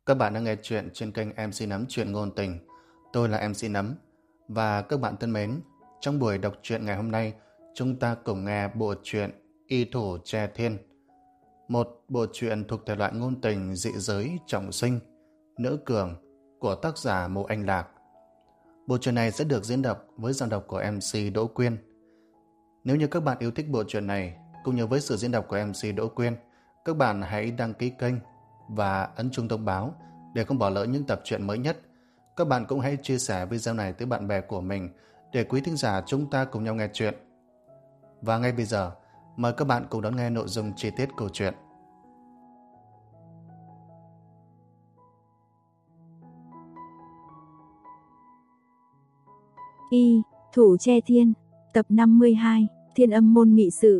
Các bạn đang nghe chuyện trên kênh MC Nấm Chuyện Ngôn Tình. Tôi là MC Nấm. Và các bạn thân mến, trong buổi đọc truyện ngày hôm nay, chúng ta cùng nghe bộ truyện Y Thủ Tre Thiên. Một bộ truyện thuộc thể loại ngôn tình dị giới trọng sinh, nữ cường của tác giả Mộ Anh Lạc. Bộ truyện này sẽ được diễn đọc với giọng đọc của MC Đỗ Quyên. Nếu như các bạn yêu thích bộ truyện này, cũng như với sự diễn đọc của MC Đỗ Quyên, các bạn hãy đăng ký kênh và ấn chuông thông báo để không bỏ lỡ những tập truyện mới nhất. Các bạn cũng hãy chia sẻ video này tới bạn bè của mình để quý thính giả chúng ta cùng nhau nghe chuyện. Và ngay bây giờ, mời các bạn cùng đón nghe nội dung chi tiết câu chuyện. Y Thủ Tre Thiên, tập 52, Thiên Âm Môn nghị sự.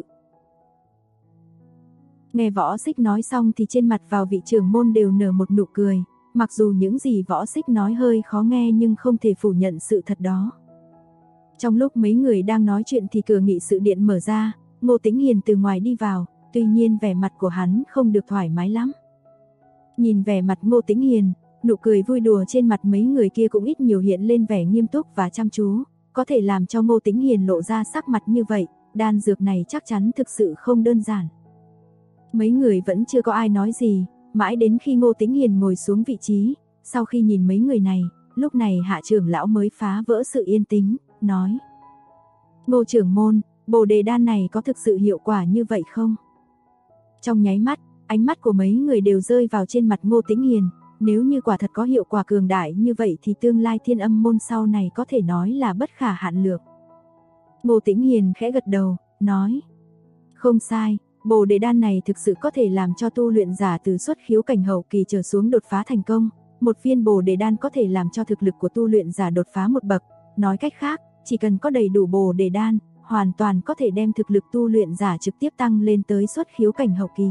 Nghe Võ Xích nói xong thì trên mặt vào vị trưởng môn đều nở một nụ cười, mặc dù những gì Võ Xích nói hơi khó nghe nhưng không thể phủ nhận sự thật đó. Trong lúc mấy người đang nói chuyện thì cửa nghị sự điện mở ra, Ngô Tĩnh Hiền từ ngoài đi vào, tuy nhiên vẻ mặt của hắn không được thoải mái lắm. Nhìn vẻ mặt Ngô Tĩnh Hiền, nụ cười vui đùa trên mặt mấy người kia cũng ít nhiều hiện lên vẻ nghiêm túc và chăm chú, có thể làm cho Ngô Tĩnh Hiền lộ ra sắc mặt như vậy, đan dược này chắc chắn thực sự không đơn giản. Mấy người vẫn chưa có ai nói gì, mãi đến khi Ngô Tĩnh Hiền ngồi xuống vị trí, sau khi nhìn mấy người này, lúc này Hạ trưởng lão mới phá vỡ sự yên tĩnh, nói: Ngô trưởng môn, bồ đề đan này có thực sự hiệu quả như vậy không? Trong nháy mắt, ánh mắt của mấy người đều rơi vào trên mặt Ngô Tĩnh Hiền, nếu như quả thật có hiệu quả cường đại như vậy thì tương lai Thiên Âm môn sau này có thể nói là bất khả hạn lượng. Ngô Tĩnh Hiền khẽ gật đầu, nói: Không sai, bồ đề đan này thực sự có thể làm cho tu luyện giả từ xuất khiếu cảnh hậu kỳ trở xuống đột phá thành công, một viên bồ đề đan có thể làm cho thực lực của tu luyện giả đột phá một bậc, nói cách khác, chỉ cần có đầy đủ bồ đề đan, hoàn toàn có thể đem thực lực tu luyện giả trực tiếp tăng lên tới xuất khiếu cảnh hậu kỳ.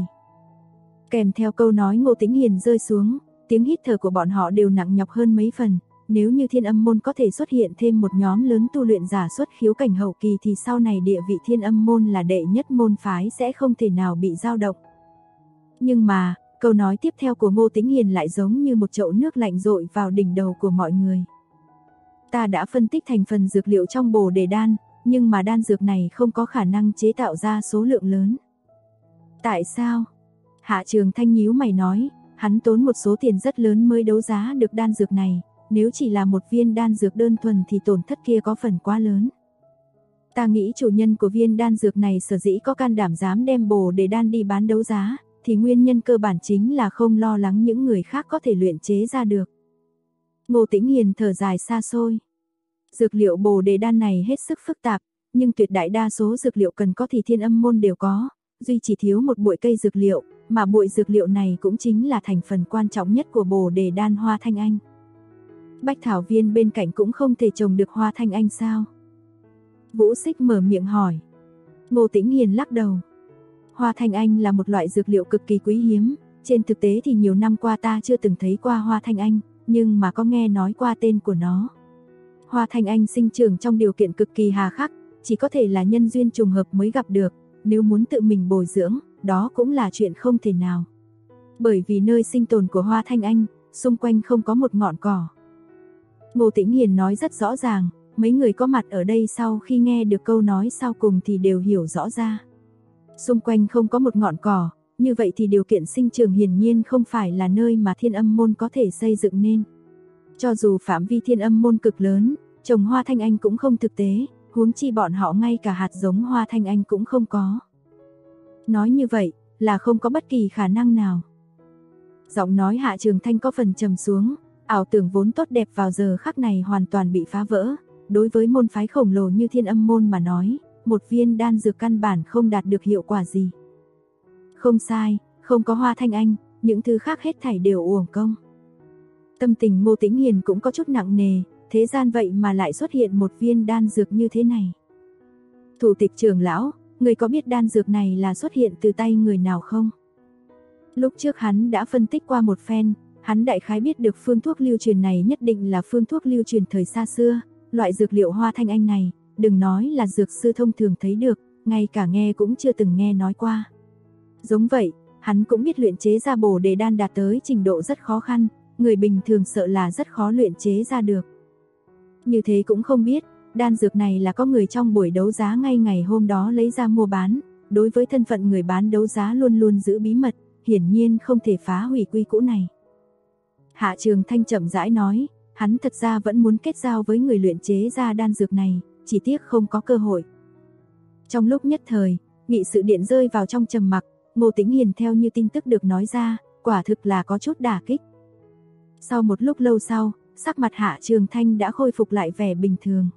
Kèm theo câu nói Ngô Tĩnh Hiền rơi xuống, tiếng hít thở của bọn họ đều nặng nhọc hơn mấy phần, nếu như Thiên Âm môn có thể xuất hiện thêm một nhóm lớn tu luyện giả xuất khiếu cảnh hậu kỳ thì sau này địa vị Thiên Âm môn là đệ nhất môn phái sẽ không thể nào bị dao động. Nhưng mà, câu nói tiếp theo của Ngô Tĩnh Hiền lại giống như một chậu nước lạnh dội vào đỉnh đầu của mọi người. Ta đã phân tích thành phần dược liệu trong bồ đề đan, nhưng mà đan dược này không có khả năng chế tạo ra số lượng lớn. Tại sao? Hạ Trường Thanh nhíu mày nói, hắn tốn một số tiền rất lớn mới đấu giá được đan dược này, nếu chỉ là một viên đan dược đơn thuần thì tổn thất kia có phần quá lớn. Ta nghĩ chủ nhân của viên đan dược này sở dĩ có can đảm dám đem bồ đề đan đi bán đấu giá, thì nguyên nhân cơ bản chính là không lo lắng những người khác có thể luyện chế ra được. Ngô Tĩnh Hiền thở dài xa xôi. Dược liệu bồ đề đan này hết sức phức tạp, nhưng tuyệt đại đa số dược liệu cần có thì Thiên Âm môn đều có, duy chỉ thiếu một bụi cây dược liệu, mà bụi dược liệu này cũng chính là thành phần quan trọng nhất của bồ đề đan Hoa Thanh Anh. Bách thảo viên bên cạnh cũng không thể trồng được Hoa Thanh Anh sao? Vũ Xích mở miệng hỏi. Ngô Tĩnh Hiền lắc đầu. Hoa Thanh Anh là một loại dược liệu cực kỳ quý hiếm, trên thực tế thì nhiều năm qua ta chưa từng thấy qua Hoa Thanh Anh, nhưng mà có nghe nói qua tên của nó. Hoa Thanh Anh sinh trưởng trong điều kiện cực kỳ hà khắc, chỉ có thể là nhân duyên trùng hợp mới gặp được, nếu muốn tự mình bồi dưỡng, đó cũng là chuyện không thể nào. Bởi vì nơi sinh tồn của Hoa Thanh Anh, xung quanh không có một ngọn cỏ. Ngô Tĩnh Hiền nói rất rõ ràng, mấy người có mặt ở đây sau khi nghe được câu nói sau cùng thì đều hiểu rõ ra. Xung quanh không có một ngọn cỏ, như vậy thì điều kiện sinh trưởng hiển nhiên không phải là nơi mà Thiên Âm môn có thể xây dựng nên. Cho dù phạm vi Thiên Âm môn cực lớn, trồng Hoa Thanh Anh cũng không thực tế, huống chi bọn họ ngay cả hạt giống Hoa Thanh Anh cũng không có. Nói như vậy, là không có bất kỳ khả năng nào. Giọng nói Hạ Trường Thanh có phần trầm xuống, ảo tưởng vốn tốt đẹp vào giờ khắc này hoàn toàn bị phá vỡ. Đối với môn phái khổng lồ như Thiên Âm môn mà nói, một viên đan dược căn bản không đạt được hiệu quả gì. Không sai, không có Hoa Thanh Anh, những thứ khác hết thảy đều uổng công. Tâm tình Ngô Tĩnh Hiền cũng có chút nặng nề, thế gian vậy mà lại xuất hiện một viên đan dược như thế này. Thủ tịch trưởng lão, người có biết đan dược này là xuất hiện từ tay người nào không? Lúc trước hắn đã phân tích qua một phen, hắn đại khái biết được phương thuốc lưu truyền này nhất định là phương thuốc lưu truyền thời xa xưa, loại dược liệu Hoa Thanh Anh này, đừng nói là dược sư thông thường thấy được, ngay cả nghe cũng chưa từng nghe nói qua. Giống vậy, hắn cũng biết luyện chế ra bồ đề đan đạt tới trình độ rất khó khăn, người bình thường sợ là rất khó luyện chế ra được. Như thế cũng không biết, đan dược này là có người trong buổi đấu giá ngay ngày hôm đó lấy ra mua bán, đối với thân phận người bán đấu giá luôn luôn giữ bí mật, hiển nhiên không thể phá hủy quy cũ này. Hạ Trường Thanh chậm rãi nói, hắn thật ra vẫn muốn kết giao với người luyện chế ra đan dược này, chỉ tiếc không có cơ hội. Trong lúc nhất thời, nghị sự điện rơi vào trong trầm mặc, Ngô Tĩnh Hiền theo như tin tức được nói ra, quả thực là có chút đả kích. Sau một lúc lâu sau, sắc mặt Hạ Trường Thanh đã khôi phục lại vẻ bình thường.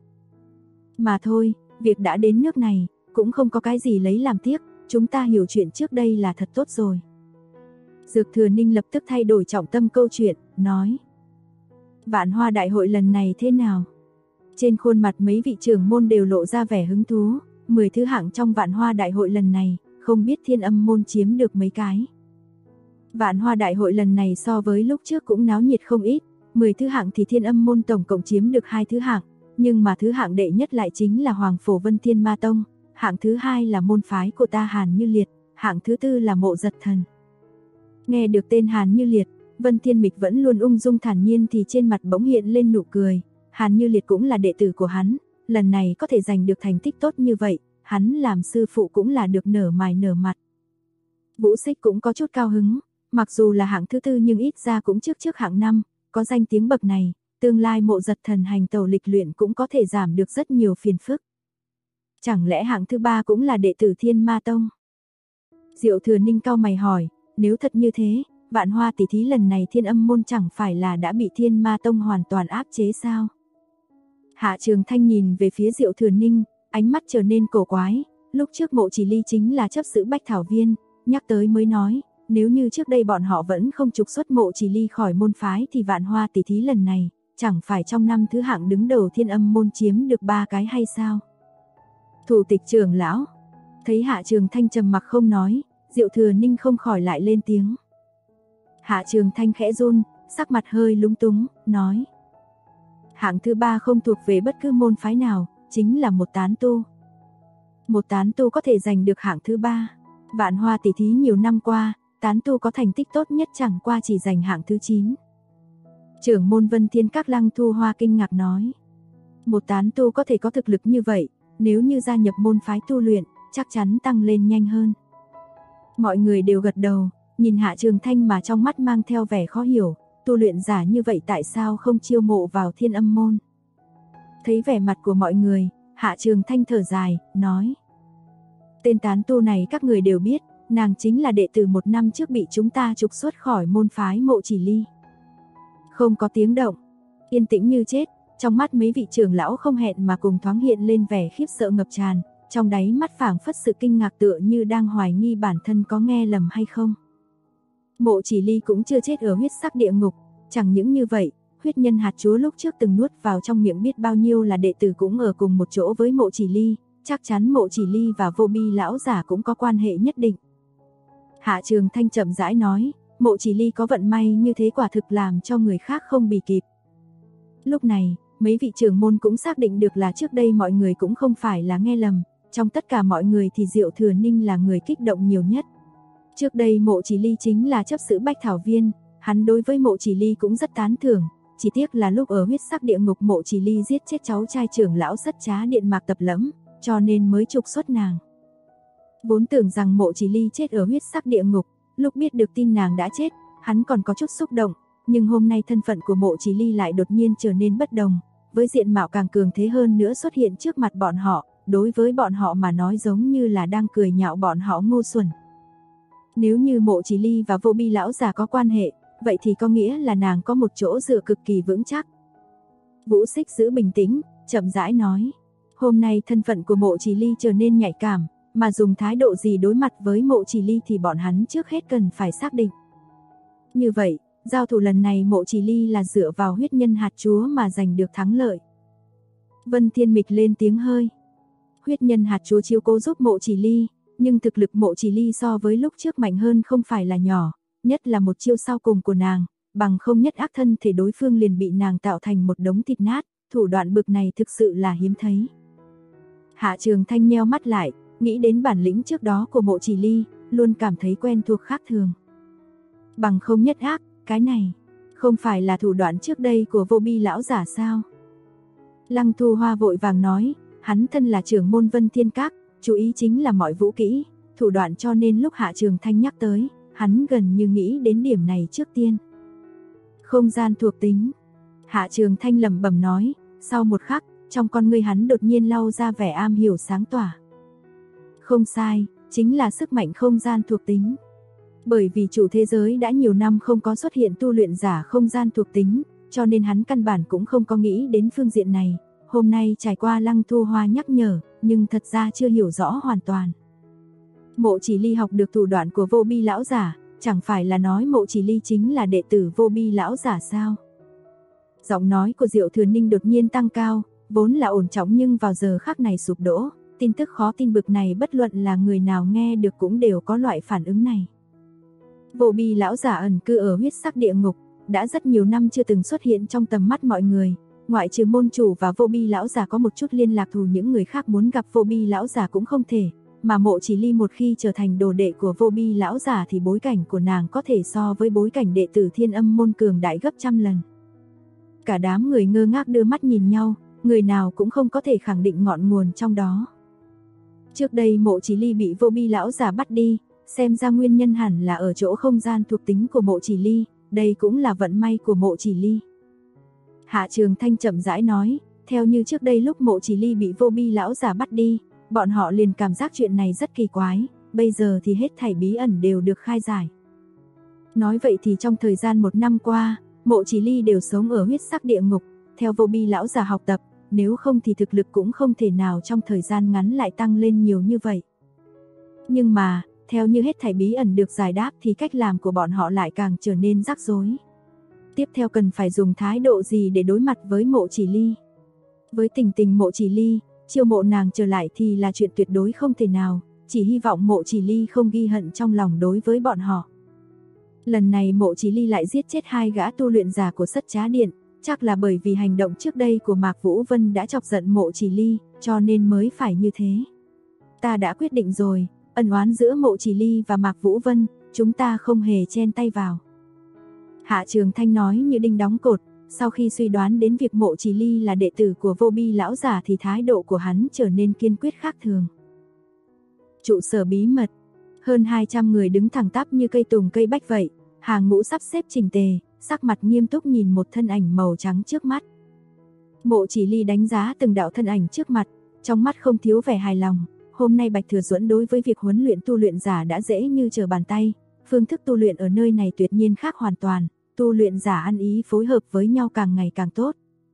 Mà thôi, việc đã đến nước này, cũng không có cái gì lấy làm tiếc, chúng ta hiểu chuyện trước đây là thật tốt rồi. Dược Thừa Ninh lập tức thay đổi trọng tâm câu chuyện, nói. Vạn Hoa Đại hội lần này thế nào? Trên khuôn mặt mấy vị trưởng môn đều lộ ra vẻ hứng thú, 10 thứ hạng trong Vạn Hoa Đại hội lần này, không biết Thiên Âm môn chiếm được mấy cái. Vạn Hoa Đại hội lần này so với lúc trước cũng náo nhiệt không ít, 10 thứ hạng thì Thiên Âm môn tổng cộng chiếm được 2 thứ hạng, nhưng mà thứ hạng đệ nhất lại chính là Hoàng Phổ Vân Thiên Ma Tông, hạng thứ hai là môn phái của ta Hàn Như Liệt, hạng thứ tư là Mộ Giật Thần. Nghe được tên Hàn Như Liệt, Vân Thiên Mịch vẫn luôn ung dung thản nhiên thì trên mặt bỗng hiện lên nụ cười, Hàn Như Liệt cũng là đệ tử của hắn, lần này có thể giành được thành tích tốt như vậy, hắn làm sư phụ cũng là được nở mày nở mặt. Vũ Xích cũng có chút cao hứng, mặc dù là hạng thứ tư nhưng ít ra cũng trước hạng 5, có danh tiếng bậc này, tương lai Mộ Giật Thần hành tẩu lịch luyện cũng có thể giảm được rất nhiều phiền phức. Chẳng lẽ hạng thứ ba cũng là đệ tử Thiên Ma Tông? Diệu Thừa Ninh cau mày hỏi, nếu thật như thế, Vạn Hoa tỷ thí lần này Thiên Âm môn chẳng phải là đã bị Thiên Ma Tông hoàn toàn áp chế sao? Hạ Trường Thanh nhìn về phía Diệu Thừa Ninh, ánh mắt trở nên cổ quái, lúc trước Mộ Chỉ Ly chính là chấp giữ Bách Thảo Viên, nhắc tới mới nói, nếu như trước đây bọn họ vẫn không trục xuất Mộ Chỉ Ly khỏi môn phái thì Vạn Hoa tỷ thí lần này, chẳng phải trong 5 thứ hạng đứng đầu Thiên Âm môn chiếm được 3 cái hay sao? Thủ tịch trưởng lão, thấy Hạ Trường Thanh trầm mặc không nói, Diệu Thừa Ninh không khỏi lại lên tiếng. Hạ Trường Thanh khẽ run, sắc mặt hơi lúng túng, nói. Hạng thứ 3 không thuộc về bất cứ môn phái nào, chính là một tán tu. Một tán tu có thể giành được hạng thứ 3. Vạn Hoa tỷ thí nhiều năm qua, tán tu có thành tích tốt nhất chẳng qua chỉ giành hạng thứ 9. Trưởng môn Vân Thiên Các Lăng Thu Hoa kinh ngạc nói. Một tán tu có thể có thực lực như vậy, nếu như gia nhập môn phái tu luyện, chắc chắn tăng lên nhanh hơn. Mọi người đều gật đầu, nhìn Hạ Trường Thanh mà trong mắt mang theo vẻ khó hiểu, tu luyện giả như vậy tại sao không chiêu mộ vào Thiên Âm môn? Thấy vẻ mặt của mọi người, Hạ Trường Thanh thở dài, nói. Tên tán tu này các người đều biết, nàng chính là đệ tử 1 năm trước bị chúng ta trục xuất khỏi môn phái Mộ Chỉ Ly. Không có tiếng động, yên tĩnh như chết, trong mắt mấy vị trưởng lão không hẹn mà cùng thoáng hiện lên vẻ khiếp sợ ngập tràn, trong đáy mắt phảng phất sự kinh ngạc tựa như đang hoài nghi bản thân có nghe lầm hay không. Mộ Chỉ Ly cũng chưa chết ở huyết sắc địa ngục, chẳng những như vậy, huyết nhân hạt chúa lúc trước từng nuốt vào trong miệng biết bao nhiêu là đệ tử cũng ở cùng một chỗ với Mộ Chỉ Ly, chắc chắn Mộ Chỉ Ly và Vô Bi lão giả cũng có quan hệ nhất định. Hạ Trường Thanh chậm rãi nói, Mộ Chỉ Ly có vận may như thế quả thực làm cho người khác không bì kịp. Lúc này, mấy vị trưởng môn cũng xác định được là trước đây mọi người cũng không phải là nghe lầm, trong tất cả mọi người thì Diệu Thừa Ninh là người kích động nhiều nhất. Trước đây Mộ Chỉ Ly chính là chấp sự Bách Thảo Viên, hắn đối với Mộ Chỉ Ly cũng rất tán thưởng, chỉ tiếc là lúc ở huyết sắc địa ngục Mộ Chỉ Ly giết chết cháu trai trưởng lão Sất Trá Điện Mạc Tập Lẫm, cho nên mới trục xuất nàng. Vốn tưởng rằng Mộ Chỉ Ly chết ở huyết sắc địa ngục, lúc biết được tin nàng đã chết, hắn còn có chút xúc động, nhưng hôm nay thân phận của Mộ Chỉ Ly lại đột nhiên trở nên bất đồng, với diện mạo càng cường thế hơn nữa xuất hiện trước mặt bọn họ, đối với bọn họ mà nói giống như là đang cười nhạo bọn họ ngu xuẩn. Nếu như Mộ Chỉ Ly và Vô Bi lão già có quan hệ, vậy thì có nghĩa là nàng có một chỗ dựa cực kỳ vững chắc. Vũ Xích giữ bình tĩnh, chậm rãi nói, hôm nay thân phận của Mộ Chỉ Ly trở nên nhạy cảm, mà dùng thái độ gì đối mặt với Mộ Chỉ Ly thì bọn hắn trước hết cần phải xác định. Như vậy, giao thủ lần này Mộ Chỉ Ly là dựa vào huyết nhân hạt chúa mà giành được thắng lợi. Vân Thiên Mịch lên tiếng hơi. Huyết nhân hạt chúa chiếu cố giúp Mộ Chỉ Ly, nhưng thực lực Mộ Chỉ Ly so với lúc trước mạnh hơn không phải là nhỏ, nhất là một chiêu sau cùng của nàng, bằng không nhất ác thân thể đối phương liền bị nàng tạo thành một đống thịt nát, thủ đoạn bực này thực sự là hiếm thấy. Hạ Trường Thanh nheo mắt lại, nghĩ đến bản lĩnh trước đó của Mộ Chỉ Ly, luôn cảm thấy quen thuộc khác thường. Bằng không nhất ác, cái này, Không phải là thủ đoạn trước đây của Vô Bi lão giả sao? Lăng Thu Hoa vội vàng nói, hắn thân là trưởng môn Vân Thiên Các, chú ý chính là mọi vũ kỹ, thủ đoạn, cho nên lúc Hạ Trường Thanh nhắc tới, hắn gần như nghĩ đến điểm này trước tiên. Không gian thuộc tính. Hạ Trường Thanh lẩm bẩm nói, sau một khắc, trong con ngươi hắn đột nhiên lau ra vẻ am hiểu sáng tỏa. Không sai, chính là sức mạnh không gian thuộc tính. Bởi vì chủ thế giới đã nhiều năm không có xuất hiện tu luyện giả không gian thuộc tính, cho nên hắn căn bản cũng không có nghĩ đến phương diện này. Hôm nay trải qua Lăng Thu Hoa nhắc nhở, nhưng thật ra chưa hiểu rõ hoàn toàn. Mộ Chỉ Ly học được thủ đoạn của Vô Bi lão giả, chẳng phải là nói Mộ Chỉ Ly chính là đệ tử Vô Bi lão giả sao? Giọng nói của Diệu Thừa Ninh đột nhiên tăng cao, vốn là ổn trọng nhưng vào giờ khắc này sụp đổ, tin tức khó tin bực này bất luận là người nào nghe được cũng đều có loại phản ứng này. Vô Bi lão giả ẩn cư ở huyết sắc địa ngục, đã rất nhiều năm chưa từng xuất hiện trong tầm mắt mọi người, ngoại trừ môn chủ và Vô Bi lão giả có một chút liên lạc thù, những người khác muốn gặp Vô Bi lão giả cũng không thể, mà Mộ Chỉ Ly một khi trở thành đồ đệ của Vô Bi lão giả thì bối cảnh của nàng có thể so với bối cảnh đệ tử Thiên Âm môn cường đại gấp trăm lần. Cả đám người ngơ ngác đưa mắt nhìn nhau, người nào cũng không có thể khẳng định ngọn nguồn trong đó. Trước đây Mộ Chỉ Ly bị Vô Bi lão giả bắt đi, xem ra nguyên nhân hẳn là ở chỗ không gian thuộc tính của Mộ Chỉ Ly, đây cũng là vận may của Mộ Chỉ Ly. Hạ Trường Thanh chậm rãi nói, theo như trước đây lúc Mộ Chỉ Ly bị Vô Bi lão giả bắt đi, bọn họ liền cảm giác chuyện này rất kỳ quái, bây giờ thì hết thảy bí ẩn đều được khai giải. Nói vậy thì trong thời gian 1 năm qua, Mộ Chỉ Ly đều sống ở huyết sắc địa ngục, theo Vô Bi lão giả học tập, nếu không thì thực lực cũng không thể nào trong thời gian ngắn lại tăng lên nhiều như vậy. Nhưng mà, theo như hết thảy bí ẩn được giải đáp thì cách làm của bọn họ lại càng trở nên rắc rối. Tiếp theo cần phải dùng thái độ gì để đối mặt với Mộ Chỉ Ly? Với tình tình Mộ Chỉ Ly, chiêu mộ nàng trở lại thì là chuyện tuyệt đối không thể nào, chỉ hy vọng Mộ Chỉ Ly không ghi hận trong lòng đối với bọn họ. Lần này Mộ Chỉ Ly lại giết chết 2 gã tu luyện giả của Sất Trá Điện, chắc là bởi vì hành động trước đây của Mạc Vũ Vân đã chọc giận Mộ Chỉ Ly, cho nên mới phải như thế. Ta đã quyết định rồi, ân oán giữa Mộ Chỉ Ly và Mạc Vũ Vân, chúng ta không hề chen tay vào. Hạ Trường Thanh nói như đinh đóng cột, sau khi suy đoán đến việc Mộ Chỉ Ly là đệ tử của Vô Bi lão giả thì thái độ của hắn trở nên kiên quyết khác thường. Trụ sở bí mật, hơn 200 người đứng thẳng tắp như cây tùng cây bách vậy, hàng ngũ sắp xếp chỉnh tề, sắc mặt nghiêm túc nhìn một thân ảnh màu trắng trước mắt. Mộ Chỉ Ly đánh giá từng đạo thân ảnh trước mặt, trong mắt không thiếu vẻ hài lòng. Hôm nay Bạch Thừa Duẫn đối với việc huấn luyện tu luyện giả đã dễ như trở bàn tay, phương thức tu luyện ở nơi này tuyệt nhiên khác hoàn toàn, tu luyện giả ăn ý phối hợp với nhau càng ngày càng tốt.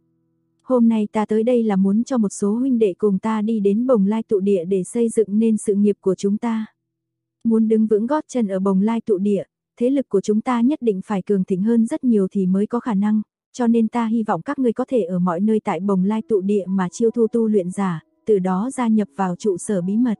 Hôm nay ta tới đây là muốn cho một số huynh đệ cùng ta đi đến Bồng Lai tụ địa để xây dựng nên sự nghiệp của chúng ta. Muốn đứng vững gót chân ở Bồng Lai tụ địa, thế lực của chúng ta nhất định phải cường thịnh hơn rất nhiều thì mới có khả năng, cho nên ta hy vọng các ngươi có thể ở mọi nơi tại Bồng Lai tụ địa mà chiêu thu tu luyện giả, từ đó gia nhập vào trụ sở bí mật.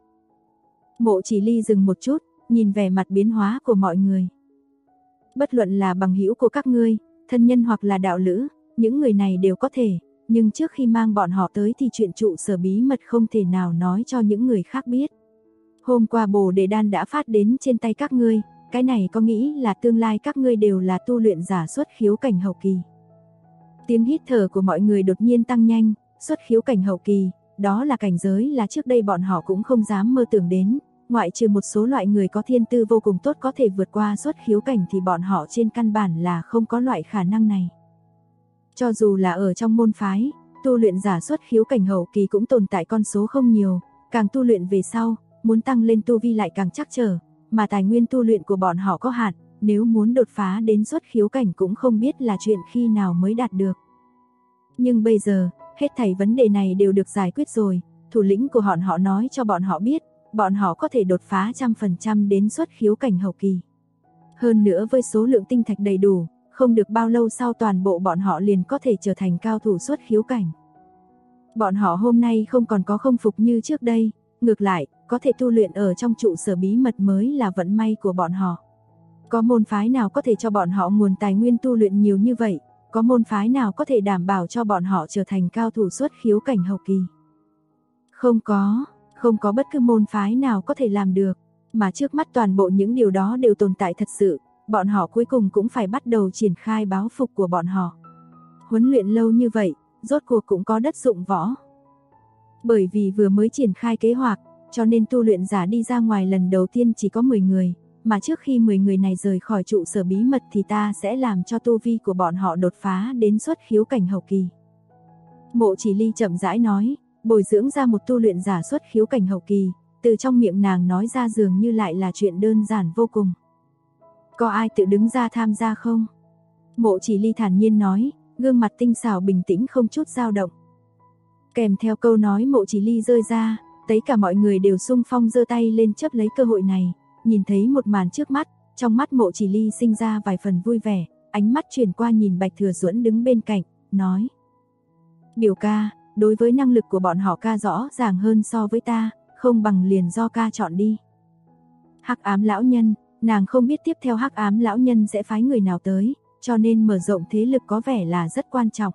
Mộ Chỉ Ly dừng một chút, nhìn vẻ mặt biến hóa của mọi người. Bất luận là bằng hữu của các ngươi, thân nhân hoặc là đạo lữ, những người này đều có thể, nhưng trước khi mang bọn họ tới thì chuyện trụ sở bí mật không thể nào nói cho những người khác biết. Hôm qua Bồ Đề Đan đã phát đến trên tay các ngươi, cái này có nghĩ là tương lai các ngươi đều là tu luyện giả xuất khiếu cảnh hậu kỳ. Tiếng hít thở của mọi người đột nhiên tăng nhanh, xuất khiếu cảnh hậu kỳ, đó là cảnh giới là trước đây bọn họ cũng không dám mơ tưởng đến, ngoại trừ một số loại người có thiên tư vô cùng tốt có thể vượt qua xuất khiếu cảnh thì bọn họ trên căn bản là không có loại khả năng này. Cho dù là ở trong môn phái, tu luyện giả xuất khiếu cảnh hậu kỳ cũng tồn tại con số không nhiều, càng tu luyện về sau, muốn tăng lên tu vi lại càng trắc trở, mà tài nguyên tu luyện của bọn họ có hạn, nếu muốn đột phá đến xuất khiếu cảnh cũng không biết là chuyện khi nào mới đạt được. Nhưng bây giờ, hết thảy vấn đề này đều được giải quyết rồi, thủ lĩnh của họ nói cho bọn họ biết, bọn họ có thể đột phá 100% đến xuất khiếu cảnh hậu kỳ. Hơn nữa với số lượng tinh thạch đầy đủ, không được bao lâu sau toàn bộ bọn họ liền có thể trở thành cao thủ xuất khiếu cảnh. Bọn họ hôm nay không còn có không phục như trước đây, ngược lại, có thể tu luyện ở trong trụ sở bí mật mới là vận may của bọn họ. Có môn phái nào có thể cho bọn họ nguồn tài nguyên tu luyện nhiều như vậy? Có môn phái nào có thể đảm bảo cho bọn họ trở thành cao thủ xuất khiếu cảnh hậu kỳ? Không có bất cứ môn phái nào có thể làm được, mà trước mắt toàn bộ những điều đó đều tồn tại thật sự, bọn họ cuối cùng cũng phải bắt đầu triển khai báo phục của bọn họ. Huấn luyện lâu như vậy, rốt cuộc cũng có đất dụng võ. Bởi vì vừa mới triển khai kế hoạch, cho nên tu luyện giả đi ra ngoài lần đầu tiên chỉ có 10 người, mà trước khi 10 người này rời khỏi trụ sở bí mật thì ta sẽ làm cho tu vi của bọn họ đột phá đến xuất khiếu cảnh hậu kỳ. Mộ Chỉ Ly chậm rãi nói, bồi dưỡng ra một tu luyện giả xuất khiếu cảnh hậu kỳ, từ trong miệng nàng nói ra dường như lại là chuyện đơn giản vô cùng. Có ai tự đứng ra tham gia không? Mộ Chỉ Ly thản nhiên nói, gương mặt tinh xảo bình tĩnh không chút dao động. Kèm theo câu nói Mộ Chỉ Ly rơi ra, tất cả mọi người đều xung phong giơ tay lên chấp lấy cơ hội này, nhìn thấy một màn trước mắt, trong mắt Mộ Chỉ Ly sinh ra vài phần vui vẻ, ánh mắt chuyển qua nhìn Bạch Thừa Duẫn đứng bên cạnh, nói: "Biểu ca, đối với năng lực của bọn họ ca rõ ràng hơn so với ta, không bằng liền do ca chọn đi." Hắc Ám lão nhân, nàng không biết tiếp theo Hắc Ám lão nhân sẽ phái người nào tới, cho nên mở rộng thế lực có vẻ là rất quan trọng.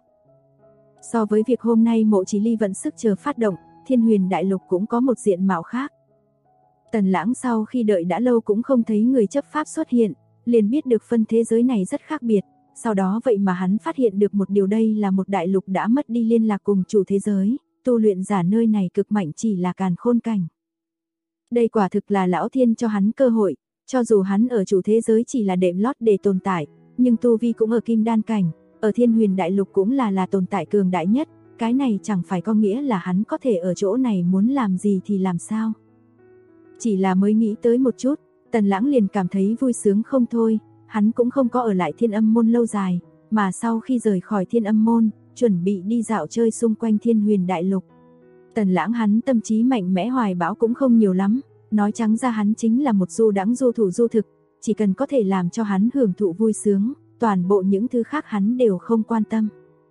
So với việc hôm nay Mộ Chỉ Ly vận sức chờ phát động, Thiên Huyền Đại Lục cũng có một diện mạo khác. Tần Lãng sau khi đợi đã lâu cũng không thấy người chấp pháp xuất hiện, liền biết được phân thế giới này rất khác biệt, sau đó vậy mà hắn phát hiện được một điều, đây là một đại lục đã mất đi liên lạc cùng chủ thế giới, tu luyện giả nơi này cực mạnh chỉ là càn khôn cảnh. Đây quả thực là lão thiên cho hắn cơ hội, cho dù hắn ở chủ thế giới chỉ là đệm lót để tồn tại, nhưng tu vi cũng ở kim đan cảnh, ở Thiên Huyền Đại Lục cũng là tồn tại cường đại nhất, cái này chẳng phải có nghĩa là hắn có thể ở chỗ này muốn làm gì thì làm sao. Chỉ là mới nghĩ tới một chút, Tần Lãng liền cảm thấy vui sướng không thôi, hắn cũng không có ở lại Thiên Âm Môn lâu dài, mà sau khi rời khỏi Thiên Âm Môn, chuẩn bị đi dạo chơi xung quanh Thiên Huyền Đại Lục. Tần Lãng hắn tâm trí mạnh mẽ hoài bão cũng không nhiều lắm, nói trắng ra hắn chính là một du đãng du thủ du thực, chỉ cần có thể làm cho hắn hưởng thụ vui sướng, toàn bộ những thứ khác hắn đều không quan tâm.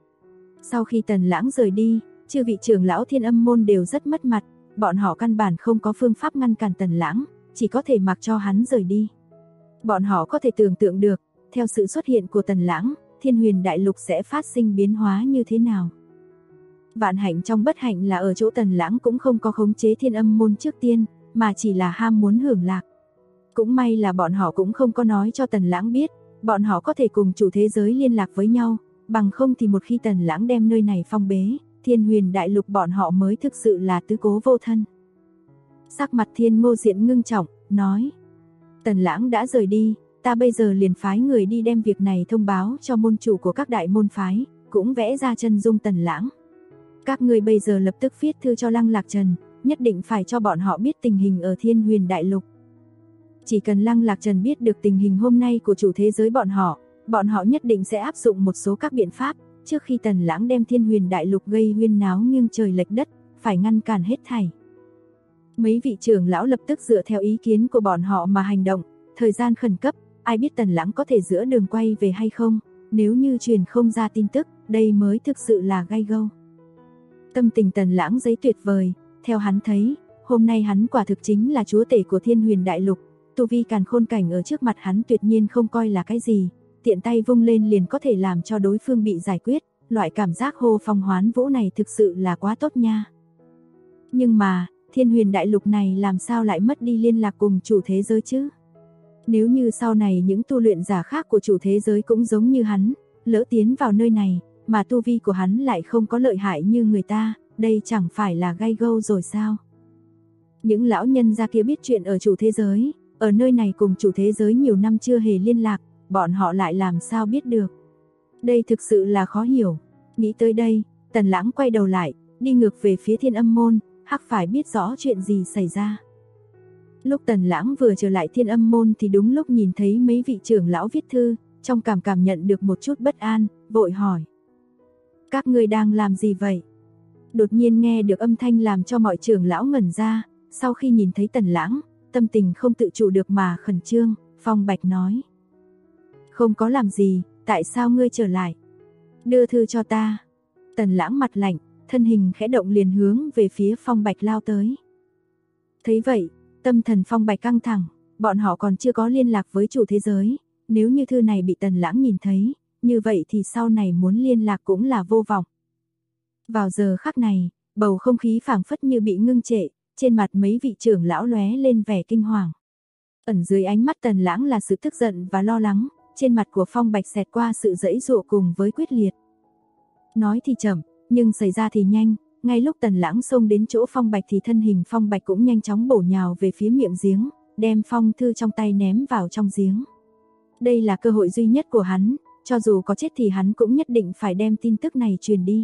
Sau khi Tần Lãng rời đi, chư vị trưởng lão Thiên Âm Môn đều rất mất mặt, bọn họ căn bản không có phương pháp ngăn cản Tần Lãng, chỉ có thể mặc cho hắn rời đi. Bọn họ có thể tưởng tượng được, theo sự xuất hiện của Tần Lãng, Thiên Huyền Đại Lục sẽ phát sinh biến hóa như thế nào. Vạn hạnh trong bất hạnh là ở chỗ Tần Lãng cũng không có khống chế Thiên Âm Môn trước tiên, mà chỉ là ham muốn hưởng lạc. Cũng may là bọn họ cũng không có nói cho Tần Lãng biết, bọn họ có thể cùng chủ thế giới liên lạc với nhau, bằng không thì một khi Tần Lãng đem nơi này phong bế, Thiên Huyền Đại Lục bọn họ mới thực sự là tứ cố vô thân. Sắc mặt Thiên Ngô Diện ngưng trọng, nói: Tần Lãng đã rời đi, ta bây giờ liền phái người đi đem việc này thông báo cho môn chủ của các đại môn phái, cũng vẽ ra chân dung Tần Lãng. Các ngươi bây giờ lập tức viết thư cho Lăng Lạc Trần, nhất định phải cho bọn họ biết tình hình ở Thiên Huyền Đại Lục. Chỉ cần Lăng Lạc Trần biết được tình hình hôm nay của chủ thế giới bọn họ nhất định sẽ áp dụng một số các biện pháp, trước khi Tần Lãng đem Thiên Huyền Đại Lục gây huyên náo nghiêng trời lệch đất, phải ngăn cản hết thảy. Mấy vị trưởng lão lập tức dựa theo ý kiến của bọn họ mà hành động, thời gian khẩn cấp, ai biết Tần Lãng có thể giữa đường quay về hay không, nếu như truyền không ra tin tức, đây mới thực sự là gai gâu. Tâm tình Tần Lãng giấy tuyệt vời, theo hắn thấy, hôm nay hắn quả thực chính là chúa tể của Thiên Huyền Đại Lục, tu vi càn khôn cảnh ở trước mặt hắn tuyệt nhiên không coi là cái gì, tiện tay vung lên liền có thể làm cho đối phương bị giải quyết, loại cảm giác hô phong hoán vũ này thực sự là quá tốt nha. Nhưng mà, Thiên Huyền Đại Lục này làm sao lại mất đi liên lạc cùng chủ thế giới chứ? Nếu như sau này những tu luyện giả khác của chủ thế giới cũng giống như hắn, lỡ tiến vào nơi này, mà tu vi của hắn lại không có lợi hại như người ta, đây chẳng phải là gai gâu rồi sao? Những lão nhân gia kia biết chuyện ở chủ thế giới, ở nơi này cùng chủ thế giới nhiều năm chưa hề liên lạc, bọn họ lại làm sao biết được? Đây thực sự là khó hiểu. Nghĩ tới đây, Tần Lãng quay đầu lại, đi ngược về phía Thiên Âm Môn, hắc phải biết rõ chuyện gì xảy ra. Lúc Tần Lãng vừa trở lại Thiên Âm Môn thì đúng lúc nhìn thấy mấy vị trưởng lão viết thư, trong cảm nhận được một chút bất an, vội hỏi: các ngươi đang làm gì vậy? Đột nhiên nghe được âm thanh làm cho mọi trưởng lão ngẩn ra, sau khi nhìn thấy Tần Lãng, tâm tình không tự chủ được mà khẩn trương, Phong Bạch nói: không có làm gì, tại sao ngươi trở lại? Đưa thư cho ta. Tần Lãng mặt lạnh, thân hình khẽ động liền hướng về phía Phong Bạch lao tới. Thấy vậy, tâm thần Phong Bạch căng thẳng, bọn họ còn chưa có liên lạc với chủ thế giới, nếu như thư này bị Tần Lãng nhìn thấy, như vậy thì sau này muốn liên lạc cũng là vô vọng. Vào giờ khắc này, bầu không khí phảng phất như bị ngưng trệ, trên mặt mấy vị trưởng lão lóe lên vẻ kinh hoàng. Ẩn dưới ánh mắt Tần Lãng là sự tức giận và lo lắng, trên mặt của Phong Bạch xẹt qua sự giãy giụa cùng với quyết liệt. Nói thì chậm, nhưng xảy ra thì nhanh, ngay lúc Tần Lãng xông đến chỗ Phong Bạch thì thân hình Phong Bạch cũng nhanh chóng bổ nhào về phía miệng giếng, đem phong thư trong tay ném vào trong giếng. Đây là cơ hội duy nhất của hắn, cho dù có chết thì hắn cũng nhất định phải đem tin tức này truyền đi.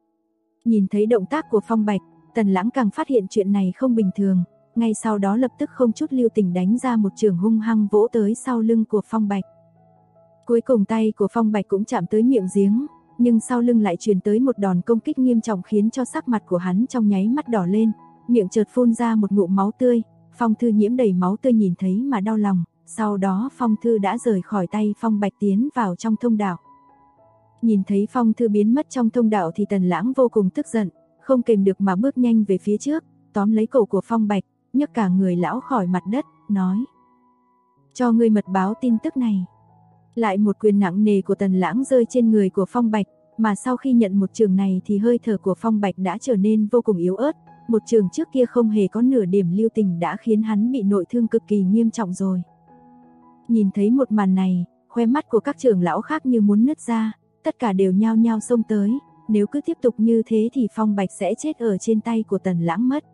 Nhìn thấy động tác của Phong Bạch, Tần Lãng càng phát hiện chuyện này không bình thường, ngay sau đó lập tức không chút lưu tình đánh ra một chưởng hung hăng vỗ tới sau lưng của Phong Bạch. Cuối cùng tay của Phong Bạch cũng chạm tới miệng giếng, nhưng sau lưng lại truyền tới một đòn công kích nghiêm trọng khiến cho sắc mặt của hắn trong nháy mắt đỏ lên, miệng chợt phun ra một ngụm máu tươi, phong thư nhiễm đầy máu tươi nhìn thấy mà đau lòng, sau đó phong thư đã rời khỏi tay Phong Bạch tiến vào trong thông đạo. Nhìn thấy phong thư biến mất trong thông đạo thì Tần Lãng vô cùng tức giận, không kềm được mà bước nhanh về phía trước, tóm lấy cổ của Phong Bạch, nhấc cả người lão khỏi mặt đất, nói: "Cho ngươi mật báo tin tức này." Lại một quyền nặng nề của Tần Lãng rơi trên người của Phong Bạch, mà sau khi nhận một trường này thì hơi thở của Phong Bạch đã trở nên vô cùng yếu ớt, một trường trước kia không hề có nửa điểm lưu tình đã khiến hắn bị nội thương cực kỳ nghiêm trọng rồi. Nhìn thấy một màn này, khóe mắt của các trưởng lão khác như muốn nứt ra, tất cả đều nhao nhao xông tới, nếu cứ tiếp tục như thế thì Phong Bạch sẽ chết ở trên tay của Tần Lãng mất.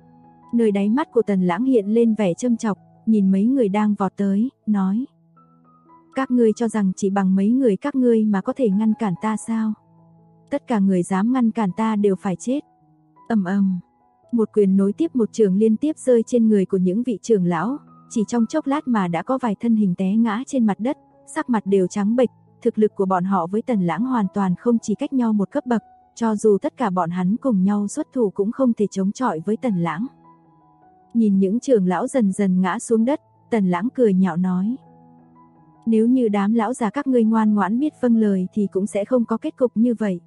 Nơi đáy mắt của Tần Lãng hiện lên vẻ châm chọc, nhìn mấy người đang vọt tới, nói: "Các ngươi cho rằng chỉ bằng mấy người các ngươi mà có thể ngăn cản ta sao? Tất cả người dám ngăn cản ta đều phải chết." Ầm ầm, một quyền nối tiếp một trường liên tiếp rơi trên người của những vị trưởng lão, chỉ trong chốc lát mà đã có vài thân hình té ngã trên mặt đất, sắc mặt đều trắng bệch, thực lực của bọn họ với Tần Lãng hoàn toàn không chỉ cách nhau một cấp bậc, cho dù tất cả bọn hắn cùng nhau xuất thủ cũng không thể chống chọi với Tần Lãng. Nhìn những trưởng lão dần dần ngã xuống đất, Tần Lãng cười nhạo nói: "Nếu như đám lão già các ngươi ngoan ngoãn biết vâng lời thì cũng sẽ không có kết cục như vậy."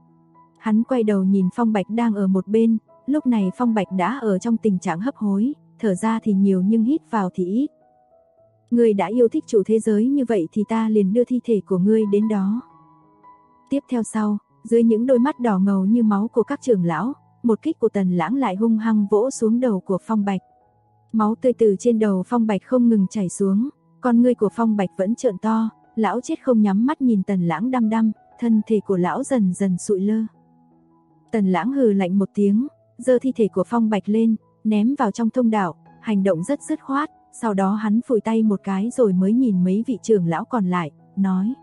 Hắn quay đầu nhìn Phong Bạch đang ở một bên, lúc này Phong Bạch đã ở trong tình trạng hấp hối, thở ra thì nhiều nhưng hít vào thì ít. "Ngươi đã yêu thích chủ thế giới như vậy thì ta liền đưa thi thể của ngươi đến đó." Tiếp theo sau, dưới những đôi mắt đỏ ngầu như máu của các trưởng lão, một kích của Tần Lãng lại hung hăng vỗ xuống đầu của Phong Bạch. Máu tươi từ trên đầu Phong Bạch không ngừng chảy xuống, con ngươi của Phong Bạch vẫn trợn to, lão chết không nhắm mắt nhìn Tần Lãng đăm đăm, thân thể của lão dần dần sụi lơ. Tần Lãng hừ lạnh một tiếng, giơ thi thể của Phong Bạch lên, ném vào trong thông đạo, hành động rất dứt khoát, sau đó hắn phủi tay một cái rồi mới nhìn mấy vị trưởng lão còn lại, nói: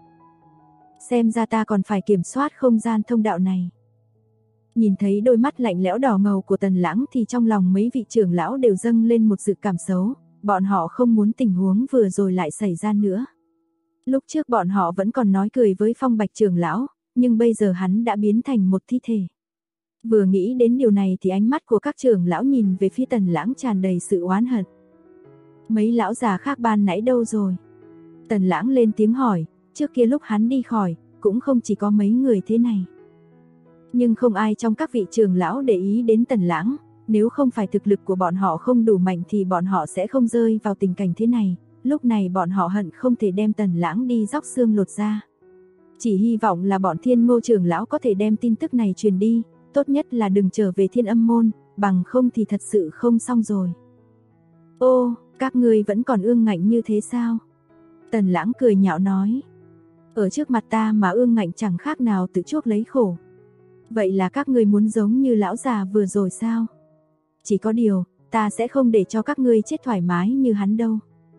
"Xem ra ta còn phải kiểm soát không gian thông đạo này." Nhìn thấy đôi mắt lạnh lẽo đỏ ngầu của Tần Lãng thì trong lòng mấy vị trưởng lão đều dâng lên một dự cảm xấu, bọn họ không muốn tình huống vừa rồi lại xảy ra nữa. Lúc trước bọn họ vẫn còn nói cười với Phong Bạch trưởng lão, nhưng bây giờ hắn đã biến thành một thi thể. Vừa nghĩ đến điều này thì ánh mắt của các trưởng lão nhìn về phía Tần Lãng tràn đầy sự oán hận. "Mấy lão già khác ban nãy đâu rồi?" Tần Lãng lên tiếng hỏi, trước kia lúc hắn đi khỏi, cũng không chỉ có mấy người thế này. Nhưng không ai trong các vị trưởng lão để ý đến Tần Lãng, nếu không phải thực lực của bọn họ không đủ mạnh thì bọn họ sẽ không rơi vào tình cảnh thế này, lúc này bọn họ hận không thể đem Tần Lãng đi róc xương lột da. Chỉ hy vọng là bọn Thiên Ngô trưởng lão có thể đem tin tức này truyền đi, tốt nhất là đừng trở về Thiên Âm môn, bằng không thì thật sự không xong rồi. "Ô, các ngươi vẫn còn ương ngạnh như thế sao?" Tần Lãng cười nhạo nói. "Ở trước mặt ta mà ương ngạnh chẳng khác nào tự chuốc lấy khổ. Vậy là các ngươi muốn giống như lão già vừa rồi sao? Chỉ có điều, ta sẽ không để cho các ngươi chết thoải mái như hắn đâu."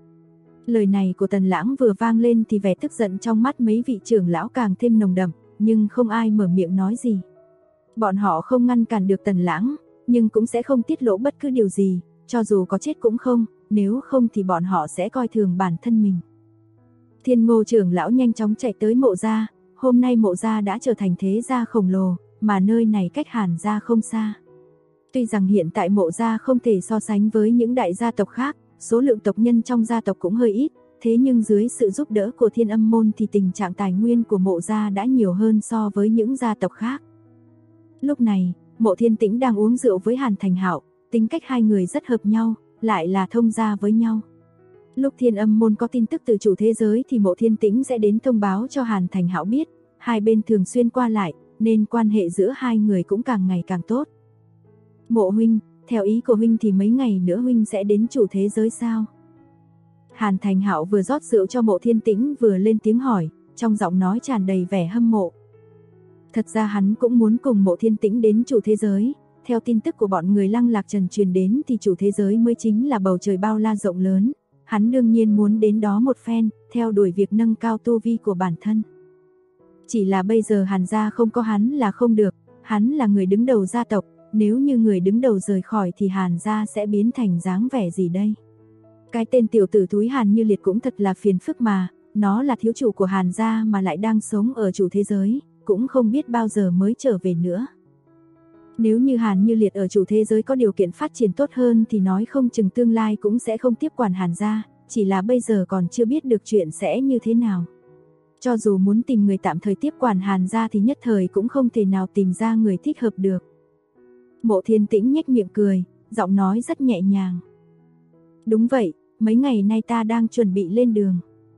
Lời này của Tần Lãng vừa vang lên thì vẻ tức giận trong mắt mấy vị trưởng lão càng thêm nồng đậm, nhưng không ai mở miệng nói gì. Bọn họ không ngăn cản được Tần Lãng, nhưng cũng sẽ không tiết lộ bất cứ điều gì, cho dù có chết cũng không, nếu không thì bọn họ sẽ coi thường bản thân mình. Thiên Ngô trưởng lão nhanh chóng chạy tới Mộ gia, hôm nay Mộ gia đã trở thành thế gia khổng lồ, mà nơi này cách Hàn gia không xa. Tuy rằng hiện tại Mộ gia không thể so sánh với những đại gia tộc khác, số lượng tộc nhân trong gia tộc cũng hơi ít, thế nhưng dưới sự giúp đỡ của Thiên Âm môn thì tình trạng tài nguyên của Mộ gia đã nhiều hơn so với những gia tộc khác. Lúc này, Mộ Thiên Tĩnh đang uống rượu với Hàn Thành Hạo, tính cách hai người rất hợp nhau, lại là thông gia với nhau. Lúc Thiên Âm môn có tin tức từ chủ thế giới thì Mộ Thiên Tĩnh sẽ đến thông báo cho Hàn Thành Hạo biết, hai bên thường xuyên qua lại, nên quan hệ giữa hai người cũng càng ngày càng tốt. "Mộ huynh, theo ý của huynh thì mấy ngày nữa huynh sẽ đến chủ thế giới sao?" Hàn Thành Hạo vừa rót rượu cho Mộ Thiên Tĩnh vừa lên tiếng hỏi, trong giọng nói tràn đầy vẻ hâm mộ. Thật ra hắn cũng muốn cùng Mộ Thiên Tĩnh đến chủ thế giới, theo tin tức của bọn người Lăng Lạc Trần truyền đến thì chủ thế giới mới chính là bầu trời bao la rộng lớn, hắn đương nhiên muốn đến đó một phen, theo đuổi việc nâng cao tu vi của bản thân. Chỉ là bây giờ Hàn gia không có hắn là không được, hắn là người đứng đầu gia tộc, nếu như người đứng đầu rời khỏi thì Hàn gia sẽ biến thành dáng vẻ gì đây? Cái tên tiểu tử thúi Hàn Như Liệt cũng thật là phiền phức mà, nó là thiếu chủ của Hàn gia mà lại đang sống ở chủ thế giới, cũng không biết bao giờ mới trở về nữa. Nếu như Hàn Như Liệt ở chủ thế giới có điều kiện phát triển tốt hơn thì nói không chừng tương lai cũng sẽ không tiếp quản Hàn gia, chỉ là bây giờ còn chưa biết được chuyện sẽ như thế nào. Cho dù muốn tìm người tạm thời tiếp quản Hàn gia thì nhất thời cũng không thể nào tìm ra người thích hợp được. Mộ Thiên Tĩnh nhếch miệng cười, giọng nói rất nhẹ nhàng. Đúng vậy, mấy ngày nay ta đang chuẩn bị lên đường.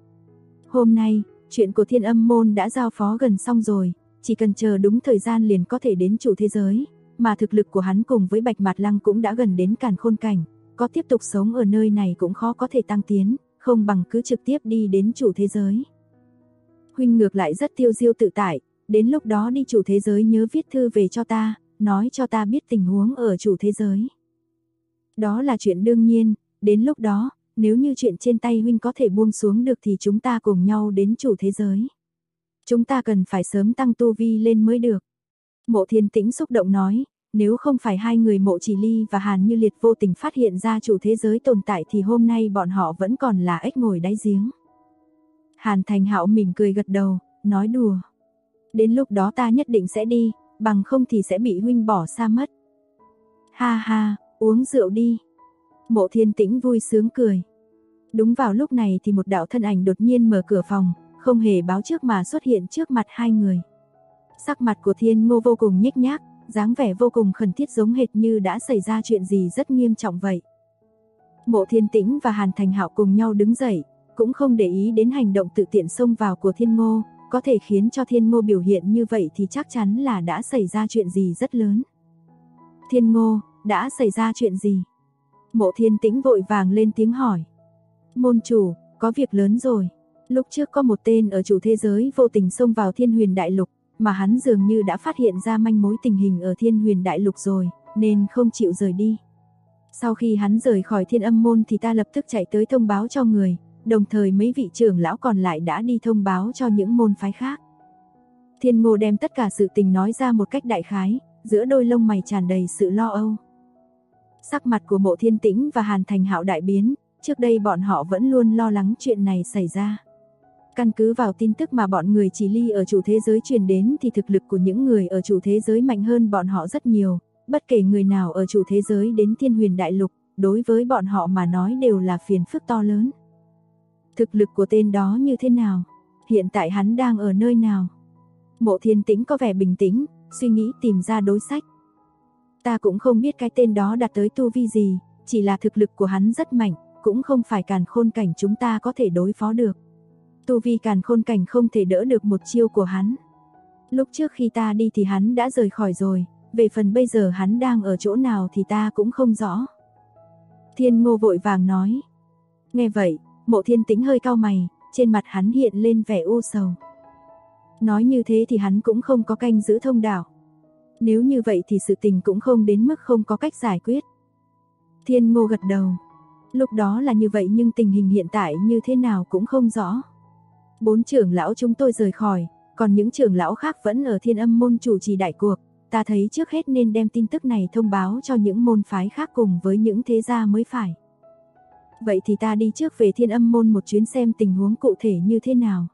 Hôm nay, chuyện của Thiên Âm môn đã giao phó gần xong rồi, chỉ cần chờ đúng thời gian liền có thể đến chủ thế giới, mà thực lực của hắn cùng với Bạch Mạt Lăng cũng đã gần đến Càn Khôn cảnh, có tiếp tục sống ở nơi này cũng khó có thể tăng tiến, không bằng cứ trực tiếp đi đến chủ thế giới. Huynh ngược lại rất tiêu diêu tự tại, đến lúc đó đi chủ thế giới nhớ viết thư về cho ta, nói cho ta biết tình huống ở chủ thế giới. Đó là chuyện đương nhiên, đến lúc đó, nếu như chuyện trên tay huynh có thể buông xuống được thì chúng ta cùng nhau đến chủ thế giới. Chúng ta cần phải sớm tăng tu vi lên mới được. Mộ Thiên Tĩnh xúc động nói, nếu không phải hai người Mộ Chỉ Ly và Hàn Như Liệt vô tình phát hiện ra chủ thế giới tồn tại thì hôm nay bọn họ vẫn còn là ếch ngồi đáy giếng. Hàn Thành Hạo mỉm cười gật đầu, nói đùa. Đến lúc đó ta nhất định sẽ đi, bằng không thì sẽ bị huynh bỏ xa mất. Ha ha, uống rượu đi. Mộ Thiên Tĩnh vui sướng cười. Đúng vào lúc này thì một đạo thân ảnh đột nhiên mở cửa phòng, không hề báo trước mà xuất hiện trước mặt hai người. Sắc mặt của Thiên Ngô vô cùng nhếch nhác, dáng vẻ vô cùng khẩn thiết giống hệt như đã xảy ra chuyện gì rất nghiêm trọng vậy. Mộ Thiên Tĩnh và Hàn Thành Hạo cùng nhau đứng dậy, cũng không để ý đến hành động tự tiện xông vào của Thiên Ngô, có thể khiến cho Thiên Ngô biểu hiện như vậy thì chắc chắn là đã xảy ra chuyện gì rất lớn. Thiên Ngô, đã xảy ra chuyện gì? Mộ Thiên Tĩnh vội vàng lên tiếng hỏi. Môn chủ, có việc lớn rồi. Lúc trước có một tên ở chủ thế giới vô tình xông vào Thiên Huyền Đại Lục, mà hắn dường như đã phát hiện ra manh mối tình hình ở Thiên Huyền Đại Lục rồi, nên không chịu rời đi. Sau khi hắn rời khỏi Thiên Âm môn thì ta lập tức chạy tới thông báo cho người, đồng thời mấy vị trưởng lão còn lại đã đi thông báo cho những môn phái khác. Thiên Ngô đem tất cả sự tình nói ra một cách đại khái, giữa đôi lông mày tràn đầy sự lo âu. Sắc mặt của Mộ Thiên Tĩnh và Hàn Thành Hạo đại biến, trước đây bọn họ vẫn luôn lo lắng chuyện này xảy ra. Căn cứ vào tin tức mà bọn người Chỉ Ly ở chủ thế giới truyền đến thì thực lực của những người ở chủ thế giới mạnh hơn bọn họ rất nhiều, bất kể người nào ở chủ thế giới đến Thiên Huyền Đại Lục, đối với bọn họ mà nói đều là phiền phức to lớn. Thực lực của tên đó như thế nào? Hiện tại hắn đang ở nơi nào? Mộ Thiên Tĩnh có vẻ bình tĩnh, suy nghĩ tìm ra đối sách. Ta cũng không biết cái tên đó đạt tới tu vi gì, chỉ là thực lực của hắn rất mạnh, cũng không phải Càn Khôn cảnh chúng ta có thể đối phó được. Tu vi Càn Khôn cảnh không thể đỡ được một chiêu của hắn. Lúc trước khi ta đi thì hắn đã rời khỏi rồi, về phần bây giờ hắn đang ở chỗ nào thì ta cũng không rõ. Thiên Ngô vội vàng nói. Nghe vậy, Mộ Thiên Tĩnh hơi cau mày, trên mặt hắn hiện lên vẻ u sầu. Nói như thế thì hắn cũng không có canh giữ thông đạo. Nếu như vậy thì sự tình cũng không đến mức không có cách giải quyết. Thiên Ngô gật đầu. Lúc đó là như vậy nhưng tình hình hiện tại như thế nào cũng không rõ. 4 trưởng lão chúng tôi rời khỏi, còn những trưởng lão khác vẫn ở Thiên Âm môn chủ trì đại cuộc. Ta thấy trước hết nên đem tin tức này thông báo cho những môn phái khác cùng với những thế gia mới phải. Vậy thì ta đi trước về Thiên Âm môn một chuyến xem tình huống cụ thể như thế nào.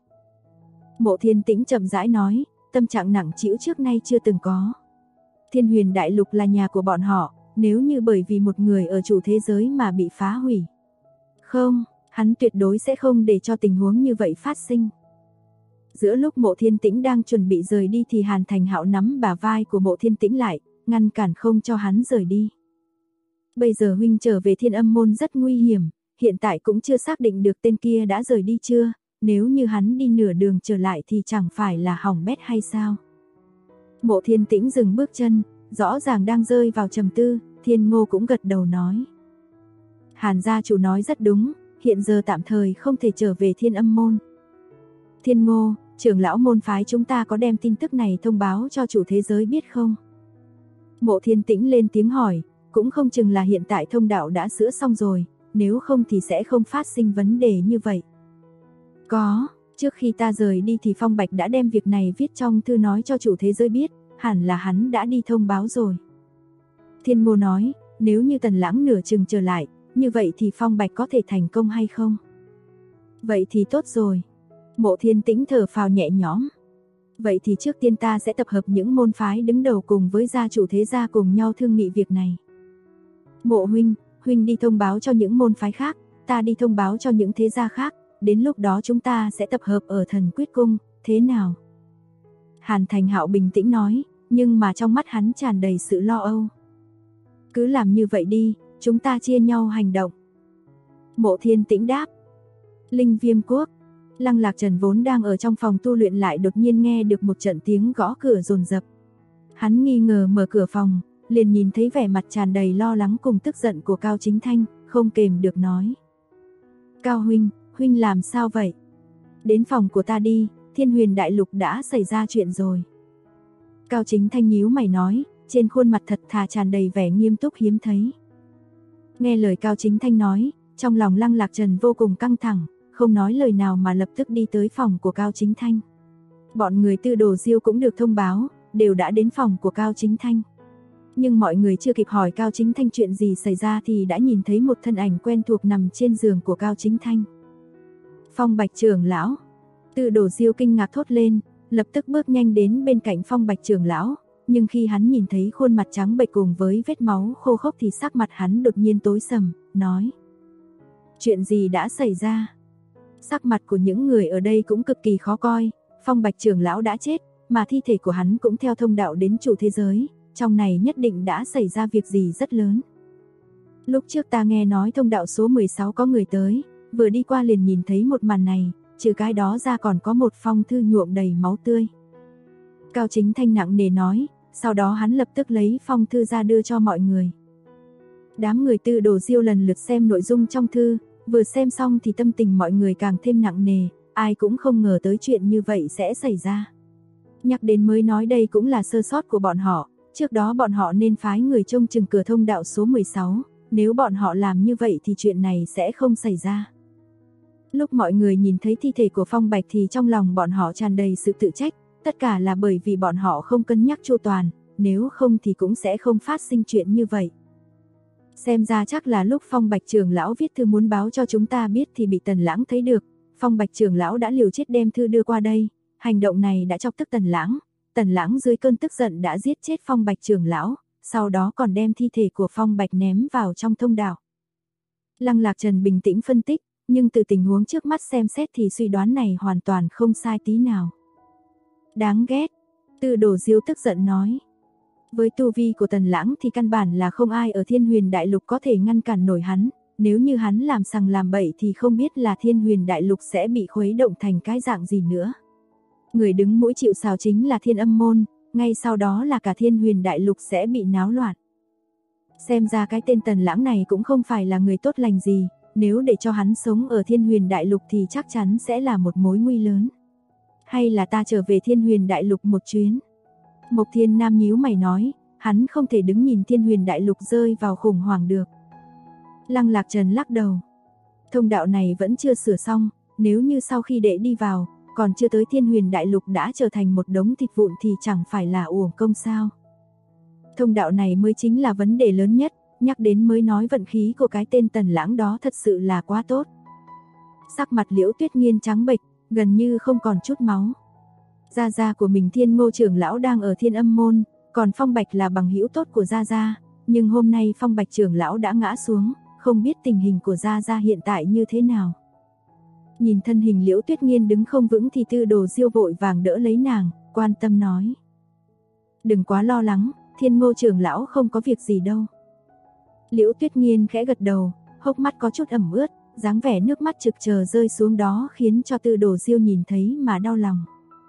Mộ Thiên Tĩnh chậm rãi nói, tâm trạng nặng trĩu trước nay chưa từng có. Thiên Huyền Đại Lục là nhà của bọn họ, nếu như bởi vì một người ở chủ thế giới mà bị phá hủy. Không, hắn tuyệt đối sẽ không để cho tình huống như vậy phát sinh. Giữa lúc Mộ Thiên Tĩnh đang chuẩn bị rời đi thì Hàn Thành Hạo nắm bả vai của Mộ Thiên Tĩnh lại, ngăn cản không cho hắn rời đi. Bây giờ huynh trở về Thiên Âm môn rất nguy hiểm, hiện tại cũng chưa xác định được tên kia đã rời đi chưa, nếu như hắn đi nửa đường trở lại thì chẳng phải là hỏng bét hay sao? Mộ Thiên Tĩnh dừng bước chân, rõ ràng đang rơi vào trầm tư, Thiên Ngô cũng gật đầu nói. Hàn gia chủ nói rất đúng, hiện giờ tạm thời không thể trở về Thiên Âm môn. Thiên Ngô, trưởng lão môn phái chúng ta có đem tin tức này thông báo cho chủ thế giới biết không? Mộ Thiên Tĩnh lên tiếng hỏi, cũng không chừng là hiện tại thông đạo đã sửa xong rồi, nếu không thì sẽ không phát sinh vấn đề như vậy. Có, trước khi ta rời đi thì Phong Bạch đã đem việc này viết trong thư nói cho chủ thế giới biết, hẳn là hắn đã đi thông báo rồi. Thiên Ngô nói, nếu như Tần Lãng nửa chừng trở lại, như vậy thì Phong Bạch có thể thành công hay không? Vậy thì tốt rồi. Mộ Thiên Tĩnh thở phào nhẹ nhõm. Vậy thì trước tiên ta sẽ tập hợp những môn phái đứng đầu cùng với gia chủ thế gia cùng nhau thương nghị việc này. Mộ huynh đi thông báo cho những môn phái khác, ta đi thông báo cho những thế gia khác, đến lúc đó chúng ta sẽ tập hợp ở Thần Quyết Cung, thế nào? Hàn Thành Hạo bình tĩnh nói, nhưng mà trong mắt hắn tràn đầy sự lo âu. Cứ làm như vậy đi, chúng ta chia nhau hành động. Mộ Thiên Tĩnh đáp. Linh Viêm Quốc. Lăng Lạc Trần vốn đang ở trong phòng tu luyện lại đột nhiên nghe được một trận tiếng gõ cửa dồn dập. Hắn nghi ngờ mở cửa phòng, liền nhìn thấy vẻ mặt tràn đầy lo lắng cùng tức giận của Cao Chính Thanh, không kềm được nói. Cao huynh làm sao vậy? Đến phòng của ta đi, Thiên Huyền Đại Lục đã xảy ra chuyện rồi. Cao Chính Thanh nhíu mày nói, trên khuôn mặt thật thà tràn đầy vẻ nghiêm túc hiếm thấy. Nghe lời Cao Chính Thanh nói, trong lòng Lăng Lạc Trần vô cùng căng thẳng, không nói lời nào mà lập tức đi tới phòng của Cao Chính Thanh. Bọn người Tư Đồ Diêu cũng được thông báo, đều đã đến phòng của Cao Chính Thanh. Nhưng mọi người chưa kịp hỏi Cao Chính Thanh chuyện gì xảy ra thì đã nhìn thấy một thân ảnh quen thuộc nằm trên giường của Cao Chính Thanh. Phong Bạch trưởng lão. Tư Đồ Diêu kinh ngạc thốt lên, lập tức bước nhanh đến bên cạnh Phong Bạch trưởng lão, nhưng khi hắn nhìn thấy khuôn mặt trắng bệch cùng với vết máu khô khốc thì sắc mặt hắn đột nhiên tối sầm, nói: "Chuyện gì đã xảy ra?" Sắc mặt của những người ở đây cũng cực kỳ khó coi, Phong Bạch trưởng lão đã chết, mà thi thể của hắn cũng theo thông đạo đến chủ thế giới, trong này nhất định đã xảy ra việc gì rất lớn. Lúc trước ta nghe nói thông đạo số 16 có người tới, vừa đi qua liền nhìn thấy một màn này, trừ cái đó ra còn có một phong thư nhuộm đầy máu tươi. Cao Chính Thanh nặng nề nói, sau đó hắn lập tức lấy phong thư ra đưa cho mọi người. Đám người Tư Đồ Diêu lần lượt xem nội dung trong thư, vừa xem xong thì tâm tình mọi người càng thêm nặng nề, ai cũng không ngờ tới chuyện như vậy sẽ xảy ra. Nhắc đến mới nói đây cũng là sơ sót của bọn họ, trước đó bọn họ nên phái người trông chừng cửa thông đạo số 16, nếu bọn họ làm như vậy thì chuyện này sẽ không xảy ra. Lúc mọi người nhìn thấy thi thể của Phong Bạch thì trong lòng bọn họ tràn đầy sự tự trách, tất cả là bởi vì bọn họ không cân nhắc chu toàn, nếu không thì cũng sẽ không phát sinh chuyện như vậy. Xem ra chắc là lúc Phong Bạch trưởng lão viết thư muốn báo cho chúng ta biết thì bị Tần Lãng thấy được, Phong Bạch trưởng lão đã liều chết đem thư đưa qua đây, hành động này đã chọc tức Tần Lãng dưới cơn tức giận đã giết chết Phong Bạch trưởng lão, sau đó còn đem thi thể của Phong Bạch ném vào trong thông đạo. Lăng Lạc Trần bình tĩnh phân tích, nhưng từ tình huống trước mắt xem xét thì suy đoán này hoàn toàn không sai tí nào. Đáng ghét, Tư Đồ Diêu tức giận nói. Với tu vi của Tần Lãng thì căn bản là không ai ở Thiên Huyền Đại Lục có thể ngăn cản nổi hắn, nếu như hắn làm sằng làm bậy thì không biết là Thiên Huyền Đại Lục sẽ bị khuấy động thành cái dạng gì nữa. Người đứng mũi chịu sào chính là Thiên Âm môn, ngay sau đó là cả Thiên Huyền Đại Lục sẽ bị náo loạn. Xem ra cái tên Tần Lãng này cũng không phải là người tốt lành gì, nếu để cho hắn sống ở Thiên Huyền Đại Lục thì chắc chắn sẽ là một mối nguy lớn. Hay là ta trở về Thiên Huyền Đại Lục một chuyến? Mộc Thiên Nam nhíu mày nói, hắn không thể đứng nhìn Thiên Huyền Đại Lục rơi vào khủng hoảng được. Lăng Lạc Trần lắc đầu. Thông đạo này vẫn chưa sửa xong, nếu như sau khi đệ đi vào, còn chưa tới Thiên Huyền Đại Lục đã trở thành một đống thịt vụn thì chẳng phải là uổng công sao. Thông đạo này mới chính là vấn đề lớn nhất, nhắc đến mới nói vận khí của cái tên Tần Lãng đó thật sự là quá tốt. Sắc mặt Liễu Tuyết Nghiên trắng bệch, gần như không còn chút máu. Gia gia của mình Thiên Ngô trưởng lão đang ở Thiên Âm môn, còn Phong Bạch là bằng hữu tốt của gia gia, nhưng hôm nay Phong Bạch trưởng lão đã ngã xuống, không biết tình hình của gia gia hiện tại như thế nào. Nhìn thân hình Liễu Tuyết Nghiên đứng không vững thì Tư Đồ Diêu vội vàng đỡ lấy nàng, quan tâm nói: "Đừng quá lo lắng, Thiên Ngô trưởng lão không có việc gì đâu." Liễu Tuyết Nghiên khẽ gật đầu, hốc mắt có chút ẩm ướt, dáng vẻ nước mắt trực chờ rơi xuống đó khiến cho Tư Đồ Diêu nhìn thấy mà đau lòng.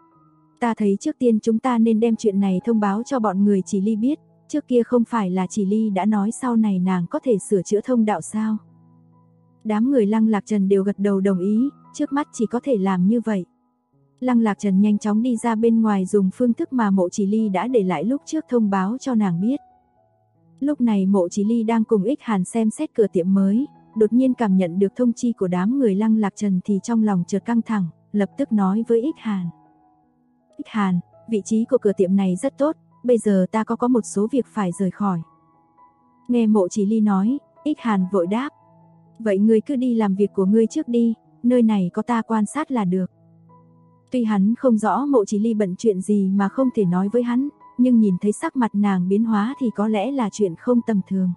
Ta thấy trước tiên chúng ta nên đem chuyện này thông báo cho bọn người Chỉ Ly biết, trước kia không phải là Chỉ Ly đã nói sau này nàng có thể sửa chữa thông đạo sao? Đám người Lăng Lạc Trần đều gật đầu đồng ý, trước mắt chỉ có thể làm như vậy. Lăng Lạc Trần nhanh chóng đi ra bên ngoài dùng phương thức mà Mộ Chỉ Ly đã để lại lúc trước thông báo cho nàng biết. Lúc này Mộ Chỉ Ly đang cùng Ích Hàn xem xét cửa tiệm mới, đột nhiên cảm nhận được thông chi của đám người Lăng Lạc Trần thì trong lòng chợt căng thẳng, lập tức nói với Ích Hàn. Ích Hàn, vị trí của cửa tiệm này rất tốt, bây giờ ta có một số việc phải rời khỏi. Nghe Mộ Chỉ Ly nói, Ích Hàn vội đáp. Vậy ngươi cứ đi làm việc của ngươi trước đi, nơi này có ta quan sát là được. Tuy hắn không rõ Mộ Chỉ Ly bận chuyện gì mà không thể nói với hắn, nhưng nhìn thấy sắc mặt nàng biến hóa thì có lẽ là chuyện không tầm thường.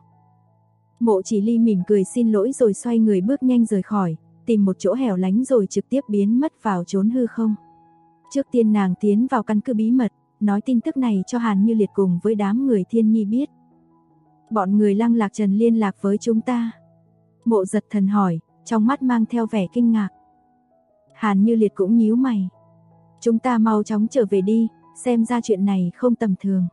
Mộ Chỉ Ly mỉm cười xin lỗi rồi xoay người bước nhanh rời khỏi, tìm một chỗ hẻo lánh rồi trực tiếp biến mất vào chốn hư không. Trước tiên nàng tiến vào căn cứ bí mật, nói tin tức này cho Hàn Như Liệt cùng với đám người Thiên Nhi biết. Bọn người Lăng Lạc Trần liên lạc với chúng ta. Mộ Giật Thần hỏi, trong mắt mang theo vẻ kinh ngạc. Hàn Như Liệt cũng nhíu mày. Chúng ta mau chóng trở về đi, xem ra chuyện này không tầm thường.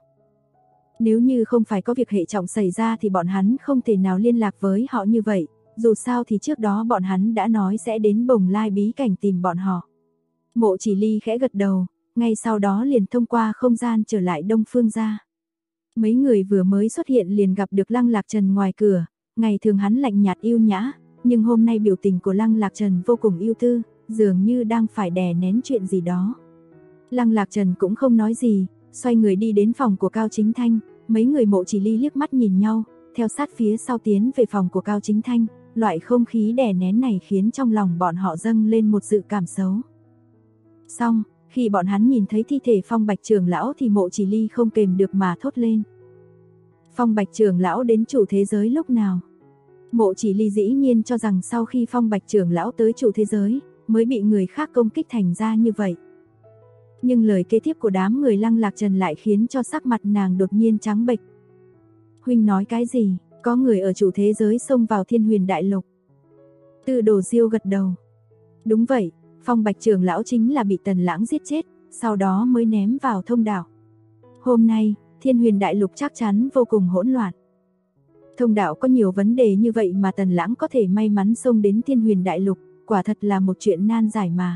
Nếu như không phải có việc hệ trọng xảy ra thì bọn hắn không thể nào liên lạc với họ như vậy, dù sao thì trước đó bọn hắn đã nói sẽ đến Bồng Lai bí cảnh tìm bọn họ. Mộ Chỉ Ly khẽ gật đầu, ngay sau đó liền thông qua không gian trở lại Đông Phương gia. Mấy người vừa mới xuất hiện liền gặp được Lăng Lạc Trần ngoài cửa, ngày thường hắn lạnh nhạt yêu nhã, nhưng hôm nay biểu tình của Lăng Lạc Trần vô cùng ưu tư, dường như đang phải đè nén chuyện gì đó. Lăng Lạc Trần cũng không nói gì, xoay người đi đến phòng của Cao Chính Thanh, mấy người Mộ Chỉ Ly liếc mắt nhìn nhau, theo sát phía sau tiến về phòng của Cao Chính Thanh, loại không khí đè nén này khiến trong lòng bọn họ dâng lên một dự cảm xấu. Xong, khi bọn hắn nhìn thấy thi thể Phong Bạch trưởng lão thì Mộ Chỉ Ly không kềm được mà thốt lên. Phong Bạch trưởng lão đến chủ thế giới lúc nào? Mộ Chỉ Ly dĩ nhiên cho rằng sau khi Phong Bạch trưởng lão tới chủ thế giới, mới bị người khác công kích thành ra như vậy. Nhưng lời kế tiếp của đám người Lăng Lạc Trần lại khiến cho sắc mặt nàng đột nhiên trắng bệch. Huynh nói cái gì? Có người ở chủ thế giới xông vào Thiên Huyền Đại Lục. Tư Đồ Diêu gật đầu. Đúng vậy, Phong Bạch trưởng lão chính là bị Tần Lãng giết chết, sau đó mới ném vào thông đạo. Hôm nay, Thiên Huyền Đại Lục chắc chắn vô cùng hỗn loạn. Thông đạo có nhiều vấn đề như vậy mà Tần Lãng có thể may mắn xông đến Thiên Huyền Đại Lục, quả thật là một chuyện nan giải mà.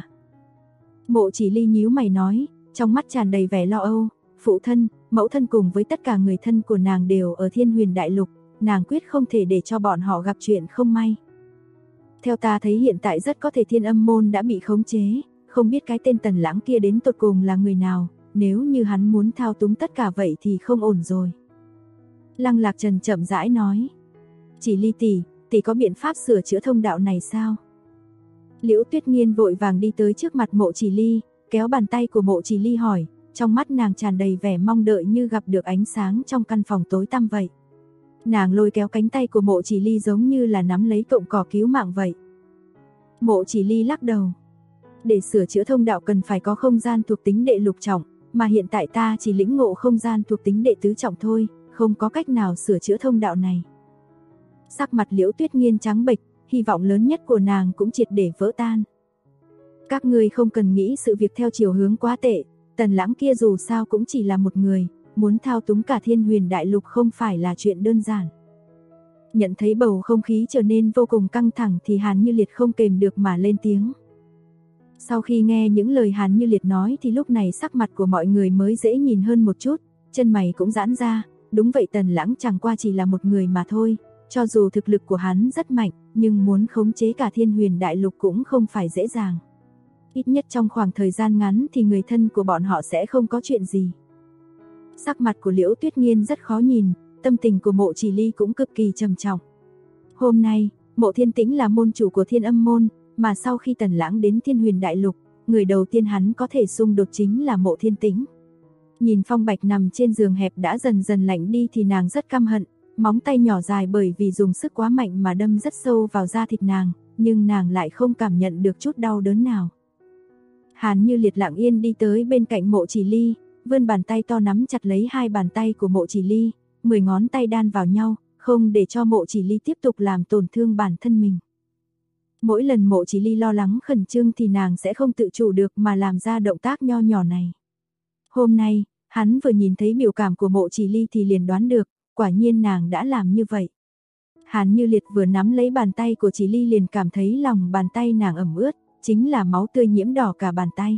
Mộ Chỉ Ly nhíu mày nói, trong mắt tràn đầy vẻ lo âu, phụ thân, mẫu thân cùng với tất cả người thân của nàng đều ở Thiên Huyền Đại Lục, nàng quyết không thể để cho bọn họ gặp chuyện không may. Theo ta thấy hiện tại rất có thể Thiên Âm môn đã bị khống chế, không biết cái tên Tần Lãng kia đến tột cùng là người nào, nếu như hắn muốn thao túng tất cả vậy thì không ổn rồi. Lăng Lạc Trần chậm rãi nói, Chỉ Ly tỷ có biện pháp sửa chữa thông đạo này sao? Liễu Tuyết Nghiên vội vàng đi tới trước mặt Mộ Chỉ Ly, kéo bàn tay của Mộ Chỉ Ly hỏi, trong mắt nàng tràn đầy vẻ mong đợi như gặp được ánh sáng trong căn phòng tối tăm vậy. Nàng lôi kéo cánh tay của Mộ Chỉ Ly giống như là nắm lấy cọng cỏ cứu mạng vậy. Mộ Chỉ Ly lắc đầu. Để sửa chữa thông đạo cần phải có không gian thuộc tính đệ lục trọng, mà hiện tại ta chỉ lĩnh ngộ không gian thuộc tính đệ tứ trọng thôi, không có cách nào sửa chữa thông đạo này. Sắc mặt Liễu Tuyết Nghiên trắng bệch, hy vọng lớn nhất của nàng cũng triệt để vỡ tan. Các ngươi không cần nghĩ sự việc theo chiều hướng quá tệ, Tần Lãng kia dù sao cũng chỉ là một người, muốn thao túng cả Thiên Huyền Đại Lục không phải là chuyện đơn giản. Nhận thấy bầu không khí trở nên vô cùng căng thẳng thì Hàn Như Liệt không kềm được mà lên tiếng. Sau khi nghe những lời Hàn Như Liệt nói thì lúc này sắc mặt của mọi người mới dễ nhìn hơn một chút, chân mày cũng giãn ra, đúng vậy Tần Lãng chẳng qua chỉ là một người mà thôi, cho dù thực lực của hắn rất mạnh, nhưng muốn khống chế cả Thiên Huyền Đại Lục cũng không phải dễ dàng. Ít nhất trong khoảng thời gian ngắn thì người thân của bọn họ sẽ không có chuyện gì. Sắc mặt của Liễu Tuyết Nghiên rất khó nhìn, tâm tình của Mộ Chỉ Ly cũng cực kỳ trầm trọng. Hôm nay, Mộ Thiên Tĩnh là môn chủ của Thiên Âm môn, mà sau khi Tần Lãng đến Thiên Huyền Đại Lục, người đầu tiên hắn có thể xung đột chính là Mộ Thiên Tĩnh. Nhìn Phong Bạch nằm trên giường hẹp đã dần dần lạnh đi thì nàng rất căm hận, móng tay nhỏ dài bởi vì dùng sức quá mạnh mà đâm rất sâu vào da thịt nàng, nhưng nàng lại không cảm nhận được chút đau đớn nào. Hàn Như Liệt lặng yên đi tới bên cạnh Mộ Chỉ Ly, vươn bàn tay to nắm chặt lấy hai bàn tay của Mộ Chỉ Ly, 10 ngón tay đan vào nhau, không để cho Mộ Chỉ Ly tiếp tục làm tổn thương bản thân mình. Mỗi lần Mộ Chỉ Ly lo lắng khẩn trương thì nàng sẽ không tự chủ được mà làm ra động tác nho nhỏ này. Hôm nay, hắn vừa nhìn thấy biểu cảm của Mộ Chỉ Ly thì liền đoán được, quả nhiên nàng đã làm như vậy. Hàn Như Liệt vừa nắm lấy bàn tay của Chỉ Ly liền cảm thấy lòng bàn tay nàng ẩm ướt, chính là máu tươi nhiễm đỏ cả bàn tay.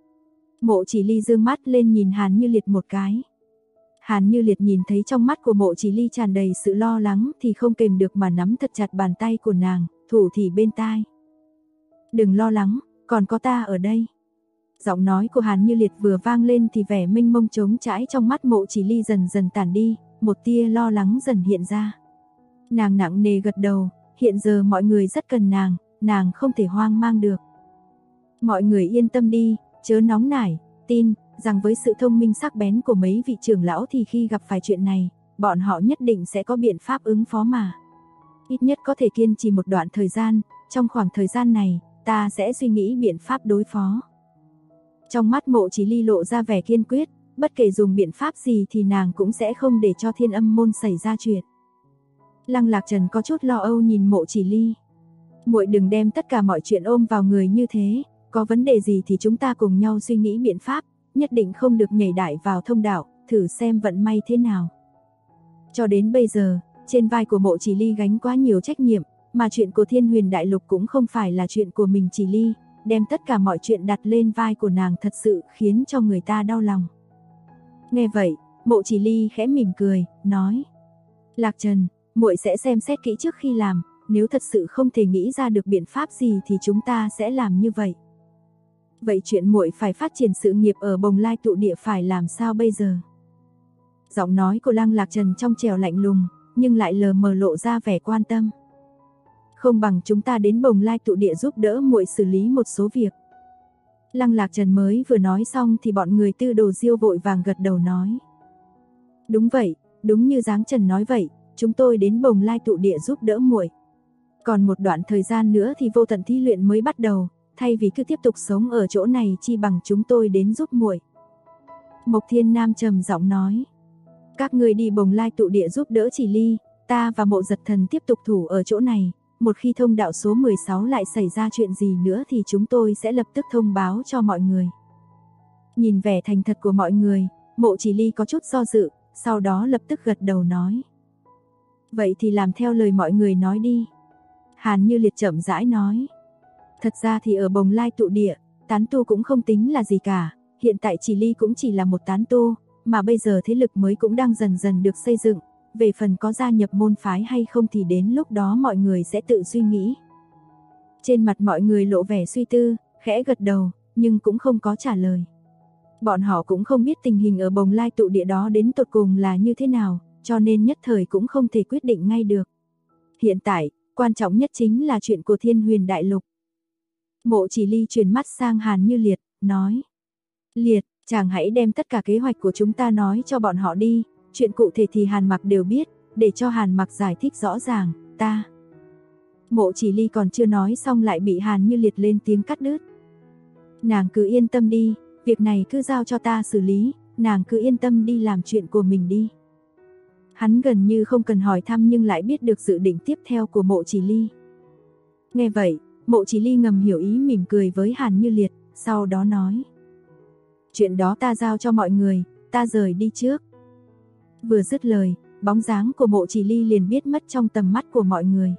Mộ Chỉ Ly dương mắt lên nhìn Hàn Như Liệt một cái. Hàn Như Liệt nhìn thấy trong mắt của Mộ Chỉ Ly tràn đầy sự lo lắng thì không kềm được mà nắm thật chặt bàn tay của nàng, thủ thì bên tai. Đừng lo lắng, còn có ta ở đây. Giọng nói của Hàn Như Liệt vừa vang lên thì vẻ mênh mông trống trải trong mắt Mộ Chỉ Ly dần dần tản đi, một tia lo lắng dần hiện ra. Nàng nặng nề gật đầu, hiện giờ mọi người rất cần nàng không thể hoang mang được. Mọi người yên tâm đi, chớ nóng nảy, tin rằng với sự thông minh sắc bén của mấy vị trưởng lão thì khi gặp phải chuyện này, bọn họ nhất định sẽ có biện pháp ứng phó mà. Ít nhất có thể kiên trì một đoạn thời gian, trong khoảng thời gian này, ta sẽ suy nghĩ biện pháp đối phó. Trong mắt Mộ Chỉ Ly lộ ra vẻ kiên quyết, bất kể dùng biện pháp gì thì nàng cũng sẽ không để cho Thiên Âm môn xảy ra chuyện. Lăng Lạc Trần có chút lo âu nhìn Mộ Chỉ Ly. Muội đừng đem tất cả mọi chuyện ôm vào người như thế, có vấn đề gì thì chúng ta cùng nhau suy nghĩ biện pháp, nhất định không được nhảy đại vào thông đạo, thử xem vận may thế nào. Cho đến bây giờ, trên vai của Mộ Chỉ Ly gánh quá nhiều trách nhiệm, mà chuyện của Thiên Huyền Đại Lục cũng không phải là chuyện của mình Chỉ Ly, đem tất cả mọi chuyện đặt lên vai của nàng thật sự khiến cho người ta đau lòng. Nghe vậy, Mộ Chỉ Ly khẽ mỉm cười, nói: Lạc Trần, muội sẽ xem xét kỹ trước khi làm, nếu thật sự không thể nghĩ ra được biện pháp gì thì chúng ta sẽ làm như vậy. Vậy chuyện muội phải phát triển sự nghiệp ở Bồng Lai tụ địa phải làm sao bây giờ? Giọng nói của Lăng Lạc Trần trong trẻo lạnh lùng, nhưng lại lờ mờ lộ ra vẻ quan tâm. Không bằng chúng ta đến Bồng Lai tụ địa giúp đỡ muội xử lý một số việc. Lăng Lạc Trần mới vừa nói xong thì bọn người Tư Đồ Diêu vội vàng gật đầu nói. Đúng vậy, đúng như Giáng Trần nói vậy, chúng tôi đến Bồng Lai tụ địa giúp đỡ muội. Còn một đoạn thời gian nữa thì vô tận thí luyện mới bắt đầu, thay vì cứ tiếp tục sống ở chỗ này chi bằng chúng tôi đến giúp muội. Mộc Thiên Nam trầm giọng nói. Các ngươi đi Bồng Lai tụ địa giúp đỡ Chỉ Ly, ta và Mộ Giật Thần tiếp tục thủ ở chỗ này. Một khi thông đạo số 16 lại xảy ra chuyện gì nữa thì chúng tôi sẽ lập tức thông báo cho mọi người. Nhìn vẻ thành thật của mọi người, Mộ Chỉ Ly có chút do dự, sau đó lập tức gật đầu nói. Vậy thì làm theo lời mọi người nói đi. Hàn Như Liệt chậm rãi nói. Thật ra thì ở Bồng Lai tụ địa, tán tu cũng không tính là gì cả, hiện tại Chỉ Ly cũng chỉ là một tán tu, mà bây giờ thế lực mới cũng đang dần dần được xây dựng. Về phần có gia nhập môn phái hay không thì đến lúc đó mọi người sẽ tự suy nghĩ. Trên mặt mọi người lộ vẻ suy tư, khẽ gật đầu, nhưng cũng không có trả lời. Bọn họ cũng không biết tình hình ở Bồng Lai tụ địa đó đến tột cùng là như thế nào, cho nên nhất thời cũng không thể quyết định ngay được. Hiện tại, quan trọng nhất chính là chuyện của Thiên Huyền Đại Lục. Mộ Chỉ Ly chuyển mắt sang Hàn Như Liệt, nói. Liệt, chàng hãy đem tất cả kế hoạch của chúng ta nói cho bọn họ đi. Chuyện cụ thể thì Hàn Mặc đều biết, để cho Hàn Mặc giải thích rõ ràng, ta. Mộ Chỉ Ly còn chưa nói xong lại bị Hàn Như Liệt lên tiếng cắt đứt. Nàng cứ yên tâm đi, việc này cứ giao cho ta xử lý, nàng cứ yên tâm đi làm chuyện của mình đi. Hắn gần như không cần hỏi thăm nhưng lại biết được dự định tiếp theo của Mộ Chỉ Ly. Nghe vậy, Mộ Chỉ Ly ngầm hiểu ý mỉm cười với Hàn Như Liệt, sau đó nói. Chuyện đó ta giao cho mọi người, ta rời đi trước. Vừa dứt lời, bóng dáng của Mộ Chỉ Ly liền biến mất trong tầm mắt của mọi người.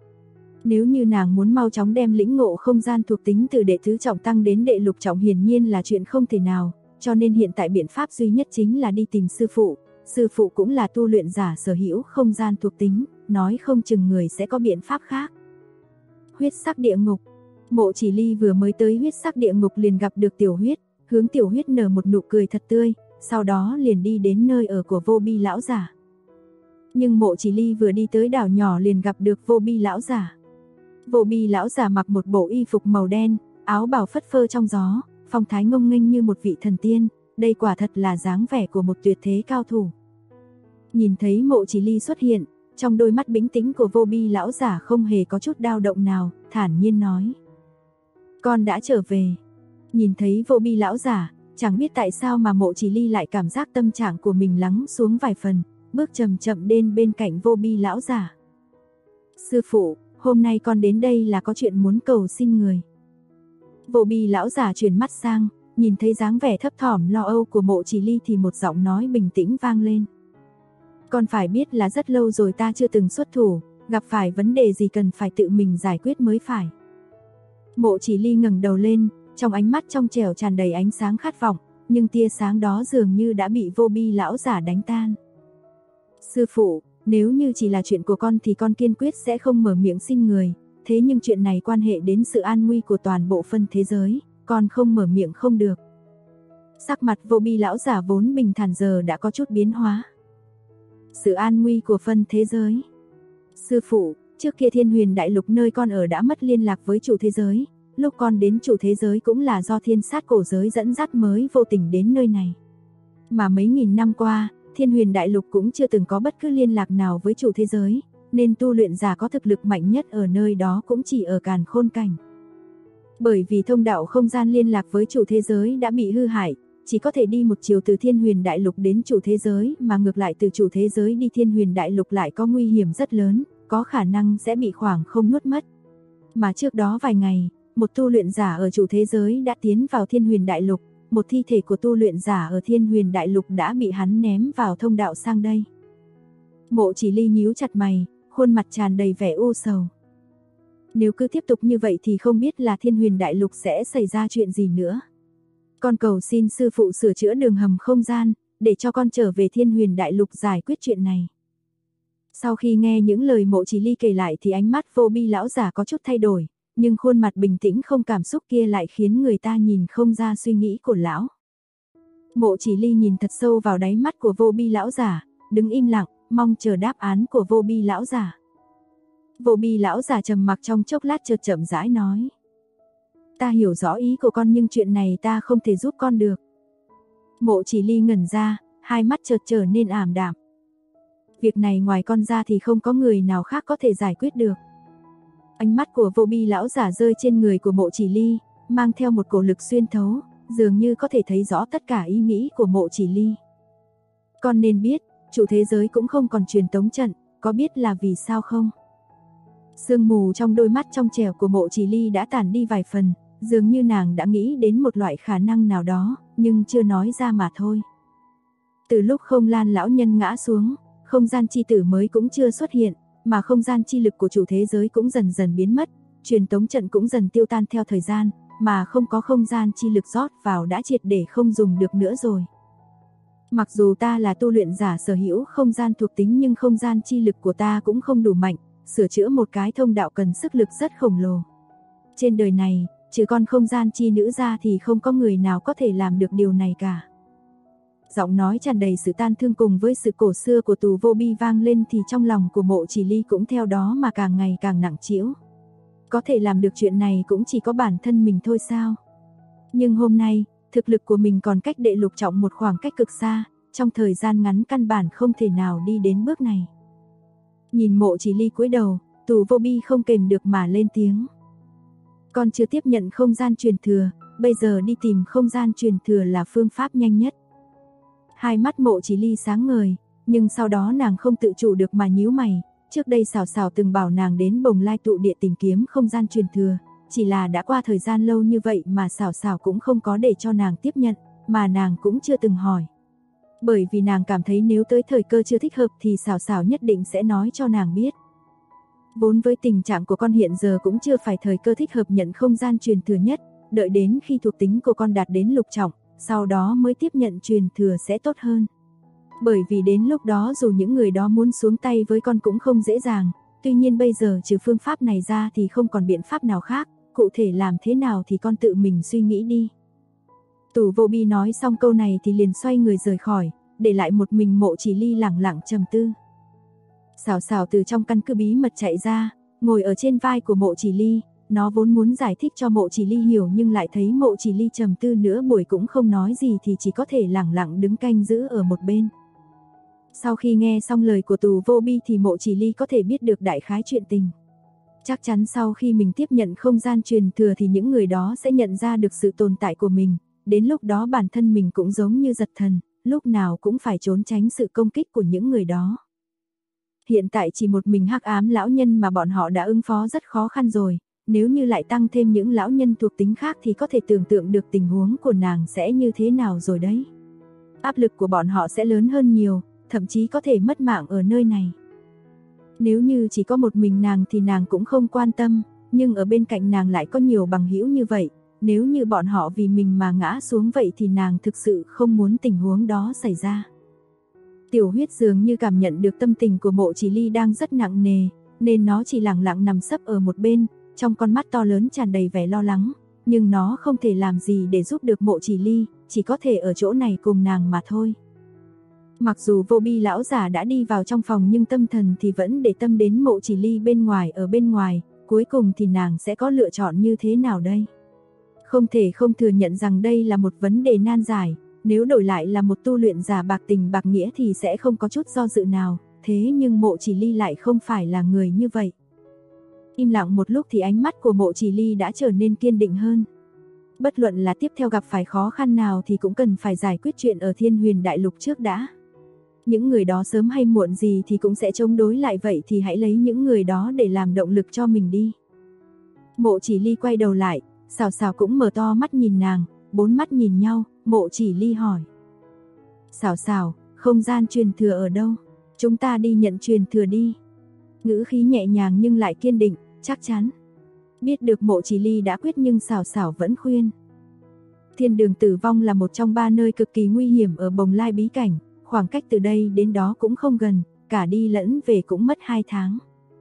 Nếu như nàng muốn mau chóng đem lĩnh ngộ không gian thuộc tính từ đệ tứ trọng tăng đến đệ lục trọng hiển nhiên là chuyện không thể nào, cho nên hiện tại biện pháp duy nhất chính là đi tìm sư phụ cũng là tu luyện giả sở hữu không gian thuộc tính, nói không chừng người sẽ có biện pháp khác. Huyết sắc địa ngục. Mộ Chỉ Ly vừa mới tới huyết sắc địa ngục liền gặp được Tiểu Huyết, hướng Tiểu Huyết nở một nụ cười thật tươi, sau đó liền đi đến nơi ở của Vô Bi lão giả. Nhưng Mộ Chỉ Ly vừa đi tới đảo nhỏ liền gặp được Vô Bi lão giả. Vô Bi lão giả mặc một bộ y phục màu đen, áo bào phất phơ trong gió, phong thái ngông nghênh như một vị thần tiên, đây quả thật là dáng vẻ của một tuyệt thế cao thủ. Nhìn thấy Mộ Chỉ Ly xuất hiện, trong đôi mắt bĩnh tĩnh của Vô Bi lão giả không hề có chút dao động nào, thản nhiên nói: "Con đã trở về." Nhìn thấy Vô Bi lão giả, chẳng biết tại sao mà Mộ Chỉ Ly lại cảm giác tâm trạng của mình lắng xuống vài phần, bước chậm chậm đến bên cạnh Vô Bi lão giả. "Sư phụ, hôm nay con đến đây là có chuyện muốn cầu xin người." Vô Bi lão giả chuyển mắt sang, nhìn thấy dáng vẻ thấp thỏm lo âu của Mộ Chỉ Ly thì một giọng nói bình tĩnh vang lên. "Con phải biết là rất lâu rồi ta chưa từng xuất thủ, gặp phải vấn đề gì cần phải tự mình giải quyết mới phải. Mộ Chỉ Ly ngẩng đầu lên, trong ánh mắt trong trẻo tràn đầy ánh sáng khát vọng, nhưng tia sáng đó dường như đã bị Vô Bi lão giả đánh tan. Sư phụ, nếu như chỉ là chuyện của con thì con kiên quyết sẽ không mở miệng xin người, thế nhưng chuyện này quan hệ đến sự an nguy của toàn bộ phân thế giới, con không mở miệng không được. Sắc mặt Vô Bi lão giả vốn bình thản giờ đã có chút biến hóa. Sự an nguy của phân thế giới. Sư phụ, trước kia Thiên Huyền Đại Lục nơi con ở đã mất liên lạc với chủ thế giới, lúc con đến chủ thế giới cũng là do Thiên Sát cổ giới dẫn dắt mới vô tình đến nơi này. Mà mấy nghìn năm qua, Thiên Huyền Đại Lục cũng chưa từng có bất cứ liên lạc nào với chủ thế giới, nên tu luyện giả có thực lực mạnh nhất ở nơi đó cũng chỉ ở Càn Khôn Cảnh. Bởi vì thông đạo không gian liên lạc với chủ thế giới đã bị hư hại, chỉ có thể đi một chiều từ Thiên Huyền Đại Lục đến chủ thế giới, mà ngược lại từ chủ thế giới đi Thiên Huyền Đại Lục lại có nguy hiểm rất lớn, có khả năng sẽ bị khoảng không nuốt mất. Mà trước đó vài ngày, một tu luyện giả ở chủ thế giới đã tiến vào Thiên Huyền Đại Lục, một thi thể của tu luyện giả ở Thiên Huyền Đại Lục đã bị hắn ném vào thông đạo sang đây. Mộ Chỉ Ly nhíu chặt mày, khuôn mặt tràn đầy vẻ u sầu. Nếu cứ tiếp tục như vậy thì không biết là Thiên Huyền Đại Lục sẽ xảy ra chuyện gì nữa. Con cầu xin sư phụ sửa chữa đường hầm không gian, để cho con trở về Thiên Huyền Đại Lục giải quyết chuyện này. Sau khi nghe những lời Mộ Chỉ Ly kể lại thì ánh mắt Vô Bi lão giả có chút thay đổi, nhưng khuôn mặt bình tĩnh không cảm xúc kia lại khiến người ta nhìn không ra suy nghĩ của lão. Mộ Chỉ Ly nhìn thật sâu vào đáy mắt của Vô Bi lão giả, đứng im lặng, mong chờ đáp án của Vô Bi lão giả. Vô Bi lão giả trầm mặc trong chốc lát chợt chậm rãi nói: "Ta hiểu rõ ý của con nhưng chuyện này ta không thể giúp con được." Mộ Chỉ Ly ngẩn ra, hai mắt chợt trở nên ảm đạm. Việc này ngoài con ra thì không có người nào khác có thể giải quyết được. Ánh mắt của Vô Bi lão giả rơi trên người của Mộ Chỉ Ly, mang theo một cổ lực xuyên thấu, dường như có thể thấy rõ tất cả ý nghĩ của Mộ Chỉ Ly. Con nên biết, chủ thế giới cũng không còn truyền tống trận, có biết là vì sao không? Sương mù trong đôi mắt trong trẻo của Mộ Chỉ Ly đã tản đi vài phần, dường như nàng đã nghĩ đến một loại khả năng nào đó, nhưng chưa nói ra mà thôi. Từ lúc Không Lan lão nhân ngã xuống, không gian chi tử mới cũng chưa xuất hiện, mà không gian chi lực của chủ thế giới cũng dần dần biến mất, truyền tống trận cũng dần tiêu tan theo thời gian, mà không có không gian chi lực rót vào đã triệt để không dùng được nữa rồi. Mặc dù ta là tu luyện giả sở hữu không gian thuộc tính nhưng không gian chi lực của ta cũng không đủ mạnh, sửa chữa một cái thông đạo cần sức lực rất khổng lồ. Trên đời này, trừ con không gian chi nữ ra thì không có người nào có thể làm được điều này cả. Giọng nói tràn đầy sự tan thương cùng với sự cổ xưa của Tù Vô Bi vang lên thì trong lòng của Mộ Chỉ Ly cũng theo đó mà càng ngày càng nặng trĩu. Có thể làm được chuyện này cũng chỉ có bản thân mình thôi sao? Nhưng hôm nay, thực lực của mình còn cách đệ lục trọng một khoảng cách cực xa, trong thời gian ngắn căn bản không thể nào đi đến bước này. Nhìn Mộ Chỉ Ly cúi đầu, Tù Vô Bi không kềm được mà lên tiếng. Con chưa tiếp nhận không gian truyền thừa, bây giờ đi tìm không gian truyền thừa là phương pháp nhanh nhất. Hai mắt Mộ Chỉ Ly sáng ngời, nhưng sau đó nàng không tự chủ được mà nhíu mày, trước đây Sảo Sảo từng bảo nàng đến Bồng Lai tụ địa tìm kiếm không gian truyền thừa, chỉ là đã qua thời gian lâu như vậy mà Sảo Sảo cũng không có để cho nàng tiếp nhận, mà nàng cũng chưa từng hỏi. Bởi vì nàng cảm thấy nếu tới thời cơ chưa thích hợp thì Sảo Sảo nhất định sẽ nói cho nàng biết. Vốn với tình trạng của con hiện giờ cũng chưa phải thời cơ thích hợp nhận không gian truyền thừa nhất, đợi đến khi thuộc tính của con đạt đến lục trọng, sau đó mới tiếp nhận truyền thừa sẽ tốt hơn. Bởi vì đến lúc đó dù những người đó muốn xuống tay với con cũng không dễ dàng, tuy nhiên bây giờ trừ phương pháp này ra thì không còn biện pháp nào khác, cụ thể làm thế nào thì con tự mình suy nghĩ đi. Tù Vô Bi nói xong câu này thì liền xoay người rời khỏi, để lại một mình Mộ Chỉ Ly lẳng lặng trầm tư. Sảo Sảo từ trong căn cứ bí mật chạy ra, ngồi ở trên vai của Mộ Chỉ Ly, nó vốn muốn giải thích cho Mộ Chỉ Ly hiểu nhưng lại thấy Mộ Chỉ Ly trầm tư nửa buổi cũng không nói gì thì chỉ có thể lẳng lặng đứng canh giữ ở một bên. Sau khi nghe xong lời của Tù Vô Bi thì Mộ Chỉ Ly có thể biết được đại khái chuyện tình. Chắc chắn sau khi mình tiếp nhận không gian truyền thừa thì những người đó sẽ nhận ra được sự tồn tại của mình, đến lúc đó bản thân mình cũng giống như giật thần, lúc nào cũng phải trốn tránh sự công kích của những người đó. Hiện tại chỉ một mình Hắc Ám lão nhân mà bọn họ đã ứng phó rất khó khăn rồi, nếu như lại tăng thêm những lão nhân thuộc tính khác thì có thể tưởng tượng được tình huống của nàng sẽ như thế nào rồi đấy. Áp lực của bọn họ sẽ lớn hơn nhiều, thậm chí có thể mất mạng ở nơi này. Nếu như chỉ có một mình nàng thì nàng cũng không quan tâm, nhưng ở bên cạnh nàng lại có nhiều bằng hữu như vậy, nếu như bọn họ vì mình mà ngã xuống vậy thì nàng thực sự không muốn tình huống đó xảy ra. Tiểu Huyết dường như cảm nhận được tâm tình của Mộ Chỉ Ly đang rất nặng nề, nên nó chỉ lặng lặng nằm sấp ở một bên, trong con mắt to lớn tràn đầy vẻ lo lắng, nhưng nó không thể làm gì để giúp được Mộ Chỉ Ly, chỉ có thể ở chỗ này cùng nàng mà thôi. Mặc dù Vô Bi lão giả đã đi vào trong phòng nhưng tâm thần thì vẫn để tâm đến Mộ Chỉ Ly bên ngoài, ở bên ngoài, cuối cùng thì nàng sẽ có lựa chọn như thế nào đây? Không thể không thừa nhận rằng đây là một vấn đề nan giải, nếu đổi lại là một tu luyện giả bạc tình bạc nghĩa thì sẽ không có chút do dự nào, thế nhưng Mộ Chỉ Ly lại không phải là người như vậy. Im lặng một lúc thì ánh mắt của Mộ Chỉ Ly đã trở nên kiên định hơn. Bất luận là tiếp theo gặp phải khó khăn nào thì cũng cần phải giải quyết chuyện ở Thiên Huyền Đại Lục trước đã. Những người đó sớm hay muộn gì thì cũng sẽ chống đối lại, vậy thì hãy lấy những người đó để làm động lực cho mình đi. Mộ Chỉ Ly quay đầu lại, Sào Sào cũng mở to mắt nhìn nàng, bốn mắt nhìn nhau, Mộ Chỉ Ly hỏi. Sào Sào, không gian truyền thừa ở đâu? Chúng ta đi nhận truyền thừa đi. Ngữ khí nhẹ nhàng nhưng lại kiên định, chắc chắn. Biết được Mộ Chỉ Ly đã quyết nhưng Sào Sào vẫn khuyên. Thiên đường tử vong là một trong 3 nơi cực kỳ nguy hiểm ở Bồng Lai bí cảnh, khoảng cách từ đây đến đó cũng không gần, cả đi lẫn về cũng mất 2 tháng.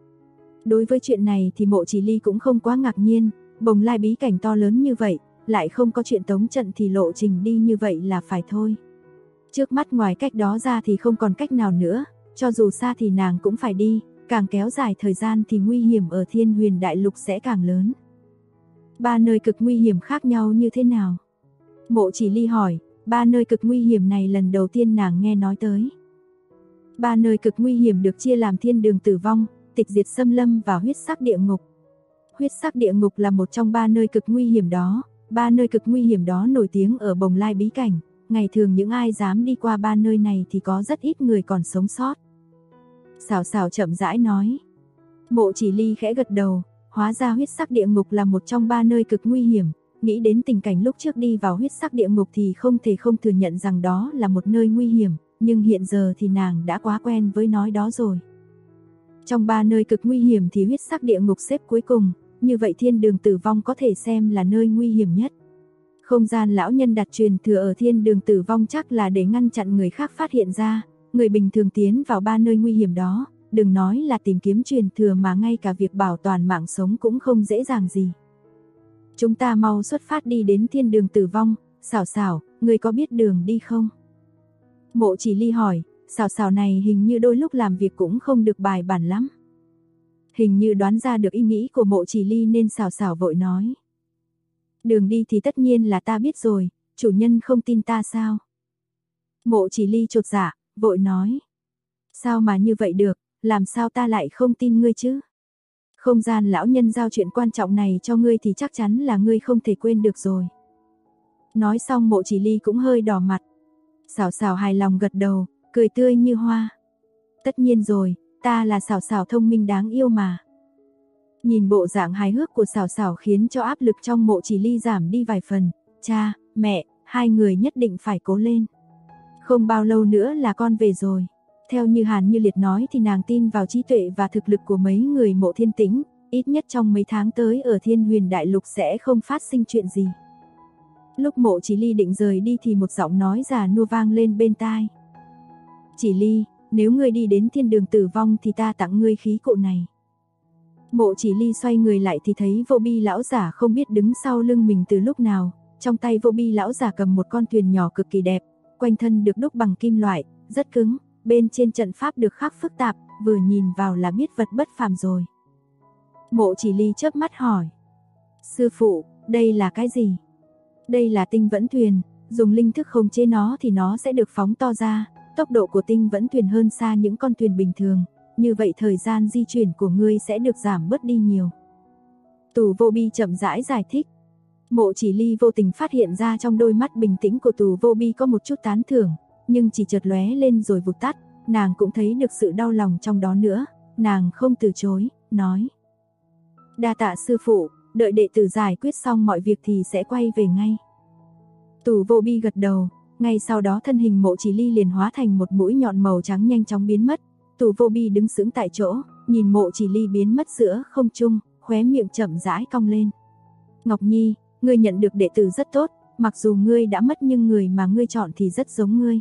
Đối với chuyện này thì Mộ Chỉ Ly cũng không quá ngạc nhiên, Bồng Lai bí cảnh to lớn như vậy, lại không có chuyện tống trận thì lộ trình đi như vậy là phải thôi. Trước mắt ngoài cách đó ra thì không còn cách nào nữa, cho dù xa thì nàng cũng phải đi, càng kéo dài thời gian thì nguy hiểm ở Thiên Huyền Đại Lục sẽ càng lớn. 3 nơi cực nguy hiểm khác nhau như thế nào? Mộ Chỉ Ly hỏi, 3 nơi cực nguy hiểm này lần đầu tiên nàng nghe nói tới. 3 nơi cực nguy hiểm được chia làm Thiên đường tử vong, Tịch diệt xâm lâm và Huyết sắc địa ngục. Huyết sắc địa ngục là một trong 3 nơi cực nguy hiểm đó, 3 nơi cực nguy hiểm đó nổi tiếng ở Bồng Lai bí cảnh, ngày thường những ai dám đi qua 3 nơi này thì có rất ít người còn sống sót. Sào Sào chậm rãi nói. Mộ Chỉ Ly khẽ gật đầu, hóa ra huyết sắc địa ngục là một trong 3 nơi cực nguy hiểm, nghĩ đến tình cảnh lúc trước đi vào huyết sắc địa ngục thì không thể không thừa nhận rằng đó là một nơi nguy hiểm, nhưng hiện giờ thì nàng đã quá quen với nói đó rồi. Trong 3 nơi cực nguy hiểm thì huyết sắc địa ngục xếp cuối cùng, như vậy thiên đường tử vong có thể xem là nơi nguy hiểm nhất. Không gian lão nhân đặt truyền thừa ở thiên đường tử vong chắc là để ngăn chặn người khác phát hiện ra, người bình thường tiến vào 3 nơi nguy hiểm đó, đừng nói là tìm kiếm truyền thừa mà ngay cả việc bảo toàn mạng sống cũng không dễ dàng gì. Chúng ta mau xuất phát đi đến thiên đường tử vong, Sào Sào, người có biết đường đi không? Mộ Chỉ Ly hỏi, Sào Sào này hình như đôi lúc làm việc cũng không được bài bản lắm. Hình như đoán ra được ý nghĩ của Mộ Chỉ Ly nên Sào Sào vội nói. Đường đi thì tất nhiên là ta biết rồi, chủ nhân không tin ta sao? Mộ Chỉ Ly chột dạ, vội nói. Sao mà như vậy được, làm sao ta lại không tin ngươi chứ? Không gian lão nhân giao chuyện quan trọng này cho ngươi thì chắc chắn là ngươi không thể quên được rồi. Nói xong Mộ Chỉ Ly cũng hơi đỏ mặt. Sào Sào hài lòng gật đầu, cười tươi như hoa. Tất nhiên rồi, ta là Sào Sào thông minh đáng yêu mà. Nhìn bộ dạng hài hước của Sào Sào khiến cho áp lực trong Mộ Chỉ Ly giảm đi vài phần. Cha, mẹ, hai người nhất định phải cố lên. Không bao lâu nữa là con về rồi. Theo như Hàn Như Liệt nói thì nàng tin vào trí tuệ và thực lực của mấy người Mộ Thiên Tĩnh, ít nhất trong mấy tháng tới ở Thiên Huyền Đại Lục sẽ không phát sinh chuyện gì. Lúc Mộ Chỉ Ly định rời đi thì một giọng nói già nua vang lên bên tai. Chỉ Ly, nếu ngươi đi đến thiên đường tử vong thì ta tặng ngươi khí cụ này. Mộ Chỉ Ly xoay người lại thì thấy Vô Bi lão giả không biết đứng sau lưng mình từ lúc nào, trong tay Vô Bi lão giả cầm một con thuyền nhỏ cực kỳ đẹp, quanh thân được đúc bằng kim loại, rất cứng, bên trên trận pháp được khắc phức tạp, vừa nhìn vào là biết vật bất phàm rồi. Mộ Chỉ Ly chớp mắt hỏi. Sư phụ, đây là cái gì? Đây là tinh vẫn thuyền, dùng linh thức khống chế nó thì nó sẽ được phóng to ra, tốc độ của tinh vẫn thuyền hơn xa những con thuyền bình thường, như vậy thời gian di chuyển của ngươi sẽ được giảm bớt đi nhiều. Tù Vô Bi chậm rãi giải thích. Mộ Chỉ Ly vô tình phát hiện ra trong đôi mắt bình tĩnh của Tù Vô Bi có một chút tán thưởng, nhưng chỉ chợt lóe lên rồi vụt tắt, nàng cũng thấy được sự đau lòng trong đó nữa, nàng không từ chối, nói. Đa tạ sư phụ, đợi đệ tử giải quyết xong mọi việc thì sẽ quay về ngay. Tù Vô Bi gật đầu, ngay sau đó thân hình Mộ Chỉ Ly liền hóa thành một mũi nhọn màu trắng nhanh chóng biến mất. Tù Vô Bi đứng sững tại chỗ, nhìn Mộ Chỉ Ly biến mất giữa không trung, khóe miệng chậm rãi cong lên. Ngọc Nhi, ngươi nhận được đệ tử rất tốt, mặc dù ngươi đã mất nhưng người mà ngươi chọn thì rất giống ngươi.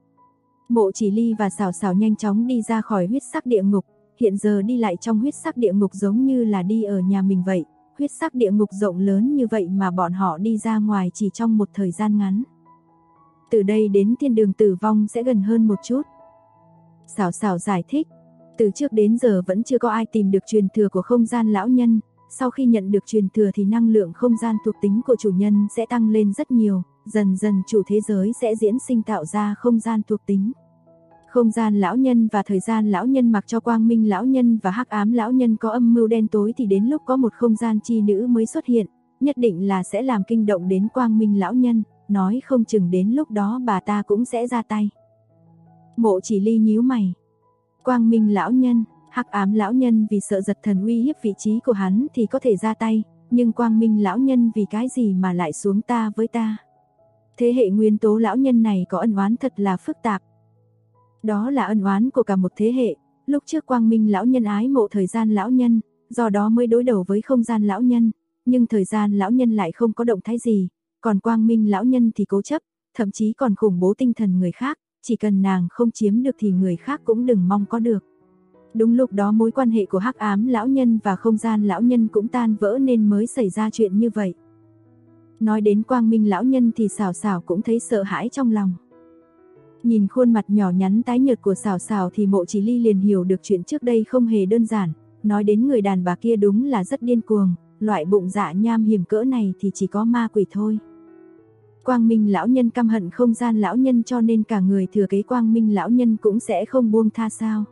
Mộ Chỉ Ly và Sảo Sảo nhanh chóng đi ra khỏi huyết sắc địa ngục, hiện giờ đi lại trong huyết sắc địa ngục giống như là đi ở nhà mình vậy. Huyết sắc địa ngục rộng lớn như vậy mà bọn họ đi ra ngoài chỉ trong một thời gian ngắn. Từ đây đến thiên đường tử vong sẽ gần hơn một chút. Sảo Sảo giải thích, từ trước đến giờ vẫn chưa có ai tìm được truyền thừa của không gian lão nhân. Sau khi nhận được truyền thừa thì năng lượng không gian thuộc tính của chủ nhân sẽ tăng lên rất nhiều, dần dần chủ thế giới sẽ diễn sinh tạo ra không gian thuộc tính. Không gian lão nhân và thời gian lão nhân mặc cho quang minh lão nhân và hắc ám lão nhân có âm mưu đen tối thì đến lúc có một không gian chi nữ mới xuất hiện, nhất định là sẽ làm kinh động đến quang minh lão nhân, nói không chừng đến lúc đó bà ta cũng sẽ ra tay. Mộ Chỉ Ly nhíu mày. Quang minh lão nhân, hắc ám lão nhân vì sợ giật thần uy hiếp vị trí của hắn thì có thể ra tay, nhưng quang minh lão nhân vì cái gì mà lại xuống ta với ta. Thế hệ nguyên tố lão nhân này có ân oán thật là phức tạp. Đó là ân oán của cả một thế hệ, lúc trước quang minh lão nhân ái mộ thời gian lão nhân, do đó mới đối đầu với không gian lão nhân, nhưng thời gian lão nhân lại không có động thái gì, còn quang minh lão nhân thì cố chấp, thậm chí còn khủng bố tinh thần người khác, chỉ cần nàng không chiếm được thì người khác cũng đừng mong có được. Đúng lúc đó mối quan hệ của hắc ám lão nhân và không gian lão nhân cũng tan vỡ nên mới xảy ra chuyện như vậy. Nói đến quang minh lão nhân thì Sảo Sảo cũng thấy sợ hãi trong lòng. Nhìn khuôn mặt nhỏ nhắn tái nhợt của Sảo Sảo thì Mộ Chỉ Ly liền hiểu được chuyện trước đây không hề đơn giản, nói đến người đàn bà kia đúng là rất điên cuồng, loại bụng dạ nham hiểm cỡ này thì chỉ có ma quỷ thôi. Quang minh lão nhân căm hận không gian lão nhân cho nên cả người thừa kế quang minh lão nhân cũng sẽ không buông tha sao.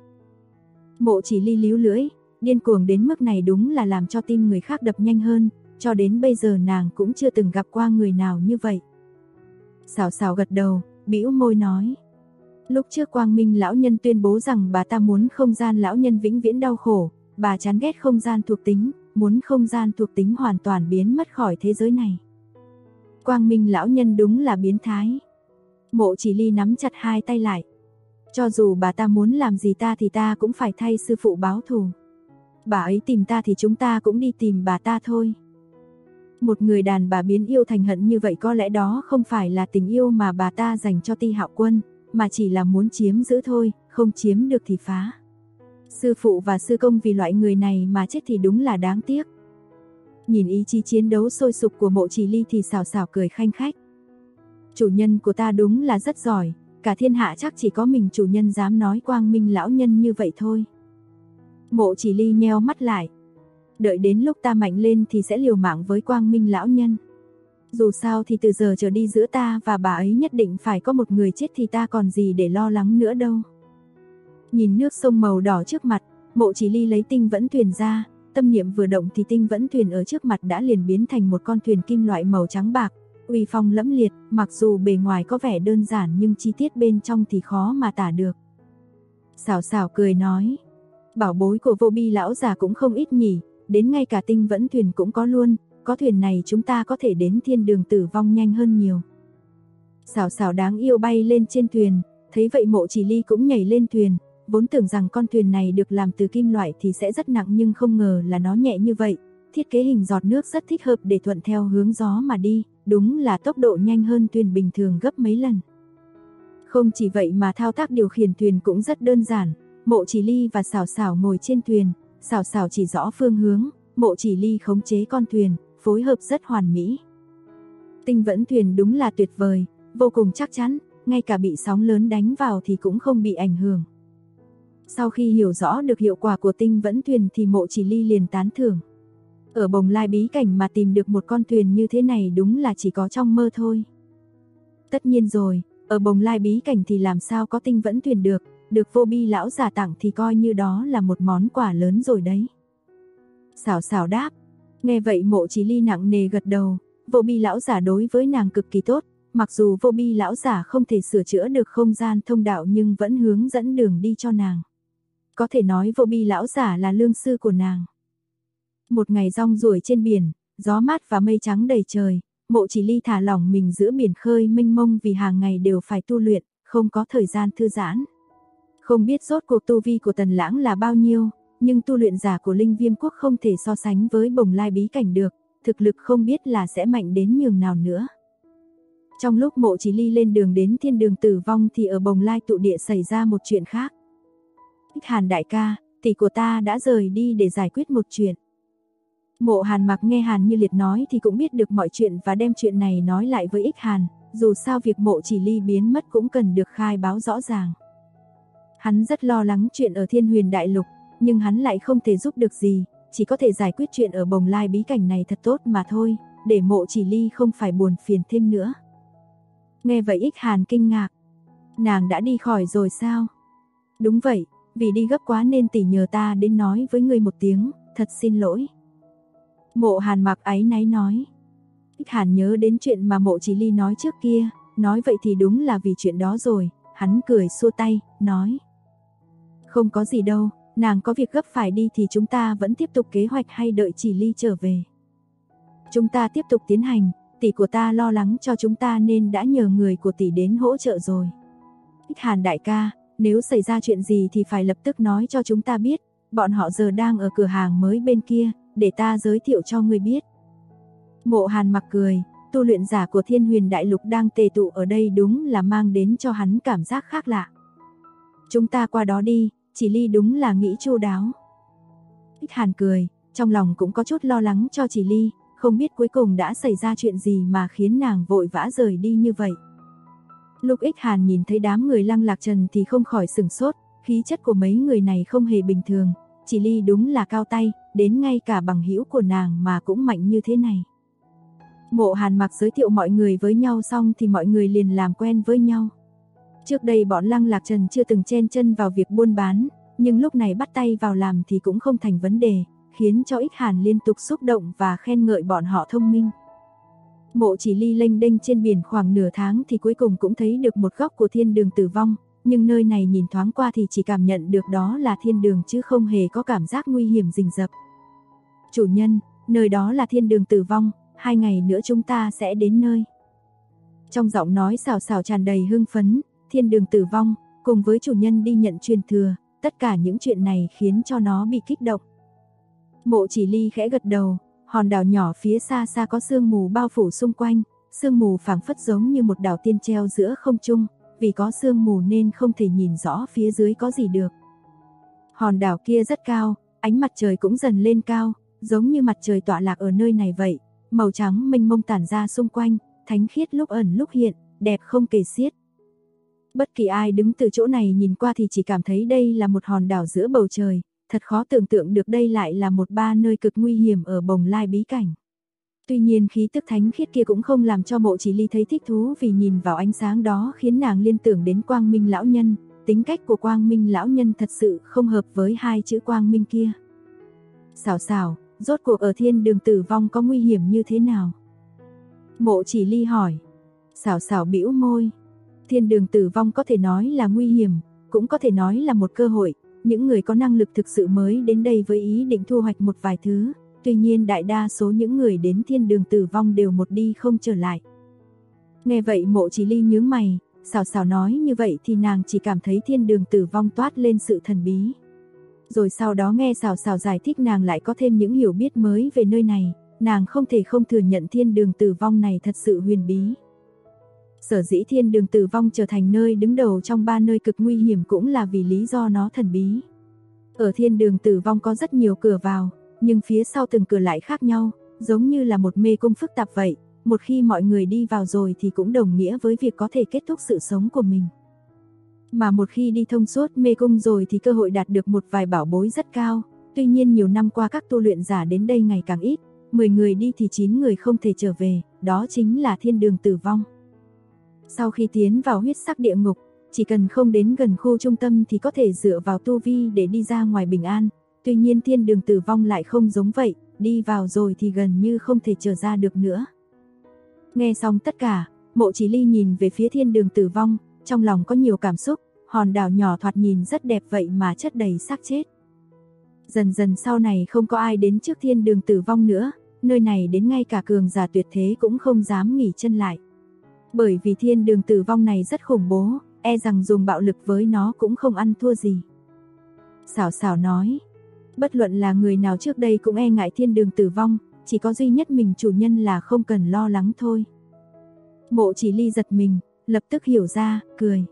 Mộ Chỉ Ly líu lưỡi, điên cuồng đến mức này đúng là làm cho tim người khác đập nhanh hơn, cho đến bây giờ nàng cũng chưa từng gặp qua người nào như vậy. Sảo Sảo gật đầu, bĩu môi nói. Lúc trước quang minh lão nhân tuyên bố rằng bà ta muốn không gian lão nhân vĩnh viễn đau khổ, bà chán ghét không gian thuộc tính, muốn không gian thuộc tính hoàn toàn biến mất khỏi thế giới này. Quang minh lão nhân đúng là biến thái. Mộ Chỉ Ly nắm chặt hai tay lại. Cho dù bà ta muốn làm gì ta thì ta cũng phải thay sư phụ báo thù. Bà ấy tìm ta thì chúng ta cũng đi tìm bà ta thôi. Một người đàn bà biến yêu thành hận như vậy có lẽ đó không phải là tình yêu mà bà ta dành cho Ti Hạo Quân, mà chỉ là muốn chiếm giữ thôi, không chiếm được thì phá. Sư phụ và sư công vì loại người này mà chết thì đúng là đáng tiếc. Nhìn ý chí chiến đấu sôi sục của Mộ Chỉ Ly thì Sảo Sảo cười khanh khách. Chủ nhân của ta đúng là rất giỏi, cả thiên hạ chắc chỉ có mình chủ nhân dám nói quang minh lão nhân như vậy thôi. Mộ Chỉ Ly nheo mắt lại. Đợi đến lúc ta mạnh lên thì sẽ liều mạng với quang minh lão nhân. Dù sao thì từ giờ trở đi giữa ta và bà ấy nhất định phải có một người chết thì ta còn gì để lo lắng nữa đâu. Nhìn nước sông màu đỏ trước mặt, Mộ Chỉ Ly lấy tinh vẫn thuyền ra, tâm niệm vừa động thì tinh vẫn thuyền ở trước mặt đã liền biến thành một con thuyền kim loại màu trắng bạc, uy phong lẫm liệt, mặc dù bề ngoài có vẻ đơn giản nhưng chi tiết bên trong thì khó mà tả được. Sảo Sảo cười nói, bảo bối của Vô Bi lão già cũng không ít nhỉ, đến ngay cả tinh vẫn thuyền cũng có luôn, có thuyền này chúng ta có thể đến thiên đường tử vong nhanh hơn nhiều. Sảo Sảo đáng yêu bay lên trên thuyền, thấy vậy Mộ Chỉ Ly cũng nhảy lên thuyền, vốn tưởng rằng con thuyền này được làm từ kim loại thì sẽ rất nặng nhưng không ngờ là nó nhẹ như vậy, thiết kế hình giọt nước rất thích hợp để thuận theo hướng gió mà đi, đúng là tốc độ nhanh hơn thuyền bình thường gấp mấy lần. Không chỉ vậy mà thao tác điều khiển thuyền cũng rất đơn giản, Mộ Chỉ Ly và Sảo Sảo ngồi trên thuyền, Sảo Sảo chỉ rõ phương hướng, Mộ Chỉ Ly khống chế con thuyền, phối hợp rất hoàn mỹ. Tinh vẫn thuyền đúng là tuyệt vời, vô cùng chắc chắn, ngay cả bị sóng lớn đánh vào thì cũng không bị ảnh hưởng. Sau khi hiểu rõ được hiệu quả của tinh vẫn thuyền thì Mộ Chỉ Ly liền tán thưởng. Ở Bồng Lai bí cảnh mà tìm được một con thuyền như thế này đúng là chỉ có trong mơ thôi. Tất nhiên rồi, ở Bồng Lai bí cảnh thì làm sao có tinh vẫn thuyền được Vô Bi lão già tặng thì coi như đó là một món quà lớn rồi đấy. Sảo Sảo đáp. Nghe vậy Mộ Chỉ Ly nặng nề gật đầu, Vô Bi lão giả đối với nàng cực kỳ tốt, mặc dù Vô Bi lão giả không thể sửa chữa được không gian thông đạo nhưng vẫn hướng dẫn đường đi cho nàng. Có thể nói Vô Bi lão giả là lương sư của nàng. Một ngày rong ruổi trên biển, gió mát và mây trắng đầy trời, Mộ Chỉ Ly thả lỏng mình giữa biển khơi mênh mông vì hàng ngày đều phải tu luyện, không có thời gian thư giãn. Không biết rốt cuộc tu vi của Tần Lãng là bao nhiêu, nhưng tu luyện giả của Linh Viêm Quốc không thể so sánh với Bồng Lai bí cảnh được, thực lực không biết là sẽ mạnh đến nhường nào nữa. Trong lúc Mộ Chỉ Ly lên đường đến thiên đường tử vong thì ở Bồng Lai tụ địa xảy ra một chuyện khác. Ích Hàn đại ca, tỷ của ta đã rời đi để giải quyết một chuyện. Mộ Hàn Mặc nghe Hàn Như Liệt nói thì cũng biết được mọi chuyện và đem chuyện này nói lại với Ích Hàn, dù sao việc Mộ Chỉ Ly biến mất cũng cần được khai báo rõ ràng. Hắn rất lo lắng chuyện ở Thiên Huyền Đại Lục, nhưng hắn lại không thể giúp được gì, chỉ có thể giải quyết chuyện ở Bồng Lai bí cảnh này thật tốt mà thôi, để Mộ Chỉ Ly không phải buồn phiền thêm nữa. Nghe vậy Ích Hàn kinh ngạc. Nàng đã đi khỏi rồi sao? Đúng vậy, vì đi gấp quá nên tỷ nhờ ta đến nói với người một tiếng, thật xin lỗi. Mộ Hàn Mặc áy náy nói. Ích Hàn nhớ đến chuyện mà Mộ Chỉ Ly nói trước kia, nói vậy thì đúng là vì chuyện đó rồi, hắn cười xua tay, nói. Không có gì đâu, nàng có việc gấp phải đi thì chúng ta vẫn tiếp tục kế hoạch hay đợi Chỉ Ly trở về. Chúng ta tiếp tục tiến hành, tỷ của ta lo lắng cho chúng ta nên đã nhờ người của tỷ đến hỗ trợ rồi. Ích Hàn đại ca, nếu xảy ra chuyện gì thì phải lập tức nói cho chúng ta biết, bọn họ giờ đang ở cửa hàng mới bên kia, để ta giới thiệu cho người biết. Mộ Hàn Mặc cười, tu luyện giả của Thiên Huyền Đại Lục đang tề tụ ở đây đúng là mang đến cho hắn cảm giác khác lạ. Chúng ta qua đó đi, Chỉ Ly đúng là nghĩ chu đáo. Ích Hàn cười, trong lòng cũng có chút lo lắng cho Chỉ Ly, không biết cuối cùng đã xảy ra chuyện gì mà khiến nàng vội vã rời đi như vậy. Lúc Ích Hàn nhìn thấy đám người Lăng Lạc Trần thì không khỏi sửng sốt, khí chất của mấy người này không hề bình thường, Chỉ Ly đúng là cao tay, đến ngay cả bằng hữu của nàng mà cũng mạnh như thế này. Mộ Hàn Mặc giới thiệu mọi người với nhau xong thì mọi người liền làm quen với nhau. Trước đây bọn Lăng Lạc Trần chưa từng chen chân vào việc buôn bán, nhưng lúc này bắt tay vào làm thì cũng không thành vấn đề, khiến cho Ích Hàn liên tục xúc động và khen ngợi bọn họ thông minh. Mộ Chỉ Ly lênh đênh trên biển khoảng nửa tháng thì cuối cùng cũng thấy được một góc của thiên đường tử vong, nhưng nơi này nhìn thoáng qua thì chỉ cảm nhận được đó là thiên đường chứ không hề có cảm giác nguy hiểm rình rập. Chủ nhân, nơi đó là thiên đường tử vong, 2 ngày nữa chúng ta sẽ đến nơi. Trong giọng nói xào xào tràn đầy hưng phấn, thiên đường tử vong, cùng với chủ nhân đi nhận truyền thừa, tất cả những chuyện này khiến cho nó bị kích động. Mộ Chỉ Ly khẽ gật đầu, hòn đảo nhỏ phía xa xa có sương mù bao phủ xung quanh, sương mù phảng phất giống như một đảo tiên treo giữa không trung, vì có sương mù nên không thể nhìn rõ phía dưới có gì được. Hòn đảo kia rất cao, ánh mặt trời cũng dần lên cao, giống như mặt trời tọa lạc ở nơi này vậy, màu trắng mênh mông tản ra xung quanh, thánh khiết lúc ẩn lúc hiện, đẹp không kể xiết. Bất kỳ ai đứng từ chỗ này nhìn qua thì chỉ cảm thấy đây là một hòn đảo giữa bầu trời, thật khó tưởng tượng được đây lại là một nơi cực nguy hiểm ở Bồng Lai bí cảnh. Tuy nhiên khí tức thánh khiết kia cũng không làm cho Mộ Chỉ Ly thấy thích thú, vì nhìn vào ánh sáng đó khiến nàng liên tưởng đến Quang Minh lão nhân, tính cách của Quang Minh lão nhân thật sự không hợp với 2 chữ Quang Minh kia. Xảo xảo, rốt cuộc ở thiên đường tử vong có nguy hiểm như thế nào? Mộ Chỉ Ly hỏi. Xảo xảo bĩu môi. Thiên đường tử vong có thể nói là nguy hiểm, cũng có thể nói là một cơ hội. Những người có năng lực thực sự mới đến đây với ý định thu hoạch một vài thứ. Tuy nhiên đại đa số những người đến thiên đường tử vong đều một đi không trở lại. Nghe vậy Mộ Chỉ Ly nhướng mày, xảo xảo nói như vậy thì nàng chỉ cảm thấy thiên đường tử vong toát lên sự thần bí. Rồi sau đó nghe xảo xảo giải thích nàng lại có thêm những hiểu biết mới về nơi này, nàng không thể không thừa nhận thiên đường tử vong này thật sự huyền bí. Sở dĩ thiên đường tử vong trở thành nơi đứng đầu trong 3 nơi cực nguy hiểm cũng là vì lý do nó thần bí. Ở thiên đường tử vong có rất nhiều cửa vào, nhưng phía sau từng cửa lại khác nhau, giống như là một mê cung phức tạp vậy, một khi mọi người đi vào rồi thì cũng đồng nghĩa với việc có thể kết thúc sự sống của mình. Mà một khi đi thông suốt mê cung rồi thì cơ hội đạt được một vài bảo bối rất cao, tuy nhiên nhiều năm qua các tu luyện giả đến đây ngày càng ít, 10 người đi thì 9 người không thể trở về, đó chính là thiên đường tử vong. Sau khi tiến vào huyết sắc địa ngục, chỉ cần không đến gần khu trung tâm thì có thể dựa vào tu vi để đi ra ngoài bình an. Tuy nhiên thiên đường tử vong lại không giống vậy, đi vào rồi thì gần như không thể trở ra được nữa. Nghe xong tất cả, Mộ Chỉ Ly nhìn về phía thiên đường tử vong, trong lòng có nhiều cảm xúc, hòn đảo nhỏ thoạt nhìn rất đẹp vậy mà chất đầy xác chết. Dần dần sau này không có ai đến trước thiên đường tử vong nữa, nơi này đến ngay cả cường giả tuyệt thế cũng không dám nghỉ chân lại. Bởi vì thiên đường tử vong này rất khủng bố, e rằng dùng bạo lực với nó cũng không ăn thua gì. Xảo xảo nói, Bất luận là người nào trước đây cũng e ngại thiên đường tử vong, chỉ có duy nhất mình chủ nhân là không cần lo lắng thôi. Mộ Chỉ Ly giật mình, lập tức hiểu ra, cười.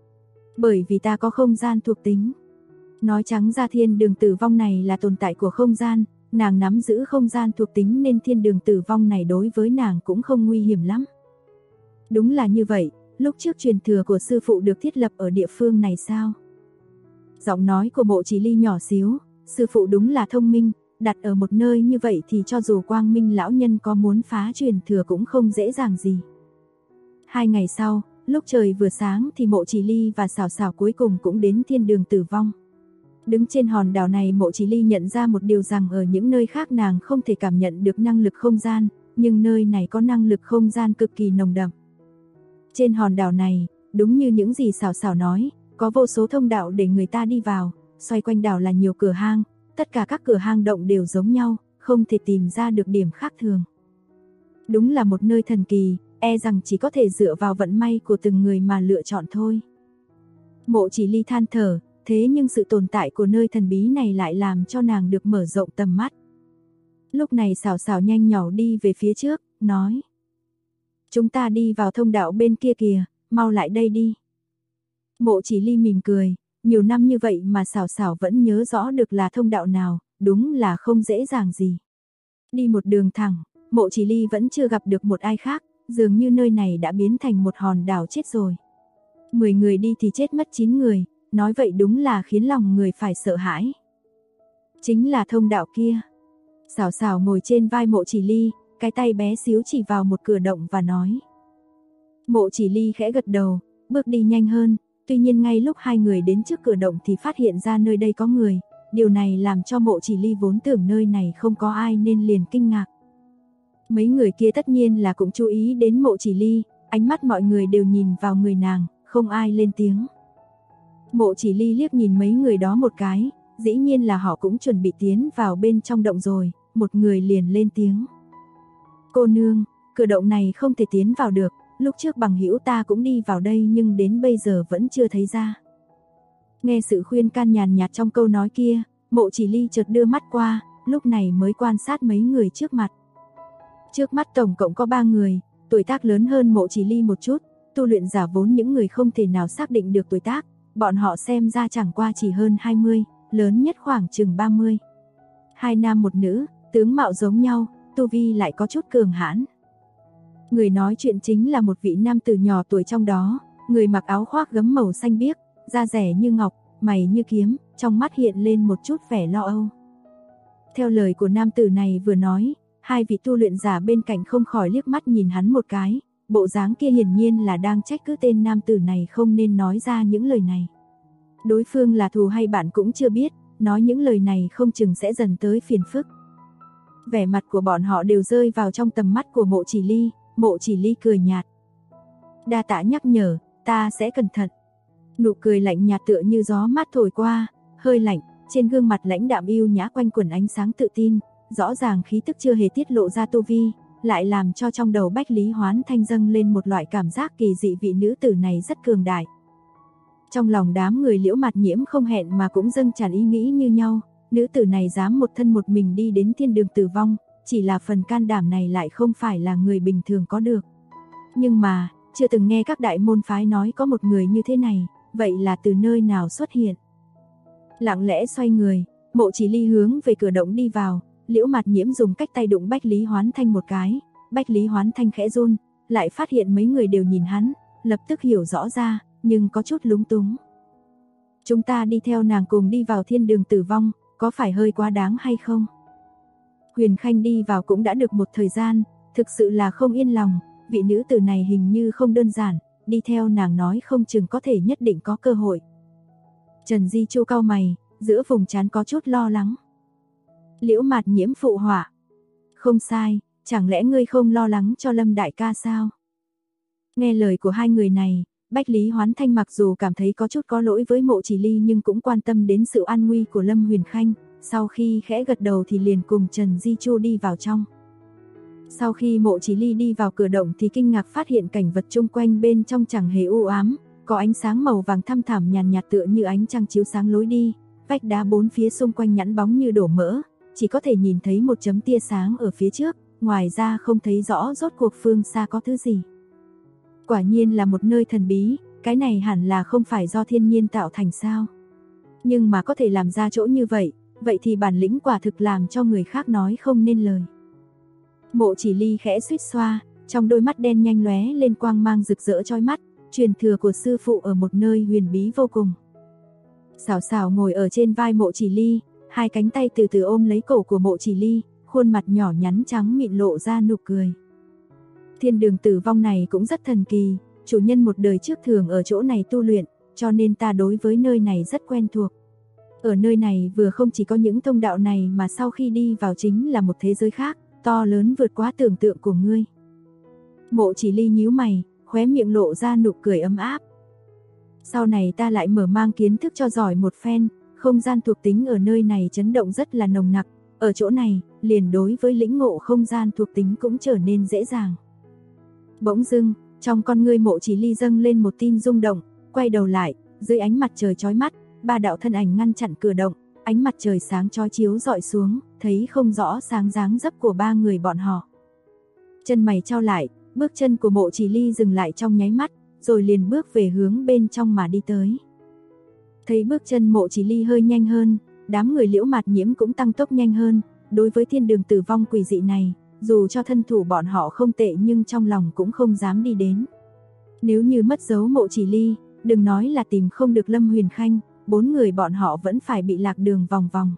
Bởi vì ta có không gian thuộc tính. Nói trắng ra thiên đường tử vong này là tồn tại của không gian, nàng nắm giữ không gian thuộc tính nên thiên đường tử vong này đối với nàng cũng không nguy hiểm lắm. Đúng là như vậy, lúc trước truyền thừa của sư phụ được thiết lập ở địa phương này sao? Giọng nói của Mộ Chỉ Ly nhỏ xíu, sư phụ đúng là thông minh, đặt ở một nơi như vậy thì cho dù Quang Minh lão nhân có muốn phá truyền thừa cũng không dễ dàng gì. 2 ngày sau, lúc trời vừa sáng thì Mộ Chỉ Ly và Sảo Sảo cuối cùng cũng đến thiên đường tử vong. Đứng trên hòn đảo này, Mộ Chỉ Ly nhận ra một điều rằng ở những nơi khác nàng không thể cảm nhận được năng lực không gian, nhưng nơi này có năng lực không gian cực kỳ nồng đậm. Trên hòn đảo này, đúng như những gì Sảo Sảo nói, có vô số thông đạo để người ta đi vào, xoay quanh đảo là nhiều cửa hang, tất cả các cửa hang động đều giống nhau, không thể tìm ra được điểm khác thường. Đúng là một nơi thần kỳ, e rằng chỉ có thể dựa vào vận may của từng người mà lựa chọn thôi. Mộ Chỉ Ly than thở, thế nhưng sự tồn tại của nơi thần bí này lại làm cho nàng được mở rộng tầm mắt. Lúc này Sảo Sảo nhanh nhỏ đi về phía trước, nói: "Chúng ta đi vào thông đạo bên kia kìa, mau lại đây đi." Mộ Chỉ Ly mỉm cười, nhiều năm như vậy mà Sảo Sảo vẫn nhớ rõ được là thông đạo nào, đúng là không dễ dàng gì. Đi một đường thẳng, Mộ Chỉ Ly vẫn chưa gặp được một ai khác, dường như nơi này đã biến thành một hòn đảo chết rồi. 10 người đi thì chết mất 9 người, nói vậy đúng là khiến lòng người phải sợ hãi. Chính là thông đạo kia. Sảo Sảo ngồi trên vai Mộ Chỉ Ly, cái tay bé xíu chỉ vào một cửa động và nói. Mộ Chỉ Ly khẽ gật đầu, bước đi nhanh hơn, tuy nhiên ngay lúc hai người đến trước cửa động thì phát hiện ra nơi đây có người, điều này làm cho Mộ Chỉ Ly vốn tưởng nơi này không có ai nên liền kinh ngạc. Mấy người kia tất nhiên là cũng chú ý đến Mộ Chỉ Ly, ánh mắt mọi người đều nhìn vào người nàng, không ai lên tiếng. Mộ Chỉ Ly liếc nhìn mấy người đó một cái, dĩ nhiên là họ cũng chuẩn bị tiến vào bên trong động rồi, một người liền lên tiếng. Cô nương, cửa động này không thể tiến vào được, lúc trước bằng hữu ta cũng đi vào đây nhưng đến bây giờ vẫn chưa thấy ra. Nghe sự khuyên can nhàn nhạt trong câu nói kia, Mộ Chỉ Ly chợt đưa mắt qua, lúc này mới quan sát mấy người trước mặt. Trước mắt tổng cộng có 3 người, tuổi tác lớn hơn Mộ Chỉ Ly một chút, tu luyện giả vốn những người không thể nào xác định được tuổi tác, bọn họ xem ra chẳng qua chỉ hơn 20, lớn nhất khoảng chừng 30. 2 nam một nữ, tướng mạo giống nhau, tu vi lại có chút cường hãn. Người nói chuyện chính là một vị nam tử nhỏ tuổi trong đó, người mặc áo khoác gấm màu xanh biếc, da rẻ như ngọc, mày như kiếm, trong mắt hiện lên một chút vẻ lo âu. Theo lời của nam tử này vừa nói, hai vị tu luyện giả bên cạnh không khỏi liếc mắt nhìn hắn một cái, bộ dáng kia hiển nhiên là đang trách cứ tên nam tử này không nên nói ra những lời này. Đối phương là thù hay bạn cũng chưa biết, nói những lời này không chừng sẽ dần tới phiền phức. Vẻ mặt của bọn họ đều rơi vào trong tầm mắt của Mộ Chỉ Ly, Mộ Chỉ Ly cười nhạt. Đa tạ nhắc nhở, ta sẽ cẩn thận. Nụ cười lạnh nhạt tựa như gió mát thổi qua, hơi lạnh, trên gương mặt lãnh đạm yêu nhã quanh quẩn ánh sáng tự tin, rõ ràng khí tức chưa hề tiết lộ ra tu vi, lại làm cho trong đầu Bách Lý Hoán Thanh dâng lên một loại cảm giác kỳ dị, vị nữ tử này rất cường đại. Trong lòng đám người Liễu Mạt Nhiễm không hẹn mà cũng dâng tràn ý nghĩ như nhau, nữ tử này dám một thân một mình đi đến thiên đường tử vong, chỉ là phần can đảm này lại không phải là người bình thường có được. Nhưng mà, chưa từng nghe các đại môn phái nói có một người như thế này, vậy là từ nơi nào xuất hiện? Lặng lẽ xoay người, Mộ Chỉ Ly hướng về cửa động đi vào, Liễu Mạt Nhiễm dùng cách tay đụng Bách Lý Hoán Thanh một cái, Bách Lý Hoán Thanh khẽ run, lại phát hiện mấy người đều nhìn hắn, lập tức hiểu rõ ra, nhưng có chút lúng túng. Chúng ta đi theo nàng cùng đi vào thiên đường tử vong, có phải hơi quá đáng hay không? Huyền Khanh đi vào cũng đã được một thời gian, thực sự là không yên lòng, vị nữ tử này hình như không đơn giản, đi theo nàng nói không chừng có thể nhất định có cơ hội. Trần Di Chu cau mày, giữa vùng trán có chút lo lắng. Liễu Mạt Nhiễm phụ họa. Không sai, chẳng lẽ ngươi không lo lắng cho Lâm đại ca sao? Nghe lời của hai người này, Bách Lý Hoán Thanh mặc dù cảm thấy có chút có lỗi với Mộ Chỉ Ly nhưng cũng quan tâm đến sự an nguy của Lâm Huyền Khanh, sau khi khẽ gật đầu thì liền cùng Trần Di Chu đi vào trong. Sau khi Mộ Chỉ Ly đi vào cửa động thì kinh ngạc phát hiện cảnh vật chung quanh bên trong chẳng hề u ám, có ánh sáng màu vàng thăm thẳm nhàn nhạt tựa như ánh trăng chiếu sáng lối đi, vách đá bốn phía xung quanh nhẵn bóng như đổ mỡ, chỉ có thể nhìn thấy một chấm tia sáng ở phía trước, ngoài ra không thấy rõ rốt cuộc phương xa có thứ gì. Quả nhiên là một nơi thần bí, cái này hẳn là không phải do thiên nhiên tạo thành sao. Nhưng mà có thể làm ra chỗ như vậy, vậy thì bản lĩnh quả thực làm cho người khác nói không nên lời. Mộ Chỉ Ly khẽ suýt xoa, trong đôi mắt đen nhanh lóe lên quang mang rực rỡ chói mắt, truyền thừa của sư phụ ở một nơi huyền bí vô cùng. Xảo xảo ngồi ở trên vai Mộ Chỉ Ly, hai cánh tay từ từ ôm lấy cổ của Mộ Chỉ Ly, khuôn mặt nhỏ nhắn trắng mịn lộ ra nụ cười. Thiên đường tử vong này cũng rất thần kỳ, chủ nhân một đời trước thường ở chỗ này tu luyện, cho nên ta đối với nơi này rất quen thuộc. Ở nơi này vừa không chỉ có những thông đạo này mà sau khi đi vào chính là một thế giới khác, to lớn vượt quá tưởng tượng của ngươi. Mộ Chỉ Ly nhíu mày, khóe miệng lộ ra nụ cười ấm áp. Sau này ta lại mở mang kiến thức cho giỏi một phen, không gian thuộc tính ở nơi này chấn động rất là nồng nặc, ở chỗ này, liền đối với lĩnh ngộ không gian thuộc tính cũng trở nên dễ dàng. Bỗng dưng, trong con ngươi Mộ Chỉ Ly dâng lên một tin rung động, quay đầu lại, dưới ánh mặt trời chói mắt, ba đạo thân ảnh ngăn chặn cửa động, ánh mặt trời sáng chói chiếu rọi xuống, thấy không rõ sáng dáng dấp của ba người bọn họ. Chân mày chau lại, bước chân của Mộ Chỉ Ly dừng lại trong nháy mắt, rồi liền bước về hướng bên trong mà đi tới. Thấy bước chân Mộ Chỉ Ly hơi nhanh hơn, đám người Liễu Mạt Nhiễm cũng tăng tốc nhanh hơn, đối với thiên đường tử vong quỷ dị này, dù cho thân thủ bọn họ không tệ nhưng trong lòng cũng không dám đi đến. Nếu như mất dấu Mộ Chỉ Ly, đừng nói là tìm không được Lâm Huyền Khanh, 4 người bọn họ vẫn phải bị lạc đường vòng vòng.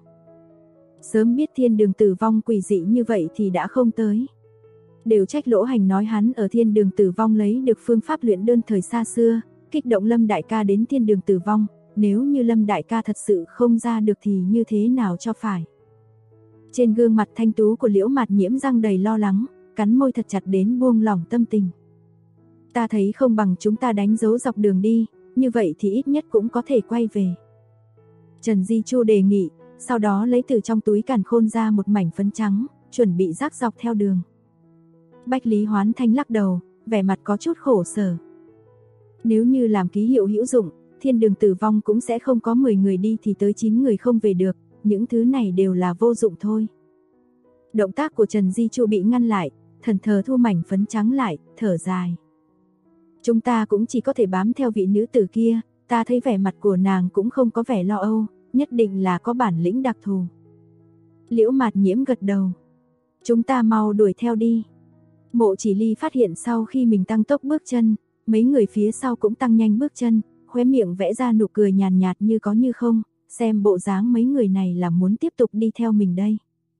Sớm biết thiên đường tử vong quỷ dị như vậy thì đã không tới. Đều trách Lỗ Hành nói hắn ở thiên đường tử vong lấy được phương pháp luyện đơn thời xa xưa, kích động Lâm đại ca đến thiên đường tử vong, nếu như Lâm đại ca thật sự không ra được thì như thế nào cho phải. Trên gương mặt thanh tú của Liễu Mạt Nhiễm răng đầy lo lắng, cắn môi thật chặt đến buông lỏng tâm tình. Ta thấy không bằng chúng ta đánh dấu dọc đường đi, như vậy thì ít nhất cũng có thể quay về. Trần Di Chu đề nghị, sau đó lấy từ trong túi càn khôn ra một mảnh phấn trắng, chuẩn bị rác dọc theo đường. Bách Lý Hoán Thanh lắc đầu, vẻ mặt có chút khổ sở. Nếu như làm ký hiệu hữu dụng, thiên đường tử vong cũng sẽ không có 10 người đi thì tới 9 người không về được, những thứ này đều là vô dụng thôi. Động tác của Trần Di Chu bị ngăn lại, thần thờ thu mảnh phấn trắng lại, thở dài. Chúng ta cũng chỉ có thể bám theo vị nữ tử kia, ta thấy vẻ mặt của nàng cũng không có vẻ lo âu, nhất định là có bản lĩnh đặc thù. Liễu Mạt Nhiễm gật đầu. Chúng ta mau đuổi theo đi. Mộ Chỉ Ly phát hiện sau khi mình tăng tốc bước chân, mấy người phía sau cũng tăng nhanh bước chân, khóe miệng vẽ ra nụ cười nhàn nhạt như có như không, xem bộ dáng mấy người này là muốn tiếp tục đi theo mình đây.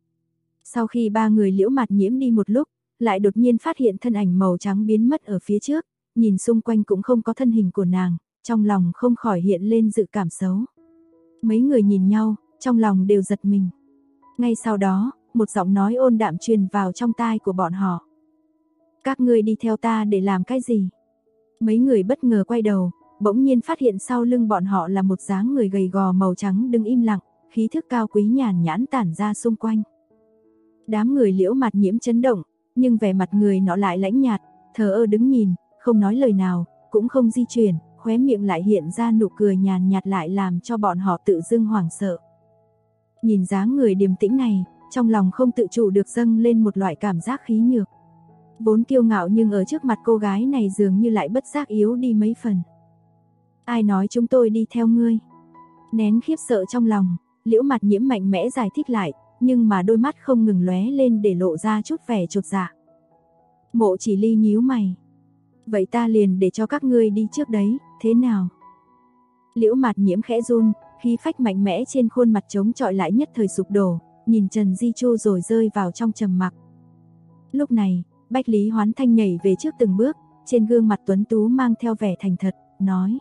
Sau khi ba người Liễu Mạt Nhiễm đi một lúc, lại đột nhiên phát hiện thân ảnh màu trắng biến mất ở phía trước, nhìn xung quanh cũng không có thân hình của nàng, trong lòng không khỏi hiện lên dự cảm xấu. Mấy người nhìn nhau, trong lòng đều giật mình. Ngay sau đó, một giọng nói ôn đạm truyền vào trong tai của bọn họ. Các ngươi đi theo ta để làm cái gì? Mấy người bất ngờ quay đầu, bỗng nhiên phát hiện sau lưng bọn họ là một dáng người gầy gò màu trắng đứng im lặng, khí thức cao quý nhàn nhãn tản ra xung quanh. Đám người Liễu Mạt Nhiễm chấn động, nhưng vẻ mặt người nọ lại lãnh nhạt, thờ ơ đứng nhìn, không nói lời nào, cũng không di chuyển, khóe miệng lại hiện ra nụ cười nhàn nhạt lại làm cho bọn họ tự dưng hoảng sợ. Nhìn dáng người điềm tĩnh này, trong lòng không tự chủ được dâng lên một loại cảm giác khí nhược. Vốn kiêu ngạo nhưng ở trước mặt cô gái này dường như lại bất giác yếu đi mấy phần. Ai nói chúng tôi đi theo ngươi? Nén khiếp sợ trong lòng, Liễu Mạt Nhiễm mạnh mẽ giải thích lại, nhưng mà đôi mắt không ngừng lóe lên để lộ ra chút vẻ chột dạ. Mộ Chỉ Ly nhíu mày. Vậy ta liền để cho các ngươi đi trước đấy, thế nào? Liễu Mạt Nhiễm khẽ run, khí phách mạnh mẽ trên khuôn mặt chống chọi lại nhất thời sụp đổ, nhìn Trần Di Chu rồi rơi vào trong trầm mặc. Lúc này, Bách Lý Hoán Thanh nhảy về trước từng bước, trên gương mặt tuấn tú mang theo vẻ thành thật, nói: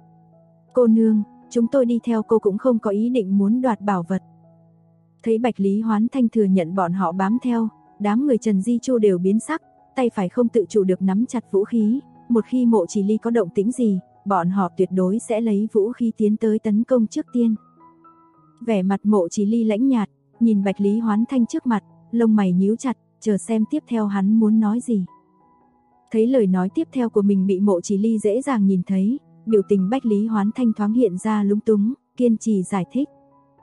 Cô nương, chúng tôi đi theo cô cũng không có ý định muốn đoạt bảo vật. Thấy Bách Lý Hoán Thanh thừa nhận bọn họ bám theo, đám người Trần Di Chu đều biến sắc, tay phải không tự chủ được nắm chặt vũ khí, một khi Mộ Chỉ Ly có động tĩnh gì, bọn họ tuyệt đối sẽ lấy vũ khí tiến tới tấn công trước tiên. Vẻ mặt Mộ Chỉ Ly lãnh nhạt, nhìn Bách Lý Hoán Thanh trước mặt, lông mày nhíu chặt, chờ xem tiếp theo hắn muốn nói gì. Thấy lời nói tiếp theo của mình bị Mộ Chỉ Ly dễ dàng nhìn thấy, biểu tình Bách Lý Hoán Thanh thoáng hiện ra lúng túng, kiên trì giải thích.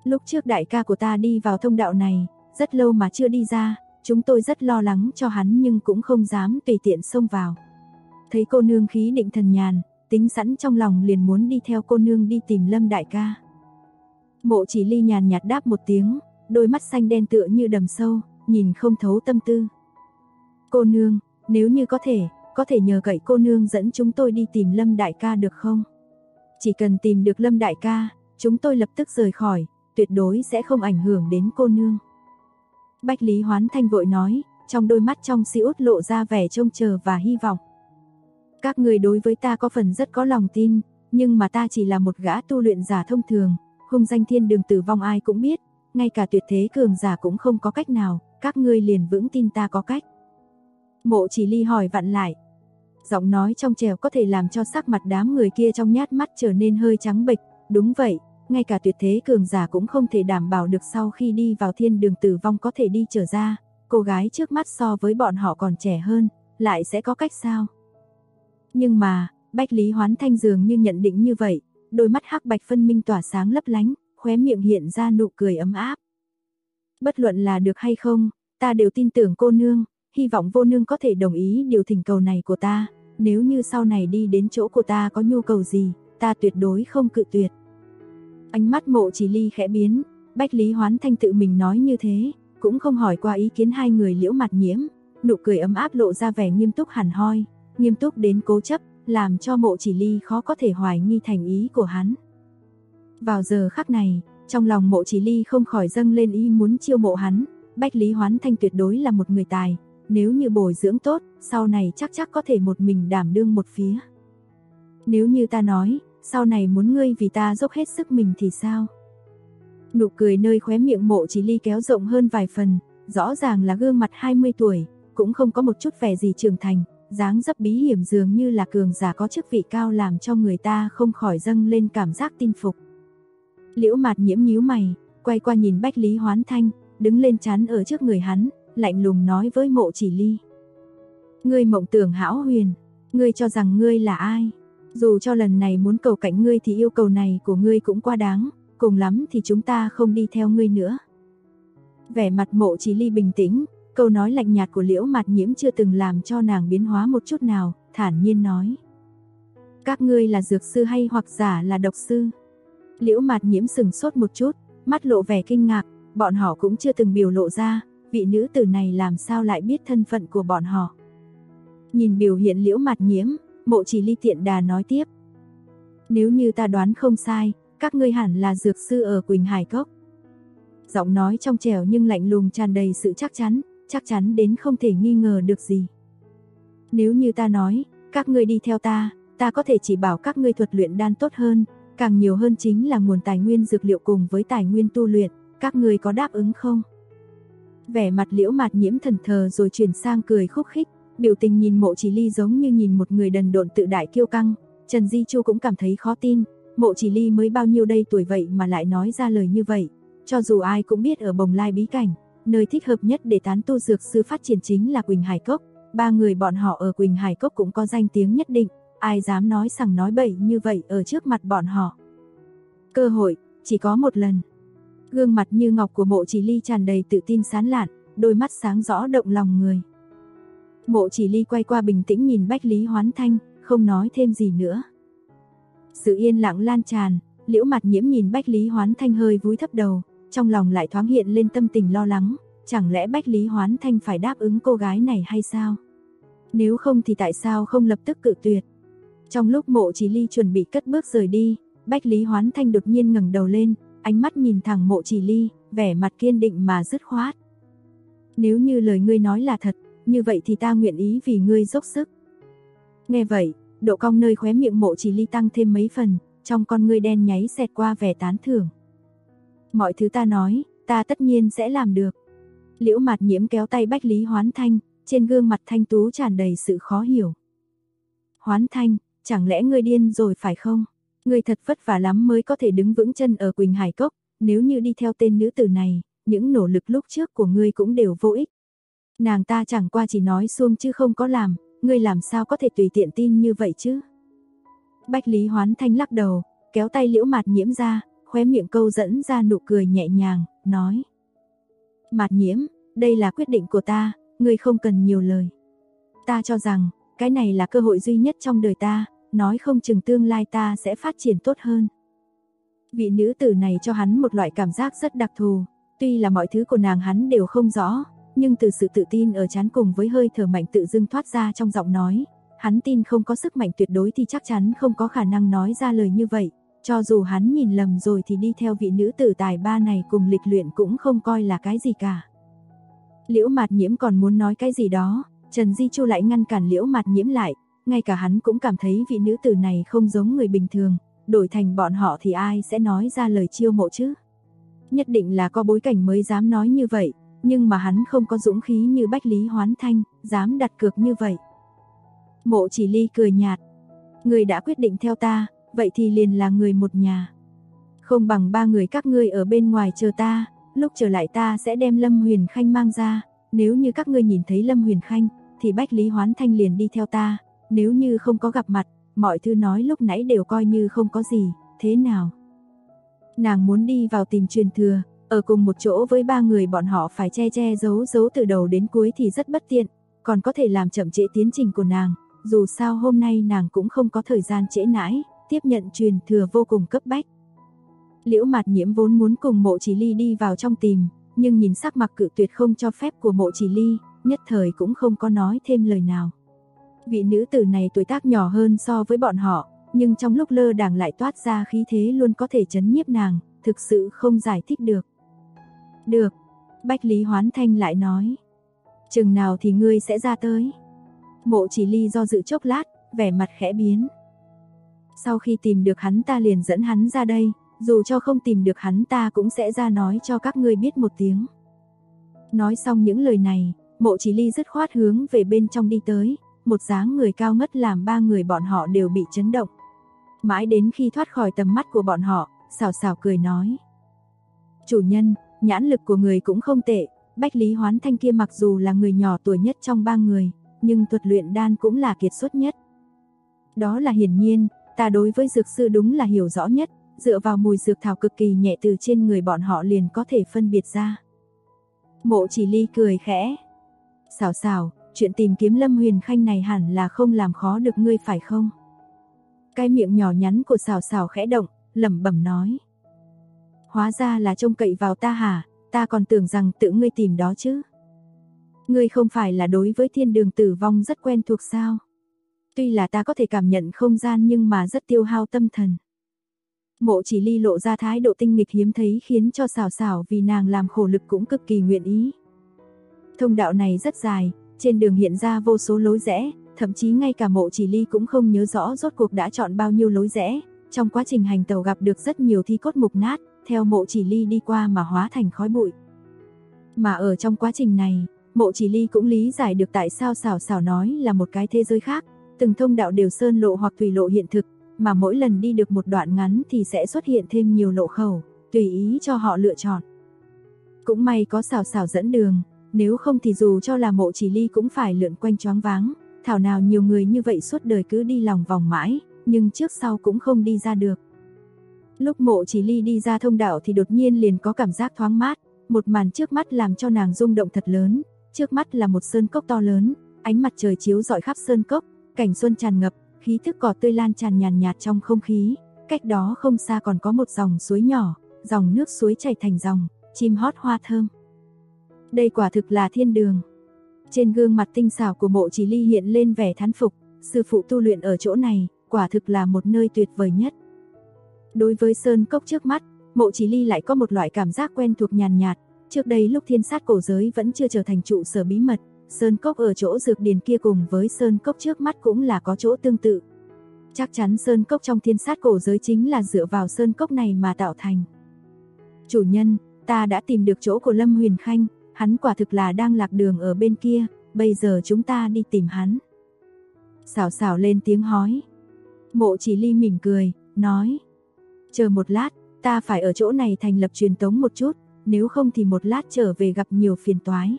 Lúc trước đại ca của ta đi vào thông đạo này, rất lâu mà chưa đi ra, chúng tôi rất lo lắng cho hắn nhưng cũng không dám tùy tiện xông vào. Thấy cô nương khí định thần nhàn, tính sẵn trong lòng liền muốn đi theo cô nương đi tìm Lâm đại ca. Mộ Chỉ Ly nhàn nhạt đáp một tiếng, đôi mắt xanh đen tựa như đầm sâu, nhìn không thấu tâm tư. Cô nương, nếu như có thể nhờ cậy cô nương dẫn chúng tôi đi tìm Lâm đại ca được không? Chỉ cần tìm được Lâm đại ca, chúng tôi lập tức rời khỏi, tuyệt đối sẽ không ảnh hưởng đến cô nương. Bách Lý Hoán Thanh vội nói, trong đôi mắt trong xỉu lộ ra vẻ trông chờ và hy vọng. Các người đối với ta có phần rất có lòng tin, nhưng mà ta chỉ là một gã tu luyện giả thông thường, hung danh thiên đường tử vong ai cũng biết, ngay cả tuyệt thế cường giả cũng không có cách nào, các ngươi liền vững tin ta có cách. Mộ Chỉ Ly hỏi vặn lại. Giọng nói trong trẻo có thể làm cho sắc mặt đám người kia trong nhát mắt trở nên hơi trắng bệch, đúng vậy, ngay cả tuyệt thế cường giả cũng không thể đảm bảo được sau khi đi vào thiên đường tử vong có thể đi trở ra, cô gái trước mắt so với bọn họ còn trẻ hơn, lại sẽ có cách sao? Nhưng mà, Bách Lý Hoán Thanh dường như nhận định như vậy, đôi mắt hắc bạch phân minh tỏa sáng lấp lánh, khóe miệng hiện ra nụ cười ấm áp. Bất luận là được hay không, ta đều tin tưởng cô nương, hy vọng vô nương có thể đồng ý điều thỉnh cầu này của ta, nếu như sau này đi đến chỗ của ta có nhu cầu gì, ta tuyệt đối không cự tuyệt. Ánh mắt Mộ Chỉ Ly khẽ biến, Bách Lý Hoán Thanh tự mình nói như thế, cũng không hỏi qua ý kiến hai người Liễu Mạt Nhiễm, nụ cười ấm áp lộ ra vẻ nghiêm túc hẳn hoi, nghiêm túc đến cố chấp, làm cho Mộ Chỉ Ly khó có thể hoài nghi thành ý của hắn. Vào giờ khắc này, trong lòng Mộ Chỉ Ly không khỏi dâng lên ý muốn chiêu mộ hắn, Bách Lý Hoán Thanh tuyệt đối là một người tài, nếu như bồi dưỡng tốt, sau này chắc có thể một mình đảm đương một phía. Nếu như ta nói, sau này muốn ngươi vì ta dốc hết sức mình thì sao? Nụ cười nơi khóe miệng Mộ Chỉ Ly kéo rộng hơn vài phần, rõ ràng là gương mặt 20 tuổi, cũng không có một chút vẻ gì trưởng thành, dáng dấp bí hiểm dường như là cường giả có chức vị cao làm cho người ta không khỏi dâng lên cảm giác tin phục. Liễu Mạt Nhiễm nhíu mày, quay qua nhìn Bách Lý Hoán Thanh, đứng lên chắn ở trước người hắn, lạnh lùng nói với Mộ Chỉ Ly. Ngươi mộng tưởng hão huyền, ngươi cho rằng ngươi là ai? Dù cho lần này muốn cầu cạnh ngươi thì yêu cầu này của ngươi cũng quá đáng, cùng lắm thì chúng ta không đi theo ngươi nữa. Vẻ mặt Mộ Chỉ Ly bình tĩnh, câu nói lạnh nhạt của Liễu Mạt Nhiễm chưa từng làm cho nàng biến hóa một chút nào, thản nhiên nói. Các ngươi là dược sư hay hoặc giả là độc sư? Liễu Mạt Nhiễm sừng sốt một chút, mắt lộ vẻ kinh ngạc, bọn họ cũng chưa từng biểu lộ ra, vị nữ tử này làm sao lại biết thân phận của bọn họ. Nhìn biểu hiện Liễu Mạt Nhiễm, Mộ Chỉ Ly tiện đà nói tiếp. Nếu như ta đoán không sai, các ngươi hẳn là dược sư ở Quỳnh Hải Cốc. Giọng nói trong trẻo nhưng lạnh lùng tràn đầy sự chắc chắn đến không thể nghi ngờ được gì. Nếu như ta nói, các ngươi đi theo ta có thể chỉ bảo các ngươi thuật luyện đan tốt hơn, càng nhiều hơn chính là nguồn tài nguyên dược liệu cùng với tài nguyên tu luyện, các ngươi có đáp ứng không? Vẻ mặt Liễu Mạt Nhiễm thần thờ rồi chuyển sang cười khúc khích, biểu tình nhìn Mộ Chỉ Ly giống như nhìn một người đần độn tự đại kiêu căng. Trần Di Chu cũng cảm thấy khó tin, Mộ Chỉ Ly mới bao nhiêu đây tuổi vậy mà lại nói ra lời như vậy. Cho dù ai cũng biết ở Bồng Lai bí cảnh, nơi thích hợp nhất để tán tu dược sư phát triển chính là Quỳnh Hải Cốc, ba người bọn họ ở Quỳnh Hải Cốc cũng có danh tiếng nhất định, ai dám nói sằng nói bậy như vậy ở trước mặt bọn họ. Cơ hội chỉ có một lần. Gương mặt như ngọc của Mộ Chỉ Ly tràn đầy tự tin sáng lạn, đôi mắt sáng rõ động lòng người. Mộ Chỉ Ly quay qua bình tĩnh nhìn Bách Lý Hoán Thanh, không nói thêm gì nữa. Sự yên lặng lan tràn, Liễu Mạt Nhiễm nhìn Bách Lý Hoán Thanh hơi cúi thấp đầu, trong lòng lại thoáng hiện lên tâm tình lo lắng, chẳng lẽ Bách Lý Hoán Thanh phải đáp ứng cô gái này hay sao? Nếu không thì tại sao không lập tức cự tuyệt? Trong lúc Mộ Chỉ Ly chuẩn bị cất bước rời đi, Bách Lý Hoán Thanh đột nhiên ngẩng đầu lên, ánh mắt nhìn thẳng Mộ Chỉ Ly, vẻ mặt kiên định mà dứt khoát. Nếu như lời ngươi nói là thật, như vậy thì ta nguyện ý vì ngươi dốc sức. Nghe vậy, độ cong nơi khóe miệng Mộ Chỉ Ly tăng thêm mấy phần, trong con ngươi đen nháy xẹt qua vẻ tán thưởng. Mọi thứ ta nói, ta tất nhiên sẽ làm được. Liễu Mạt Nhiễm kéo tay Bách Lý Hoán Thanh, trên gương mặt thanh tú tràn đầy sự khó hiểu. Hoán Thanh, chẳng lẽ ngươi điên rồi phải không? Ngươi thật vất vả lắm mới có thể đứng vững chân ở Quỳnh Hải Cốc, nếu như đi theo tên nữ tử này, những nỗ lực lúc trước của ngươi cũng đều vô ích. Nàng ta chẳng qua chỉ nói suông chứ không có làm, ngươi làm sao có thể tùy tiện tin như vậy chứ? Bách Lý Hoán Thanh lắc đầu, kéo tay Liễu Mạt Nhiễm ra, khóe miệng câu dẫn ra nụ cười nhẹ nhàng, nói. Mạt Nhiễm, đây là quyết định của ta, ngươi không cần nhiều lời. Ta cho rằng, cái này là cơ hội duy nhất trong đời ta, nói không chừng tương lai ta sẽ phát triển tốt hơn. Vị nữ tử này cho hắn một loại cảm giác rất đặc thù, tuy là mọi thứ của nàng hắn đều không rõ, nhưng từ sự tự tin ở trán cùng với hơi thở mạnh tự dưng thoát ra trong giọng nói, hắn tin không có sức mạnh tuyệt đối thì chắc chắn không có khả năng nói ra lời như vậy, cho dù hắn nhìn lầm rồi thì đi theo vị nữ tử tài ba này cùng lịch luyện cũng không coi là cái gì cả. Liễu Mạt Nhiễm còn muốn nói cái gì đó, Trần Di Chu lại ngăn cản Liễu Mạt Nhiễm lại, ngay cả hắn cũng cảm thấy vị nữ tử này không giống người bình thường, đổi thành bọn họ thì ai sẽ nói ra lời chiêu mộ chứ? Nhất định là có bối cảnh mới dám nói như vậy, nhưng mà hắn không có dũng khí như Bách Lý Hoán Thanh, dám đặt cược như vậy. Mộ Chỉ Ly cười nhạt, người đã quyết định theo ta, vậy thì liền là người một nhà. Không bằng ba người các ngươi ở bên ngoài chờ ta, lúc trở lại ta sẽ đem Lâm Huyền Khanh mang ra, nếu như các ngươi nhìn thấy Lâm Huyền Khanh, thì Bách Lý Hoán Thanh liền đi theo ta, nếu như không có gặp mặt, mọi thứ nói lúc nãy đều coi như không có gì, thế nào? Nàng muốn đi vào tìm truyền thừa, ở cùng một chỗ với ba người bọn họ phải che che giấu giấu từ đầu đến cuối thì rất bất tiện, còn có thể làm chậm trễ tiến trình của nàng, dù sao hôm nay nàng cũng không có thời gian trễ nãi, tiếp nhận truyền thừa vô cùng cấp bách. Liễu Mạt Nhiễm vốn muốn cùng Mộ Chỉ Ly đi vào trong tìm, nhưng nhìn sắc mặt cự tuyệt không cho phép của Mộ Chỉ Ly, nhất thời cũng không có nói thêm lời nào. Vị nữ tử này tuổi tác nhỏ hơn so với bọn họ, nhưng trong lúc lơ đãng lại toát ra khí thế luôn có thể trấn nhiếp nàng, thực sự không giải thích được. Được, Bách Lý Hoán Thanh lại nói. Chừng nào thì ngươi sẽ ra tới? Mộ Chỉ Ly do dự chốc lát, vẻ mặt khẽ biến. Sau khi tìm được hắn ta liền dẫn hắn ra đây, dù cho không tìm được hắn ta cũng sẽ ra nói cho các ngươi biết một tiếng. Nói xong những lời này, Mộ Chỉ Ly dứt khoát hướng về bên trong đi tới, một dáng người cao ngất làm ba người bọn họ đều bị chấn động. Mãi đến khi thoát khỏi tầm mắt của bọn họ, xào xào cười nói. Chủ nhân, nhãn lực của người cũng không tệ, Bách Lý Hoán Thanh kia mặc dù là người nhỏ tuổi nhất trong ba người, nhưng thuật luyện đan cũng là kiệt xuất nhất. Đó là hiển nhiên, ta đối với dược sư đúng là hiểu rõ nhất, dựa vào mùi dược thảo cực kỳ nhẹ từ trên người bọn họ liền có thể phân biệt ra. Mộ Chỉ Ly cười khẽ. Xào xào, chuyện tìm kiếm Lâm Huyền Khanh này hẳn là không làm khó được ngươi phải không? Cái miệng nhỏ nhắn của xào xào khẽ động, lẩm bẩm nói. Hóa ra là trông cậy vào ta hả, ta còn tưởng rằng tự ngươi tìm đó chứ. Ngươi không phải là đối với thiên đường tử vong rất quen thuộc sao? Tuy là ta có thể cảm nhận không gian nhưng mà rất tiêu hao tâm thần. Mộ Chỉ Ly lộ ra thái độ tinh nghịch hiếm thấy khiến cho xào xào vì nàng làm khổ lực cũng cực kỳ nguyện ý. Thông đạo này rất dài, trên đường hiện ra vô số lối rẽ, thậm chí ngay cả Mộ Chỉ Ly cũng không nhớ rõ rốt cuộc đã chọn bao nhiêu lối rẽ. Trong quá trình hành tàu gặp được rất nhiều thi cốt mục nát, theo Mộ Chỉ Ly đi qua mà hóa thành khói bụi. Mà ở trong quá trình này, Mộ Chỉ Ly cũng lý giải được tại sao xào xào nói là một cái thế giới khác, từng thông đạo đều sơn lộ hoặc thủy lộ hiện thực, mà mỗi lần đi được một đoạn ngắn thì sẽ xuất hiện thêm nhiều lộ khẩu, tùy ý cho họ lựa chọn. Cũng may có xào xào dẫn đường, nếu không thì dù cho là Mộ Chỉ Ly cũng phải lượn quanh choáng váng, thảo nào nhiều người như vậy suốt đời cứ đi lòng vòng mãi, nhưng trước sau cũng không đi ra được. Lúc Mộ Chỉ Ly đi ra thông đạo thì đột nhiên liền có cảm giác thoáng mát, một màn trước mắt làm cho nàng rung động thật lớn, trước mắt là một sơn cốc to lớn, ánh mặt trời chiếu rọi khắp sơn cốc, cảnh xuân tràn ngập, khí thức cỏ tươi lan tràn nhàn nhạt trong không khí, cách đó không xa còn có một dòng suối nhỏ, dòng nước suối chảy thành dòng, chim hót hoa thơm. Đây quả thực là thiên đường. Trên gương mặt tinh xảo của Mộ Chỉ Ly hiện lên vẻ thán phục, sư phụ tu luyện ở chỗ này, quả thực là một nơi tuyệt vời nhất. Đối với sơn cốc trước mắt, Mộ Chỉ Ly lại có một loại cảm giác quen thuộc nhàn nhạt, trước đây lúc Thiên Sát cổ giới vẫn chưa trở thành trụ sở bí mật, sơn cốc ở chỗ dược điền kia cùng với sơn cốc trước mắt cũng là có chỗ tương tự. Chắc chắn sơn cốc trong Thiên Sát cổ giới chính là dựa vào sơn cốc này mà tạo thành. Chủ nhân, ta đã tìm được chỗ của Lâm Huyền Khanh, hắn quả thực là đang lạc đường ở bên kia, bây giờ chúng ta đi tìm hắn. Xảo xảo lên tiếng hói. Mộ Chỉ Ly mỉm cười, nói. Chờ một lát, ta phải ở chỗ này thành lập truyền tống một chút, nếu không thì một lát trở về gặp nhiều phiền toái.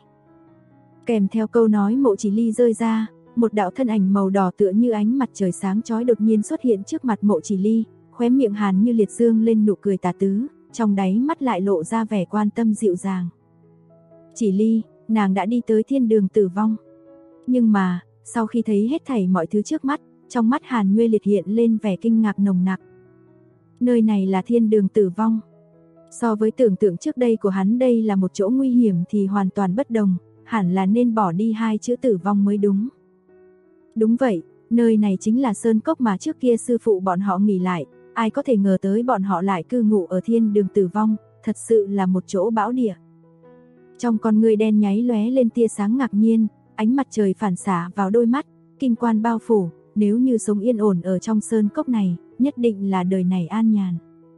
Kèm theo câu nói Mộ Chỉ Ly rơi ra, một đạo thân ảnh màu đỏ tựa như ánh mặt trời sáng chói đột nhiên xuất hiện trước mặt Mộ Chỉ Ly, Khóe miệng Hàn Như Liệt dương lên nụ cười tà tứ, trong đáy mắt lại lộ ra vẻ quan tâm dịu dàng. Chỉ Ly, nàng đã đi tới thiên đường tử vong. Nhưng mà, sau khi thấy hết thảy mọi thứ trước mắt, trong mắt Hàn Như Liệt hiện lên vẻ kinh ngạc nồng nặc. Nơi này là thiên đường tử vong. So với tưởng tượng trước đây của hắn, đây là một chỗ nguy hiểm thì hoàn toàn bất đồng, hẳn là nên bỏ đi hai chữ tử vong mới đúng. Đúng vậy, nơi này chính là sơn cốc mà trước kia sư phụ bọn họ nghỉ lại, ai có thể ngờ tới bọn họ lại cư ngụ ở thiên đường tử vong, thật sự là một chỗ bão địa. Trong con người đen nháy lóe lên tia sáng ngạc nhiên, ánh mặt trời phản xạ vào đôi mắt, kinh quan bao phủ, nếu như sống yên ổn ở trong sơn cốc này, nhất định là đời này an nhàn.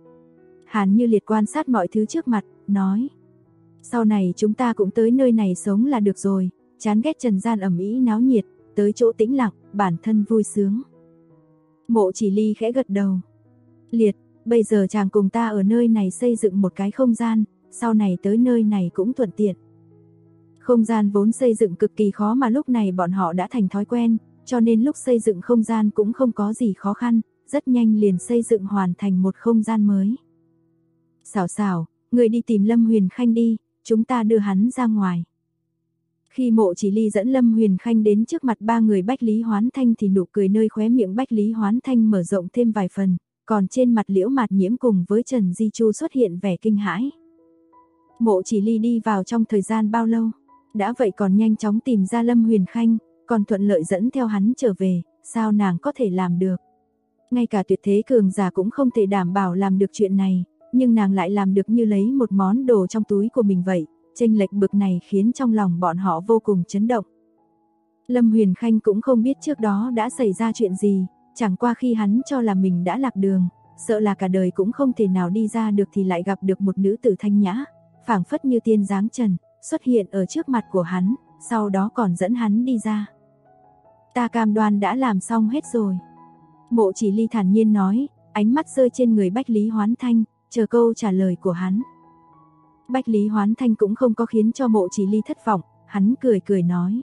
Hàn Như Liệt quan sát mọi thứ trước mặt, nói: sau này chúng ta cũng tới nơi này sống là được rồi, chán ghét trần gian ầm ĩ náo nhiệt, tới chỗ tĩnh lặng, bản thân vui sướng. Mộ Chỉ Ly khẽ gật đầu. Liệt, bây giờ chàng cùng ta ở nơi này xây dựng một cái không gian, sau này tới nơi này cũng thuận tiện. Không gian vốn xây dựng cực kỳ khó mà lúc này bọn họ đã thành thói quen, cho nên lúc xây dựng không gian cũng không có gì khó khăn, rất nhanh liền xây dựng hoàn thành một không gian mới. Xảo xảo, người đi tìm Lâm Huyền Khanh đi, chúng ta đưa hắn ra ngoài. Khi Mộ Chỉ Ly dẫn Lâm Huyền Khanh đến trước mặt ba người Bách Lý Hoán Thanh thì nụ cười nơi khóe miệng Bách Lý Hoán Thanh mở rộng thêm vài phần, còn trên mặt Liễu Mạt Nhiễm cùng với Trần Di Chu xuất hiện vẻ kinh hãi. Mộ Chỉ Ly đi vào trong thời gian bao lâu? Đã vậy còn nhanh chóng tìm ra Lâm Huyền Khanh, còn thuận lợi dẫn theo hắn trở về, sao nàng có thể làm được? Ngay cả tuyệt thế cường giả cũng không thể đảm bảo làm được chuyện này, nhưng nàng lại làm được như lấy một món đồ trong túi của mình vậy, chênh lệch bực này khiến trong lòng bọn họ vô cùng chấn động. Lâm Huyền Khanh cũng không biết trước đó đã xảy ra chuyện gì, chẳng qua khi hắn cho là mình đã lạc đường, sợ là cả đời cũng không thể nào đi ra được thì lại gặp được một nữ tử thanh nhã, phảng phất như tiên dáng trần, xuất hiện ở trước mặt của hắn, sau đó còn dẫn hắn đi ra. Ta cam đoan đã làm xong hết rồi. Mộ Chỉ Ly thản nhiên nói, ánh mắt rơi trên người Bách Lý Hoán Thanh, chờ câu trả lời của hắn. Bách Lý Hoán Thanh cũng không có khiến cho Mộ Chỉ Ly thất vọng, hắn cười cười nói: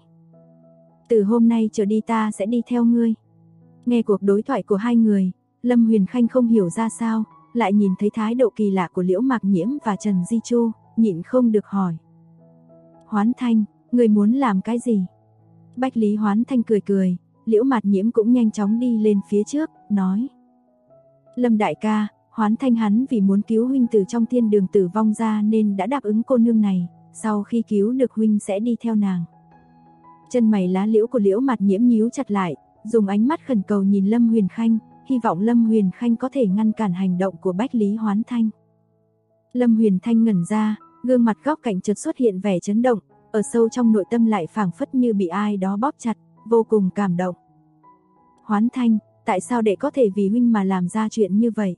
từ hôm nay trở đi ta sẽ đi theo ngươi. Nghe cuộc đối thoại của hai người, Lâm Huyền Khanh không hiểu ra sao, lại nhìn thấy thái độ kỳ lạ của Liễu Mạc Nhiễm và Trần Di Chu, nhịn không được hỏi: Hoán Thanh, ngươi muốn làm cái gì? Bách Lý Hoán Thanh cười cười, Liễu Mạt Nhiễm cũng nhanh chóng đi lên phía trước, nói: Lâm đại ca, Hoán Thanh hắn vì muốn cứu huynh từ trong thiên đường tử vong ra nên đã đáp ứng cô nương này, sau khi cứu được huynh sẽ đi theo nàng. Chân mày lá liễu của Liễu Mạt Nhiễm nhíu chặt lại, dùng ánh mắt khẩn cầu nhìn Lâm Huyền Khanh, hy vọng Lâm Huyền Khanh có thể ngăn cản hành động của Bách Lý Hoán Thanh. Lâm Huyền Thanh ngẩn ra, gương mặt góc cạnh chợt xuất hiện vẻ chấn động, ở sâu trong nội tâm lại phảng phất như bị ai đó bóp chặt, vô cùng cảm động. Hoán Thanh, tại sao đệ có thể vì huynh mà làm ra chuyện như vậy?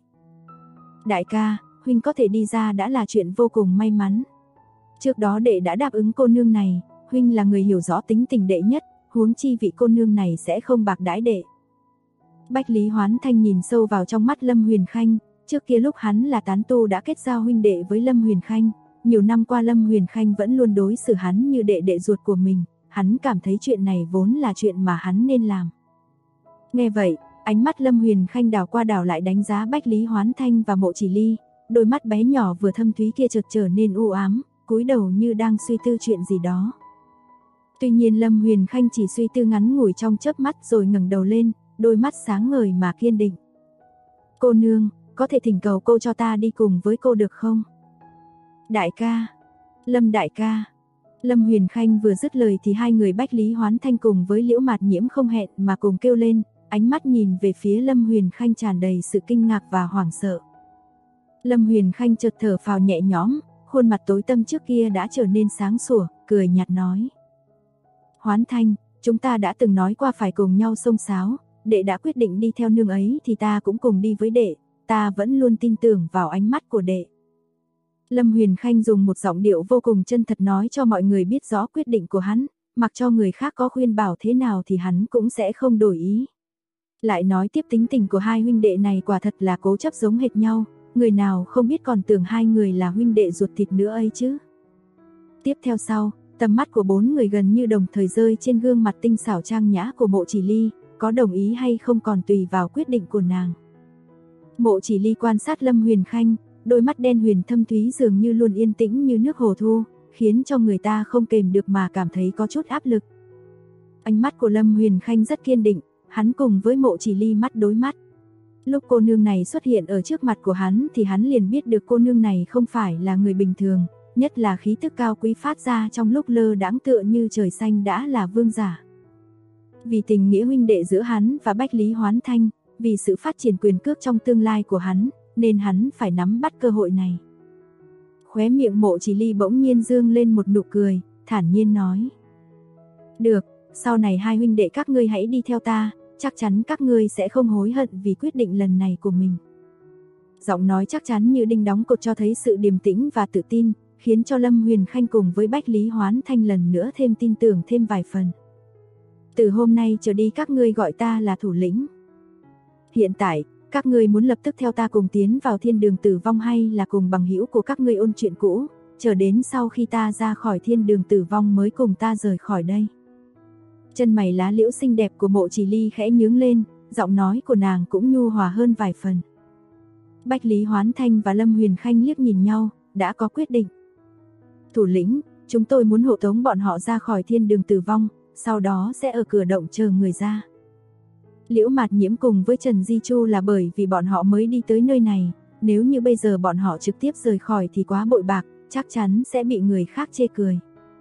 Đại ca, huynh có thể đi ra đã là chuyện vô cùng may mắn. Trước đó đệ đã đáp ứng cô nương này, huynh là người hiểu rõ tính tình đệ nhất, huống chi vị cô nương này sẽ không bạc đãi đệ. Bách Lý Hoán Thanh nhìn sâu vào trong mắt Lâm Huyền Khanh, trước kia lúc hắn là tán tu đã kết giao huynh đệ với Lâm Huyền Khanh, nhiều năm qua Lâm Huyền Khanh vẫn luôn đối xử hắn như đệ đệ ruột của mình, hắn cảm thấy chuyện này vốn là chuyện mà hắn nên làm. Nghe vậy, ánh mắt Lâm Huyền Khanh đảo qua đảo lại đánh giá Bách Lý Hoán Thanh và Mộ Chỉ Ly, đôi mắt bé nhỏ vừa thâm thúy kia chợt trở nên u ám, cúi đầu như đang suy tư chuyện gì đó. Tuy nhiên Lâm Huyền Khanh chỉ suy tư ngắn ngủi trong chớp mắt rồi ngẩng đầu lên, đôi mắt sáng ngời mà kiên định. Cô nương, có thể thỉnh cầu cô cho ta đi cùng với cô được không? Đại ca, Lâm đại ca. Lâm Huyền Khanh vừa dứt lời thì hai người Bách Lý Hoán Thanh cùng với Liễu Mạt Nhiễm không hẹn mà cùng kêu lên, ánh mắt nhìn về phía Lâm Huyền Khanh tràn đầy sự kinh ngạc và hoảng sợ. Lâm Huyền Khanh chợt thở phào nhẹ nhõm, khuôn mặt tối tăm trước kia đã trở nên sáng sủa, cười nhạt nói: Hoán Thanh, chúng ta đã từng nói qua phải cùng nhau xông xáo, đệ đã quyết định đi theo nương ấy thì ta cũng cùng đi với đệ, ta vẫn luôn tin tưởng vào ánh mắt của đệ. Lâm Huyền Khanh dùng một giọng điệu vô cùng chân thật nói cho mọi người biết rõ quyết định của hắn, mặc cho người khác có khuyên bảo thế nào thì hắn cũng sẽ không đổi ý. Lại nói tiếp tính tình của hai huynh đệ này quả thật là cố chấp giống hệt nhau, người nào không biết còn tưởng hai người là huynh đệ ruột thịt nữa ấy chứ. Tiếp theo sau, tầm mắt của bốn người gần như đồng thời rơi trên gương mặt tinh xảo trang nhã của Mộ Chỉ Ly, có đồng ý hay không còn tùy vào quyết định của nàng. Mộ Chỉ Ly quan sát Lâm Huyền Khanh, đôi mắt đen huyền thâm thúy dường như luôn yên tĩnh như nước hồ thu, khiến cho người ta không kềm được mà cảm thấy có chút áp lực. Ánh mắt của Lâm Huyền Khanh rất kiên định, hắn cùng với Mộ Chỉ Ly mắt đối mắt. Lúc cô nương này xuất hiện ở trước mặt của hắn thì hắn liền biết được cô nương này không phải là người bình thường, nhất là khí tức cao quý phát ra trong lúc lơ đãng tựa như trời xanh đã là vương giả. Vì tình nghĩa huynh đệ giữa hắn và Bách Lý Hoán Thanh, vì sự phát triển quyền cước trong tương lai của hắn, nên hắn phải nắm bắt cơ hội này. Khóe miệng Mộ Chỉ Ly bỗng nhiên dương lên một nụ cười, thản nhiên nói: "Được, sau này hai huynh đệ các ngươi hãy đi theo ta, chắc chắn các ngươi sẽ không hối hận vì quyết định lần này của mình." Giọng nói chắc chắn như đinh đóng cột cho thấy sự điềm tĩnh và tự tin, khiến cho Lâm Huyền Khanh cùng với Bách Lý Hoán Thanh lần nữa thêm tin tưởng thêm vài phần. "Từ hôm nay trở đi các ngươi gọi ta là thủ lĩnh. Hiện tại, các ngươi muốn lập tức theo ta cùng tiến vào thiên đường tử vong hay là cùng bằng hữu của các ngươi ôn chuyện cũ, chờ đến sau khi ta ra khỏi thiên đường tử vong mới cùng ta rời khỏi đây?" Chân mày lá liễu xinh đẹp của Mộ Chỉ Ly khẽ nhướng lên, giọng nói của nàng cũng nhu hòa hơn vài phần. Bách Lý Hoán Thanh và Lâm Huyền Khanh liếc nhìn nhau, đã có quyết định. "Thủ lĩnh, chúng tôi muốn hộ tống bọn họ ra khỏi thiên đường tử vong, sau đó sẽ ở cửa động chờ người ra." Liễu Mạt Nhiễm cùng với Trần Di Chu là bởi vì bọn họ mới đi tới nơi này, nếu như bây giờ bọn họ trực tiếp rời khỏi thì quá bội bạc, chắc chắn sẽ bị người khác chê cười.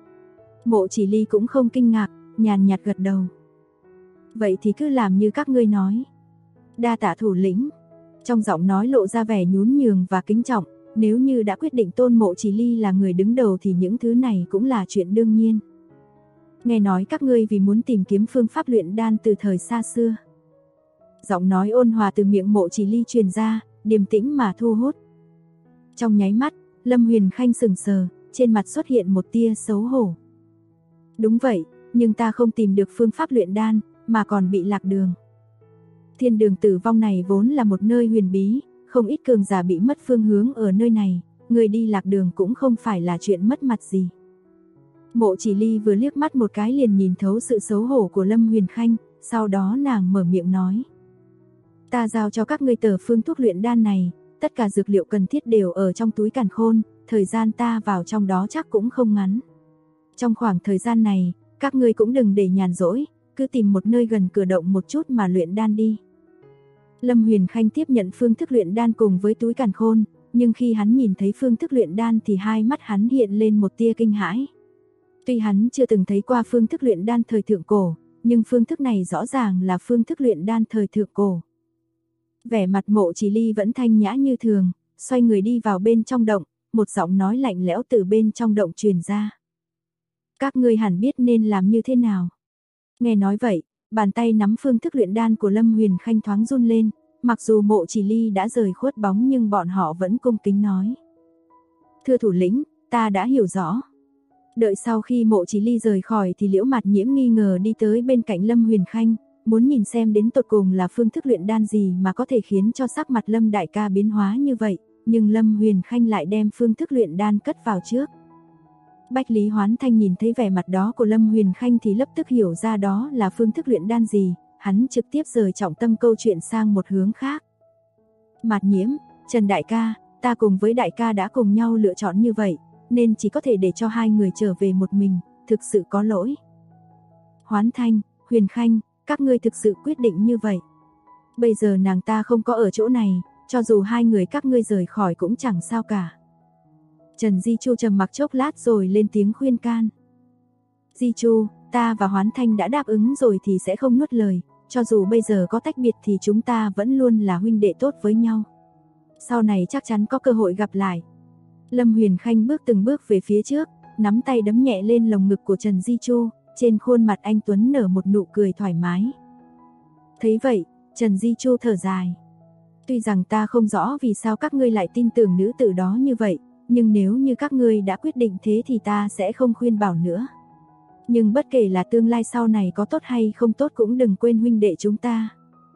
Mộ Chỉ Ly cũng không kinh ngạc, nhàn nhạt gật đầu. "Vậy thì cứ làm như các ngươi nói." "Đa tạ thủ lĩnh." Trong giọng nói lộ ra vẻ nhún nhường và kính trọng, nếu như đã quyết định tôn Mộ Chỉ Ly là người đứng đầu thì những thứ này cũng là chuyện đương nhiên. "Nghe nói các ngươi vì muốn tìm kiếm phương pháp luyện đan từ thời xa xưa." Giọng nói ôn hòa từ miệng Mộ Chỉ Ly truyền ra, điềm tĩnh mà thu hút. Trong nháy mắt, Lâm Huyền Khanh sững sờ, trên mặt xuất hiện một tia xấu hổ. "Đúng vậy, nhưng ta không tìm được phương pháp luyện đan, mà còn bị lạc đường. Thiên đường tử vong này vốn là một nơi huyền bí, không ít cường giả bị mất phương hướng ở nơi này, người đi lạc đường cũng không phải là chuyện mất mặt gì." Mộ Chỉ Ly vừa liếc mắt một cái liền nhìn thấu sự xấu hổ của Lâm Huyền Khanh, sau đó nàng mở miệng nói: "Ta giao cho các ngươi tờ phương thuốc luyện đan này, tất cả dược liệu cần thiết đều ở trong túi càn khôn, thời gian ta vào trong đó chắc cũng không ngắn. Trong khoảng thời gian này, các ngươi cũng đừng để nhàn rỗi, cứ tìm một nơi gần cửa động một chút mà luyện đan đi." Lâm Huyền Khanh tiếp nhận phương thức luyện đan cùng với túi càn khôn, nhưng khi hắn nhìn thấy phương thức luyện đan thì hai mắt hắn hiện lên một tia kinh hãi. Tuy hắn chưa từng thấy qua phương thức luyện đan thời thượng cổ, nhưng phương thức này rõ ràng là phương thức luyện đan thời thượng cổ. Vẻ mặt Mộ Chỉ Ly vẫn thanh nhã như thường, xoay người đi vào bên trong động, một giọng nói lạnh lẽo từ bên trong động truyền ra: "Các ngươi hẳn biết nên làm như thế nào." Nghe nói vậy, bàn tay nắm phương thức luyện đan của Lâm Huyền Khanh thoáng run lên, mặc dù Mộ Chỉ Ly đã rời khuất bóng nhưng bọn họ vẫn cung kính nói: "Thưa thủ lĩnh, ta đã hiểu rõ." Đợi sau khi Mộ Chỉ Ly rời khỏi thì Liễu Mạt Nhiễm nghi ngờ đi tới bên cạnh Lâm Huyền Khanh, muốn nhìn xem đến tột cùng là phương thức luyện đan gì mà có thể khiến cho sắc mặt Lâm đại ca biến hóa như vậy, nhưng Lâm Huyền Khanh lại đem phương thức luyện đan cất vào trước. Bách Lý Hoán Thanh nhìn thấy vẻ mặt đó của Lâm Huyền Khanh thì lập tức hiểu ra đó là phương thức luyện đan gì, hắn trực tiếp rời trọng tâm câu chuyện sang một hướng khác. "Mạt Nhiễm, Trần đại ca, ta cùng với đại ca đã cùng nhau lựa chọn như vậy, nên chỉ có thể để cho hai người trở về một mình, thực sự có lỗi." "Hoán Thanh, Huyền Khanh, các ngươi thực sự quyết định như vậy. Bây giờ nàng ta không có ở chỗ này, cho dù hai người các ngươi rời khỏi cũng chẳng sao cả." Trần Di Chu trầm mặc chốc lát rồi lên tiếng khuyên can. "Di Chu, ta và Hoán Thanh đã đáp ứng rồi thì sẽ không nuốt lời, cho dù bây giờ có tách biệt thì chúng ta vẫn luôn là huynh đệ tốt với nhau. Sau này chắc chắn có cơ hội gặp lại." Lâm Huyền Khanh bước từng bước về phía trước, nắm tay đấm nhẹ lên lồng ngực của Trần Di Chu, trên khuôn mặt anh tuấn nở một nụ cười thoải mái. Thấy vậy, Trần Di Chu thở dài. "Tuy rằng ta không rõ vì sao các ngươi lại tin tưởng nữ tử đó như vậy, nhưng nếu như các ngươi đã quyết định thế thì ta sẽ không khuyên bảo nữa. Nhưng bất kể là tương lai sau này có tốt hay không tốt cũng đừng quên huynh đệ chúng ta."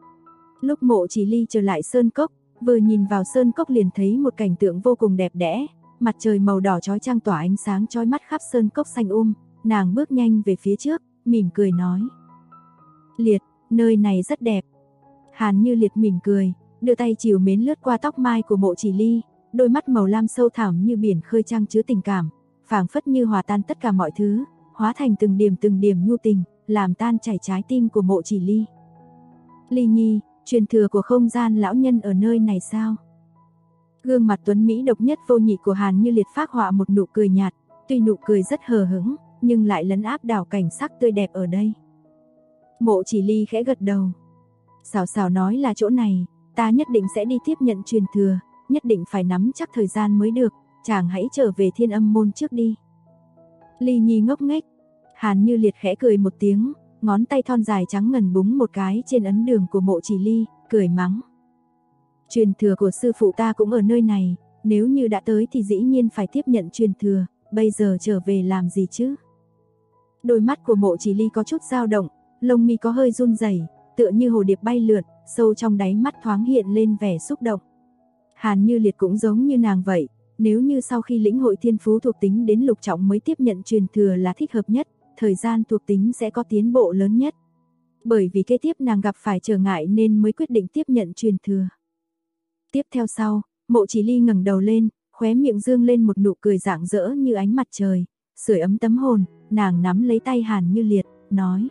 Lúc Mộ Chỉ Ly trở lại Sơn Cốc, vừa nhìn vào Sơn Cốc liền thấy một cảnh tượng vô cùng đẹp đẽ, mặt trời màu đỏ chói chang tỏa ánh sáng chói mắt khắp Sơn Cốc xanh nàng bước nhanh về phía trước, mỉm cười nói: "Liệt, nơi này rất đẹp." Hàn Như Liệt mỉm cười, đưa tay trìu mến lướt qua tóc mai của Mộ Chỉ Ly, đôi mắt màu lam sâu thẳm như biển khơi trang chứa tình cảm, phảng phất như hòa tan tất cả mọi thứ, hóa thành từng điểm nhu tình, làm tan chảy trái tim của Mộ Chỉ Ly. Ly Nhi, truyền thừa của không gian lão nhân ở nơi này sao? Gương mặt tuấn mỹ độc nhất vô nhị của Hàn Như Liệt phác họa một nụ cười nhạt, tuy nụ cười rất hờ hững, nhưng lại lấn áp đảo cảnh sắc tươi đẹp ở đây. Mộ Chỉ Ly khẽ gật đầu. Xảo xảo nói là chỗ này, ta nhất định sẽ đi tiếp nhận truyền thừa, nhất định phải nắm chắc thời gian mới được, chàng hãy trở về Thiên Âm môn trước đi. Ly Nhi ngốc nghếch. Hàn Như Liệt khẽ cười một tiếng, ngón tay thon dài trắng ngần búng một cái trên ấn đường của Mộ Chỉ Ly, cười mắng. Truyền thừa của sư phụ ta cũng ở nơi này, nếu như đã tới thì dĩ nhiên phải tiếp nhận truyền thừa, bây giờ trở về làm gì chứ? Đôi mắt của Mộ Chỉ Ly có chút dao động, lông mi có hơi run rẩy, tựa như hồ điệp bay lượn, sâu trong đáy mắt thoáng hiện lên vẻ xúc động. Hàn Như Liệt cũng giống như nàng vậy, nếu như sau khi lĩnh hội thiên phú thuộc tính đến lục trọng mới tiếp nhận truyền thừa là thích hợp nhất, thời gian thuộc tính sẽ có tiến bộ lớn nhất. Bởi vì kế tiếp nàng gặp phải trở ngại nên mới quyết định tiếp nhận truyền thừa. Tiếp theo sau, Mộ Chỉ Ly ngẩng đầu lên, khóe miệng dương lên một nụ cười rạng rỡ như ánh mặt trời, sưởi ấm tấm hồn, nàng nắm lấy tay Hàn Như Liệt, nói.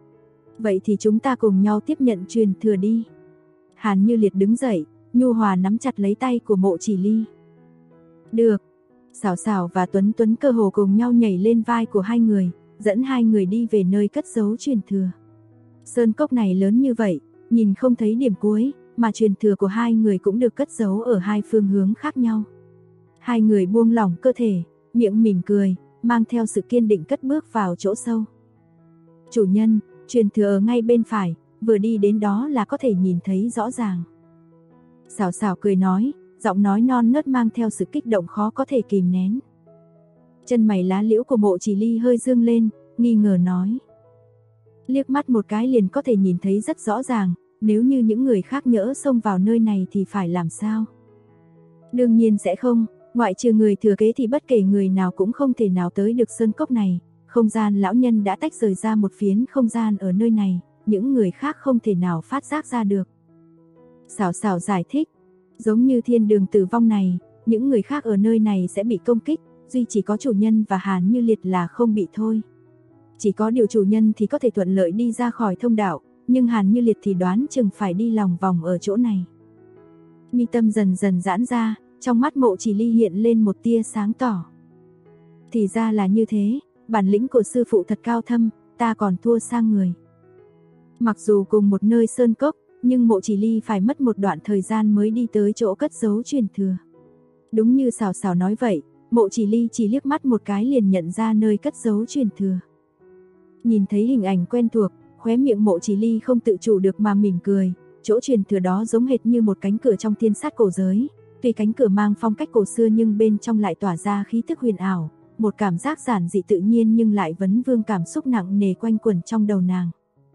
Vậy thì chúng ta cùng nhau tiếp nhận truyền thừa đi. Hàn Như Liệt đứng dậy, nhu hòa nắm chặt lấy tay của Mộ Chỉ Ly. Được. Xảo xảo và Tuấn Tuấn cơ hồ cùng nhau nhảy lên vai của hai người, dẫn hai người đi về nơi cất giấu truyền thừa. Sơn cốc này lớn như vậy, nhìn không thấy điểm cuối, mà truyền thừa của hai người cũng được cất giấu ở hai phương hướng khác nhau. Hai người buông lỏng cơ thể, miệng mỉm cười, mang theo sự kiên định cất bước vào chỗ sâu. Chủ nhân, truyền thừa ở ngay bên phải, vừa đi đến đó là có thể nhìn thấy rõ ràng. Xảo xảo cười nói, giọng nói non nớt mang theo sự kích động khó có thể kìm nén. Chân mày lá liễu của Mộ Chỉ Ly hơi dương lên, nghi ngờ nói. Liếc mắt một cái liền có thể nhìn thấy rất rõ ràng, nếu như những người khác nhỡ xông vào nơi này thì phải làm sao? Đương nhiên sẽ không, ngoại trừ người thừa kế thì bất kể người nào cũng không thể nào tới được sơn cốc này. Không gian lão nhân đã tách rời ra một phiến không gian ở nơi này, những người khác không thể nào phát giác ra được. Xảo xảo giải thích, giống như thiên đường tử vong này, những người khác ở nơi này sẽ bị công kích, duy chỉ có chủ nhân và Hàn Như Liệt là không bị thôi. Chỉ có điều chủ nhân thì có thể thuận lợi đi ra khỏi thông đạo, nhưng Hàn Như Liệt thì đoán chừng phải đi lòng vòng ở chỗ này. Mi tâm dần dần giãn ra, trong mắt Mộ Chỉ Ly hiện lên một tia sáng tỏ. Thì ra là như thế, bản lĩnh của sư phụ thật cao thâm, ta còn thua xa người. Mặc dù cùng một nơi sơn cốc, nhưng Mộ Chỉ Ly phải mất một đoạn thời gian mới đi tới chỗ cất giấu truyền thừa. Đúng như xảo xảo nói vậy, Mộ Chỉ Ly chỉ liếc mắt một cái liền nhận ra nơi cất giấu truyền thừa. Nhìn thấy hình ảnh quen thuộc, khóe miệng Mộ Chỉ Ly không tự chủ được mà mỉm cười, chỗ truyền thừa đó giống hệt như một cánh cửa trong thiên sát cổ giới, tuy cánh cửa mang phong cách cổ xưa nhưng bên trong lại tỏa ra khí tức huyền ảo, một cảm giác giản dị tự nhiên nhưng lại vấn vương cảm xúc nặng nề quanh quẩn trong đầu nàng.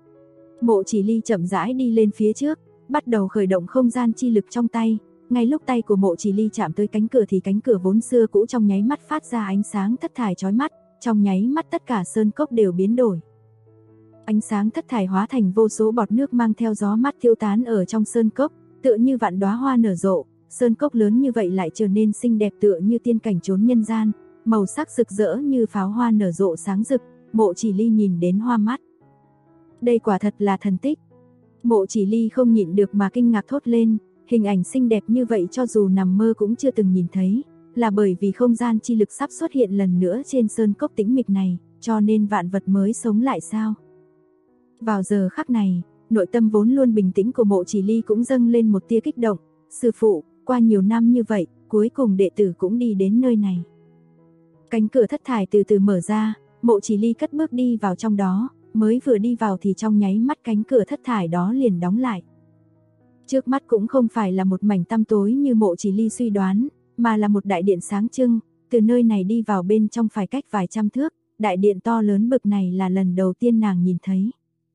Mộ Chỉ Ly chậm rãi đi lên phía trước, bắt đầu khởi động không gian chi lực trong tay, ngay lúc tay của Mộ Chỉ Ly chạm tới cánh cửa thì cánh cửa vốn xưa cũ trong nháy mắt phát ra ánh sáng thất thải chói mắt, trong nháy mắt tất cả sơn cốc đều biến đổi. Ánh sáng thất thải hóa thành vô số bọt nước mang theo gió mát tiêu tán ở trong sơn cốc, tựa như vạn đóa hoa nở rộ, sơn cốc lớn như vậy lại trở nên xinh đẹp tựa như tiên cảnh chốn nhân gian, màu sắc rực rỡ như pháo hoa nở rộ sáng rực, Mộ Chỉ Ly nhìn đến hoa mắt. Đây quả thật là thần tích. Mộ Chỉ Ly không nhịn được mà kinh ngạc thốt lên, hình ảnh xinh đẹp như vậy cho dù nằm mơ cũng chưa từng nhìn thấy, là bởi vì không gian chi lực sắp xuất hiện lần nữa trên sơn cốc tĩnh mịch này, cho nên vạn vật mới sống lại sao? Vào giờ khắc này, nội tâm vốn luôn bình tĩnh của Mộ Chỉ Ly cũng dâng lên một tia kích động, sư phụ, qua nhiều năm như vậy, cuối cùng đệ tử cũng đi đến nơi này. Cánh cửa thất thải từ từ mở ra, Mộ Chỉ Ly cất bước đi vào trong đó, mới vừa đi vào thì trong nháy mắt cánh cửa thất thải đó liền đóng lại. Trước mắt cũng không phải là một mảnh tăm tối như Mộ Chỉ Ly suy đoán, mà là một đại điện sáng trưng, từ nơi này đi vào bên trong phải cách vài trăm thước, đại điện to lớn bực này là lần đầu tiên nàng nhìn thấy.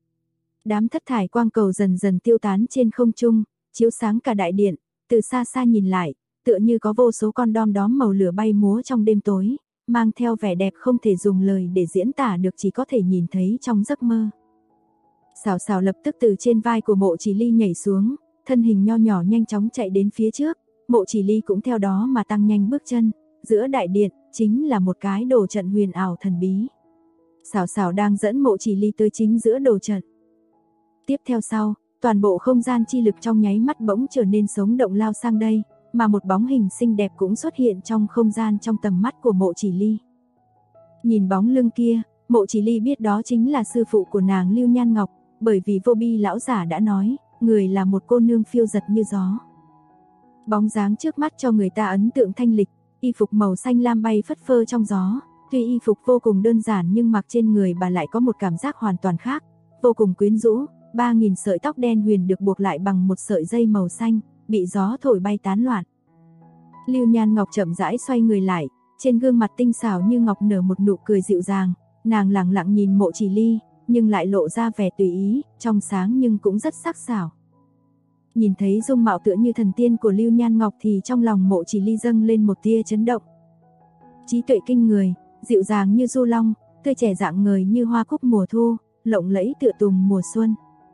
Đám thất thải quang cầu dần dần tiêu tán trên không trung, chiếu sáng cả đại điện, từ xa xa nhìn lại, tựa như có vô số con đom đóm màu lửa bay múa trong đêm tối, mang theo vẻ đẹp không thể dùng lời để diễn tả được, chỉ có thể nhìn thấy trong giấc mơ. Xảo xảo lập tức từ trên vai của Mộ Chỉ Ly nhảy xuống, thân hình nho nhỏ nhanh chóng chạy đến phía trước, Mộ Chỉ Ly cũng theo đó mà tăng nhanh bước chân, giữa đại điện, chính là một cái đồ trận huyền ảo thần bí. Xảo Xảo đang dẫn Mộ Chỉ Ly tới chính giữa đồ trận. Tiếp theo sau, toàn bộ không gian chi lực trong nháy mắt bỗng trở nên sống động lao sang đây, mà một bóng hình xinh đẹp cũng xuất hiện trong không gian trong tầm mắt của Mộ Chỉ Ly. Nhìn bóng lưng kia, Mộ Chỉ Ly biết đó chính là sư phụ của nàng Lưu Nhan Ngọc, bởi vì Vô Bi lão giả đã nói, người là một cô nương phiêu giật như gió. Bóng dáng trước mắt cho người ta ấn tượng thanh lịch, y phục màu xanh lam bay phất phơ trong gió, tuy y phục vô cùng đơn giản nhưng mặc trên người bà lại có một cảm giác hoàn toàn khác, vô cùng quyến rũ. 3.000 sợi tóc đen huyền được buộc lại bằng một sợi dây màu xanh, bị gió thổi bay tán loạn. Lưu Nhan Ngọc chậm rãi xoay người lại, trên gương mặt tinh xảo như ngọc nở một nụ cười dịu dàng, nàng lặng lặng nhìn Mộ Chỉ Ly, nhưng lại lộ ra vẻ tùy ý, trong sáng nhưng cũng rất sắc sảo. Nhìn thấy dung mạo tựa như thần tiên của Lưu Nhan Ngọc thì trong lòng Mộ Chỉ Ly dâng lên một tia chấn động. Trí tuệ kinh người, dịu dàng như du long, tươi trẻ rạng ngời như hoa cúc mùa thu, lộng lẫy tựa tùng mùa xuân.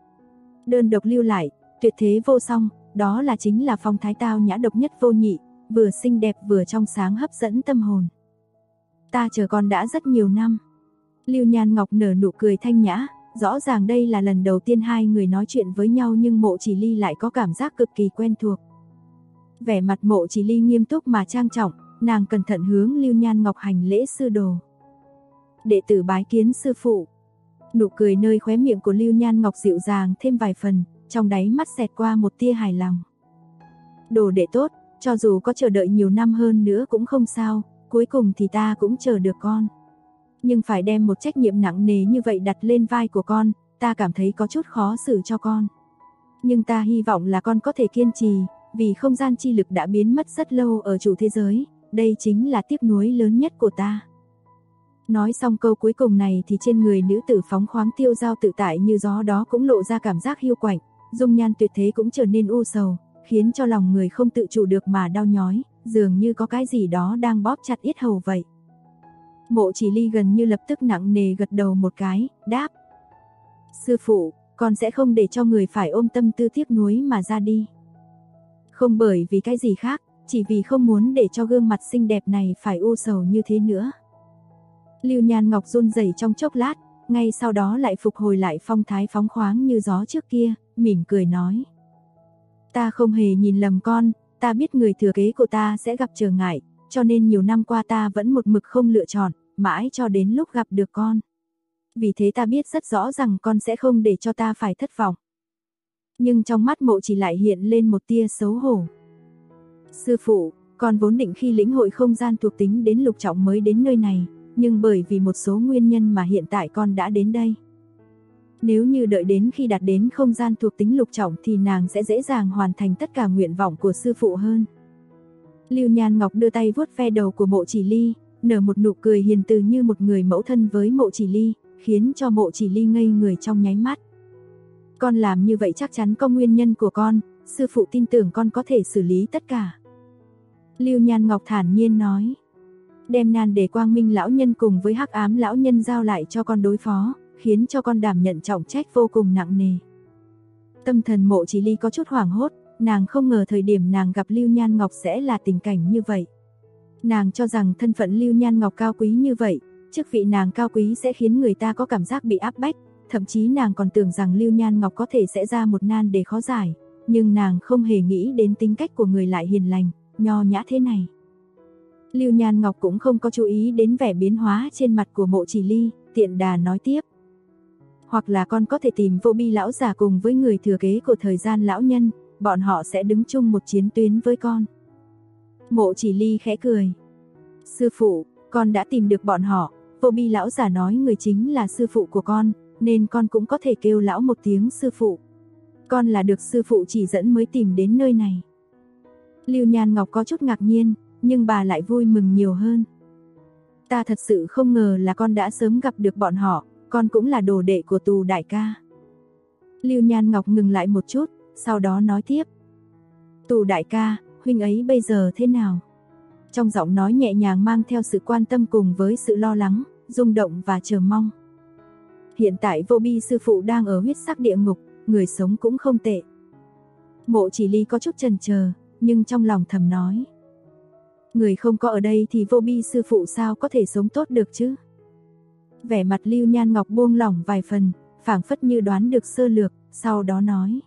Đơn độc lưu lại, tuyệt thế vô song, đó là chính là phong thái tao nhã độc nhất vô nhị, vừa xinh đẹp vừa trong sáng hấp dẫn tâm hồn. Ta chờ con đã rất nhiều năm. Lưu Nhan Ngọc nở nụ cười thanh nhã, rõ ràng đây là lần đầu tiên hai người nói chuyện với nhau nhưng Mộ Chỉ Ly lại có cảm giác cực kỳ quen thuộc. Vẻ mặt Mộ Chỉ Ly nghiêm túc mà trang trọng, nàng cẩn thận hướng Lưu Nhan Ngọc hành lễ sư đồ. Đệ tử bái kiến sư phụ. Nụ cười nơi khóe miệng của Lưu Nhan Ngọc dịu dàng thêm vài phần, trong đáy mắt xẹt qua một tia hài lòng. Đồ đệ tốt, cho dù có chờ đợi nhiều năm hơn nữa cũng không sao, cuối cùng thì ta cũng chờ được con. Nhưng phải đem một trách nhiệm nặng nề như vậy đặt lên vai của con, ta cảm thấy có chút khó xử cho con. Nhưng ta hy vọng là con có thể kiên trì, vì không gian chi lực đã biến mất rất lâu ở chủ thế giới, đây chính là tiếc nuối lớn nhất của ta. Nói xong câu cuối cùng này thì trên người nữ tử phóng khoáng tiêu dao tự tại như gió đó cũng lộ ra cảm giác hiu quạnh, dung nhan tuyệt thế cũng trở nên u sầu, khiến cho lòng người không tự chủ được mà đau nhói, dường như có cái gì đó đang bóp chặt yết hầu vậy. Mộ Chỉ Ly gần như lập tức nặng nề gật đầu một cái, đáp. Sư phụ, con sẽ không để cho người phải ôm tâm tư tiếc nuối mà ra đi. Không bởi vì cái gì khác, chỉ vì không muốn để cho gương mặt xinh đẹp này phải u sầu như thế nữa. Lưu Nhan Ngọc run rẩy trong chốc lát, ngay sau đó lại phục hồi lại phong thái phóng khoáng như gió trước kia, mỉm cười nói. Ta không hề nhìn lầm con, ta biết người thừa kế của ta sẽ gặp trở ngại, cho nên nhiều năm qua ta vẫn một mực không lựa chọn, mãi cho đến lúc gặp được con. Vì thế ta biết rất rõ rằng con sẽ không để cho ta phải thất vọng. Nhưng trong mắt Mộ Chỉ lại hiện lên một tia xấu hổ. Sư phụ, con vốn định khi lĩnh hội không gian thuộc tính đến lục trọng mới đến nơi này, nhưng bởi vì một số nguyên nhân mà hiện tại con đã đến đây. Nếu như đợi đến khi đạt đến không gian thuộc tính lục trọng thì nàng sẽ dễ dàng hoàn thành tất cả nguyện vọng của sư phụ hơn. Lưu Nhan Ngọc đưa tay vuốt ve đầu của Mộ Chỉ Ly, nở một nụ cười hiền từ như một người mẫu thân với Mộ Chỉ Ly, khiến cho Mộ Chỉ Ly ngây người trong nháy mắt. Con làm như vậy chắc chắn có nguyên nhân của con, sư phụ tin tưởng con có thể xử lý tất cả. Lưu Nhan Ngọc thản nhiên nói. Đem Nan Đề Quang Minh lão nhân cùng với Hắc Ám lão nhân giao lại cho con đối phó, khiến cho con đảm nhận trọng trách vô cùng nặng nề. Tâm thần Mộ Chỉ Ly có chút hoảng hốt, nàng không ngờ thời điểm nàng gặp Lưu Nhan Ngọc sẽ là tình cảnh như vậy. Nàng cho rằng thân phận Lưu Nhan Ngọc cao quý như vậy, chức vị nàng cao quý sẽ khiến người ta có cảm giác bị áp bách, thậm chí nàng còn tưởng rằng Lưu Nhan Ngọc có thể sẽ ra một nan đề khó giải, nhưng nàng không hề nghĩ đến tính cách của người lại hiền lành, nho nhã thế này. Lưu Nhan Ngọc cũng không có chú ý đến vẻ biến hóa trên mặt của Mộ Chỉ Ly, tiện đà nói tiếp. Hoặc là con có thể tìm Vô Bi lão giả cùng với người thừa kế của thời gian lão nhân, bọn họ sẽ đứng chung một chiến tuyến với con. Mộ Chỉ Ly khẽ cười. Sư phụ, con đã tìm được bọn họ, Vô Bi lão giả nói người chính là sư phụ của con, nên con cũng có thể kêu lão một tiếng sư phụ. Con là được sư phụ chỉ dẫn mới tìm đến nơi này. Lưu Nhan Ngọc có chút ngạc nhiên, nhưng bà lại vui mừng nhiều hơn. Ta thật sự không ngờ là con đã sớm gặp được bọn họ, con cũng là đồ đệ của Tù đại ca. Lưu Nhan Ngọc ngừng lại một chút, sau đó nói tiếp. Tù đại ca, huynh ấy bây giờ thế nào? Trong giọng nói nhẹ nhàng mang theo sự quan tâm cùng với sự lo lắng, rung động và chờ mong. Hiện tại Vô Bi sư phụ đang ở huyết sắc địa ngục, người sống cũng không tệ. Mộ Chỉ Ly có chút chần chờ, nhưng trong lòng thầm nói. Người không có ở đây thì Vô Bi sư phụ sao có thể sống tốt được chứ? Vẻ mặt Lưu Nhan Ngọc buông lỏng vài phần, phảng phất như đoán được sơ lược, sau đó nói.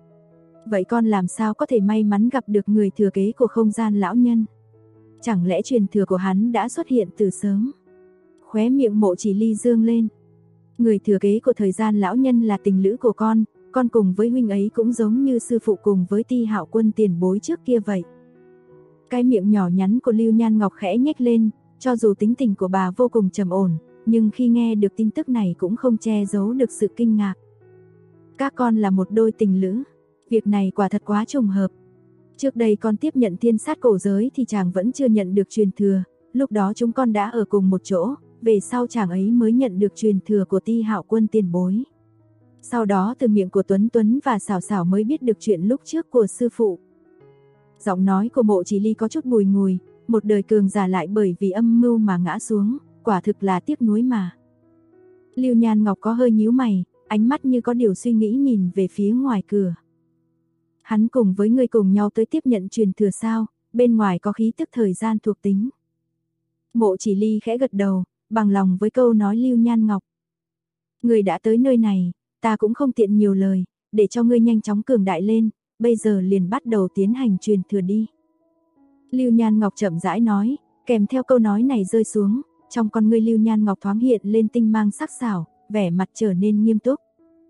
Vậy con làm sao có thể may mắn gặp được người thừa kế của không gian lão nhân? Chẳng lẽ truyền thừa của hắn đã xuất hiện từ sớm? Khóe miệng Mộ Chỉ Ly dương lên. Người thừa kế của thời gian lão nhân là tình lữ của con cùng với huynh ấy cũng giống như sư phụ cùng với Ti Hạo Quân tiền bối trước kia vậy. Cái miệng nhỏ nhắn của Lưu Nhan Ngọc khẽ nhếch lên, cho dù tính tình của bà vô cùng trầm ổn, nhưng khi nghe được tin tức này cũng không che giấu được sự kinh ngạc. Các con là một đôi tình lữ, việc này quả thật quá trùng hợp. Trước đây con tiếp nhận thiên sát cổ giới thì chàng vẫn chưa nhận được truyền thừa, lúc đó chúng con đã ở cùng một chỗ, về sau chàng ấy mới nhận được truyền thừa của Ti Hạo Quân tiền bối. Sau đó từ miệng của Tuấn Tuấn và Xảo Xảo mới biết được chuyện lúc trước của sư phụ. Giọng nói của Mộ Chỉ Ly có chút bùi ngùi, một đời cường giả lại bởi vì âm mưu mà ngã xuống, quả thực là tiếc nuối mà. Lưu Nhan Ngọc có hơi nhíu mày, ánh mắt như có điều suy nghĩ nhìn về phía ngoài cửa. Hắn cùng với người cùng nhau tới tiếp nhận truyền thừa sao, bên ngoài có khí tức thời gian thuộc tính. Mộ Chỉ Ly khẽ gật đầu, bằng lòng với câu nói Lưu Nhan Ngọc. Người đã tới nơi này, ta cũng không tiện nhiều lời, để cho ngươi nhanh chóng cường đại lên, bây giờ liền bắt đầu tiến hành truyền thừa đi. Lưu Nhan Ngọc chậm rãi nói, kèm theo câu nói này rơi xuống, trong con ngươi Lưu Nhan Ngọc thoáng hiện lên tinh mang sắc sảo, vẻ mặt trở nên nghiêm túc.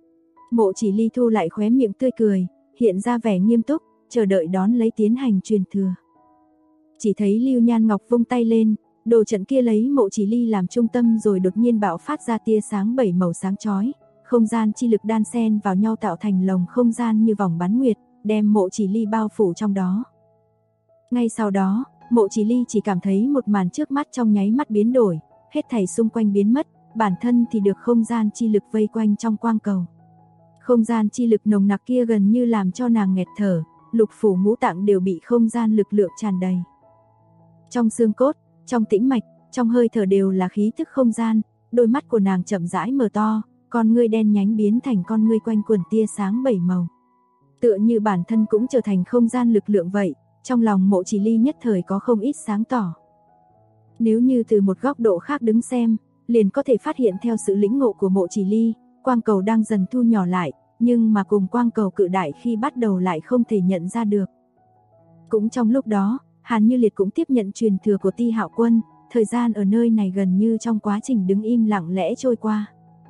Mộ Chỉ Ly thu lại khóe miệng tươi cười, hiện ra vẻ nghiêm túc, chờ đợi đón lấy tiến hành truyền thừa. Chỉ thấy Lưu Nhan Ngọc vung tay lên, đồ trận kia lấy Mộ Chỉ Ly làm trung tâm rồi đột nhiên bạo phát ra tia sáng 7 màu sáng chói, không gian chi lực đan xen vào nhau tạo thành lồng không gian như vòng bán nguyệt, đem Mộ Chỉ Ly bao phủ trong đó. Ngay sau đó, Mộ Chỉ Ly chỉ cảm thấy một màn trước mắt trong nháy mắt biến đổi, hết thảy xung quanh biến mất, bản thân thì được không gian chi lực vây quanh trong quang cầu. Không gian chi lực nồng nặc kia gần như làm cho nàng nghẹt thở, lục phủ ngũ tạng đều bị không gian lực lượng tràn đầy. Trong xương cốt, trong tĩnh mạch, trong hơi thở đều là khí tức không gian, đôi mắt của nàng chậm rãi mở to, con ngươi đen nhánh biến thành con ngươi quanh quần tia sáng 7 màu. Tựa như bản thân cũng trở thành không gian lực lượng vậy, trong lòng Mộ Chỉ Ly nhất thời có không ít sáng tỏ. Nếu như từ một góc độ khác đứng xem, liền có thể phát hiện theo sự lĩnh ngộ của Mộ Chỉ Ly, quang cầu đang dần thu nhỏ lại, nhưng mà cùng quang cầu cự đại khi bắt đầu lại không thể nhận ra được. Cũng trong lúc đó, Hàn Như Liệt cũng tiếp nhận truyền thừa của Ti Hạo Quân, thời gian ở nơi này gần như trong quá trình đứng im lặng lẽ trôi qua.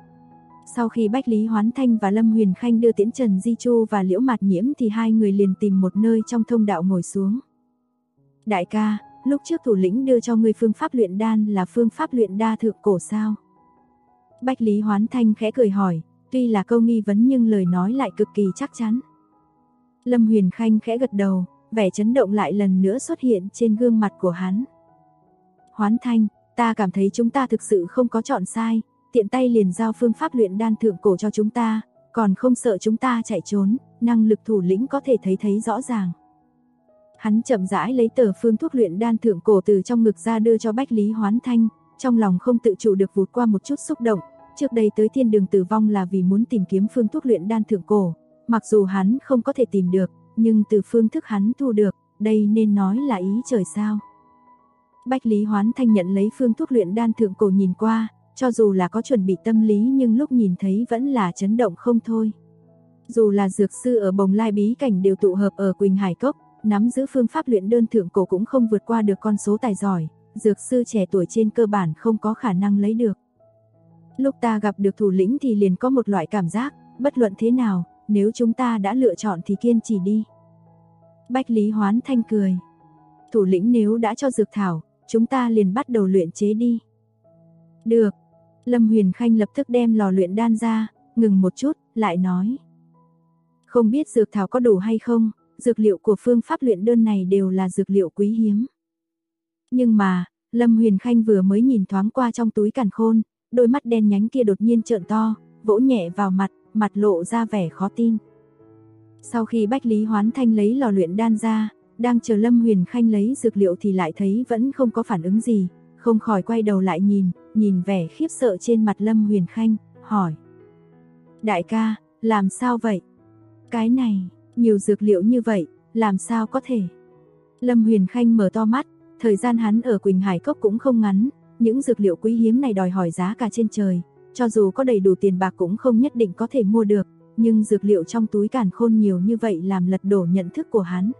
Sau khi Bách Lý Hoán Thanh và Lâm Huyền Khanh đưa tiễn Trần Di Chu và Liễu Mạt Nhiễm thì hai người liền tìm một nơi trong thông đạo ngồi xuống. Đại ca, lúc trước thủ lĩnh đưa cho ngươi phương pháp luyện đan là phương pháp luyện đa thượng cổ sao? Bách Lý Hoán Thanh khẽ cười hỏi, tuy là câu nghi vấn nhưng lời nói lại cực kỳ chắc chắn. Lâm Huyền Khanh khẽ gật đầu, vẻ chấn động lại lần nữa xuất hiện trên gương mặt của hắn. Hoán Thanh, ta cảm thấy chúng ta thực sự không có chọn sai, tiện tay liền giao phương pháp luyện đan thượng cổ cho chúng ta, còn không sợ chúng ta chạy trốn, năng lực thủ lĩnh có thể thấy rõ ràng. Hắn chậm rãi lấy tờ phương thuốc luyện đan thượng cổ từ trong ngực ra đưa cho Bách Lý Hoán Thanh, trong lòng không tự chủ được vụt qua một chút xúc động, trước đây tới thiên đường tử vong là vì muốn tìm kiếm phương thuốc luyện đan thượng cổ, mặc dù hắn không có thể tìm được, nhưng từ phương thức hắn thu được, đây nên nói là ý trời sao. Bách Lý Hoán Thanh nhận lấy phương thuốc luyện đan thượng cổ nhìn qua, cho dù là có chuẩn bị tâm lý nhưng lúc nhìn thấy vẫn là chấn động không thôi. Dù là dược sư ở Bồng Lai bí cảnh đều tụ hợp ở Quỳnh Hải Cốc, nắm giữ phương pháp luyện đơn thượng cổ cũng không vượt qua được con số tài giỏi, dược sư trẻ tuổi trên cơ bản không có khả năng lấy được. Lúc ta gặp được thủ lĩnh thì liền có một loại cảm giác, bất luận thế nào, nếu chúng ta đã lựa chọn thì kiên trì đi. Bách Lý Hoán Thanh cười. Thủ lĩnh nếu đã cho dược thảo, chúng ta liền bắt đầu luyện chế đi. Được. Lâm Huyền Khanh lập tức đem lò luyện đan ra, ngừng một chút, lại nói. Không biết dược thảo có đủ hay không, dược liệu của phương pháp luyện đơn này đều là dược liệu quý hiếm. Nhưng mà, Lâm Huyền Khanh vừa mới nhìn thoáng qua trong túi càn khôn, đôi mắt đen nhánh kia đột nhiên trợn to, vỗ nhẹ vào mặt lộ ra vẻ khó tin. Sau khi Bách Lý Hoán Thanh lấy lò luyện đan ra, đang chờ Lâm Huyền Khanh lấy dược liệu thì lại thấy vẫn không có phản ứng gì, không khỏi quay đầu lại nhìn vẻ khiếp sợ trên mặt Lâm Huyền Khanh, hỏi. Đại ca, làm sao vậy? Cái này, Nhiều dược liệu như vậy, làm sao có thể? Lâm Huyền Khanh mở to mắt, thời gian hắn ở Quỳnh Hải Cốc cũng không ngắn, những dược liệu quý hiếm này đòi hỏi giá cả trên trời, cho dù có đầy đủ tiền bạc cũng không nhất định có thể mua được, nhưng dược liệu trong túi càn khôn nhiều như vậy làm lật đổ nhận thức của hắn.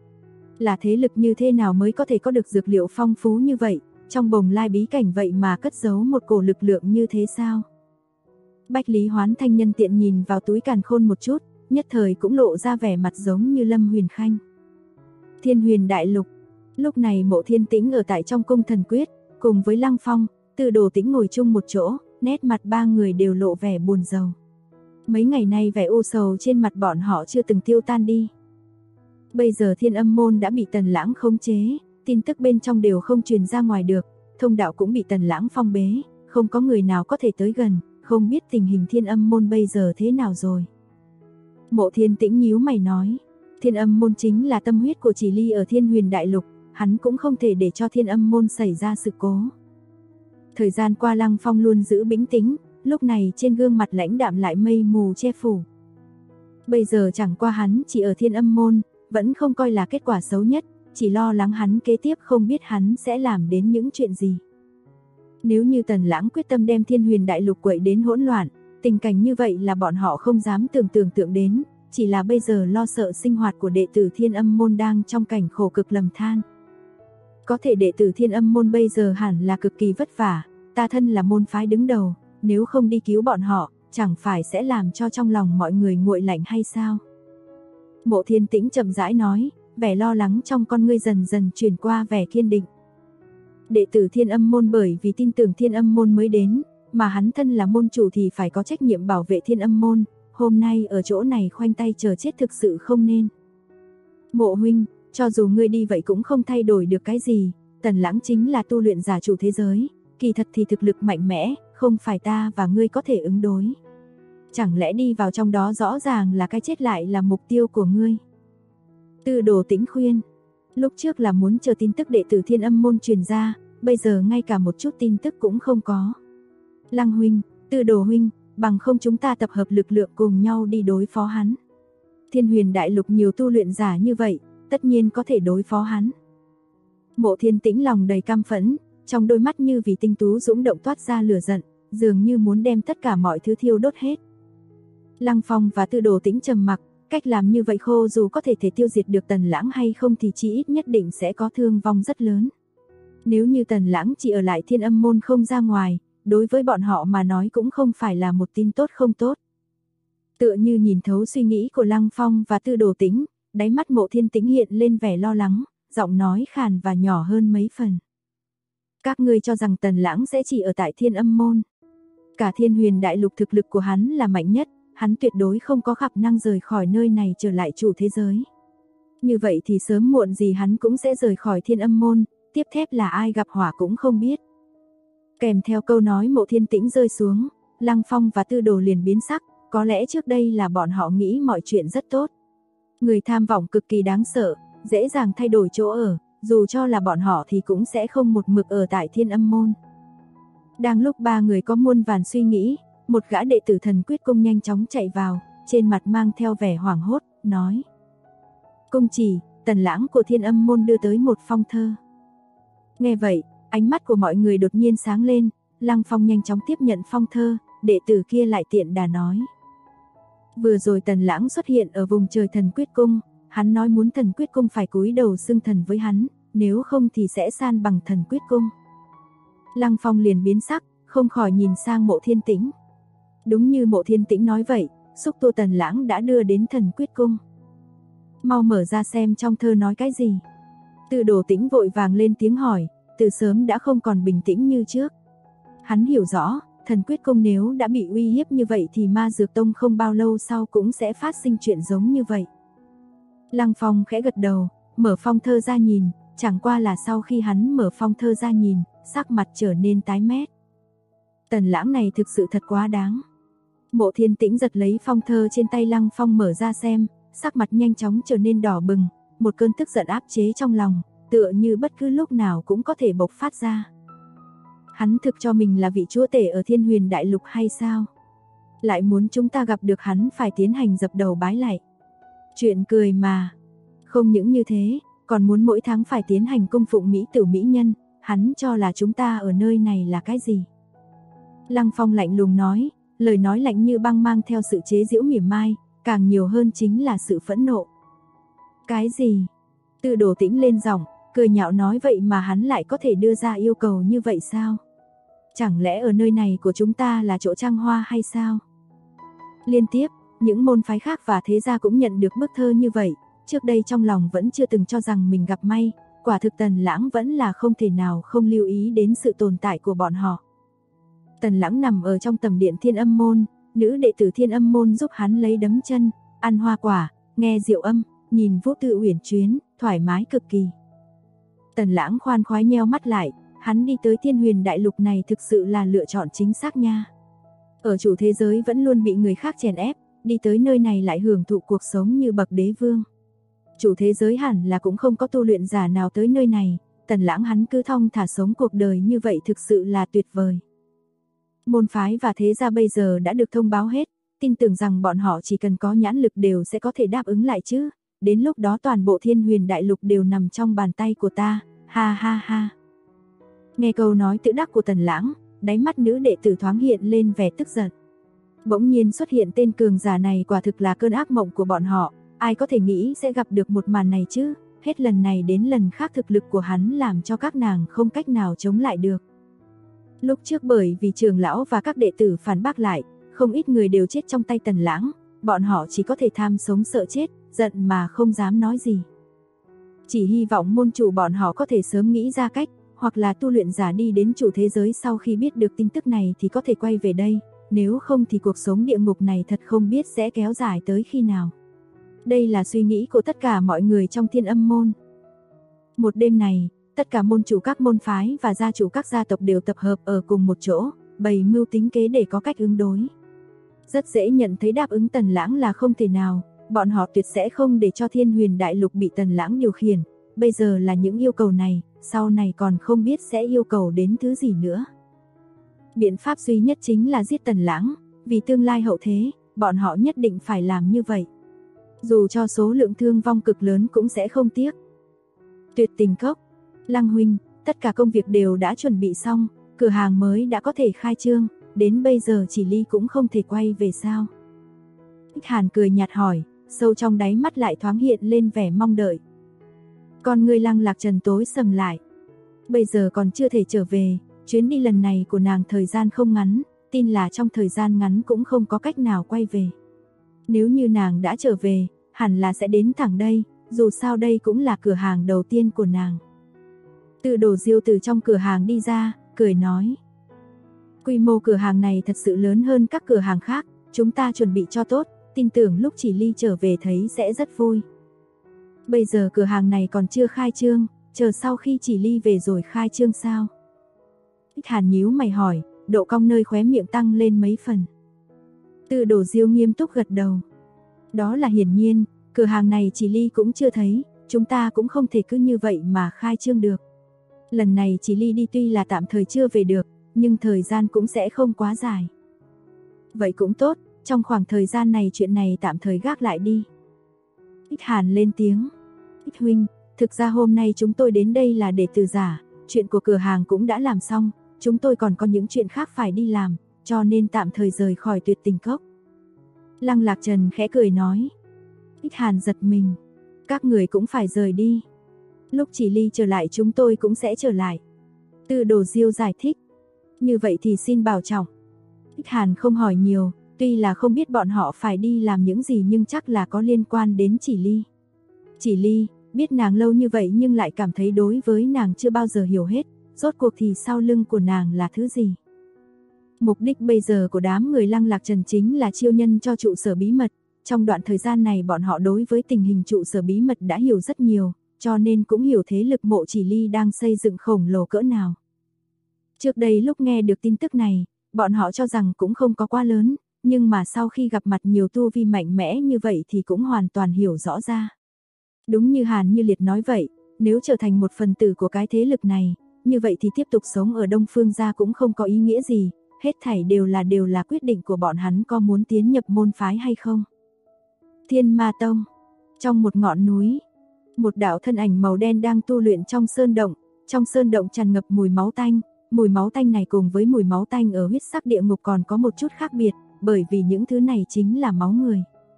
Là thế lực như thế nào mới có thể có được dược liệu phong phú như vậy, trong bồng lai bí cảnh vậy mà cất giấu một cổ lực lượng như thế sao? Bách Lý Hoán Thanh nhân tiện nhìn vào túi càn khôn một chút, nhất thời cũng lộ ra vẻ mặt giống như Lâm Huyền Khanh. Thiên Huyền Đại Lục. Lúc này Mộ Thiên Tĩnh ở tại trong cung thần quyết, cùng với Lăng Phong, Từ Đồ Tĩnh ngồi chung một chỗ, nét mặt ba người đều lộ vẻ buồn rầu. Mấy ngày nay vẻ u sầu trên mặt bọn họ chưa từng tiêu tan đi. Bây giờ Thiên Âm môn đã bị Tần Lãng khống chế, tin tức bên trong đều không truyền ra ngoài được, thông đạo cũng bị Tần Lãng phong bế, không có người nào có thể tới gần, không biết tình hình Thiên Âm môn bây giờ thế nào rồi. Mộ Thiên Tĩnh nhíu mày nói, Thiên Âm môn chính là tâm huyết của Chỉ Ly ở Thiên Huyền Đại Lục, hắn cũng không thể để cho Thiên Âm môn xảy ra sự cố. Thời gian qua Lăng Phong luôn giữ bình tĩnh, lúc này trên gương mặt lãnh đạm lại mây mù che phủ. Bây giờ chẳng qua hắn chỉ ở Thiên Âm môn, vẫn không coi là kết quả xấu nhất, chỉ lo lắng hắn kế tiếp không biết hắn sẽ làm đến những chuyện gì. Nếu như Tần Lãng quyết tâm đem Thiên Huyền Đại Lục quậy đến hỗn loạn, tình cảnh như vậy là bọn họ không dám tưởng tượng đến, chỉ là bây giờ lo sợ sinh hoạt của đệ tử Thiên Âm môn đang trong cảnh khổ cực lầm than. Có thể đệ tử Thiên Âm môn bây giờ hẳn là cực kỳ vất vả, ta thân là môn phái đứng đầu, nếu không đi cứu bọn họ, chẳng phải sẽ làm cho trong lòng mọi người nguội lạnh hay sao? Mộ Thiên Tĩnh chậm rãi nói, vẻ lo lắng trong con ngươi dần dần chuyển qua vẻ kiên định. Đệ tử Thiên Âm môn bởi vì tin tưởng Thiên Âm môn mới đến, mà hắn thân là môn chủ thì phải có trách nhiệm bảo vệ Thiên Âm môn, hôm nay ở chỗ này khoanh tay chờ chết thực sự không nên. Mộ huynh, cho dù ngươi đi vậy cũng không thay đổi được cái gì, Tần Lãng chính là tu luyện giả chủ thế giới, kỳ thật thì thực lực mạnh mẽ, không phải ta và ngươi có thể ứng đối. Chẳng lẽ đi vào trong đó rõ ràng là cái chết lại là mục tiêu của ngươi? Từ Đồ Tĩnh khuyên, lúc trước là muốn chờ tin tức đệ tử Thiên Âm môn truyền ra, bây giờ ngay cả một chút tin tức cũng không có. Lăng huynh, Từ Đồ huynh, bằng không chúng ta tập hợp lực lượng cùng nhau đi đối phó hắn. Thiên Huyền Đại Lục nhiều tu luyện giả như vậy, tất nhiên có thể đối phó hắn. Mộ Thiên Tĩnh lòng đầy căm phẫn, trong đôi mắt như vì tinh tú dũng động toát ra lửa giận, dường như muốn đem tất cả mọi thứ thiêu đốt hết. Lăng Phong và Từ Đồ Tĩnh trầm mặc, cách làm như vậy khô dù có thể tiêu diệt được Tần Lãng hay không thì chỉ ít nhất định sẽ có thương vong rất lớn. Nếu như Tần Lãng chỉ ở lại Thiên Âm môn không ra ngoài, đối với bọn họ mà nói cũng không phải là một tin tốt không tốt. Tựa như nhìn thấu suy nghĩ của Lăng Phong và Từ Đồ Tĩnh, đáy mắt Mộ Thiên Tĩnh hiện lên vẻ lo lắng, giọng nói khàn và nhỏ hơn mấy phần. Các ngươi cho rằng Tần Lãng sẽ chỉ ở tại Thiên Âm môn. Cả Thiên Huyền Đại Lục thực lực của hắn là mạnh nhất, hắn tuyệt đối không có khả năng rời khỏi nơi này trở lại chủ thế giới. Như vậy thì sớm muộn gì hắn cũng sẽ rời khỏi Thiên Âm môn, tiếp theo là ai gặp họa cũng không biết. Kèm theo câu nói Mộ Thiên Tĩnh rơi xuống, Lăng Phong và Tư Đồ liền biến sắc, có lẽ trước đây là bọn họ nghĩ mọi chuyện rất tốt. Người tham vọng cực kỳ đáng sợ, dễ dàng thay đổi chỗ ở, dù cho là bọn họ thì cũng sẽ không một mực ở tại Thiên Âm môn. Đang lúc ba người có muôn vàn suy nghĩ, một gã đệ tử Thần Quyết Cung nhanh chóng chạy vào, trên mặt mang theo vẻ hoảng hốt, nói: "Cung chỉ, Tần Lãng của Thiên Âm môn đưa tới một phong thơ." Nghe vậy, ánh mắt của mọi người đột nhiên sáng lên, Lăng Phong nhanh chóng tiếp nhận phong thơ, đệ tử kia lại tiện đà nói: "Vừa rồi Tần Lãng xuất hiện ở vùng trời Thần Quyết Cung, hắn nói muốn Thần Quyết Cung phải cúi đầu xưng thần với hắn, nếu không thì sẽ san bằng Thần Quyết Cung." Lăng Phong liền biến sắc, không khỏi nhìn sang Mộ Thiên Tĩnh. Đúng như Mộ Thiên Tĩnh nói vậy, xúc tu Tần Lãng đã đưa đến Thần Quyết Cung. Mau mở ra xem trong thơ nói cái gì. Từ Đồ Tĩnh vội vàng lên tiếng hỏi, từ sớm đã không còn bình tĩnh như trước. Hắn hiểu rõ, Thần Quyết Cung nếu đã bị uy hiếp như vậy thì Ma Dược Tông không bao lâu sau cũng sẽ phát sinh chuyện giống như vậy. Lăng Phong khẽ gật đầu, mở phong thơ ra nhìn, chẳng qua là sau khi hắn mở phong thơ ra nhìn, sắc mặt trở nên tái mét. Tần Lãng này thực sự thật quá đáng. Mộ Thiên Tĩnh giật lấy phong thơ trên tay Lăng Phong mở ra xem, sắc mặt nhanh chóng trở nên đỏ bừng, một cơn tức giận áp chế trong lòng, tựa như bất cứ lúc nào cũng có thể bộc phát ra. Hắn thực cho mình là vị chúa tể ở Thiên Huyền Đại Lục hay sao? Lại muốn chúng ta gặp được hắn phải tiến hành dập đầu bái lạy. Chuyện cười mà. Không những như thế, còn muốn mỗi tháng phải tiến hành cung phụng mỹ tử mỹ nhân, hắn cho là chúng ta ở nơi này là cái gì? Lăng Phong lạnh lùng nói, lời nói lạnh như băng mang theo sự chế giễu mỉa mai, càng nhiều hơn chính là sự phẫn nộ. Cái gì? Từ Đồ Tĩnh lên giọng, cười nhạo nói vậy mà hắn lại có thể đưa ra yêu cầu như vậy sao? Chẳng lẽ ở nơi này của chúng ta là chỗ trăng hoa hay sao? Liên tiếp, những môn phái khác và thế gia cũng nhận được bức thơ như vậy, trước đây trong lòng vẫn chưa từng cho rằng mình gặp may, quả thực Tần Lãng vẫn là không thể nào không lưu ý đến sự tồn tại của bọn họ. Tần Lãng nằm ở trong tầm điện Thiên Âm môn, nữ đệ tử Thiên Âm môn giúp hắn lấy đấm chân, ăn hoa quả, nghe diệu âm, nhìn vô tư uyển chuyến, thoải mái cực kỳ. Tần Lãng khoan khoái nheo mắt lại, hắn đi tới Thiên Huyền Đại Lục này thực sự là lựa chọn chính xác nha. Ở chủ thế giới vẫn luôn bị người khác chèn ép, đi tới nơi này lại hưởng thụ cuộc sống như bậc đế vương. Chủ thế giới hẳn là cũng không có tu luyện giả nào tới nơi này, Tần Lãng hắn cứ thong thả sống cuộc đời như vậy thực sự là tuyệt vời. Môn phái và thế gia bây giờ đã được thông báo hết, tin tưởng rằng bọn họ chỉ cần có nhãn lực đều sẽ có thể đáp ứng lại chứ, đến lúc đó toàn bộ Thiên Huyền Đại Lục đều nằm trong bàn tay của ta, ha ha ha. Nghe câu nói tự đắc của Tần Lãng, đáy mắt nữ đệ tử thoáng hiện lên vẻ tức giận. Bỗng nhiên xuất hiện tên cường giả này quả thực là cơn ác mộng của bọn họ, ai có thể nghĩ sẽ gặp được một màn này chứ, hết lần này đến lần khác thực lực của hắn làm cho các nàng không cách nào chống lại được. Lúc trước bởi vì trưởng lão và các đệ tử phản bác lại, không ít người đều chết trong tay Tần Lãng, bọn họ chỉ có thể tham sống sợ chết, giận mà không dám nói gì. Chỉ hy vọng môn chủ bọn họ có thể sớm nghĩ ra cách, hoặc là tu luyện giả đi đến chủ thế giới sau khi biết được tin tức này thì có thể quay về đây, nếu không thì cuộc sống địa ngục này thật không biết sẽ kéo dài tới khi nào. Đây là suy nghĩ của tất cả mọi người trong Thiên Âm môn. Một đêm này, tất cả môn chủ các môn phái và gia chủ các gia tộc đều tập hợp ở cùng một chỗ, bày mưu tính kế để có cách ứng đối. Rất dễ nhận thấy đáp ứng Tần Lãng là không thể nào, bọn họ tuyệt sẽ không để cho Thiên Huyền Đại Lục bị Tần Lãng điều khiển, bây giờ là những yêu cầu này, sau này còn không biết sẽ yêu cầu đến thứ gì nữa. Biện pháp duy nhất chính là giết Tần Lãng, vì tương lai hậu thế, bọn họ nhất định phải làm như vậy. Dù cho số lượng thương vong cực lớn cũng sẽ không tiếc. Tuyệt Tình Cốc, Lăng huynh, tất cả công việc đều đã chuẩn bị xong, cửa hàng mới đã có thể khai trương, đến bây giờ chỉ Ly cũng không thể quay về sao? Ích Hàn cười nhạt hỏi, sâu trong đáy mắt lại thoáng hiện lên vẻ mong đợi. Con người Lăng Lạc Trần tối sầm lại. Bây giờ còn chưa thể trở về, chuyến đi lần này của nàng thời gian không ngắn, tin là trong thời gian ngắn cũng không có cách nào quay về. Nếu như nàng đã trở về, hẳn là sẽ đến thẳng đây, dù sao đây cũng là cửa hàng đầu tiên của nàng. Từ Đồ Diêu từ trong cửa hàng đi ra, cười nói. Quy mô cửa hàng này thật sự lớn hơn các cửa hàng khác, chúng ta chuẩn bị cho tốt, tin tưởng lúc Chỉ Ly trở về thấy sẽ rất vui. Bây giờ cửa hàng này còn chưa khai trương, chờ sau khi Chỉ Ly về rồi khai trương sao? Ích Hàn nhíu mày hỏi, độ cong nơi khóe miệng tăng lên mấy phần. Từ Đồ Diêu nghiêm túc gật đầu. Đó là hiển nhiên, cửa hàng này Chỉ Ly cũng chưa thấy, chúng ta cũng không thể cứ như vậy mà khai trương được. Lần này Chỉ Ly đi tuy là tạm thời chưa về được, nhưng thời gian cũng sẽ không quá dài. Vậy cũng tốt, trong khoảng thời gian này chuyện này tạm thời gác lại đi. Ích Hàn lên tiếng. Ích huynh, thực ra hôm nay chúng tôi đến đây là để từ giả, chuyện của cửa hàng cũng đã làm xong, chúng tôi còn có những chuyện khác phải đi làm, cho nên tạm thời rời khỏi Tuyệt Tình Cốc. Lăng Lạc Trần khẽ cười nói. Ích Hàn giật mình. Các người cũng phải rời đi. Lúc Chỉ Ly trở lại chúng tôi cũng sẽ trở lại. Từ Đồ Diêu giải thích. Như vậy thì xin bảo trọng. Ích Hàn không hỏi nhiều, tuy là không biết bọn họ phải đi làm những gì nhưng chắc là có liên quan đến Chỉ Ly. Chỉ Ly, biết nàng lâu như vậy nhưng lại cảm thấy đối với nàng chưa bao giờ hiểu hết, rốt cuộc thì sau lưng của nàng là thứ gì. Mục đích bây giờ của đám người Lăng Lạc Trần chính là chiêu nhân cho trụ sở bí mật, trong đoạn thời gian này bọn họ đối với tình hình trụ sở bí mật đã hiểu rất nhiều, cho nên cũng hiểu thế lực mộ Chỉ Ly đang xây dựng khổng lồ cỡ nào. Trước đây lúc nghe được tin tức này, bọn họ cho rằng cũng không có quá lớn, nhưng mà sau khi gặp mặt nhiều tu vi mạnh mẽ như vậy thì cũng hoàn toàn hiểu rõ ra. Đúng như Hàn Như Liệt nói vậy, nếu trở thành một phần tử của cái thế lực này, như vậy thì tiếp tục sống ở Đông Phương gia cũng không có ý nghĩa gì, hết thảy đều là quyết định của bọn hắn có muốn tiến nhập môn phái hay không. Thiên Ma Tông, Trong một ngọn núi, một đạo thân ảnh màu đen đang tu luyện trong sơn động tràn ngập mùi máu tanh này cùng với mùi máu tanh ở huyết sắc địa ngục còn có một chút khác biệt, bởi vì những thứ này chính là máu người.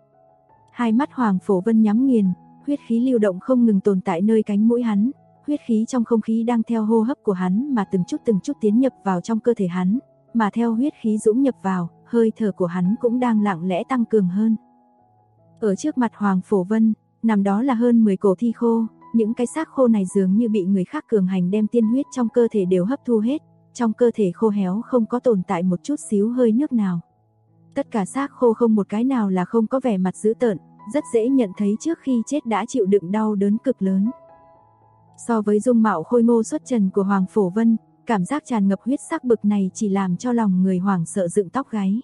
Hai mắt Hoàng Phổ Vân nhắm nghiền, huyết khí lưu động không ngừng tồn tại nơi cánh mũi hắn, huyết khí trong không khí đang theo hô hấp của hắn mà từng chút tiến nhập vào trong cơ thể hắn, mà theo huyết khí dũng nhập vào, hơi thở của hắn cũng đang lặng lẽ tăng cường hơn. Ở trước mặt Hoàng Phổ Vân, nằm đó là hơn 10 cổ thi khô, những cái xác khô này dường như bị người khác cường hành đem tiên huyết trong cơ thể đều hấp thu hết, trong cơ thể khô héo không có tồn tại một chút xíu hơi nước nào. Tất cả xác khô không một cái nào là không có vẻ mặt dữ tợn, rất dễ nhận thấy trước khi chết đã chịu đựng đau đớn cực lớn. So với dung mạo khôi ngô xuất trần của Hoàng Phổ Vân, cảm giác tràn ngập huyết sắc bực này chỉ làm cho lòng người hoảng sợ dựng tóc gáy.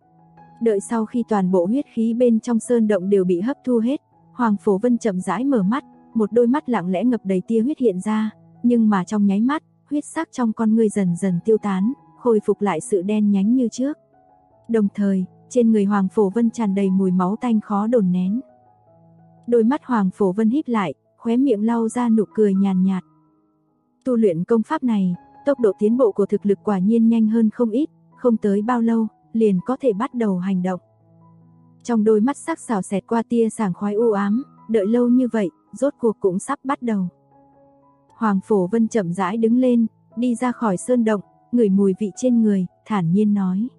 Đợi sau khi toàn bộ huyết khí bên trong sơn động đều bị hấp thu hết, Hoàng Phổ Vân chậm rãi mở mắt, một đôi mắt lặng lẽ ngập đầy tia huyết hiện ra, nhưng mà trong nháy mắt, huyết sắc trong con ngươi dần dần tiêu tán, khôi phục lại sự đen nhánh như trước. Đồng thời, trên người Hoàng Phổ Vân tràn đầy mùi máu tanh khó đồn nén. Đôi mắt Hoàng Phổ Vân híp lại, khóe miệng lau ra nụ cười nhàn nhạt. Tu luyện công pháp này, tốc độ tiến bộ của thực lực quả nhiên nhanh hơn không ít, không tới bao lâu, liền có thể bắt đầu hành động. Trong đôi mắt sắc sảo xẹt qua tia sảng khoái u ám, đợi lâu như vậy, rốt cuộc cũng sắp bắt đầu. Hoàng Phổ Vân chậm rãi đứng lên, đi ra khỏi sơn động, ngửi mùi vị trên người, thản nhiên nói.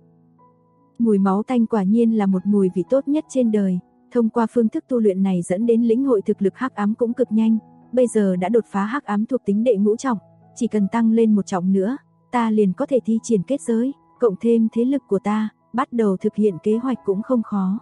Mùi máu tanh quả nhiên là một mùi vị tốt nhất trên đời, thông qua phương thức tu luyện này dẫn đến lĩnh hội thực lực hắc ám cũng cực nhanh, bây giờ đã đột phá hắc ám thuộc tính đệ ngũ trọng, chỉ cần tăng lên một trọng nữa, ta liền có thể thi triển kết giới, cộng thêm thế lực của ta, bắt đầu thực hiện kế hoạch cũng không khó.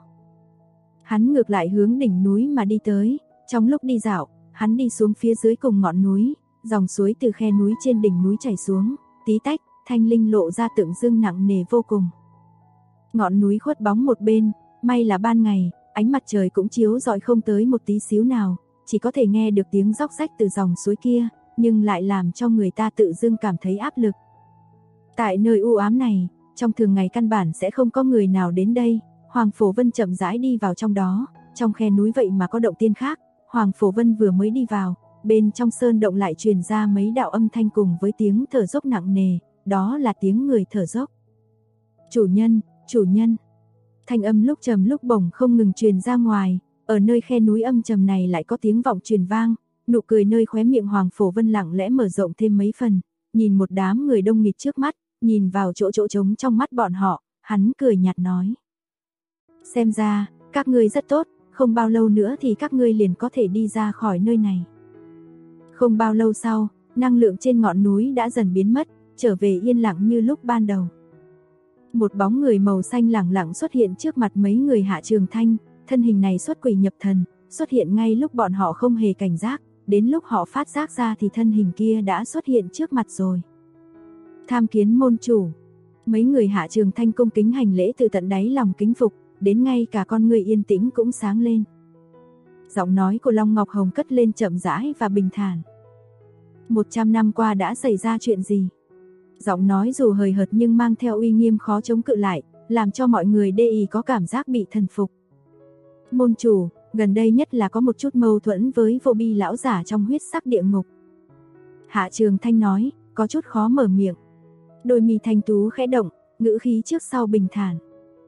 Hắn ngược lại hướng đỉnh núi mà đi tới, trong lúc đi dạo, hắn đi xuống phía dưới cùng ngọn núi, dòng suối từ khe núi trên đỉnh núi chảy xuống, tí tách, thanh linh lộ ra tượng dương nặng nề vô cùng. Ngọn núi khuất bóng một bên, may là ban ngày, ánh mặt trời cũng chiếu rọi không tới một tí xíu nào, chỉ có thể nghe được tiếng róc rách từ dòng suối kia, nhưng lại làm cho người ta tự dưng cảm thấy áp lực. Tại nơi u ám này, trong thường ngày căn bản sẽ không có người nào đến đây, Hoàng Phổ Vân chậm rãi đi vào trong đó, trong khe núi vậy mà có động tiên khác, Hoàng Phổ Vân vừa mới đi vào, bên trong sơn động lại truyền ra mấy đạo âm thanh cùng với tiếng thở dốc nặng nề, đó là tiếng người thở dốc. Chủ nhân. Thanh âm lúc trầm lúc bổng không ngừng truyền ra ngoài, ở nơi khe núi âm trầm này lại có tiếng vọng truyền vang, nụ cười nơi khóe miệng Hoàng Phổ Vân lặng lẽ mở rộng thêm mấy phần, nhìn một đám người đông nghịt trước mắt, nhìn vào chỗ trống trong mắt bọn họ, hắn cười nhạt nói. Xem ra, các ngươi rất tốt, không bao lâu nữa thì các ngươi liền có thể đi ra khỏi nơi này. Không bao lâu sau, năng lượng trên ngọn núi đã dần biến mất, trở về yên lặng như lúc ban đầu. Một bóng người màu xanh lẳng lặng xuất hiện trước mặt mấy người Hạ Trường Thanh, thân hình này xuất quỷ nhập thần, xuất hiện ngay lúc bọn họ không hề cảnh giác, đến lúc họ phát giác ra thì thân hình kia đã xuất hiện trước mặt rồi. Tham kiến môn chủ. Mấy người Hạ Trường Thanh cung kính hành lễ từ tận đáy lòng kính phục, đến ngay cả con người yên tĩnh cũng sáng lên. Giọng nói của Long Ngọc Hồng cất lên chậm rãi và bình thản. 100 năm qua đã xảy ra chuyện gì? Giọng nói dù hời hợt nhưng mang theo uy nghiêm khó chống cự lại, làm cho mọi người đê ý có cảm giác bị thần phục. Môn chủ, gần đây nhất là có một chút mâu thuẫn với vô bi lão giả trong huyết sắc địa ngục. Hạ Trường Thanh nói, có chút khó mở miệng. Đôi mi thanh tú khẽ động, ngữ khí trước sau bình thản.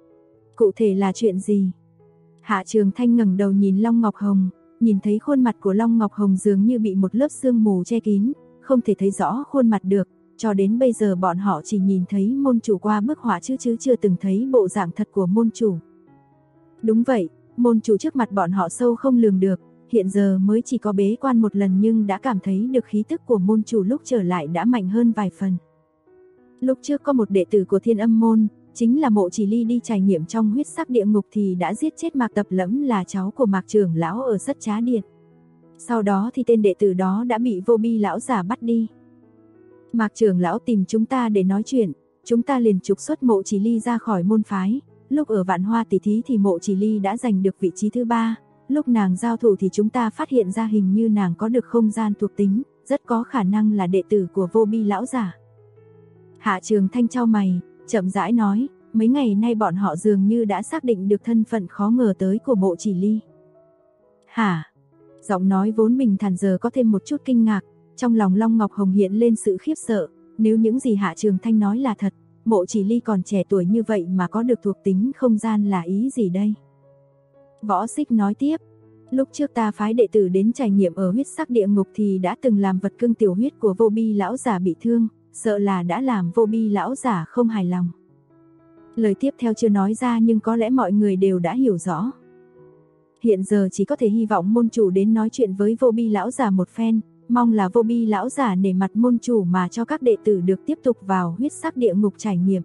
Cụ thể là chuyện gì? Hạ Trường Thanh ngẩng đầu nhìn Long Ngọc Hồng, nhìn thấy khuôn mặt của Long Ngọc Hồng dường như bị một lớp sương mù che kín, không thể thấy rõ khuôn mặt được, cho đến bây giờ bọn họ chỉ nhìn thấy môn chủ qua bức họa chứ chưa từng thấy bộ dạng thật của môn chủ. Đúng vậy, môn chủ trước mặt bọn họ sâu không lường được, hiện giờ mới chỉ có bế quan một lần nhưng đã cảm thấy được khí tức của môn chủ lúc trở lại đã mạnh hơn vài phần. Lúc trước có một đệ tử của Thiên Âm môn, chính là Mộ Chỉ Ly đi trải nghiệm trong huyết sắc địa ngục thì đã giết chết Mạc Tập Lẫm là cháu của Mạc trưởng lão ở Sất Trá Điện. Sau đó thì tên đệ tử đó đã bị vô bi lão giả bắt đi. Mạc trưởng lão tìm chúng ta để nói chuyện, chúng ta liền trục xuất Mộ Chỉ Ly ra khỏi môn phái. Lúc ở Vạn Hoa tỷ thí thì Mộ Chỉ Ly đã giành được vị trí thứ 3, lúc nàng giao thủ thì chúng ta phát hiện ra hình như nàng có được không gian thuộc tính, rất có khả năng là đệ tử của vô bi lão giả. Hạ Trường Thanh chau mày, chậm rãi nói, mấy ngày nay bọn họ dường như đã xác định được thân phận khó ngờ tới của Mộ Chỉ Ly. Hả? Giọng nói vốn bình thản giờ có thêm một chút kinh ngạc, trong lòng Long Ngọc Hồng hiện lên sự khiếp sợ, nếu những gì Hạ Trường Thanh nói là thật, Mộ Chỉ Ly còn trẻ tuổi như vậy mà có được thuộc tính không gian là ý gì đây? Võ Xích nói tiếp, lúc trước ta phái đệ tử đến trải nghiệm ở huyết sắc địa ngục thì đã từng làm vật cưng tiểu huyết của Vô Bi lão giả bị thương, sợ là đã làm Vô Bi lão giả không hài lòng. Lời tiếp theo chưa nói ra nhưng có lẽ mọi người đều đã hiểu rõ. Hiện giờ chỉ có thể hy vọng môn chủ đến nói chuyện với Vô Bi lão giả một phen, mong là Vô Bi lão giả nể mặt môn chủ mà cho các đệ tử được tiếp tục vào huyết sắc địa ngục trải nghiệm.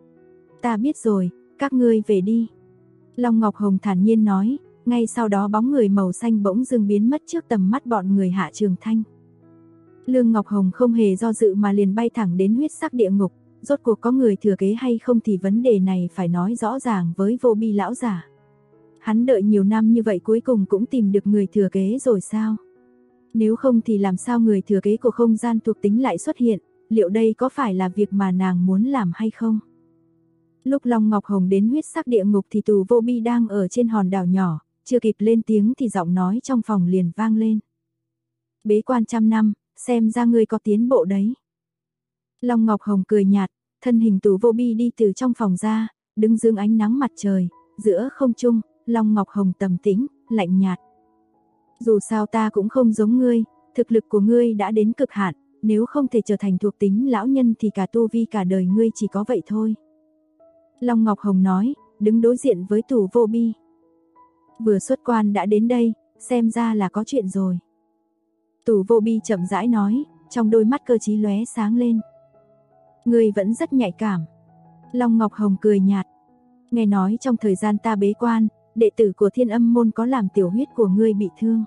Ta biết rồi, các ngươi về đi. Long Ngọc Hồng thản nhiên nói, ngay sau đó bóng người màu xanh bỗng dưng biến mất trước tầm mắt bọn người Hạ Trường Thanh. Lương Ngọc Hồng không hề do dự mà liền bay thẳng đến huyết sắc địa ngục, rốt cuộc có người thừa kế hay không thì vấn đề này phải nói rõ ràng với Vô Bi lão giả. Hắn đợi nhiều năm như vậy cuối cùng cũng tìm được người thừa kế rồi sao? Nếu không thì làm sao người thừa kế của không gian thuộc tính lại xuất hiện, liệu đây có phải là việc mà nàng muốn làm hay không? Lúc Long Ngọc Hồng đến huyết sắc địa ngục thì Tù Vô Bi đang ở trên hòn đảo nhỏ, chưa kịp lên tiếng thì giọng nói trong phòng liền vang lên. Bế quan trăm năm, xem ra ngươi có tiến bộ đấy. Long Ngọc Hồng cười nhạt, thân hình Tù Vô Bi đi từ trong phòng ra, đứng dưới ánh nắng mặt trời, giữa không trung, Long Ngọc Hồng trầm tĩnh, lạnh nhạt. Dù sao ta cũng không giống ngươi, thực lực của ngươi đã đến cực hạn, nếu không thể trở thành thuộc tính lão nhân thì cả tu vi cả đời ngươi chỉ có vậy thôi. Long Ngọc Hồng nói, đứng đối diện với Tù Vô Bi. Vừa xuất quan đã đến đây, xem ra là có chuyện rồi. Tù Vô Bi chậm rãi nói, trong đôi mắt cơ trí lóe sáng lên. Ngươi vẫn rất nhạy cảm. Long Ngọc Hồng cười nhạt. Nghe nói trong thời gian ta bế quan, đệ tử của Thiên Âm môn có làm tiểu huyết của ngươi bị thương.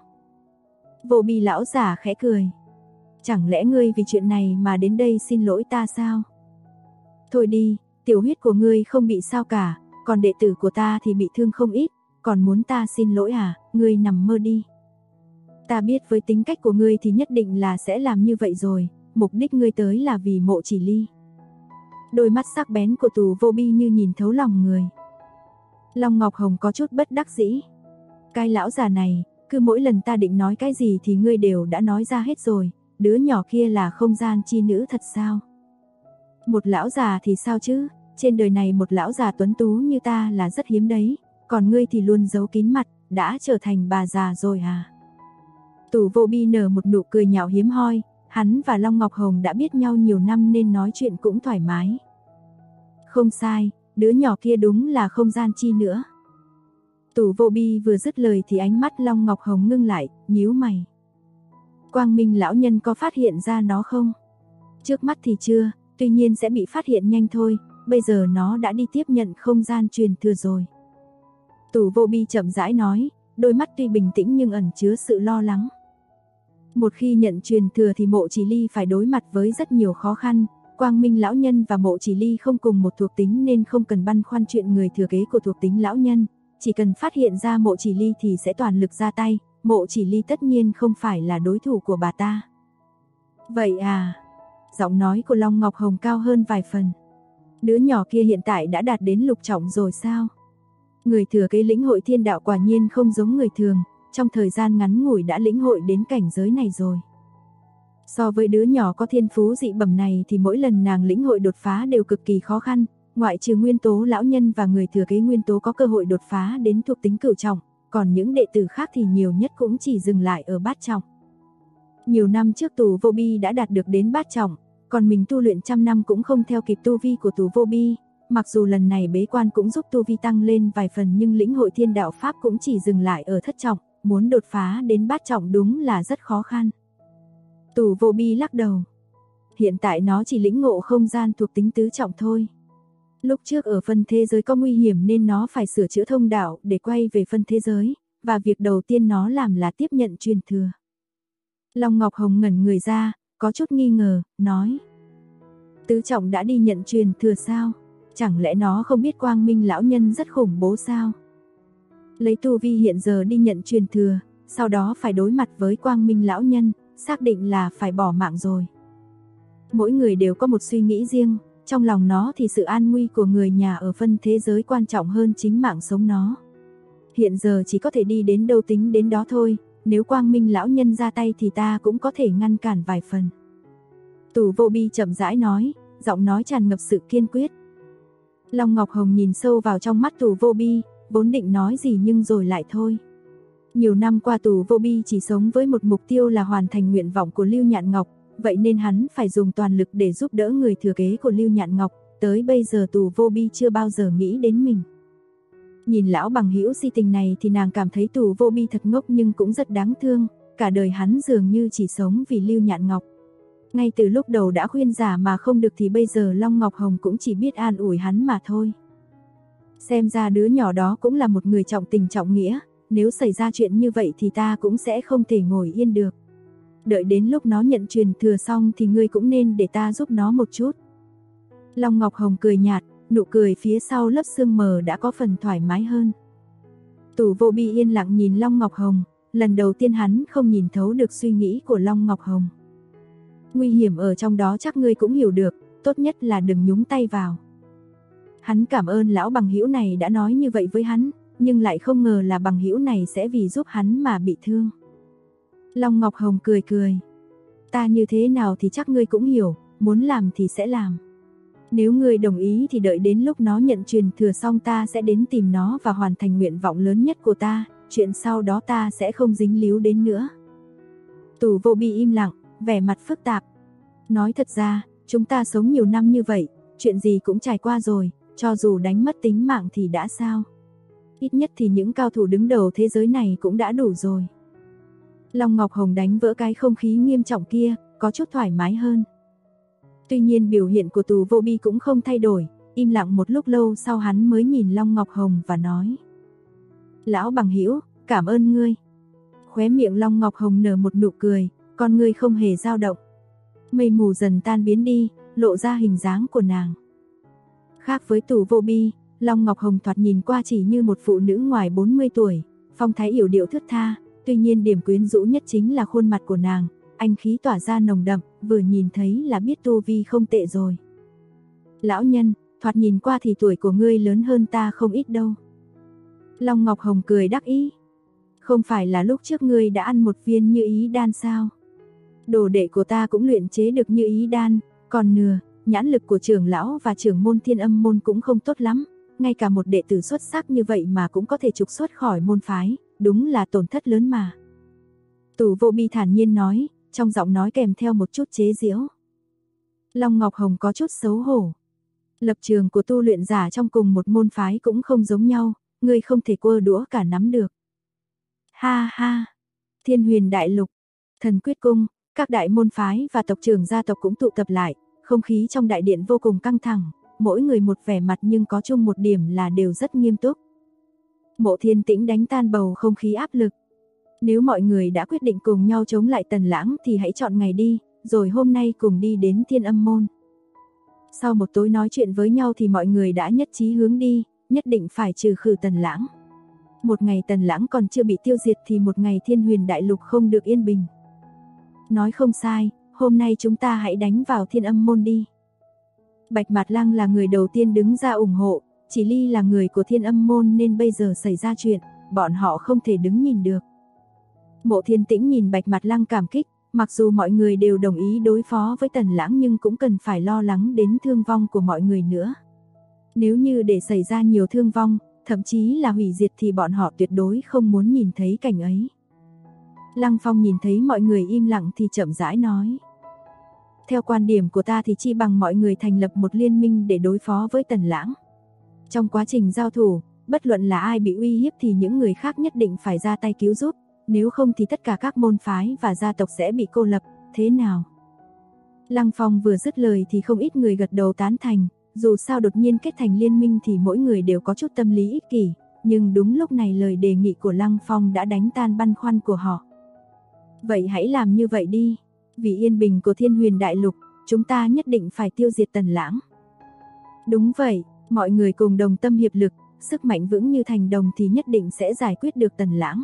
Vô Bi lão giả khẽ cười. Chẳng lẽ ngươi vì chuyện này mà đến đây xin lỗi ta sao? Thôi đi, tiểu huyết của ngươi không bị sao cả, còn đệ tử của ta thì bị thương không ít, còn muốn ta xin lỗi à, ngươi nằm mơ đi. Ta biết với tính cách của ngươi thì nhất định là sẽ làm như vậy rồi, mục đích ngươi tới là vì Mộ Chỉ Ly. Đôi mắt sắc bén của Tù Vô Bi như nhìn thấu lòng người. Long Ngọc Hồng có chút bất đắc dĩ. Cái lão già này, cứ mỗi lần ta định nói cái gì thì ngươi đều đã nói ra hết rồi, đứa nhỏ kia là không gian chi nữ thật sao? Một lão già thì sao chứ, trên đời này một lão già tuấn tú như ta là rất hiếm đấy, còn ngươi thì luôn giấu kín mặt, đã trở thành bà già rồi à? Tù Vô Bi nở một nụ cười nhạo hiếm hoi, hắn và Long Ngọc Hồng đã biết nhau nhiều năm nên nói chuyện cũng thoải mái. Không sai, đứa nhỏ kia đúng là không gian chi nữa. Tù Vô Bi vừa dứt lời thì ánh mắt Long Ngọc Hồng ngưng lại, nhíu mày. Quang Minh lão nhân có phát hiện ra nó không? Trước mắt thì chưa, tuy nhiên sẽ bị phát hiện nhanh thôi, bây giờ nó đã đi tiếp nhận không gian truyền thừa rồi. Tù Vô Bi chậm rãi nói, đôi mắt tuy bình tĩnh nhưng ẩn chứa sự lo lắng. Một khi nhận truyền thừa thì Mộ Chỉ Ly phải đối mặt với rất nhiều khó khăn, Quang Minh lão nhân và Mộ Chỉ Ly không cùng một thuộc tính nên không cần băn khoăn chuyện người thừa kế của thuộc tính lão nhân, chỉ cần phát hiện ra Mộ Chỉ Ly thì sẽ toàn lực ra tay, Mộ Chỉ Ly tất nhiên không phải là đối thủ của bà ta. Vậy à? Giọng nói của Long Ngọc Hồng cao hơn vài phần. Đứa nhỏ kia hiện tại đã đạt đến lục trọng rồi sao? Người thừa kế lĩnh hội thiên đạo quả nhiên không giống người thường, trong thời gian ngắn ngủi đã lĩnh hội đến cảnh giới này rồi. So với đứa nhỏ có thiên phú dị bẩm này thì mỗi lần nàng lĩnh hội đột phá đều cực kỳ khó khăn, ngoại trừ nguyên tố lão nhân và người thừa kế nguyên tố có cơ hội đột phá đến thuộc tính cửu trọng, còn những đệ tử khác thì nhiều nhất cũng chỉ dừng lại ở bát trọng. Nhiều năm trước Tù Vô Bi đã đạt được đến bát trọng, còn mình tu luyện trăm năm cũng không theo kịp tu vi của Tù Vô Bi, mặc dù lần này bế quan cũng giúp tu vi tăng lên vài phần nhưng lĩnh hội thiên đạo pháp cũng chỉ dừng lại ở thất trọng, muốn đột phá đến bát trọng đúng là rất khó khăn. Tù Vô Bi lắc đầu. Hiện tại nó chỉ lĩnh ngộ không gian thuộc tính tứ trọng thôi. Lúc trước ở phân thế giới có nguy hiểm nên nó phải sửa chữa thông đạo để quay về phân thế giới, và việc đầu tiên nó làm là tiếp nhận truyền thừa. Long Ngọc Hồng ngẩn người ra, có chút nghi ngờ, nói. Tứ trọng đã đi nhận truyền thừa sao? Chẳng lẽ nó không biết Quang Minh lão nhân rất khủng bố sao? Lấy tu vi hiện giờ đi nhận truyền thừa, sau đó phải đối mặt với Quang Minh lão nhân, xác định là phải bỏ mạng rồi. Mỗi người đều có một suy nghĩ riêng, trong lòng nó thì sự an nguy của người nhà ở phân thế giới quan trọng hơn chính mạng sống nó. hiện giờ chỉ có thể đi đến đâu tính đến đó thôi, nếu Quang Minh lão nhân ra tay thì ta cũng có thể ngăn cản vài phần. Tù Vô Bi chậm rãi nói, giọng nói tràn ngập sự kiên quyết. Long Ngọc Hồng nhìn sâu vào trong mắt Tù Vô Bi, vốn định nói gì nhưng rồi lại thôi. Nhiều năm qua Tù Vô Bi chỉ sống với một mục tiêu là hoàn thành nguyện vọng của Lưu Nhạn Ngọc, vậy nên hắn phải dùng toàn lực để giúp đỡ người thừa kế của Lưu Nhạn Ngọc, tới bây giờ Tù Vô Bi chưa bao giờ nghĩ đến mình. Nhìn lão bằng hữu si tình này thì nàng cảm thấy Tù Vô Bi thật ngốc nhưng cũng rất đáng thương, cả đời hắn dường như chỉ sống vì Lưu Nhạn Ngọc. Ngay từ lúc đầu đã khuyên giả mà không được thì bây giờ Long Ngọc Hồng cũng chỉ biết an ủi hắn mà thôi. Xem ra đứa nhỏ đó cũng là một người trọng tình trọng nghĩa, nếu xảy ra chuyện như vậy thì ta cũng sẽ không thể ngồi yên được. Đợi đến lúc nó nhận truyền thừa xong thì ngươi cũng nên để ta giúp nó một chút. Long Ngọc Hồng cười nhạt, nụ cười phía sau lớp sương mờ đã có phần thoải mái hơn. Tù Vô Bi yên lặng nhìn Long Ngọc Hồng, lần đầu tiên hắn không nhìn thấu được suy nghĩ của Long Ngọc Hồng. Nguy hiểm ở trong đó chắc ngươi cũng hiểu được, tốt nhất là đừng nhúng tay vào. Hắn cảm ơn lão bằng hữu này đã nói như vậy với hắn, nhưng lại không ngờ là bằng hữu này sẽ vì giúp hắn mà bị thương. Long Ngọc Hồng cười cười. Ta như thế nào thì chắc ngươi cũng hiểu, muốn làm thì sẽ làm. Nếu ngươi đồng ý thì đợi đến lúc nó nhận truyền thừa xong ta sẽ đến tìm nó và hoàn thành nguyện vọng lớn nhất của ta, chuyện sau đó ta sẽ không dính líu đến nữa. Tù Vô Bi im lặng, vẻ mặt phức tạp. Nói thật ra, chúng ta sống nhiều năm như vậy, chuyện gì cũng trải qua rồi, cho dù đánh mất tính mạng thì đã sao? Ít nhất thì những cao thủ đứng đầu thế giới này cũng đã đủ rồi. Long Ngọc Hồng đánh vỡ cái không khí nghiêm trọng kia, có chút thoải mái hơn. Tuy nhiên biểu hiện của Tù Vô Bi cũng không thay đổi, im lặng một lúc lâu sau hắn mới nhìn Long Ngọc Hồng và nói. Lão bằng hữu, cảm ơn ngươi. Khóe miệng Long Ngọc Hồng nở một nụ cười, con ngươi không hề dao động. Mây mù dần tan biến đi, lộ ra hình dáng của nàng. Khác với Tù Vô Bi, Long Ngọc Hồng thoạt nhìn qua chỉ như một phụ nữ ngoài 40 tuổi, phong thái yểu điệu thướt tha, tuy nhiên điểm quyến rũ nhất chính là khuôn mặt của nàng, anh khí tỏa ra nồng đậm, vừa nhìn thấy là biết tu vi không tệ rồi. Lão nhân, thoạt nhìn qua thì tuổi của ngươi lớn hơn ta không ít đâu. Long Ngọc Hồng cười đắc ý. Không phải là lúc trước ngươi đã ăn một viên như ý đan sao? Đồ đệ của ta cũng luyện chế được như ý đan, còn nửa, nhãn lực của trưởng lão và trưởng môn Thiên Âm môn cũng không tốt lắm, ngay cả một đệ tử xuất sắc như vậy mà cũng có thể trục xuất khỏi môn phái, đúng là tổn thất lớn mà. Tù Vô Bi thản nhiên nói, trong giọng nói kèm theo một chút chế giễu. Long Ngọc Hồng có chút xấu hổ. Lập trường của tu luyện giả trong cùng một môn phái cũng không giống nhau, ngươi không thể quơ đũa cả nắm được. Ha ha, Thiên Huyền Đại Lục, Thần Quyết Cung, các đại môn phái và tộc trưởng gia tộc cũng tụ tập lại, không khí trong đại điện vô cùng căng thẳng, mỗi người một vẻ mặt nhưng có chung một điểm là đều rất nghiêm túc. Mộ Thiên Tĩnh đánh tan bầu không khí áp lực. Nếu mọi người đã quyết định cùng nhau chống lại Tần Lãng thì hãy chọn ngày đi, rồi hôm nay cùng đi đến Thiên Âm môn. Sau một tối nói chuyện với nhau thì mọi người đã nhất trí hướng đi, nhất định phải trừ khử Tần Lãng. Một ngày Tần Lãng còn chưa bị tiêu diệt thì một ngày Thiên Huyền Đại Lục không được yên bình. Nói không sai, hôm nay chúng ta hãy đánh vào Thiên Âm môn đi. Bạch Mạt Lăng là người đầu tiên đứng ra ủng hộ, Chỉ Ly là người của Thiên Âm môn nên bây giờ xảy ra chuyện, bọn họ không thể đứng nhìn được. Mộ Thiên Tĩnh nhìn Bạch Mạt Lăng cảm kích, mặc dù mọi người đều đồng ý đối phó với Tần Lãng nhưng cũng cần phải lo lắng đến thương vong của mọi người nữa. Nếu như để xảy ra nhiều thương vong, thậm chí là hủy diệt thì bọn họ tuyệt đối không muốn nhìn thấy cảnh ấy. Lăng Phong nhìn thấy mọi người im lặng thì chậm rãi nói. Theo quan điểm của ta thì chi bằng mọi người thành lập một liên minh để đối phó với Tần Lãng. Trong quá trình giao thủ, bất luận là ai bị uy hiếp thì những người khác nhất định phải ra tay cứu giúp, nếu không thì tất cả các môn phái và gia tộc sẽ bị cô lập, thế nào? Lăng Phong vừa dứt lời thì không ít người gật đầu tán thành, dù sao đột nhiên kết thành liên minh thì mỗi người đều có chút tâm lý ích kỷ, nhưng đúng lúc này lời đề nghị của Lăng Phong đã đánh tan băn khoăn của họ. Vậy hãy làm như vậy đi, vì yên bình của Thiên Huyền Đại Lục, chúng ta nhất định phải tiêu diệt Tần Lãng. Đúng vậy, mọi người cùng đồng tâm hiệp lực, sức mạnh vững như thành đồng thì nhất định sẽ giải quyết được Tần Lãng.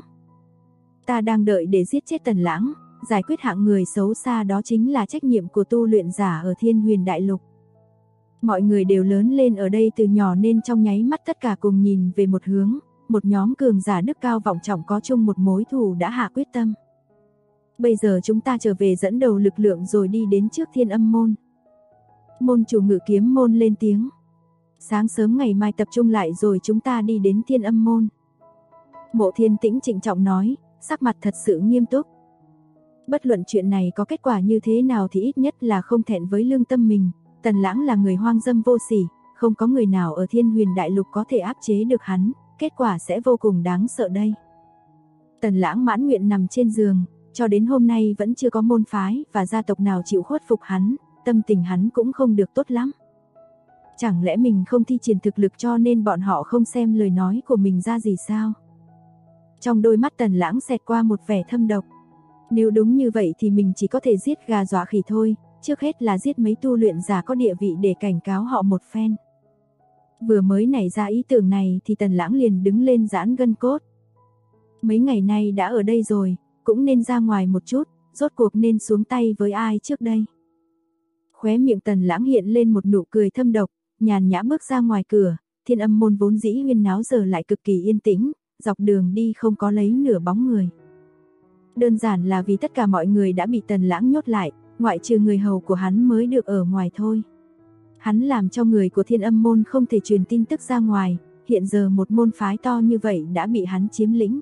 Ta đang đợi để giết chết Tần Lãng, giải quyết hạng người xấu xa đó chính là trách nhiệm của tu luyện giả ở Thiên Huyền Đại Lục. Mọi người đều lớn lên ở đây từ nhỏ nên trong nháy mắt tất cả cùng nhìn về một hướng, một nhóm cường giả đức cao vọng trọng có chung một mối thù đã hạ quyết tâm. Bây giờ chúng ta trở về dẫn đầu lực lượng rồi đi đến trước Thiên Âm môn. Môn chủ Ngự Kiếm môn lên tiếng. Sáng sớm ngày mai tập trung lại rồi chúng ta đi đến Thiên Âm môn. Mộ Thiên Tĩnh trịnh trọng nói, sắc mặt thật sự nghiêm túc. Bất luận chuyện này có kết quả như thế nào thì ít nhất là không thẹn với lương tâm mình. Tần Lãng là người hoang dâm vô sỉ, không có người nào ở Thiên Huyền Đại Lục có thể áp chế được hắn, kết quả sẽ vô cùng đáng sợ đây. Tần Lãng mãn nguyện nằm trên giường, cho đến hôm nay vẫn chưa có môn phái và gia tộc nào chịu khuất phục hắn, tâm tình hắn cũng không được tốt lắm. Chẳng lẽ mình không thi triển thực lực cho nên bọn họ không xem lời nói của mình ra gì sao? Trong đôi mắt Tần Lãng xẹt qua một vẻ thâm độc. Nếu đúng như vậy thì mình chỉ có thể giết gà dọa khỉ thôi, trước hết là giết mấy tu luyện giả có địa vị để cảnh cáo họ một phen. Vừa mới nảy ra ý tưởng này thì Tần Lãng liền đứng lên giãn gân cốt. Mấy ngày nay đã ở đây rồi, cũng nên ra ngoài một chút, rốt cuộc nên xuống tay với ai trước đây. Khóe miệng Tần Lãng hiện lên một nụ cười thâm độc, nhàn nhã bước ra ngoài cửa, Thiên Âm môn vốn dĩ huyên náo giờ lại cực kỳ yên tĩnh, dọc đường đi không có lấy nửa bóng người. Đơn giản là vì tất cả mọi người đã bị Tần Lãng nhốt lại, ngoại trừ người hầu của hắn mới được ở ngoài thôi. Hắn làm cho người của Thiên Âm môn không thể truyền tin tức ra ngoài, hiện giờ một môn phái to như vậy đã bị hắn chiếm lĩnh.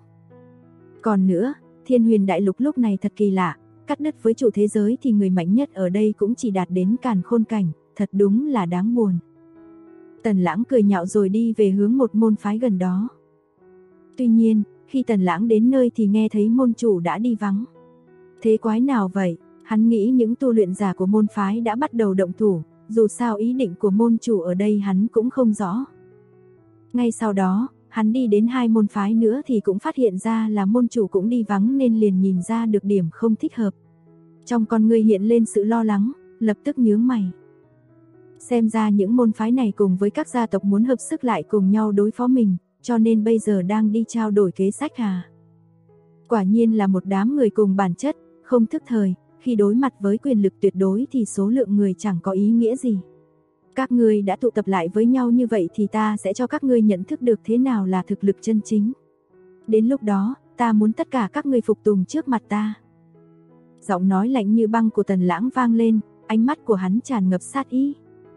Còn nữa, Thiên Huyền Đại Lục lúc này thật kỳ lạ, cắt đứt với chủ thế giới thì người mạnh nhất ở đây cũng chỉ đạt đến Càn Khôn cảnh, thật đúng là đáng buồn. Tần Lãng cười nhạo rồi đi về hướng một môn phái gần đó. Tuy nhiên, khi Tần Lãng đến nơi thì nghe thấy môn chủ đã đi vắng. Thế quái nào vậy? Hắn nghĩ những tu luyện giả của môn phái đã bắt đầu động thủ, dù sao ý định của môn chủ ở đây hắn cũng không rõ. Ngay sau đó, hắn đi đến hai môn phái nữa thì cũng phát hiện ra là môn chủ cũng đi vắng nên liền nhìn ra được điểm không thích hợp. Trong con người hiện lên sự lo lắng, lập tức nhướng mày. Xem ra những môn phái này cùng với các gia tộc muốn hợp sức lại cùng nhau đối phó mình, cho nên bây giờ đang đi trao đổi kế sách à? Quả nhiên là một đám người cùng bản chất, không thức thời, khi đối mặt với quyền lực tuyệt đối thì số lượng người chẳng có ý nghĩa gì. Các ngươi đã tụ tập lại với nhau như vậy thì ta sẽ cho các ngươi nhận thức được thế nào là thực lực chân chính. Đến lúc đó, ta muốn tất cả các ngươi phục tùng trước mặt ta. Giọng nói lạnh như băng của Tần Lãng vang lên, ánh mắt của hắn tràn ngập sát ý.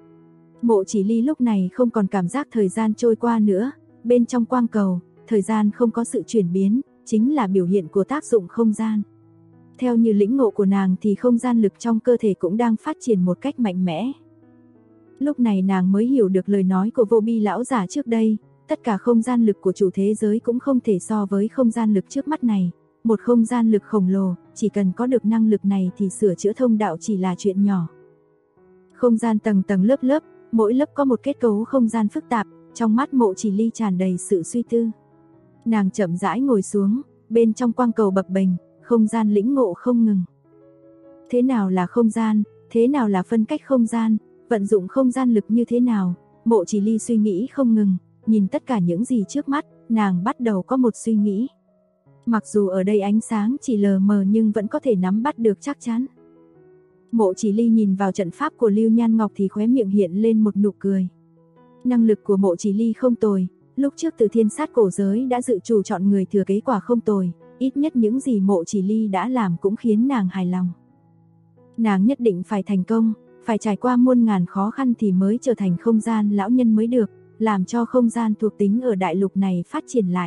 Mộ Chỉ Ly lúc này không còn cảm giác thời gian trôi qua nữa, bên trong quang cầu, thời gian không có sự chuyển biến, chính là biểu hiện của tác dụng không gian. Theo như lĩnh ngộ của nàng thì không gian lực trong cơ thể cũng đang phát triển một cách mạnh mẽ. Lúc này nàng mới hiểu được lời nói của Vô Bi lão giả trước đây, tất cả không gian lực của chủ thế giới cũng không thể so với không gian lực trước mắt này. Một không gian lực khổng lồ, chỉ cần có được năng lực này thì sửa chữa thông đạo chỉ là chuyện nhỏ. Không gian tầng tầng lớp lớp, mỗi lớp có một kết cấu không gian phức tạp, trong mắt Mộ Chỉ Ly tràn đầy sự suy tư. Nàng chậm rãi ngồi xuống, bên trong quang cầu bập bềnh, không gian lĩnh ngộ không ngừng. Thế nào là không gian, thế nào là phân cách không gian, vận dụng không gian lực như thế nào? Mộ Chỉ Ly suy nghĩ không ngừng, nhìn tất cả những gì trước mắt, nàng bắt đầu có một suy nghĩ. Mặc dù ở đây ánh sáng chỉ lờ mờ nhưng vẫn có thể nắm bắt được chắc chắn. Mộ Chỉ Ly nhìn vào trận pháp của Lưu Nhan Ngọc thì khóe miệng hiện lên một nụ cười. Năng lực của Mộ Chỉ Ly không tồi, lúc trước từ Thiên Sát cổ giới đã dự chủ chọn người thừa kế quả không tồi, ít nhất những gì Mộ Chỉ Ly đã làm cũng khiến nàng hài lòng. Nàng nhất định phải thành công, phải trải qua muôn ngàn khó khăn thì mới trở thành không gian lão nhân mới được, làm cho không gian thuộc tính ở đại lục này phát triển lại.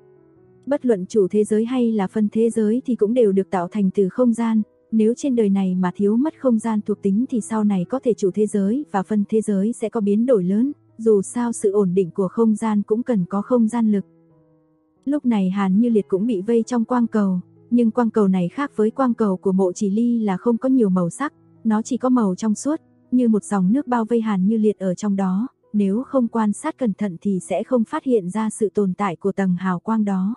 Bất luận chủ thế giới hay là phân thế giới thì cũng đều được tạo thành từ không gian, nếu trên đời này mà thiếu mất không gian thuộc tính thì sau này có thể chủ thế giới và phân thế giới sẽ có biến đổi lớn, dù sao sự ổn định của không gian cũng cần có không gian lực. Lúc này Hàn Như Liệt cũng bị vây trong quang cầu, nhưng quang cầu này khác với quang cầu của Mộ Chỉ Ly là không có nhiều màu sắc, nó chỉ có màu trong suốt, như một dòng nước bao vây Hàn Như Liệt ở trong đó, nếu không quan sát cẩn thận thì sẽ không phát hiện ra sự tồn tại của tầng hào quang đó.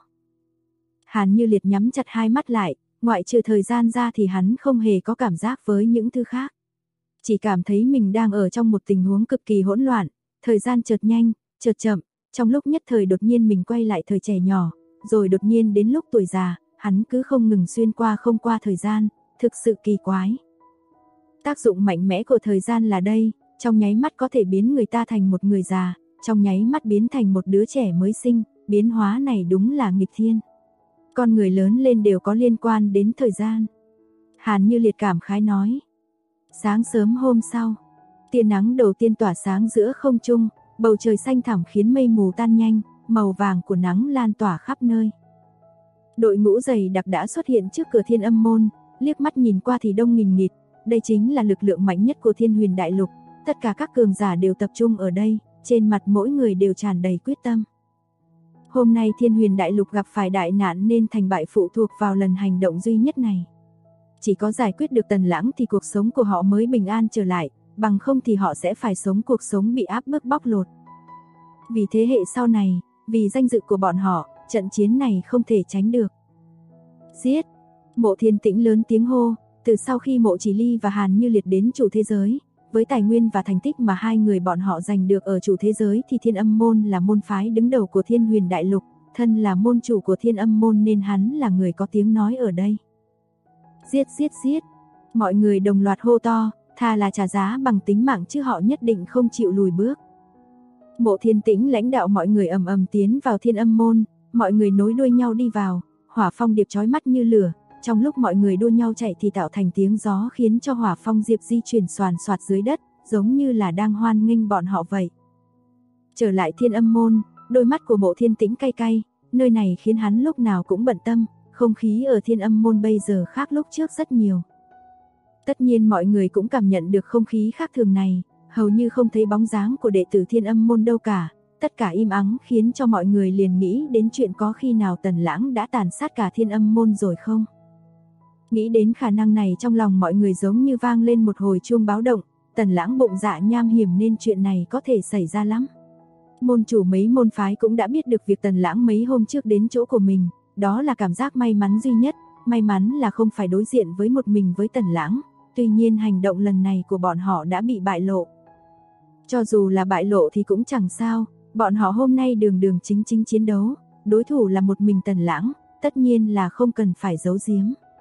Hàn Như Liệt nhắm chặt hai mắt lại, ngoại trừ thời gian ra thì hắn không hề có cảm giác với những thứ khác. Chỉ cảm thấy mình đang ở trong một tình huống cực kỳ hỗn loạn, thời gian chợt nhanh, chợt chậm, trong lúc nhất thời đột nhiên mình quay lại thời trẻ nhỏ, rồi đột nhiên đến lúc tuổi già, hắn cứ không ngừng xuyên qua không qua thời gian, thực sự kỳ quái. Tác dụng mạnh mẽ của thời gian là đây, trong nháy mắt có thể biến người ta thành một người già, trong nháy mắt biến thành một đứa trẻ mới sinh, biến hóa này đúng là nghịch thiên. Con người lớn lên đều có liên quan đến thời gian. Hàn Như Liệt cảm khái nói. Sáng sớm hôm sau, tia nắng đầu tiên tỏa sáng giữa không trung, bầu trời xanh thẳm khiến mây mù tan nhanh, màu vàng của nắng lan tỏa khắp nơi. Đội ngũ dày đặc đã xuất hiện trước cửa Thiên Âm môn, liếc mắt nhìn qua thì đông nghìn nghịt, đây chính là lực lượng mạnh nhất của Thiên Huyền Đại Lục, tất cả các cường giả đều tập trung ở đây, trên mặt mỗi người đều tràn đầy quyết tâm. Hôm nay Thiên Huyền Đại Lục gặp phải đại nạn nên thành bại phụ thuộc vào lần hành động duy nhất này. Chỉ có giải quyết được Tần Lãng thì cuộc sống của họ mới bình an trở lại, bằng không thì họ sẽ phải sống cuộc sống bị áp bức bóc lột. Vì thế hệ sau này, vì danh dự của bọn họ, trận chiến này không thể tránh được. Giết! Mộ Thiên Tĩnh lớn tiếng hô, từ sau khi Mộ Chỉ Ly và Hàn Như Liệt đến chủ thế giới, với tài nguyên và thành tích mà hai người bọn họ giành được ở chủ thế giới thì Thiên Âm môn là môn phái đứng đầu của Thiên Huyền Đại Lục, thân là môn chủ của Thiên Âm môn nên hắn là người có tiếng nói ở đây. Giết giết giết! Mọi người đồng loạt hô to, thà là trả giá bằng tính mạng chứ họ nhất định không chịu lùi bước. Mộ Thiên Tĩnh lãnh đạo mọi người ầm ầm tiến vào Thiên Âm môn, mọi người nối đuôi nhau đi vào, hỏa phong điệp chói mắt như lửa, trong lúc mọi người đua nhau chạy thì tạo thành tiếng gió khiến cho hỏa phong diệp di chuyển xoàn xoạt dưới đất, giống như là đang hoan nghênh bọn họ vậy. Trở lại Thiên Âm môn, đôi mắt của Mộ Thiên Tĩnh cay cay, nơi này khiến hắn lúc nào cũng bận tâm, không khí ở Thiên Âm môn bây giờ khác lúc trước rất nhiều. Tất nhiên mọi người cũng cảm nhận được không khí khác thường này, hầu như không thấy bóng dáng của đệ tử Thiên Âm môn đâu cả, tất cả im ắng khiến cho mọi người liền nghĩ đến chuyện có khi nào Tần Lãng đã tàn sát cả Thiên Âm môn rồi không. Nghĩ đến khả năng này trong lòng mọi người giống như vang lên một hồi chuông báo động, Tần Lãng bụng dạ nham hiểm nên chuyện này có thể xảy ra lắm. Môn chủ mấy môn phái cũng đã biết được việc Tần Lãng mấy hôm trước đến chỗ của mình, đó là cảm giác may mắn duy nhất, may mắn là không phải đối diện với một mình với Tần Lãng, tuy nhiên hành động lần này của bọn họ đã bị bại lộ. Cho dù là bại lộ thì cũng chẳng sao, bọn họ hôm nay đường đường chính chính chiến đấu, đối thủ là một mình Tần Lãng, tất nhiên là không cần phải giấu giếm.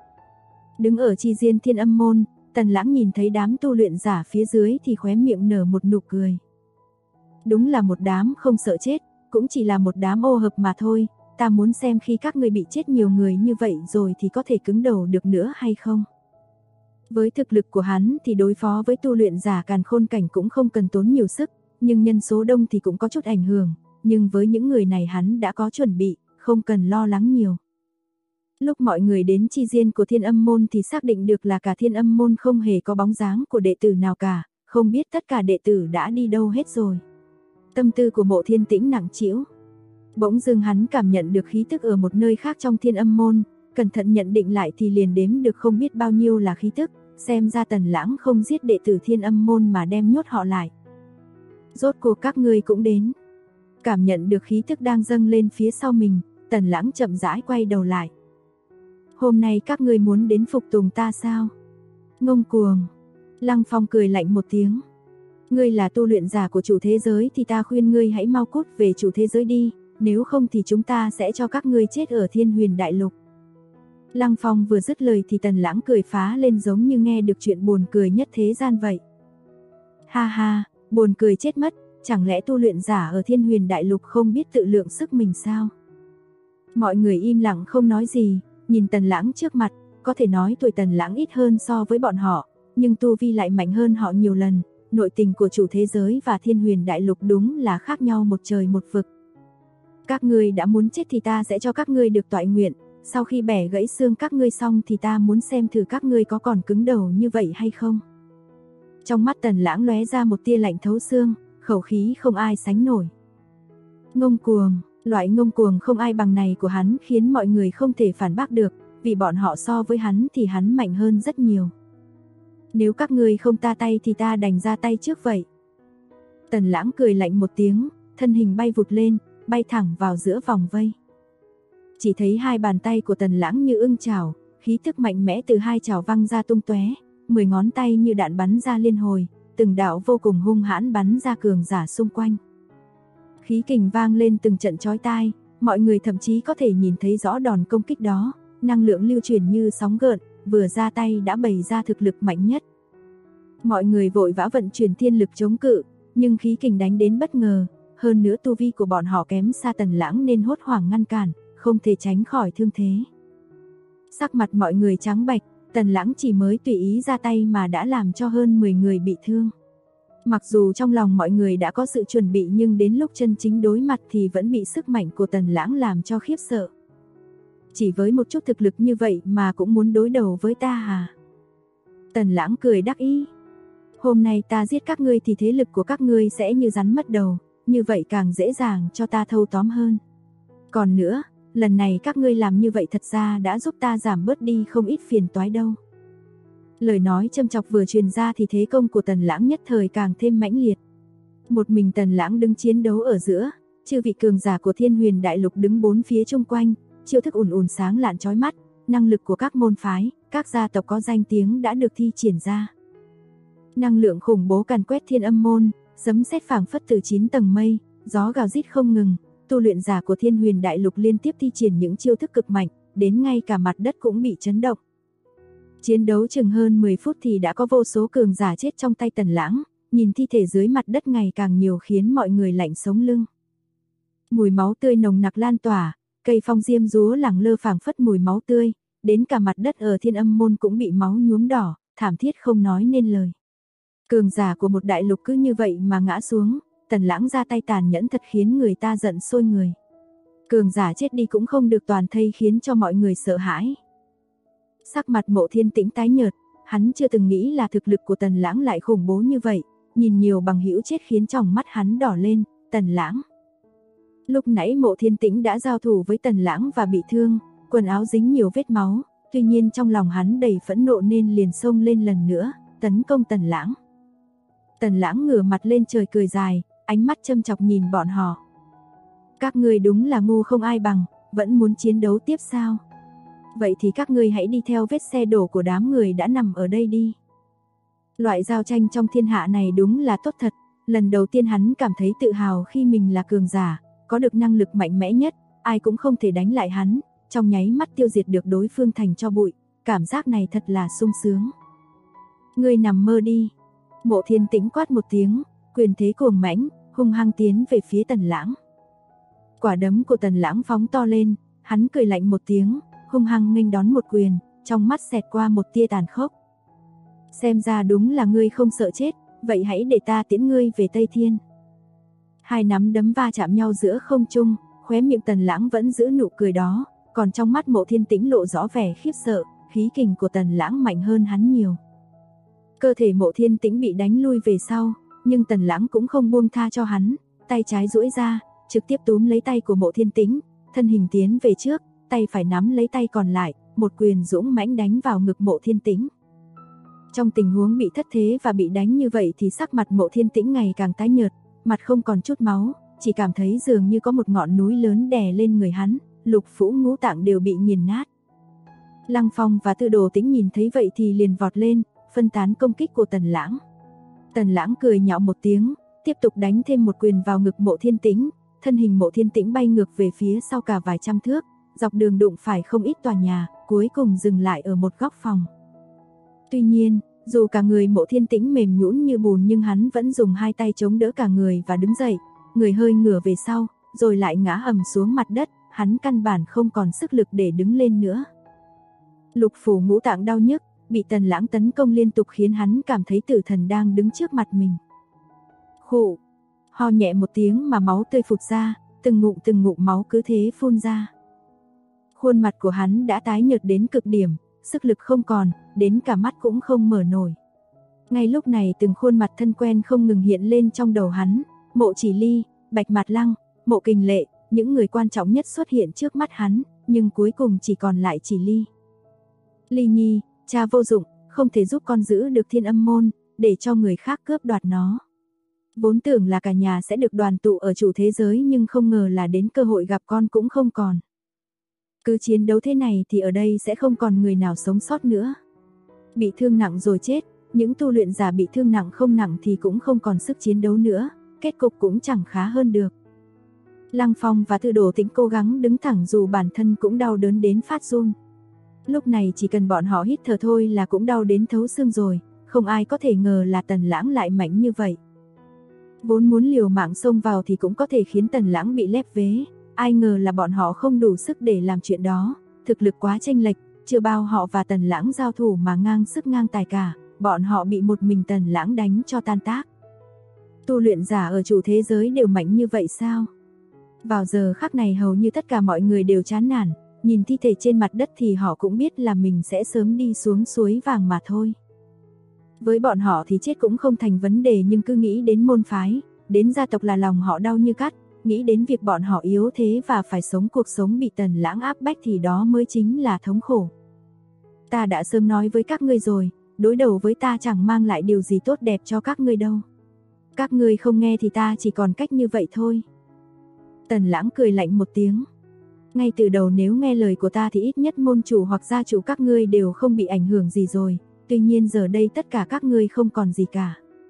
Đứng ở chi diên Thiên Âm môn, Tần Lãng nhìn thấy đám tu luyện giả phía dưới thì khóe miệng nở một nụ cười. Đúng là một đám không sợ chết, cũng chỉ là một đám ô hợp mà thôi, ta muốn xem khi các người bị chết nhiều người như vậy rồi thì có thể cứng đầu được nữa hay không. Với thực lực của hắn thì đối phó với tu luyện giả càn khôn cảnh cũng không cần tốn nhiều sức, nhưng nhân số đông thì cũng có chút ảnh hưởng, nhưng với những người này hắn đã có chuẩn bị, không cần lo lắng nhiều. Lúc mọi người đến chi diên của Thiên Âm môn thì xác định được là cả Thiên Âm môn không hề có bóng dáng của đệ tử nào cả, không biết tất cả đệ tử đã đi đâu hết rồi. Tâm tư của Mộ Thiên Tĩnh nặng trĩu. Bỗng dưng hắn cảm nhận được khí tức ở một nơi khác trong Thiên Âm môn, cẩn thận nhận định lại thì liền đếm được không biết bao nhiêu là khí tức, xem ra Tần Lãng không giết đệ tử Thiên Âm môn mà đem nhốt họ lại. Rốt cuộc các ngươi cũng đến. Cảm nhận được khí tức đang dâng lên phía sau mình, Tần Lãng chậm rãi quay đầu lại. Hôm nay các ngươi muốn đến phục tùng ta sao? Ngông cuồng. Lăng Phong cười lạnh một tiếng. Ngươi là tu luyện giả của chủ thế giới thì ta khuyên ngươi hãy mau cút về chủ thế giới đi, nếu không thì chúng ta sẽ cho các ngươi chết ở Thiên Huyền Đại Lục. Lăng Phong vừa dứt lời thì Tần Lãng cười phá lên giống như nghe được chuyện buồn cười nhất thế gian vậy. Ha ha, buồn cười chết mất, chẳng lẽ tu luyện giả ở Thiên Huyền Đại Lục không biết tự lượng sức mình sao? Mọi người im lặng không nói gì, nhìn Tần Lãng trước mặt, có thể nói tuổi Tần Lãng ít hơn so với bọn họ, nhưng tu vi lại mạnh hơn họ nhiều lần, nội tình của chủ thế giới và Thiên Huyền Đại Lục đúng là khác nhau một trời một vực. Các ngươi đã muốn chết thì ta sẽ cho các ngươi được toại nguyện, sau khi bẻ gãy xương các ngươi xong thì ta muốn xem thử các ngươi có còn cứng đầu như vậy hay không. Trong mắt Tần Lãng lóe ra một tia lạnh thấu xương, khẩu khí không ai sánh nổi. Ngông cuồng, loại ngông cuồng không ai bằng này của hắn khiến mọi người không thể phản bác được, vì bọn họ so với hắn thì hắn mạnh hơn rất nhiều. Nếu các ngươi không ta tay thì ta đành ra tay trước vậy. Tần Lãng cười lạnh một tiếng, thân hình bay vụt lên, bay thẳng vào giữa vòng vây. Chỉ thấy hai bàn tay của Tần Lãng như ưng chảo, khí tức mạnh mẽ từ hai chảo văng ra tung tóe, 10 ngón tay như đạn bắn ra liên hồi, từng đạo vô cùng hung hãn bắn ra cường giả xung quanh. Khí kình vang lên từng trận chói tai, mọi người thậm chí có thể nhìn thấy rõ đòn công kích đó, năng lượng lưu chuyển như sóng gợn, vừa ra tay đã bày ra thực lực mạnh nhất. Mọi người vội vã vận chuyển thiên lực chống cự, nhưng khí kình đánh đến bất ngờ, hơn nữa tu vi của bọn họ kém xa Tần Lãng nên hốt hoảng ngăn cản, không thể tránh khỏi thương thế. Sắc mặt mọi người trắng bệch, Tần Lãng chỉ mới tùy ý ra tay mà đã làm cho hơn 10 người bị thương. Mặc dù trong lòng mọi người đã có sự chuẩn bị nhưng đến lúc chân chính đối mặt thì vẫn bị sức mạnh của Tần Lãng làm cho khiếp sợ. Chỉ với một chút thực lực như vậy mà cũng muốn đối đầu với ta à? Tần Lãng cười đắc ý. Hôm nay ta giết các ngươi thì thế lực của các ngươi sẽ như rắn mất đầu, như vậy càng dễ dàng cho ta thâu tóm hơn. Còn nữa, lần này các ngươi làm như vậy thật ra đã giúp ta giảm bớt đi không ít phiền toái đâu. Lời nói châm chọc vừa truyền ra thì thế công của Tần Lãng nhất thời càng thêm mãnh liệt. Một mình Tần Lãng đứng chiến đấu ở giữa, chư vị cường giả của Thiên Huyền Đại Lục đứng bốn phía chung quanh, chiêu thức ùn ùn sáng lạn chói mắt, năng lực của các môn phái, các gia tộc có danh tiếng đã được thi triển ra. Năng lượng khủng bố càn quét Thiên Âm môn, sấm sét phảng phất từ 9 tầng mây, gió gào rít không ngừng, tu luyện giả của Thiên Huyền Đại Lục liên tiếp thi triển những chiêu thức cực mạnh, đến ngay cả mặt đất cũng bị chấn động. Chiến đấu chừng hơn 10 phút thì đã có vô số cường giả chết trong tay Tần Lãng, nhìn thi thể dưới mặt đất ngày càng nhiều khiến mọi người lạnh sống lưng. Mùi máu tươi nồng nặc lan tỏa, cây phong diêm rúa lẳng lơ phảng phất mùi máu tươi, đến cả mặt đất ở Thiên Âm môn cũng bị máu nhuốm đỏ, thảm thiết không nói nên lời. Cường giả của một đại lục cứ như vậy mà ngã xuống, Tần Lãng ra tay tàn nhẫn thật khiến người ta giận sôi người. Cường giả chết đi cũng không được toàn thây khiến cho mọi người sợ hãi. Sắc mặt Mộ Thiên Tĩnh tái nhợt, hắn chưa từng nghĩ là thực lực của Tần Lãng lại khủng bố như vậy, nhìn nhiều bằng hữu chết khiến tròng mắt hắn đỏ lên. Tần Lãng. Lúc nãy Mộ Thiên Tĩnh đã giao thủ với Tần Lãng và bị thương, quần áo dính nhiều vết máu, tuy nhiên trong lòng hắn đầy phẫn nộ nên liền xông lên lần nữa, tấn công Tần Lãng. Tần Lãng ngửa mặt lên trời cười dài, ánh mắt châm chọc nhìn bọn họ. Các ngươi đúng là ngu không ai bằng, vẫn muốn chiến đấu tiếp sao? Vậy thì các ngươi hãy đi theo vết xe đổ của đám người đã nằm ở đây đi. Loại giao tranh trong thiên hạ này đúng là tốt thật, lần đầu tiên hắn cảm thấy tự hào khi mình là cường giả, có được năng lực mạnh mẽ nhất, ai cũng không thể đánh lại hắn, trong nháy mắt tiêu diệt được đối phương thành tro bụi, cảm giác này thật là sung sướng. Ngươi nằm mơ đi. Mộ Thiên Tĩnh quát một tiếng, quyền thế cuồng mãnh, hung hăng tiến về phía Tần Lãng. Quả đấm của Tần Lãng phóng to lên, hắn cười lạnh một tiếng, hung hăng nghênh đón một quyền, trong mắt xẹt qua một tia tàn khốc. Xem ra đúng là ngươi không sợ chết, vậy hãy để ta tiễn ngươi về Tây Thiên. Hai nắm đấm va chạm nhau giữa không trung, khóe miệng Tần Lãng vẫn giữ nụ cười đó, còn trong mắt Mộ Thiên Tĩnh lộ rõ vẻ khiếp sợ, khí kình của Tần Lãng mạnh hơn hắn nhiều. Cơ thể Mộ Thiên Tĩnh bị đánh lui về sau, nhưng Tần Lãng cũng không buông tha cho hắn, tay trái duỗi ra, trực tiếp túm lấy tay của Mộ Thiên Tĩnh, thân hình tiến về trước, tay phải nắm lấy tay còn lại, một quyền dũng mãnh đánh vào ngực Mộ Thiên Tĩnh. Trong tình huống bị thất thế và bị đánh như vậy thì sắc mặt Mộ Thiên Tĩnh ngày càng tái nhợt, mặt không còn chút máu, chỉ cảm thấy dường như có một ngọn núi lớn đè lên người hắn, lục phủ ngũ tạng đều bị nghiền nát. Lăng Phong và Tư Đồ Tĩnh nhìn thấy vậy thì liền vọt lên, phân tán công kích của Tần Lãng. Tần Lãng cười nhạo một tiếng, tiếp tục đánh thêm một quyền vào ngực Mộ Thiên Tĩnh, thân hình Mộ Thiên Tĩnh bay ngược về phía sau cả vài trăm thước, dọc đường đụng phải không ít tòa nhà, cuối cùng dừng lại ở một góc phòng. Tuy nhiên, dù cả người Mộ Thiên Tĩnh mềm nhũn như bùn nhưng hắn vẫn dùng hai tay chống đỡ cả người và đứng dậy, người hơi ngửa về sau, rồi lại ngã ầm xuống mặt đất, hắn căn bản không còn sức lực để đứng lên nữa. Lục phủ ngũ tạng đau nhức, bị Tần Lãng tấn công liên tục khiến hắn cảm thấy tử thần đang đứng trước mặt mình. Khụ, ho nhẹ một tiếng mà máu tươi phụt ra, từng ngụm máu cứ thế phun ra. Khuôn mặt của hắn đã tái nhợt đến cực điểm, sức lực không còn, đến cả mắt cũng không mở nổi. Ngay lúc này từng khuôn mặt thân quen không ngừng hiện lên trong đầu hắn, Mộ Chỉ Ly, Bạch Mạt Lăng, Mộ Kình Lệ, những người quan trọng nhất xuất hiện trước mắt hắn, nhưng cuối cùng chỉ còn lại Chỉ Ly. Ly Nhi, cha vô dụng, không thể giúp con giữ được Thiên Âm môn, để cho người khác cướp đoạt nó. Vốn tưởng là cả nhà sẽ được đoàn tụ ở chủ thế giới nhưng không ngờ là đến cơ hội gặp con cũng không còn. Cứ chiến đấu thế này thì ở đây sẽ không còn người nào sống sót nữa. Bị thương nặng rồi chết, những tu luyện giả bị thương nặng không nặng thì cũng không còn sức chiến đấu nữa, kết cục cũng chẳng khá hơn được. Lăng Phong và Tư Đồ Tĩnh cố gắng đứng thẳng dù bản thân cũng đau đớn đến phát run. Lúc này chỉ cần bọn họ hít thở thôi là cũng đau đến thấu xương rồi, không ai có thể ngờ là Tần Lãng lại mạnh như vậy. Vốn muốn liều mạng xông vào thì cũng có thể khiến Tần Lãng bị lép vế, ai ngờ là bọn họ không đủ sức để làm chuyện đó, thực lực quá chênh lệch, chưa bao họ và Tần Lãng giao thủ mà ngang sức ngang tài cả, bọn họ bị một mình Tần Lãng đánh cho tan tác. Tu luyện giả ở chủ thế giới đều mạnh như vậy sao? Vào giờ khắc này hầu như tất cả mọi người đều chán nản, nhìn thi thể trên mặt đất thì họ cũng biết là mình sẽ sớm đi xuống suối vàng mà thôi. Với bọn họ thì chết cũng không thành vấn đề, nhưng cứ nghĩ đến môn phái, đến gia tộc là lòng họ đau như cắt, nghĩ đến việc bọn họ yếu thế và phải sống cuộc sống bị Tần Lãng áp bách thì đó mới chính là thống khổ. Ta đã sớm nói với các ngươi rồi, đối đầu với ta chẳng mang lại điều gì tốt đẹp cho các ngươi đâu. Các ngươi không nghe thì ta chỉ còn cách như vậy thôi. Tần Lãng cười lạnh một tiếng. Ngay từ đầu nếu nghe lời của ta thì ít nhất môn chủ hoặc gia chủ các ngươi đều không bị ảnh hưởng gì rồi, tuy nhiên giờ đây tất cả các ngươi không còn gì cả.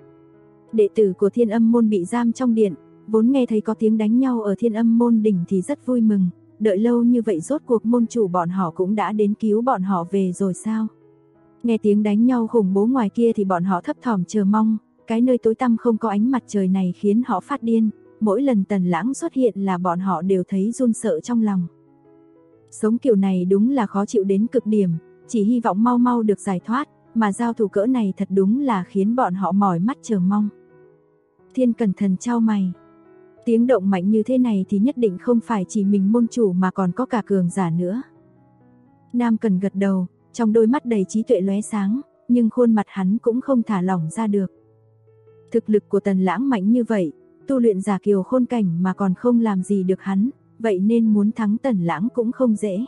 Đệ tử của Thiên Âm môn bị giam trong điện, vốn nghe thấy có tiếng đánh nhau ở Thiên Âm môn đỉnh thì rất vui mừng, đợi lâu như vậy rốt cuộc môn chủ bọn họ cũng đã đến cứu bọn họ về rồi sao? Nghe tiếng đánh nhau khủng bố ngoài kia thì bọn họ thấp thỏm chờ mong, cái nơi tối tăm không có ánh mặt trời này khiến họ phát điên, mỗi lần Tần Lãng xuất hiện là bọn họ đều thấy run sợ trong lòng. Sống kiểu này đúng là khó chịu đến cực điểm, chỉ hy vọng mau mau được giải thoát, mà giao thủ cỡ này thật đúng là khiến bọn họ mỏi mắt chờ mong. Thiên Cẩn Thận chau mày. Tiếng động mạnh như thế này thì nhất định không phải chỉ mình môn chủ mà còn có cả cường giả nữa. Nam Cần gật đầu, trong đôi mắt đầy trí tuệ lóe sáng, nhưng khuôn mặt hắn cũng không thả lỏng ra được. Thực lực của Tần Lãng mạnh như vậy, tu luyện giả kiều khôn cảnh mà còn không làm gì được hắn, vậy nên muốn thắng Tần Lãng cũng không dễ.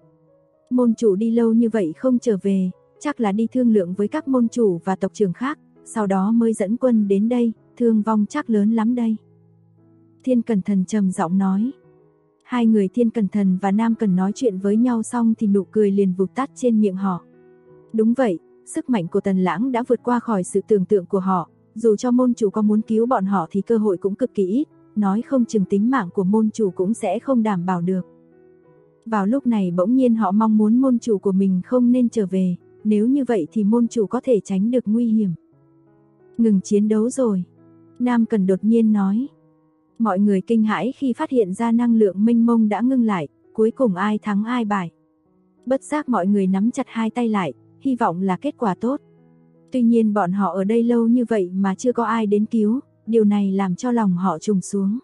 Môn chủ đi lâu như vậy không trở về, chắc là đi thương lượng với các môn chủ và tộc trưởng khác, sau đó mới dẫn quân đến đây, thương vong chắc lớn lắm đây. Thiên Cẩn Thận trầm giọng nói. Hai người Thiên Cẩn Thận và Nam Cần nói chuyện với nhau xong thì nụ cười liền vụt tắt trên miệng họ. Đúng vậy, sức mạnh của Tần Lãng đã vượt qua khỏi sự tưởng tượng của họ, dù cho môn chủ có muốn cứu bọn họ thì cơ hội cũng cực kỳ ít, nói không chừng tính mạng của môn chủ cũng sẽ không đảm bảo được. Vào lúc này bỗng nhiên họ mong muốn môn chủ của mình không nên trở về, nếu như vậy thì môn chủ có thể tránh được nguy hiểm. Ngừng chiến đấu rồi. Nam Cần đột nhiên nói. Mọi người kinh hãi khi phát hiện ra năng lượng mênh mông đã ngưng lại, cuối cùng ai thắng ai bại. Bất giác mọi người nắm chặt hai tay lại, hy vọng là kết quả tốt. Tuy nhiên bọn họ ở đây lâu như vậy mà chưa có ai đến cứu, điều này làm cho lòng họ trùng xuống.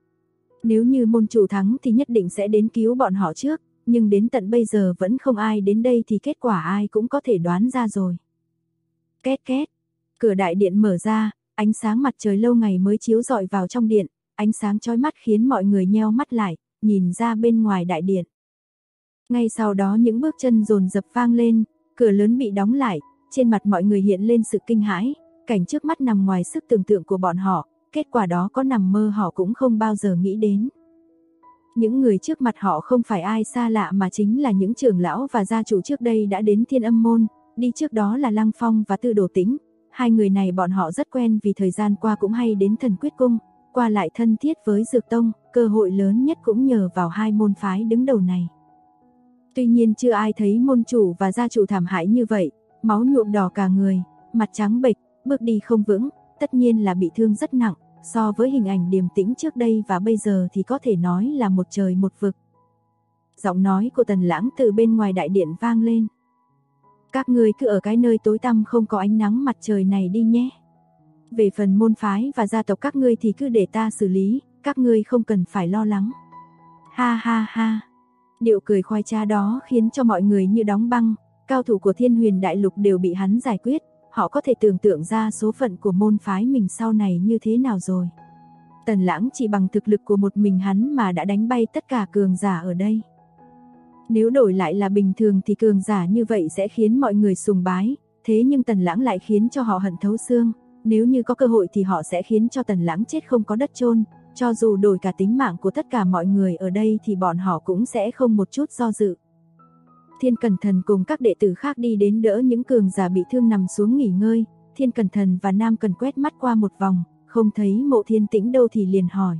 Nếu như môn chủ thắng thì nhất định sẽ đến cứu bọn họ trước, nhưng đến tận bây giờ vẫn không ai đến đây thì kết quả ai cũng có thể đoán ra rồi. Két két, cửa đại điện mở ra, ánh sáng mặt trời lâu ngày mới chiếu rọi vào trong điện, ánh sáng chói mắt khiến mọi người nheo mắt lại, nhìn ra bên ngoài đại điện. Ngay sau đó những bước chân dồn dập vang lên, cửa lớn bị đóng lại, trên mặt mọi người hiện lên sự kinh hãi, cảnh trước mắt nằm ngoài sức tưởng tượng của bọn họ, kết quả đó có nằm mơ họ cũng không bao giờ nghĩ đến. Những người trước mặt họ không phải ai xa lạ mà chính là những trưởng lão và gia chủ trước đây đã đến Thiên Âm môn, đi trước đó là Lăng Phong và Tư Đồ Tĩnh, hai người này bọn họ rất quen vì thời gian qua cũng hay đến Thần Quyết Cung, qua lại thân thiết với Dược Tông, cơ hội lớn nhất cũng nhờ vào hai môn phái đứng đầu này. Tuy nhiên chưa ai thấy môn chủ và gia chủ thảm hại như vậy, máu nhuộm đỏ cả người, mặt trắng bệch, bước đi không vững, tất nhiên là bị thương rất nặng, so với hình ảnh điềm tĩnh trước đây và bây giờ thì có thể nói là một trời một vực. Giọng nói của Tần Lãng từ bên ngoài đại điện vang lên. Các ngươi cứ ở cái nơi tối tăm không có ánh nắng mặt trời này đi nhé. Về phần môn phái và gia tộc các ngươi thì cứ để ta xử lý, các ngươi không cần phải lo lắng. Ha ha ha. Điệu cười khoai trá đó khiến cho mọi người như đóng băng, cao thủ của Thiên Huyền Đại Lục đều bị hắn giải quyết, họ có thể tưởng tượng ra số phận của môn phái mình sau này như thế nào rồi. Tần Lãng chỉ bằng thực lực của một mình hắn mà đã đánh bay tất cả cường giả ở đây. Nếu đổi lại là bình thường thì cường giả như vậy sẽ khiến mọi người sùng bái, thế nhưng Tần Lãng lại khiến cho họ hận thấu xương, nếu như có cơ hội thì họ sẽ khiến cho Tần Lãng chết không có đất chôn, cho dù đổi cả tính mạng của tất cả mọi người ở đây thì bọn họ cũng sẽ không một chút do dự. Thiên Cẩn Thận cùng các đệ tử khác đi đến đỡ những cường giả bị thương nằm xuống nghỉ ngơi, Thiên Cẩn Thận và Nam Cần quét mắt qua một vòng, không thấy Mộ Thiên Tĩnh đâu thì liền hỏi.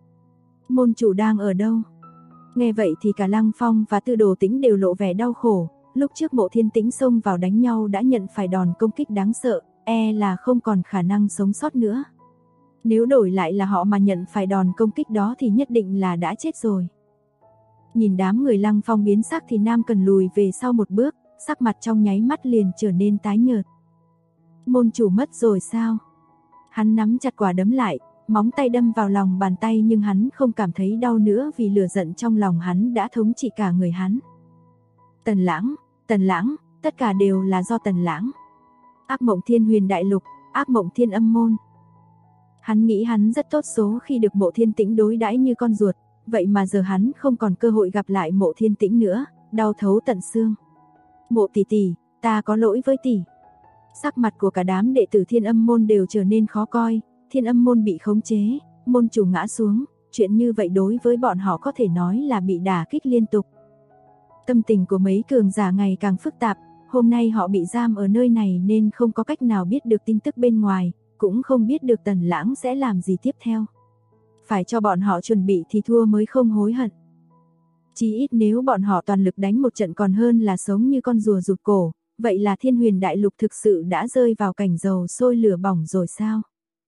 Môn chủ đang ở đâu? Nghe vậy thì cả Lăng Phong và Tư Đồ Tĩnh đều lộ vẻ đau khổ, lúc trước Mộ Thiên Tĩnh xông vào đánh nhau đã nhận phải đòn công kích đáng sợ, e là không còn khả năng sống sót nữa. Nếu đổi lại là họ mà nhận phải đòn công kích đó thì nhất định là đã chết rồi. Nhìn đám người Lăng Phong biến sắc thì Nam Cần lùi về sau một bước, sắc mặt trong nháy mắt liền trở nên tái nhợt. Môn chủ mất rồi sao? Hắn nắm chặt quả đấm lại, móng tay đâm vào lòng bàn tay nhưng hắn không cảm thấy đau nữa vì lửa giận trong lòng hắn đã thống trị cả người hắn. Tần Lãng, tất cả đều là do Tần Lãng. Ác mộng Thiên Huyền Đại Lục, ác mộng Thiên Âm Môn. Hắn nghĩ hắn rất tốt số khi được Mộ Thiên Tĩnh đối đãi như con ruột, vậy mà giờ hắn không còn cơ hội gặp lại Mộ Thiên Tĩnh nữa, đau thấu tận xương. Mộ tỷ tỷ, ta có lỗi với tỷ. Sắc mặt của cả đám đệ tử Thiên Âm Môn đều trở nên khó coi, Thiên Âm Môn bị khống chế, môn chủ ngã xuống, chuyện như vậy đối với bọn họ có thể nói là bị đả kích liên tục. Tâm tình của mấy cường giả ngày càng phức tạp, hôm nay họ bị giam ở nơi này nên không có cách nào biết được tin tức bên ngoài, cũng không biết được Tần Lãng sẽ làm gì tiếp theo. Phải cho bọn họ chuẩn bị thì thua mới không hối hận. Chỉ ít nếu bọn họ toàn lực đánh một trận còn hơn là sống như con rùa rụt cổ, vậy là Thiên Huyền Đại Lục thực sự đã rơi vào cảnh dầu sôi lửa bỏng rồi sao?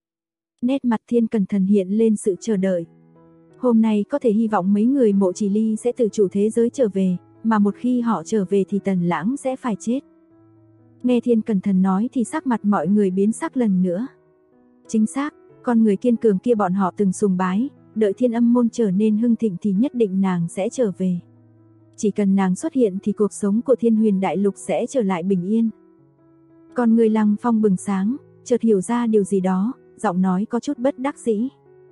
Nét mặt Thiên Cẩn Thần hiện lên sự chờ đợi. Hôm nay có thể hy vọng mấy người Mộ Chỉ Ly sẽ từ chủ thế giới trở về, mà một khi họ trở về thì Tần Lãng sẽ phải chết. Nghe Thiên Cẩn Thần nói thì sắc mặt mọi người biến sắc lần nữa. Chính xác, con người kiên cường kia bọn họ từng sùng bái, đợi Thiên Âm Môn trở nên hưng thịnh thì nhất định nàng sẽ trở về. Chỉ cần nàng xuất hiện thì cuộc sống của Thiên Huyền Đại Lục sẽ trở lại bình yên. Con người Lăng Phong bừng sáng, chợt hiểu ra điều gì đó, giọng nói có chút bất đắc dĩ.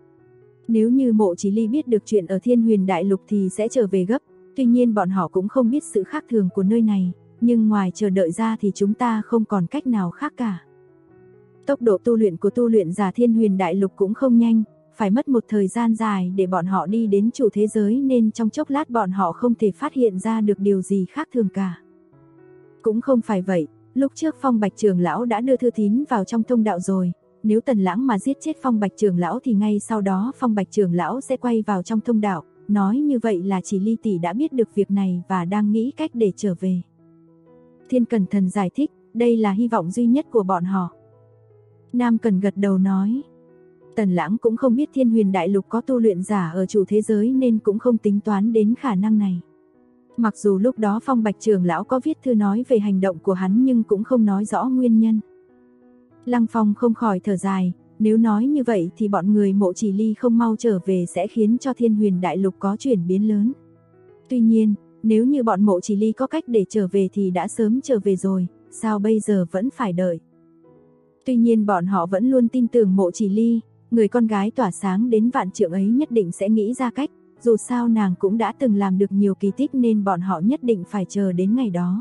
Nếu như Mộ Chỉ Ly biết được chuyện ở Thiên Huyền Đại Lục thì sẽ trở về gấp, tuy nhiên bọn họ cũng không biết sự khác thường của nơi này, nhưng ngoài chờ đợi ra thì chúng ta không còn cách nào khác cả. Tốc độ tu luyện của tu luyện giả Thiên Huyền Đại Lục cũng không nhanh, phải mất một thời gian dài để bọn họ đi đến chủ thế giới nên trong chốc lát bọn họ không thể phát hiện ra được điều gì khác thường cả. Cũng không phải vậy, lúc trước Phong Bạch Trưởng Lão đã đưa thư tín vào trong thông đạo rồi, nếu Tần Lãng mà giết chết Phong Bạch Trưởng Lão thì ngay sau đó Phong Bạch Trưởng Lão sẽ quay vào trong thông đạo, nói như vậy là Chỉ Ly tỷ đã biết được việc này và đang nghĩ cách để trở về. Thiên Cẩn Thần giải thích, đây là hy vọng duy nhất của bọn họ. Nam Cần gật đầu nói, Tần Lãng cũng không biết Thiên Huyền Đại Lục có tu luyện giả ở chủ thế giới nên cũng không tính toán đến khả năng này. Mặc dù lúc đó Phong Bạch Trưởng Lão có viết thư nói về hành động của hắn nhưng cũng không nói rõ nguyên nhân. Lăng Phong không khỏi thở dài, nếu nói như vậy thì bọn người Mộ Chỉ Ly không mau trở về sẽ khiến cho Thiên Huyền Đại Lục có chuyển biến lớn. Tuy nhiên, nếu như bọn Mộ Chỉ Ly có cách để trở về thì đã sớm trở về rồi, sao bây giờ vẫn phải đợi? Tuy nhiên bọn họ vẫn luôn tin tưởng Mộ Chỉ Ly, người con gái tỏa sáng đến vạn trượng ấy nhất định sẽ nghĩ ra cách, dù sao nàng cũng đã từng làm được nhiều kỳ tích nên bọn họ nhất định phải chờ đến ngày đó.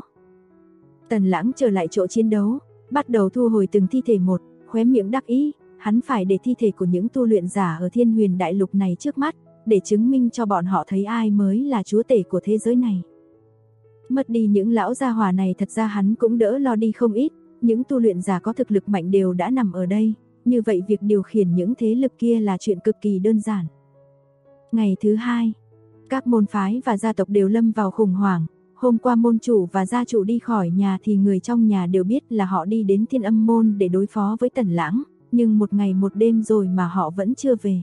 Tần Lãng trở lại chỗ chiến đấu, bắt đầu thu hồi từng thi thể một, khóe miệng đắc ý, hắn phải để thi thể của những tu luyện giả ở Thiên Huyền Đại Lục này trước mắt, để chứng minh cho bọn họ thấy ai mới là chúa tể của thế giới này. Mất đi những lão gia hỏa này thật ra hắn cũng đỡ lo đi không ít, những tu luyện giả có thực lực mạnh đều đã nằm ở đây, như vậy việc điều khiển những thế lực kia là chuyện cực kỳ đơn giản. Ngày thứ hai, các môn phái và gia tộc đều lâm vào khủng hoảng. Hôm qua môn chủ và gia chủ đi khỏi nhà thì người trong nhà đều biết là họ đi đến Thiên Âm Môn để đối phó với Tần Lãng, nhưng một ngày một đêm rồi mà họ vẫn chưa về.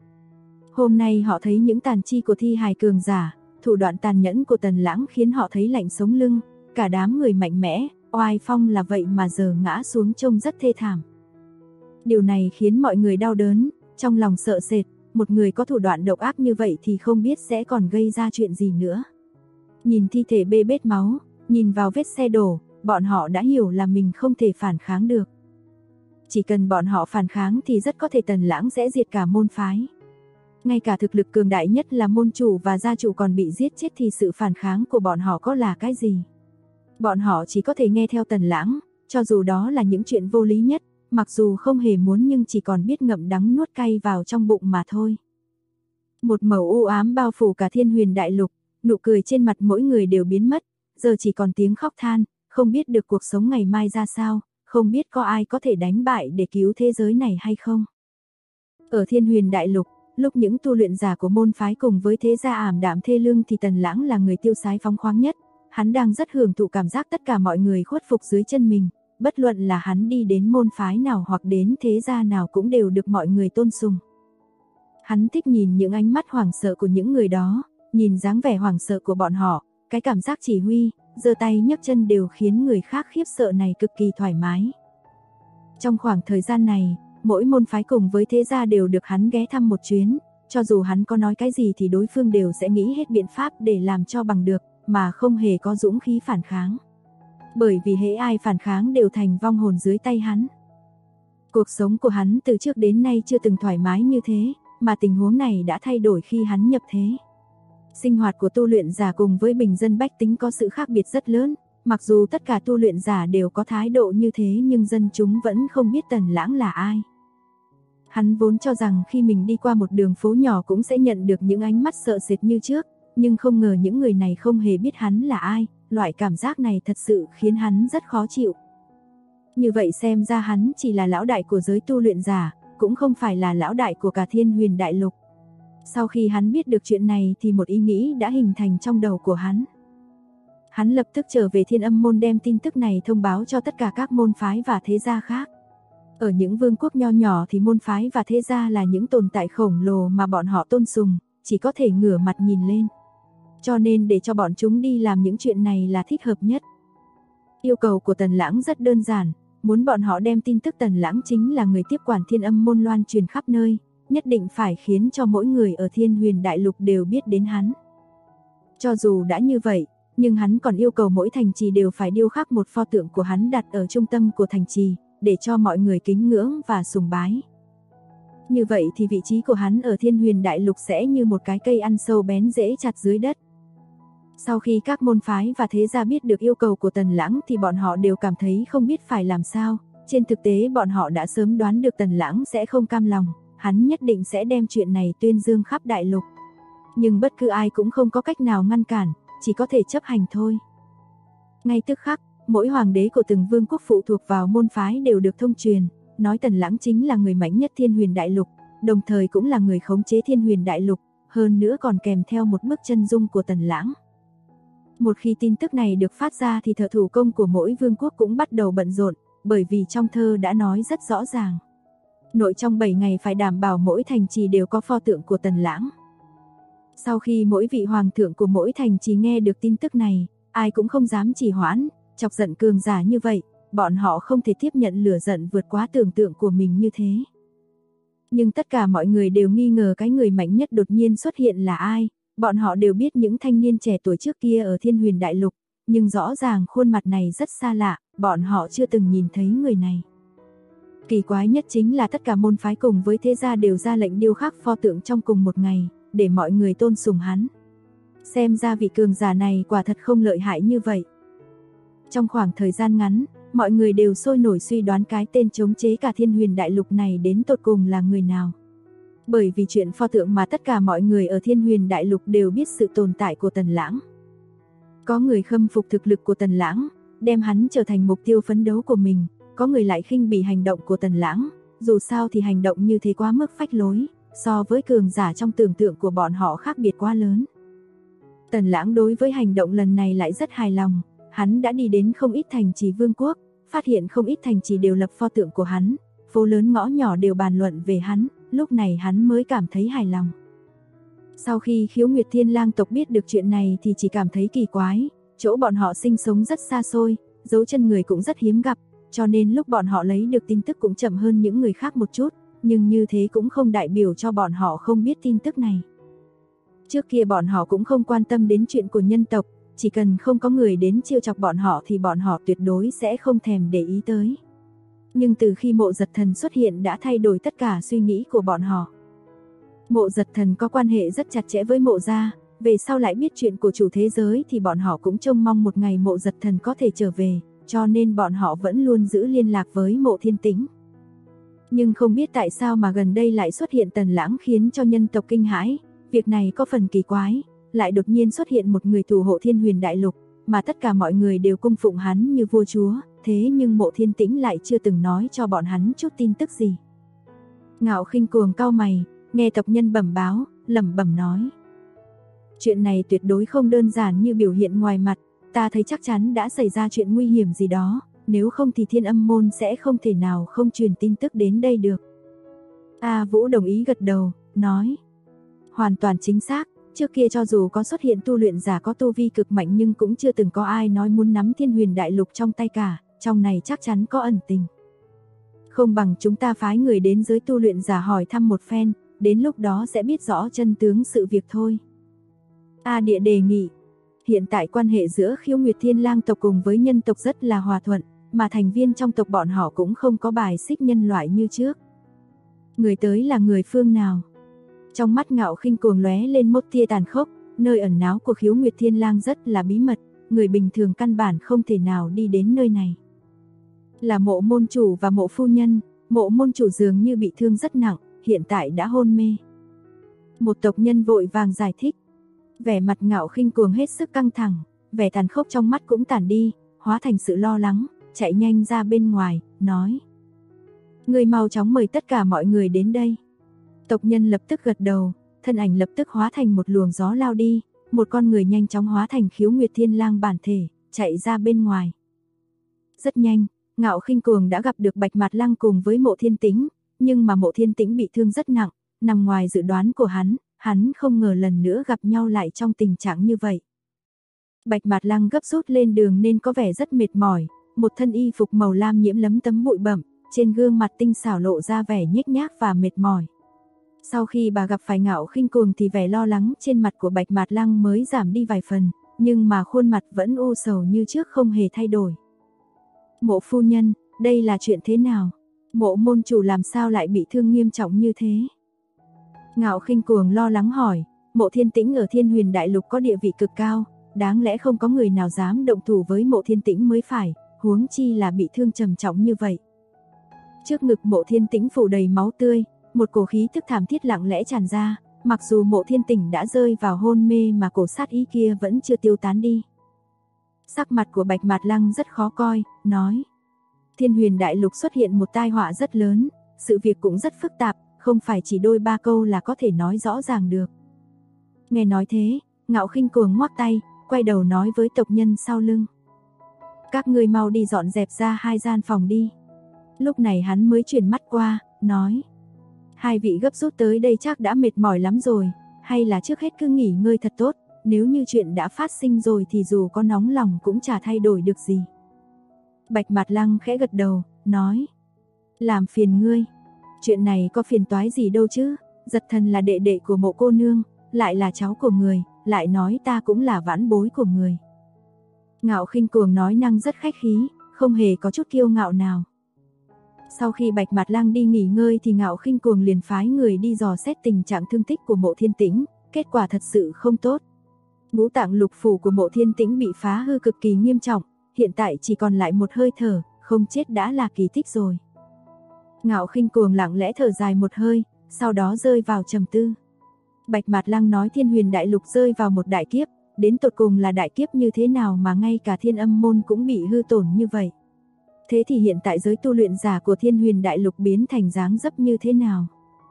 Hôm nay họ thấy những tàn chi của thi hài cường giả, thủ đoạn tàn nhẫn của Tần Lãng khiến họ thấy lạnh sống lưng, cả đám người mạnh mẽ, oai phong là vậy mà giờ ngã xuống trông rất thê thảm. Điều này khiến mọi người đau đớn, trong lòng sợ sệt, một người có thủ đoạn độc ác như vậy thì không biết sẽ còn gây ra chuyện gì nữa. Nhìn thi thể bê bết máu, nhìn vào vết xe đổ, bọn họ đã hiểu là mình không thể phản kháng được. Chỉ cần bọn họ phản kháng thì rất có thể Tần Lãng sẽ diệt cả môn phái. Ngay cả thực lực cường đại nhất là môn chủ và gia chủ còn bị giết chết thì sự phản kháng của bọn họ có là cái gì? Bọn họ chỉ có thể nghe theo Tần Lãng, cho dù đó là những chuyện vô lý nhất, mặc dù không hề muốn nhưng chỉ còn biết ngậm đắng nuốt cay vào trong bụng mà thôi. Một màu u ám bao phủ cả Thiên Huyền Đại Lục, nụ cười trên mặt mỗi người đều biến mất, giờ chỉ còn tiếng khóc than, không biết được cuộc sống ngày mai ra sao, không biết có ai có thể đánh bại để cứu thế giới này hay không. Ở Thiên Huyền Đại Lục, lúc những tu luyện giả của môn phái cùng với thế gia ảm đạm thê lương thì Tần Lãng là người tiêu sái phóng khoáng nhất, hắn đang rất hưởng thụ cảm giác tất cả mọi người khuất phục dưới chân mình, bất luận là hắn đi đến môn phái nào hoặc đến thế gia nào cũng đều được mọi người tôn sùng. Hắn thích nhìn những ánh mắt hoảng sợ của những người đó, nhìn dáng vẻ hoảng sợ của bọn họ, cái cảm giác chỉ huy, giơ tay nhấc chân đều khiến người khác khiếp sợ này cực kỳ thoải mái. Trong khoảng thời gian này, mỗi môn phái cùng với thế gia đều được hắn ghé thăm một chuyến, cho dù hắn có nói cái gì thì đối phương đều sẽ nghĩ hết biện pháp để làm cho bằng được, mà không hề có dũng khí phản kháng. Bởi vì hễ ai phản kháng đều thành vong hồn dưới tay hắn. Cuộc sống của hắn từ trước đến nay chưa từng thoải mái như thế, mà tình huống này đã thay đổi khi hắn nhập thế. Sinh hoạt của tu luyện giả cùng với bình dân bách tính có sự khác biệt rất lớn, mặc dù tất cả tu luyện giả đều có thái độ như thế nhưng dân chúng vẫn không biết Tần Lãng là ai. Hắn vốn cho rằng khi mình đi qua một đường phố nhỏ cũng sẽ nhận được những ánh mắt sợ sệt như trước, nhưng không ngờ những người này không hề biết hắn là ai, loại cảm giác này thật sự khiến hắn rất khó chịu. Như vậy xem ra hắn chỉ là lão đại của giới tu luyện giả, cũng không phải là lão đại của cả Thiên Huyền Đại Lục. Sau khi hắn biết được chuyện này thì một ý nghĩ đã hình thành trong đầu của hắn. Hắn lập tức trở về Thiên Âm môn đem tin tức này thông báo cho tất cả các môn phái và thế gia khác. Ở những vương quốc nho nhỏ thì môn phái và thế gia là những tồn tại khổng lồ mà bọn họ tôn sùng, chỉ có thể ngửa mặt nhìn lên. Cho nên để cho bọn chúng đi làm những chuyện này là thích hợp nhất. Yêu cầu của Tần Lãng rất đơn giản, muốn bọn họ đem tin tức Tần Lãng chính là người tiếp quản Thiên Âm môn loan truyền khắp nơi, nhất định phải khiến cho mỗi người ở Thiên Huyền Đại Lục đều biết đến hắn. Cho dù đã như vậy, nhưng hắn còn yêu cầu mỗi thành trì đều phải điêu khắc một pho tượng của hắn đặt ở trung tâm của thành trì, để cho mọi người kính ngưỡng và sùng bái. Như vậy thì vị trí của hắn ở Thiên Huyền Đại Lục sẽ như một cái cây ăn sâu bén rễ chặt dưới đất. Sau khi các môn phái và thế gia biết được yêu cầu của Tần Lãng thì bọn họ đều cảm thấy không biết phải làm sao. Trên thực tế bọn họ đã sớm đoán được Tần Lãng sẽ không cam lòng, hắn nhất định sẽ đem chuyện này tuyên dương khắp đại lục. Nhưng bất cứ ai cũng không có cách nào ngăn cản, chỉ có thể chấp hành thôi. Ngay tức khắc, mỗi hoàng đế của từng vương quốc phụ thuộc vào môn phái đều được thông truyền, nói Tần Lãng chính là người mạnh nhất Thiên Huyền Đại Lục, đồng thời cũng là người khống chế Thiên Huyền Đại Lục, hơn nữa còn kèm theo một bức chân dung của Tần Lãng. Một khi tin tức này được phát ra thì thợ thủ công của mỗi vương quốc cũng bắt đầu bận rộn, bởi vì trong thơ đã nói rất rõ ràng. Nội trong 7 ngày phải đảm bảo mỗi thành trì đều có pho tượng của Tần Lãng. Sau khi mỗi vị hoàng thượng của mỗi thành trì nghe được tin tức này, ai cũng không dám trì hoãn, chọc giận cường giả như vậy, bọn họ không thể tiếp nhận lửa giận vượt quá tưởng tượng của mình như thế. Nhưng tất cả mọi người đều nghi ngờ cái người mạnh nhất đột nhiên xuất hiện là ai. Bọn họ đều biết những thanh niên trẻ tuổi trước kia ở Thiên Huyền Đại Lục, nhưng rõ ràng khuôn mặt này rất xa lạ, bọn họ chưa từng nhìn thấy người này. Kỳ quái nhất chính là tất cả môn phái cùng với thế gia đều ra lệnh điêu khắc pho tượng trong cùng một ngày, để mọi người tôn sùng hắn. Xem ra vị cường giả này quả thật không lợi hại như vậy. Trong khoảng thời gian ngắn, mọi người đều sôi nổi suy đoán cái tên chống chế cả Thiên Huyền Đại Lục này đến tột cùng là người nào. Bởi vì chuyện pho tượng mà tất cả mọi người ở Thiên Huyền Đại Lục đều biết sự tồn tại của Tần Lãng. Có người khâm phục thực lực của Tần Lãng, đem hắn trở thành mục tiêu phấn đấu của mình, có người lại khinh bỉ hành động của Tần Lãng, dù sao thì hành động như thế quá mức phách lối, so với cường giả trong tưởng tượng của bọn họ khác biệt quá lớn. Tần Lãng đối với hành động lần này lại rất hài lòng, hắn đã đi đến không ít thành trì vương quốc, phát hiện không ít thành trì đều lập pho tượng của hắn, phố lớn ngõ nhỏ đều bàn luận về hắn, lúc này hắn mới cảm thấy hài lòng. Sau khi Khiếu Nguyệt Thiên Lang tộc biết được chuyện này thì chỉ cảm thấy kỳ quái, chỗ bọn họ sinh sống rất xa xôi, dấu chân người cũng rất hiếm gặp, cho nên lúc bọn họ lấy được tin tức cũng chậm hơn những người khác một chút, nhưng như thế cũng không đại biểu cho bọn họ không biết tin tức này. Trước kia bọn họ cũng không quan tâm đến chuyện của nhân tộc, chỉ cần không có người đến trêu chọc bọn họ thì bọn họ tuyệt đối sẽ không thèm để ý tới. Nhưng từ khi Mộ Giật Thần xuất hiện đã thay đổi tất cả suy nghĩ của bọn họ. Mộ Giật Thần có quan hệ rất chặt chẽ với Mộ gia, về sau lại biết chuyện của chủ thế giới thì bọn họ cũng trông mong một ngày Mộ Giật Thần có thể trở về, cho nên bọn họ vẫn luôn giữ liên lạc với Mộ Thiên Tĩnh. Nhưng không biết tại sao mà gần đây lại xuất hiện Tần Lãng khiến cho nhân tộc kinh hãi, việc này có phần kỳ quái, lại đột nhiên xuất hiện một người thủ hộ Thiên Huyền Đại Lục, mà tất cả mọi người đều cung phụng hắn như vua chúa, thế nhưng Mộ Thiên Tĩnh lại chưa từng nói cho bọn hắn chút tin tức gì. Ngạo Khinh cuồng cau mày, nghe tộc nhân bẩm báo, lẩm bẩm nói: chuyện này tuyệt đối không đơn giản như biểu hiện ngoài mặt, ta thấy chắc chắn đã xảy ra chuyện nguy hiểm gì đó, nếu không thì Thiên Âm môn sẽ không thể nào không truyền tin tức đến đây được. A Vũ đồng ý gật đầu, nói. Hoàn toàn chính xác, trước kia cho dù có xuất hiện tu luyện giả có tu vi cực mạnh nhưng cũng chưa từng có ai nói muốn nắm Thiên Huyền Đại Lục trong tay cả, trong này chắc chắn có ẩn tình. Không bằng chúng ta phái người đến giới tu luyện giả hỏi thăm một phen, đến lúc đó sẽ biết rõ chân tướng sự việc thôi. A Địa đề nghị, hiện tại quan hệ giữa Khiếu Nguyệt Thiên Lang tộc cùng với nhân tộc rất là hòa thuận, mà thành viên trong tộc bọn họ cũng không có bài xích nhân loại như trước. Người tới là người phương nào? Trong mắt Ngạo Khinh cuồng lóe lên một tia tàn khốc, nơi ẩn náu của Khiếu Nguyệt Thiên Lang rất là bí mật, người bình thường căn bản không thể nào đi đến nơi này. Là Mộ môn chủ và Mộ phu nhân, Mộ môn chủ dường như bị thương rất nặng, hiện tại đã hôn mê. Một tộc nhân vội vàng giải thích. Vẻ mặt Ngạo Khinh cuồng hết sức căng thẳng, vẻ tàn khốc trong mắt cũng tản đi, hóa thành sự lo lắng, chạy nhanh ra bên ngoài, nói. Người mau chóng mời tất cả mọi người đến đây. Tộc nhân lập tức gật đầu, thân ảnh lập tức hóa thành một luồng gió lao đi, một con người nhanh chóng hóa thành Khiếu Nguyệt Thiên Lang bản thể, chạy ra bên ngoài. Rất nhanh, Ngạo Khinh cuồng đã gặp được Bạch Mạt Lăng cùng với Mộ Thiên Tĩnh, nhưng mà Mộ Thiên Tĩnh bị thương rất nặng, nằm ngoài dự đoán của hắn không ngờ lần nữa gặp nhau lại trong tình trạng như vậy. Bạch Mạt Lăng gấp rút lên đường nên có vẻ rất mệt mỏi, một thân y phục màu lam nhiễm lấm tấm bụi bặm, trên gương mặt tinh xảo lộ ra vẻ nhếch nhác và mệt mỏi. Sau khi bà gặp phải Ngạo Khinh cuồng thì vẻ lo lắng trên mặt của Bạch Mạt Lăng mới giảm đi vài phần, nhưng mà khuôn mặt vẫn u sầu như trước không hề thay đổi. Mộ phu nhân, đây là chuyện thế nào? Mộ môn chủ làm sao lại bị thương nghiêm trọng như thế? Ngạo Khinh cuồng lo lắng hỏi, Mộ Thiên Tĩnh ở Thiên Huyền Đại Lục có địa vị cực cao, đáng lẽ không có người nào dám động thủ với Mộ Thiên Tĩnh mới phải, huống chi là bị thương trầm trọng như vậy. Trước ngực Mộ Thiên Tĩnh phủ đầy máu tươi, một cổ khí tức thảm thiết lặng lẽ tràn ra, mặc dù Mộ Thiên Tĩnh đã rơi vào hôn mê mà cổ sát ý kia vẫn chưa tiêu tán đi. Sắc mặt của Bạch Mạt Lăng rất khó coi, nói. Thiên Huyền Đại Lục xuất hiện một tai họa rất lớn, sự việc cũng rất phức tạp, không phải chỉ đôi ba câu là có thể nói rõ ràng được. Nghe nói thế, Ngạo Khinh cuồng ngoắc tay, quay đầu nói với tộc nhân sau lưng. Các ngươi mau đi dọn dẹp ra 2 gian phòng đi. Lúc này hắn mới chuyển mắt qua, nói. 2 vị gấp rút tới đây chắc đã mệt mỏi lắm rồi, hay là trước hết cứ nghỉ ngơi thật tốt, nếu như chuyện đã phát sinh rồi thì dù có nóng lòng cũng chả thay đổi được gì. Bạch Mạt Lăng khẽ gật đầu, nói. Làm phiền ngươi. Chuyện này có phiền toái gì đâu chứ, Giật Thần là đệ đệ của Mộ cô nương, lại là cháu của người, lại nói ta cũng là vãn bối của người. Ngạo Khinh cuồng nói năng rất khách khí, không hề có chút kiêu ngạo nào. Sau khi Bạch Mạt Lăng đi nghỉ ngơi thì Ngạo Khinh cuồng liền phái người đi dò xét tình trạng thương tích của Mộ Thiên Tĩnh, kết quả thật sự không tốt. Ngũ tạng lục phủ của Mộ Thiên Tĩnh bị phá hư cực kỳ nghiêm trọng, hiện tại chỉ còn lại một hơi thở, không chết đã là kỳ tích rồi. Ngạo Khinh cuồng lặng lẽ thở dài một hơi, sau đó rơi vào trầm tư. Bạch Mạt Lăng nói Thiên Huyền Đại Lục rơi vào một đại kiếp, đến tột cùng là đại kiếp như thế nào mà ngay cả Thiên Âm môn cũng bị hư tổn như vậy. Thế thì hiện tại giới tu luyện giả của Thiên Huyền Đại Lục biến thành dáng dấp như thế nào?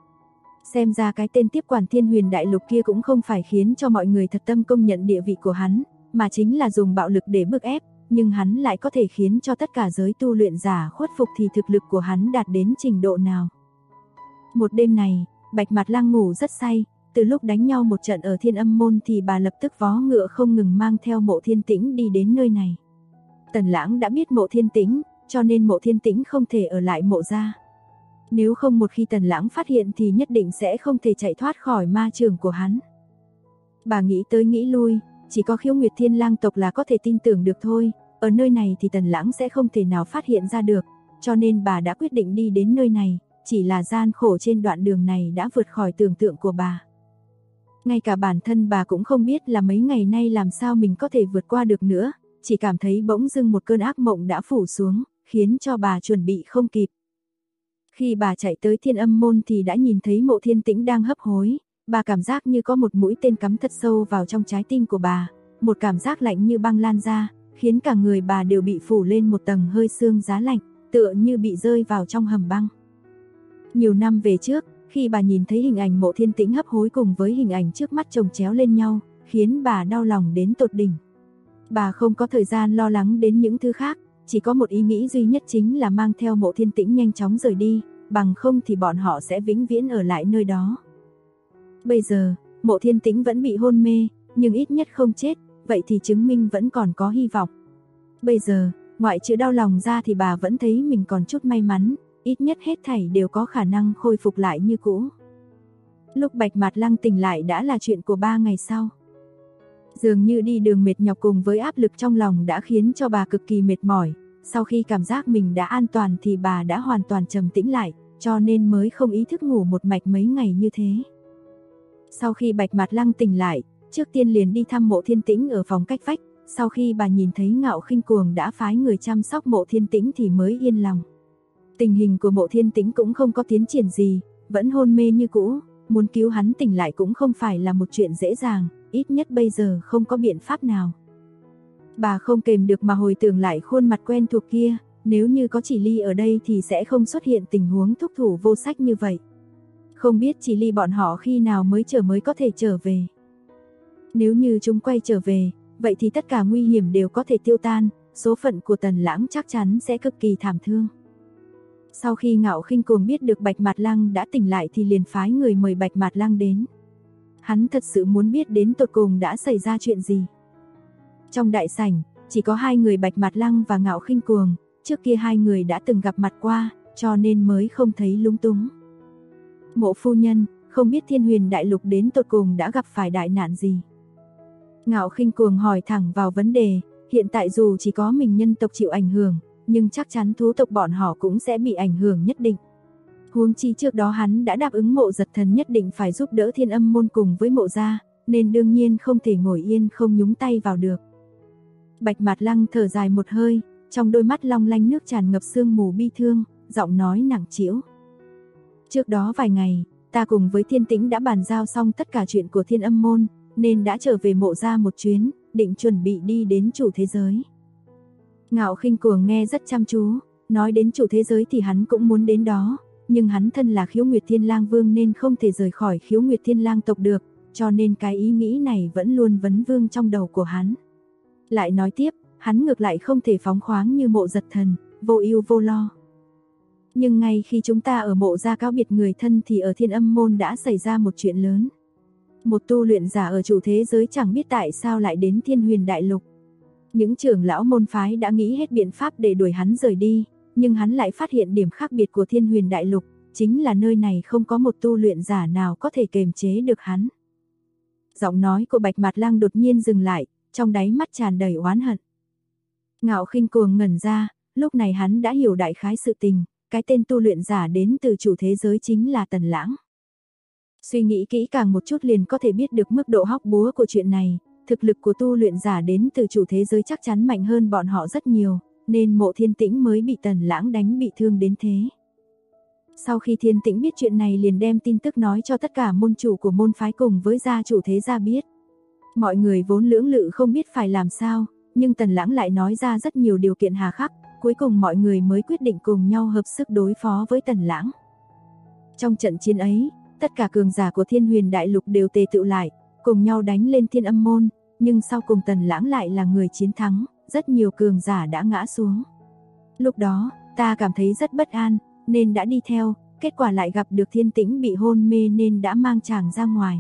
Xem ra cái tên tiếp quản Thiên Huyền Đại Lục kia cũng không phải khiến cho mọi người thật tâm công nhận địa vị của hắn, mà chính là dùng bạo lực để bức ép, nhưng hắn lại có thể khiến cho tất cả giới tu luyện giả khuất phục thì thực lực của hắn đạt đến trình độ nào. Một đêm này, Bạch Mạt Lăng ngủ rất say, từ lúc đánh nhau một trận ở Thiên Âm môn thì bà lập tức vó ngựa không ngừng mang theo Mộ Thiên Tĩnh đi đến nơi này. Tần Lãng đã biết Mộ Thiên Tĩnh, cho nên Mộ Thiên Tĩnh không thể ở lại Mộ gia. Nếu không một khi Tần Lãng phát hiện thì nhất định sẽ không thể chạy thoát khỏi ma trường của hắn. Bà nghĩ tới nghĩ lui, chỉ có Khiếu Nguyệt Thiên Lang tộc là có thể tin tưởng được thôi, ở nơi này thì Tần Lãng sẽ không thể nào phát hiện ra được, cho nên bà đã quyết định đi đến nơi này, chỉ là gian khổ trên đoạn đường này đã vượt khỏi tưởng tượng của bà. Ngay cả bản thân bà cũng không biết là mấy ngày nay làm sao mình có thể vượt qua được nữa, chỉ cảm thấy bỗng dưng một cơn ác mộng đã phủ xuống, khiến cho bà chuẩn bị không kịp. Khi bà chạy tới Thiên Âm môn thì đã nhìn thấy Mộ Thiên Tĩnh đang hấp hối, bà cảm giác như có một mũi tên cắm thật sâu vào trong trái tim của bà, một cảm giác lạnh như băng lan ra, khiến cả người bà đều bị phủ lên một tầng hơi sương giá lạnh, tựa như bị rơi vào trong hầm băng. Nhiều năm về trước, khi bà nhìn thấy hình ảnh Mộ Thiên Tĩnh hấp hối cùng với hình ảnh trước mắt chồng chéo lên nhau, khiến bà đau lòng đến tột đỉnh. Bà không có thời gian lo lắng đến những thứ khác, chỉ có một ý nghĩ duy nhất chính là mang theo Mộ Thiên Tĩnh nhanh chóng rời đi, bằng không thì bọn họ sẽ vĩnh viễn ở lại nơi đó. Bây giờ, Mộ Thiên Tĩnh vẫn bị hôn mê, nhưng ít nhất không chết, vậy thì chứng minh vẫn còn có hy vọng. Bây giờ, ngoại trừ đau lòng ra thì bà vẫn thấy mình còn chút may mắn, ít nhất hết thảy đều có khả năng khôi phục lại như cũ. Lúc Bạch Mạt Lăng tỉnh lại đã là chuyện của 3 ngày sau. Dường như đi đường mệt nhọc cùng với áp lực trong lòng đã khiến cho bà cực kỳ mệt mỏi, sau khi cảm giác mình đã an toàn thì bà đã hoàn toàn trầm tĩnh lại, cho nên mới không ý thức ngủ một mạch mấy ngày như thế. Sau khi Bạch Mạt Lăng tỉnh lại, trước tiên liền đi thăm Mộ Thiên Tĩnh ở phòng cách vách, sau khi bà nhìn thấy Ngạo Khinh Cuồng đã phái người chăm sóc Mộ Thiên Tĩnh thì mới yên lòng. Tình hình của Mộ Thiên Tĩnh cũng không có tiến triển gì, vẫn hôn mê như cũ, muốn cứu hắn tỉnh lại cũng không phải là một chuyện dễ dàng, ít nhất bây giờ không có biện pháp nào. Bà không kềm được mà hồi tưởng lại khuôn mặt quen thuộc kia, nếu như có Chỉ Ly ở đây thì sẽ không xuất hiện tình huống thúc thủ vô sách như vậy. Không biết Chỉ Ly bọn họ khi nào mới có thể trở về. Nếu như chúng quay trở về, vậy thì tất cả nguy hiểm đều có thể tiêu tan, số phận của Tần Lãng chắc chắn sẽ cực kỳ thảm thương. Sau khi Ngạo Khinh Cuồng biết được Bạch Mạt Lăng đã tỉnh lại thì liền phái người mời Bạch Mạt Lăng đến. Hắn thật sự muốn biết đến tột cùng đã xảy ra chuyện gì. Trong đại sảnh, chỉ có 2 người Bạch Mạt Lăng và Ngạo Khinh Cuồng, trước kia 2 người đã từng gặp mặt qua, cho nên mới không thấy lúng túng. Mộ phu nhân, không biết Thiên Huyền Đại Lục đến tột cùng đã gặp phải đại nạn gì? Ngạo Khinh Cuồng hỏi thẳng vào vấn đề, hiện tại dù chỉ có mình nhân tộc chịu ảnh hưởng, nhưng chắc chắn thú tộc bọn họ cũng sẽ bị ảnh hưởng nhất định. Huống chi trước đó hắn đã đáp ứng Mộ Giật Thần nhất định phải giúp đỡ Thiên Âm môn cùng với Mộ gia, nên đương nhiên không thể ngồi yên không nhúng tay vào được. Bạch Mạt Lăng thở dài một hơi, trong đôi mắt long lanh nước tràn ngập sương mù bi thương, giọng nói nặng trĩu. Trước đó vài ngày, ta cùng với Thiên Tĩnh đã bàn giao xong tất cả chuyện của Thiên Âm môn, nên đã trở về Mộ gia một chuyến, định chuẩn bị đi đến chủ thế giới. Ngạo Khinh Cuồng nghe rất chăm chú, nói đến chủ thế giới thì hắn cũng muốn đến đó, nhưng hắn thân là Khiếu Nguyệt Thiên Lang Vương nên không thể rời khỏi Khiếu Nguyệt Thiên Lang tộc được, cho nên cái ý nghĩ này vẫn luôn vấn vương trong đầu của hắn. Lại nói tiếp, hắn ngược lại không thể phóng khoáng như Mộ Giật Thần, vô ưu vô lo. Nhưng ngay khi chúng ta ở Mộ gia cáo biệt người thân thì ở Thiên Âm môn đã xảy ra một chuyện lớn. Một tu luyện giả ở chủ thế giới chẳng biết tại sao lại đến Thiên Huyền Đại Lục. Những trưởng lão môn phái đã nghĩ hết biện pháp để đuổi hắn rời đi, nhưng hắn lại phát hiện điểm khác biệt của Thiên Huyền Đại Lục, chính là nơi này không có một tu luyện giả nào có thể kềm chế được hắn. Giọng nói của Bạch Mạt Lăng đột nhiên dừng lại, trong đáy mắt tràn đầy oán hận. Ngạo Khinh Cuồng ngẩn ra, lúc này hắn đã hiểu đại khái sự tình, cái tên tu luyện giả đến từ chủ thế giới chính là Tần Lãng. Suy nghĩ kỹ càng một chút liền có thể biết được mức độ hóc búa của chuyện này, thực lực của tu luyện giả đến từ chủ thế giới chắc chắn mạnh hơn bọn họ rất nhiều, nên Mộ Thiên Tĩnh mới bị Tần Lãng đánh bị thương đến thế. Sau khi Thiên Tĩnh biết chuyện này liền đem tin tức nói cho tất cả môn chủ của môn phái cùng với gia chủ thế gia biết. Mọi người vốn lưỡng lự không biết phải làm sao, nhưng Tần Lãng lại nói ra rất nhiều điều kiện hà khắc, cuối cùng mọi người mới quyết định cùng nhau hợp sức đối phó với Tần Lãng. Trong trận chiến ấy, tất cả cường giả của Thiên Huyền Đại Lục đều tề tựu lại, cùng nhau đánh lên Thiên Âm môn, nhưng sau cùng Tần Lãng lại là người chiến thắng, rất nhiều cường giả đã ngã xuống. Lúc đó, ta cảm thấy rất bất an, nên đã đi theo, kết quả lại gặp được Thiên Tĩnh bị hôn mê nên đã mang chàng ra ngoài.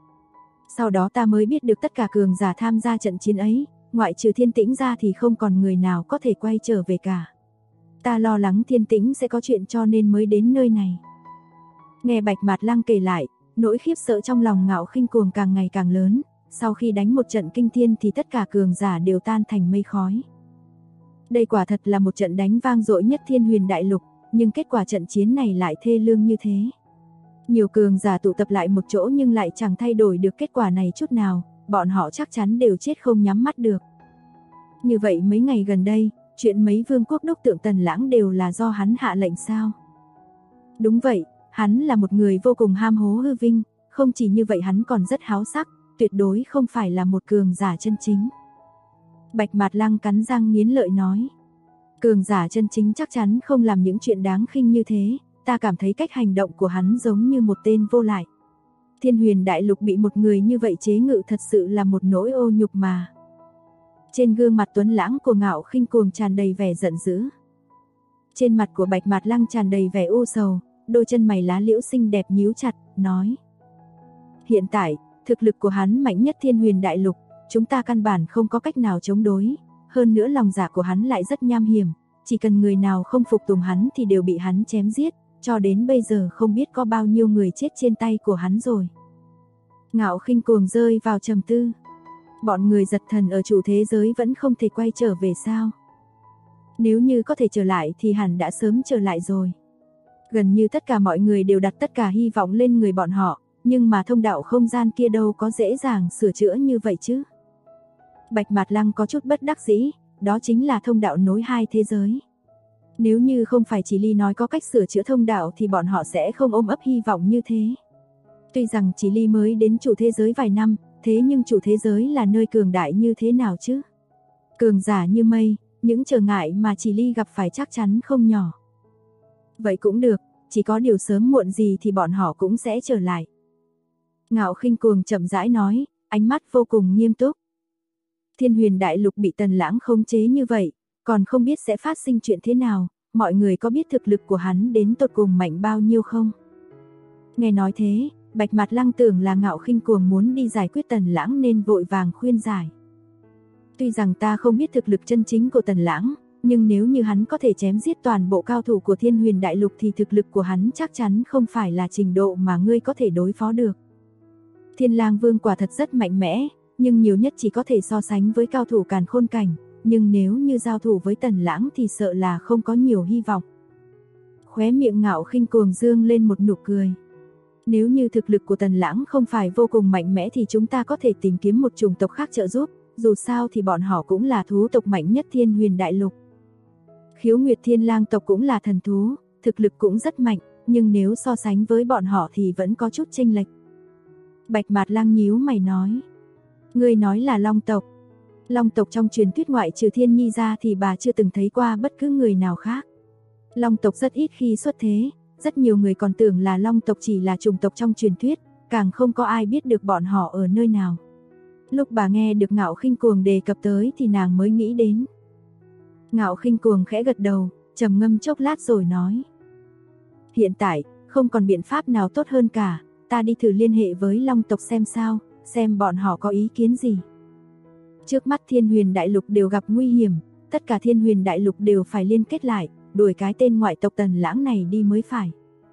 Sau đó ta mới biết được tất cả cường giả tham gia trận chiến ấy, ngoại trừ Thiên Tĩnh ra thì không còn người nào có thể quay trở về cả. Ta lo lắng Thiên Tĩnh sẽ có chuyện cho nên mới đến nơi này. Nghe Bạch Mạt Lăng kể lại, nỗi khiếp sợ trong lòng Ngạo Khinh Cuồng càng ngày càng lớn, sau khi đánh một trận kinh thiên thì tất cả cường giả đều tan thành mây khói. Đây quả thật là một trận đánh vang dội nhất Thiên Huyền Đại Lục, nhưng kết quả trận chiến này lại thê lương như thế. Nhiều cường giả tụ tập lại một chỗ nhưng lại chẳng thay đổi được kết quả này chút nào, bọn họ chắc chắn đều chết không nhắm mắt được. Như vậy mấy ngày gần đây, chuyện mấy vương quốc đốc tượng Tần Lãng đều là do hắn hạ lệnh sao? Đúng vậy, hắn là một người vô cùng ham hố hư vinh, không chỉ như vậy hắn còn rất háo sắc, tuyệt đối không phải là một cường giả chân chính. Bạch Mạt Lăng cắn răng nghiến lợi nói. Cường giả chân chính chắc chắn không làm những chuyện đáng khinh như thế, ta cảm thấy cách hành động của hắn giống như một tên vô lại. Thiên Huyền Đại Lục bị một người như vậy chế ngự thật sự là một nỗi ô nhục mà. Trên gương mặt tuấn lãng của Ngạo Khinh Cuồng tràn đầy vẻ giận dữ. Trên mặt của Bạch Mạt Lăng tràn đầy vẻ u sầu, đôi chân mày lá liễu xinh đẹp nhíu chặt, nói: hiện tại, thực lực của hắn mạnh nhất Thiên Huyền Đại Lục, chúng ta căn bản không có cách nào chống đối, hơn nữa lòng dạ của hắn lại rất nham hiểm, chỉ cần người nào không phục tùng hắn thì đều bị hắn chém giết, cho đến bây giờ không biết có bao nhiêu người chết trên tay của hắn rồi. Ngạo Khinh Cuồng rơi vào trầm tư. Bọn người giật thần ở chủ thế giới vẫn không thể quay trở về sao? Nếu như có thể trở lại thì hẳn đã sớm trở lại rồi. Gần như tất cả mọi người đều đặt tất cả hy vọng lên người bọn họ, nhưng mà thông đạo không gian kia đâu có dễ dàng sửa chữa như vậy chứ. Bạch Mạt Lăng có chút bất đắc dĩ, đó chính là thông đạo nối hai thế giới. Nếu như không phải Chỉ Ly nói có cách sửa chữa thông đạo thì bọn họ sẽ không ôm ấp hy vọng như thế. Tuy rằng Chỉ Ly mới đến chủ thế giới vài năm, thế nhưng chủ thế giới là nơi cường đại như thế nào chứ? Cường giả như mây, những trở ngại mà Chỉ Ly gặp phải chắc chắn không nhỏ. Vậy cũng được, chỉ có điều sớm muộn gì thì bọn họ cũng sẽ trở lại. Ngạo Khinh Cuồng chậm rãi nói, ánh mắt vô cùng nghiêm túc. Thiên Huyền Đại Lục bị Tần Lãng khống chế như vậy, còn không biết sẽ phát sinh chuyện thế nào, mọi người có biết thực lực của hắn đến tột cùng mạnh bao nhiêu không? Nghe nói thế, Bạch Mạt Lăng tưởng là Ngạo Khinh Cuồng muốn đi giải quyết Tần Lãng nên vội vàng khuyên giải. Tuy rằng ta không biết thực lực chân chính của Tần Lãng, nhưng nếu như hắn có thể chém giết toàn bộ cao thủ của Thiên Huyền Đại Lục thì thực lực của hắn chắc chắn không phải là trình độ mà ngươi có thể đối phó được. Thiên Lang Vương quả thật rất mạnh mẽ, nhưng nhiều nhất chỉ có thể so sánh với cao thủ Càn Khôn cảnh, nhưng nếu như giao thủ với Tần Lãng thì sợ là không có nhiều hy vọng. Khóe miệng Ngạo Khinh Cuồng dương lên một nụ cười. Nếu như thực lực của Tần Lãng không phải vô cùng mạnh mẽ thì chúng ta có thể tìm kiếm một chủng tộc khác trợ giúp, dù sao thì bọn họ cũng là thú tộc mạnh nhất Thiên Huyền Đại Lục. Khiếu Nguyệt Thiên Lang tộc cũng là thần thú, thực lực cũng rất mạnh, nhưng nếu so sánh với bọn họ thì vẫn có chút chênh lệch. Bạch Mạt Lăng nhíu mày nói: ngươi nói là Long tộc? Long tộc trong truyền thuyết ngoại trừ Thiên Nhi ra thì bà chưa từng thấy qua bất cứ người nào khác. Long tộc rất ít khi xuất thế, rất nhiều người còn tưởng là Long tộc chỉ là chủng tộc trong truyền thuyết, càng không có ai biết được bọn họ ở nơi nào. Lúc bà nghe được Ngạo Khinh Cuồng đề cập tới thì nàng mới nghĩ đến. Ngạo Khinh Cuồng khẽ gật đầu, trầm ngâm chốc lát rồi nói: hiện tại, không còn biện pháp nào tốt hơn cả, ta đi thử liên hệ với Long tộc xem sao, xem bọn họ có ý kiến gì. Trước mắt Thiên Huyền Đại Lục đều gặp nguy hiểm, tất cả Thiên Huyền Đại Lục đều phải liên kết lại, đuổi cái tên ngoại tộc Tần Lãng này đi mới phải.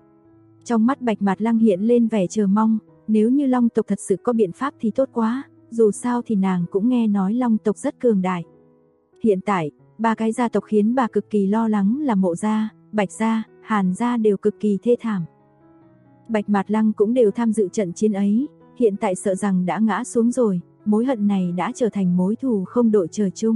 Trong mắt Bạch Mạt Lăng hiện lên vẻ chờ mong, nếu như Long tộc thật sự có biện pháp thì tốt quá, dù sao thì nàng cũng nghe nói Long tộc rất cường đại. Hiện tại, ba cái gia tộc khiến bà cực kỳ lo lắng là Mộ gia, Bạch gia, Hàn gia đều cực kỳ thê thảm. Bạch Mạt Lăng cũng đều tham dự trận chiến ấy, hiện tại sợ rằng đã ngã xuống rồi, mối hận này đã trở thành mối thù không đội trời chung.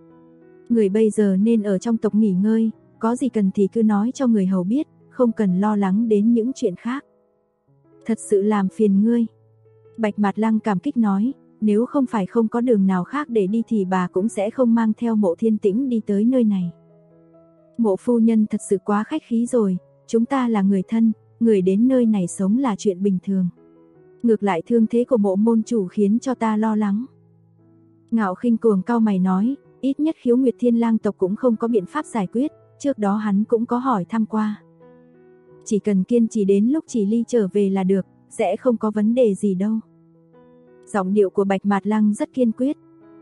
Người bây giờ nên ở trong tộc nghỉ ngơi, có gì cần thì cứ nói cho người hầu biết, không cần lo lắng đến những chuyện khác. Thật sự làm phiền ngươi. Bạch Mạt Lăng cảm kích nói, nếu không phải không có đường nào khác để đi thì bà cũng sẽ không mang theo Mộ Thiên Tĩnh đi tới nơi này. Mộ phu nhân thật sự quá khách khí rồi, chúng ta là người thân, người đến nơi này sống là chuyện bình thường. Ngược lại thương thế của Mộ môn chủ khiến cho ta lo lắng. Ngạo Khinh Cuồng cau mày nói, ít nhất Khiếu Nguyệt Thiên Lang tộc cũng không có biện pháp giải quyết, trước đó hắn cũng có hỏi thăm qua. Chỉ cần kiên trì đến lúc Chỉ Ly trở về là được, sẽ không có vấn đề gì đâu. Giọng điệu của Bạch Mạt Lăng rất kiên quyết.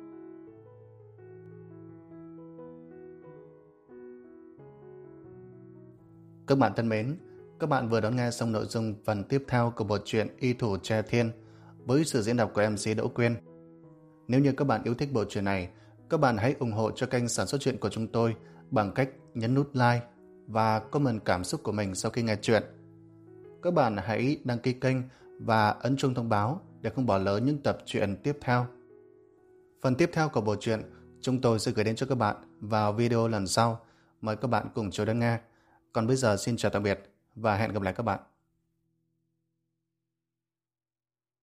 Các bạn thân mến, các bạn vừa đón nghe xong nội dung phần tiếp theo của bộ truyện Y Thủ Tre Thiên với sự diễn đọc của MC Đỗ Quyên. Nếu như các bạn yêu thích bộ truyện này, các bạn hãy ủng hộ cho kênh sản xuất truyện của chúng tôi bằng cách nhấn nút like và comment cảm xúc của mình sau khi nghe truyện. Các bạn hãy đăng ký kênh và ấn chuông thông báo để không bỏ lỡ những tập truyện tiếp theo. Phần tiếp theo của bộ truyện chúng tôi sẽ gửi đến cho các bạn vào video lần sau. Mời các bạn cùng chờ đón nghe. Còn bây giờ xin chào tạm biệt và hẹn gặp lại các bạn.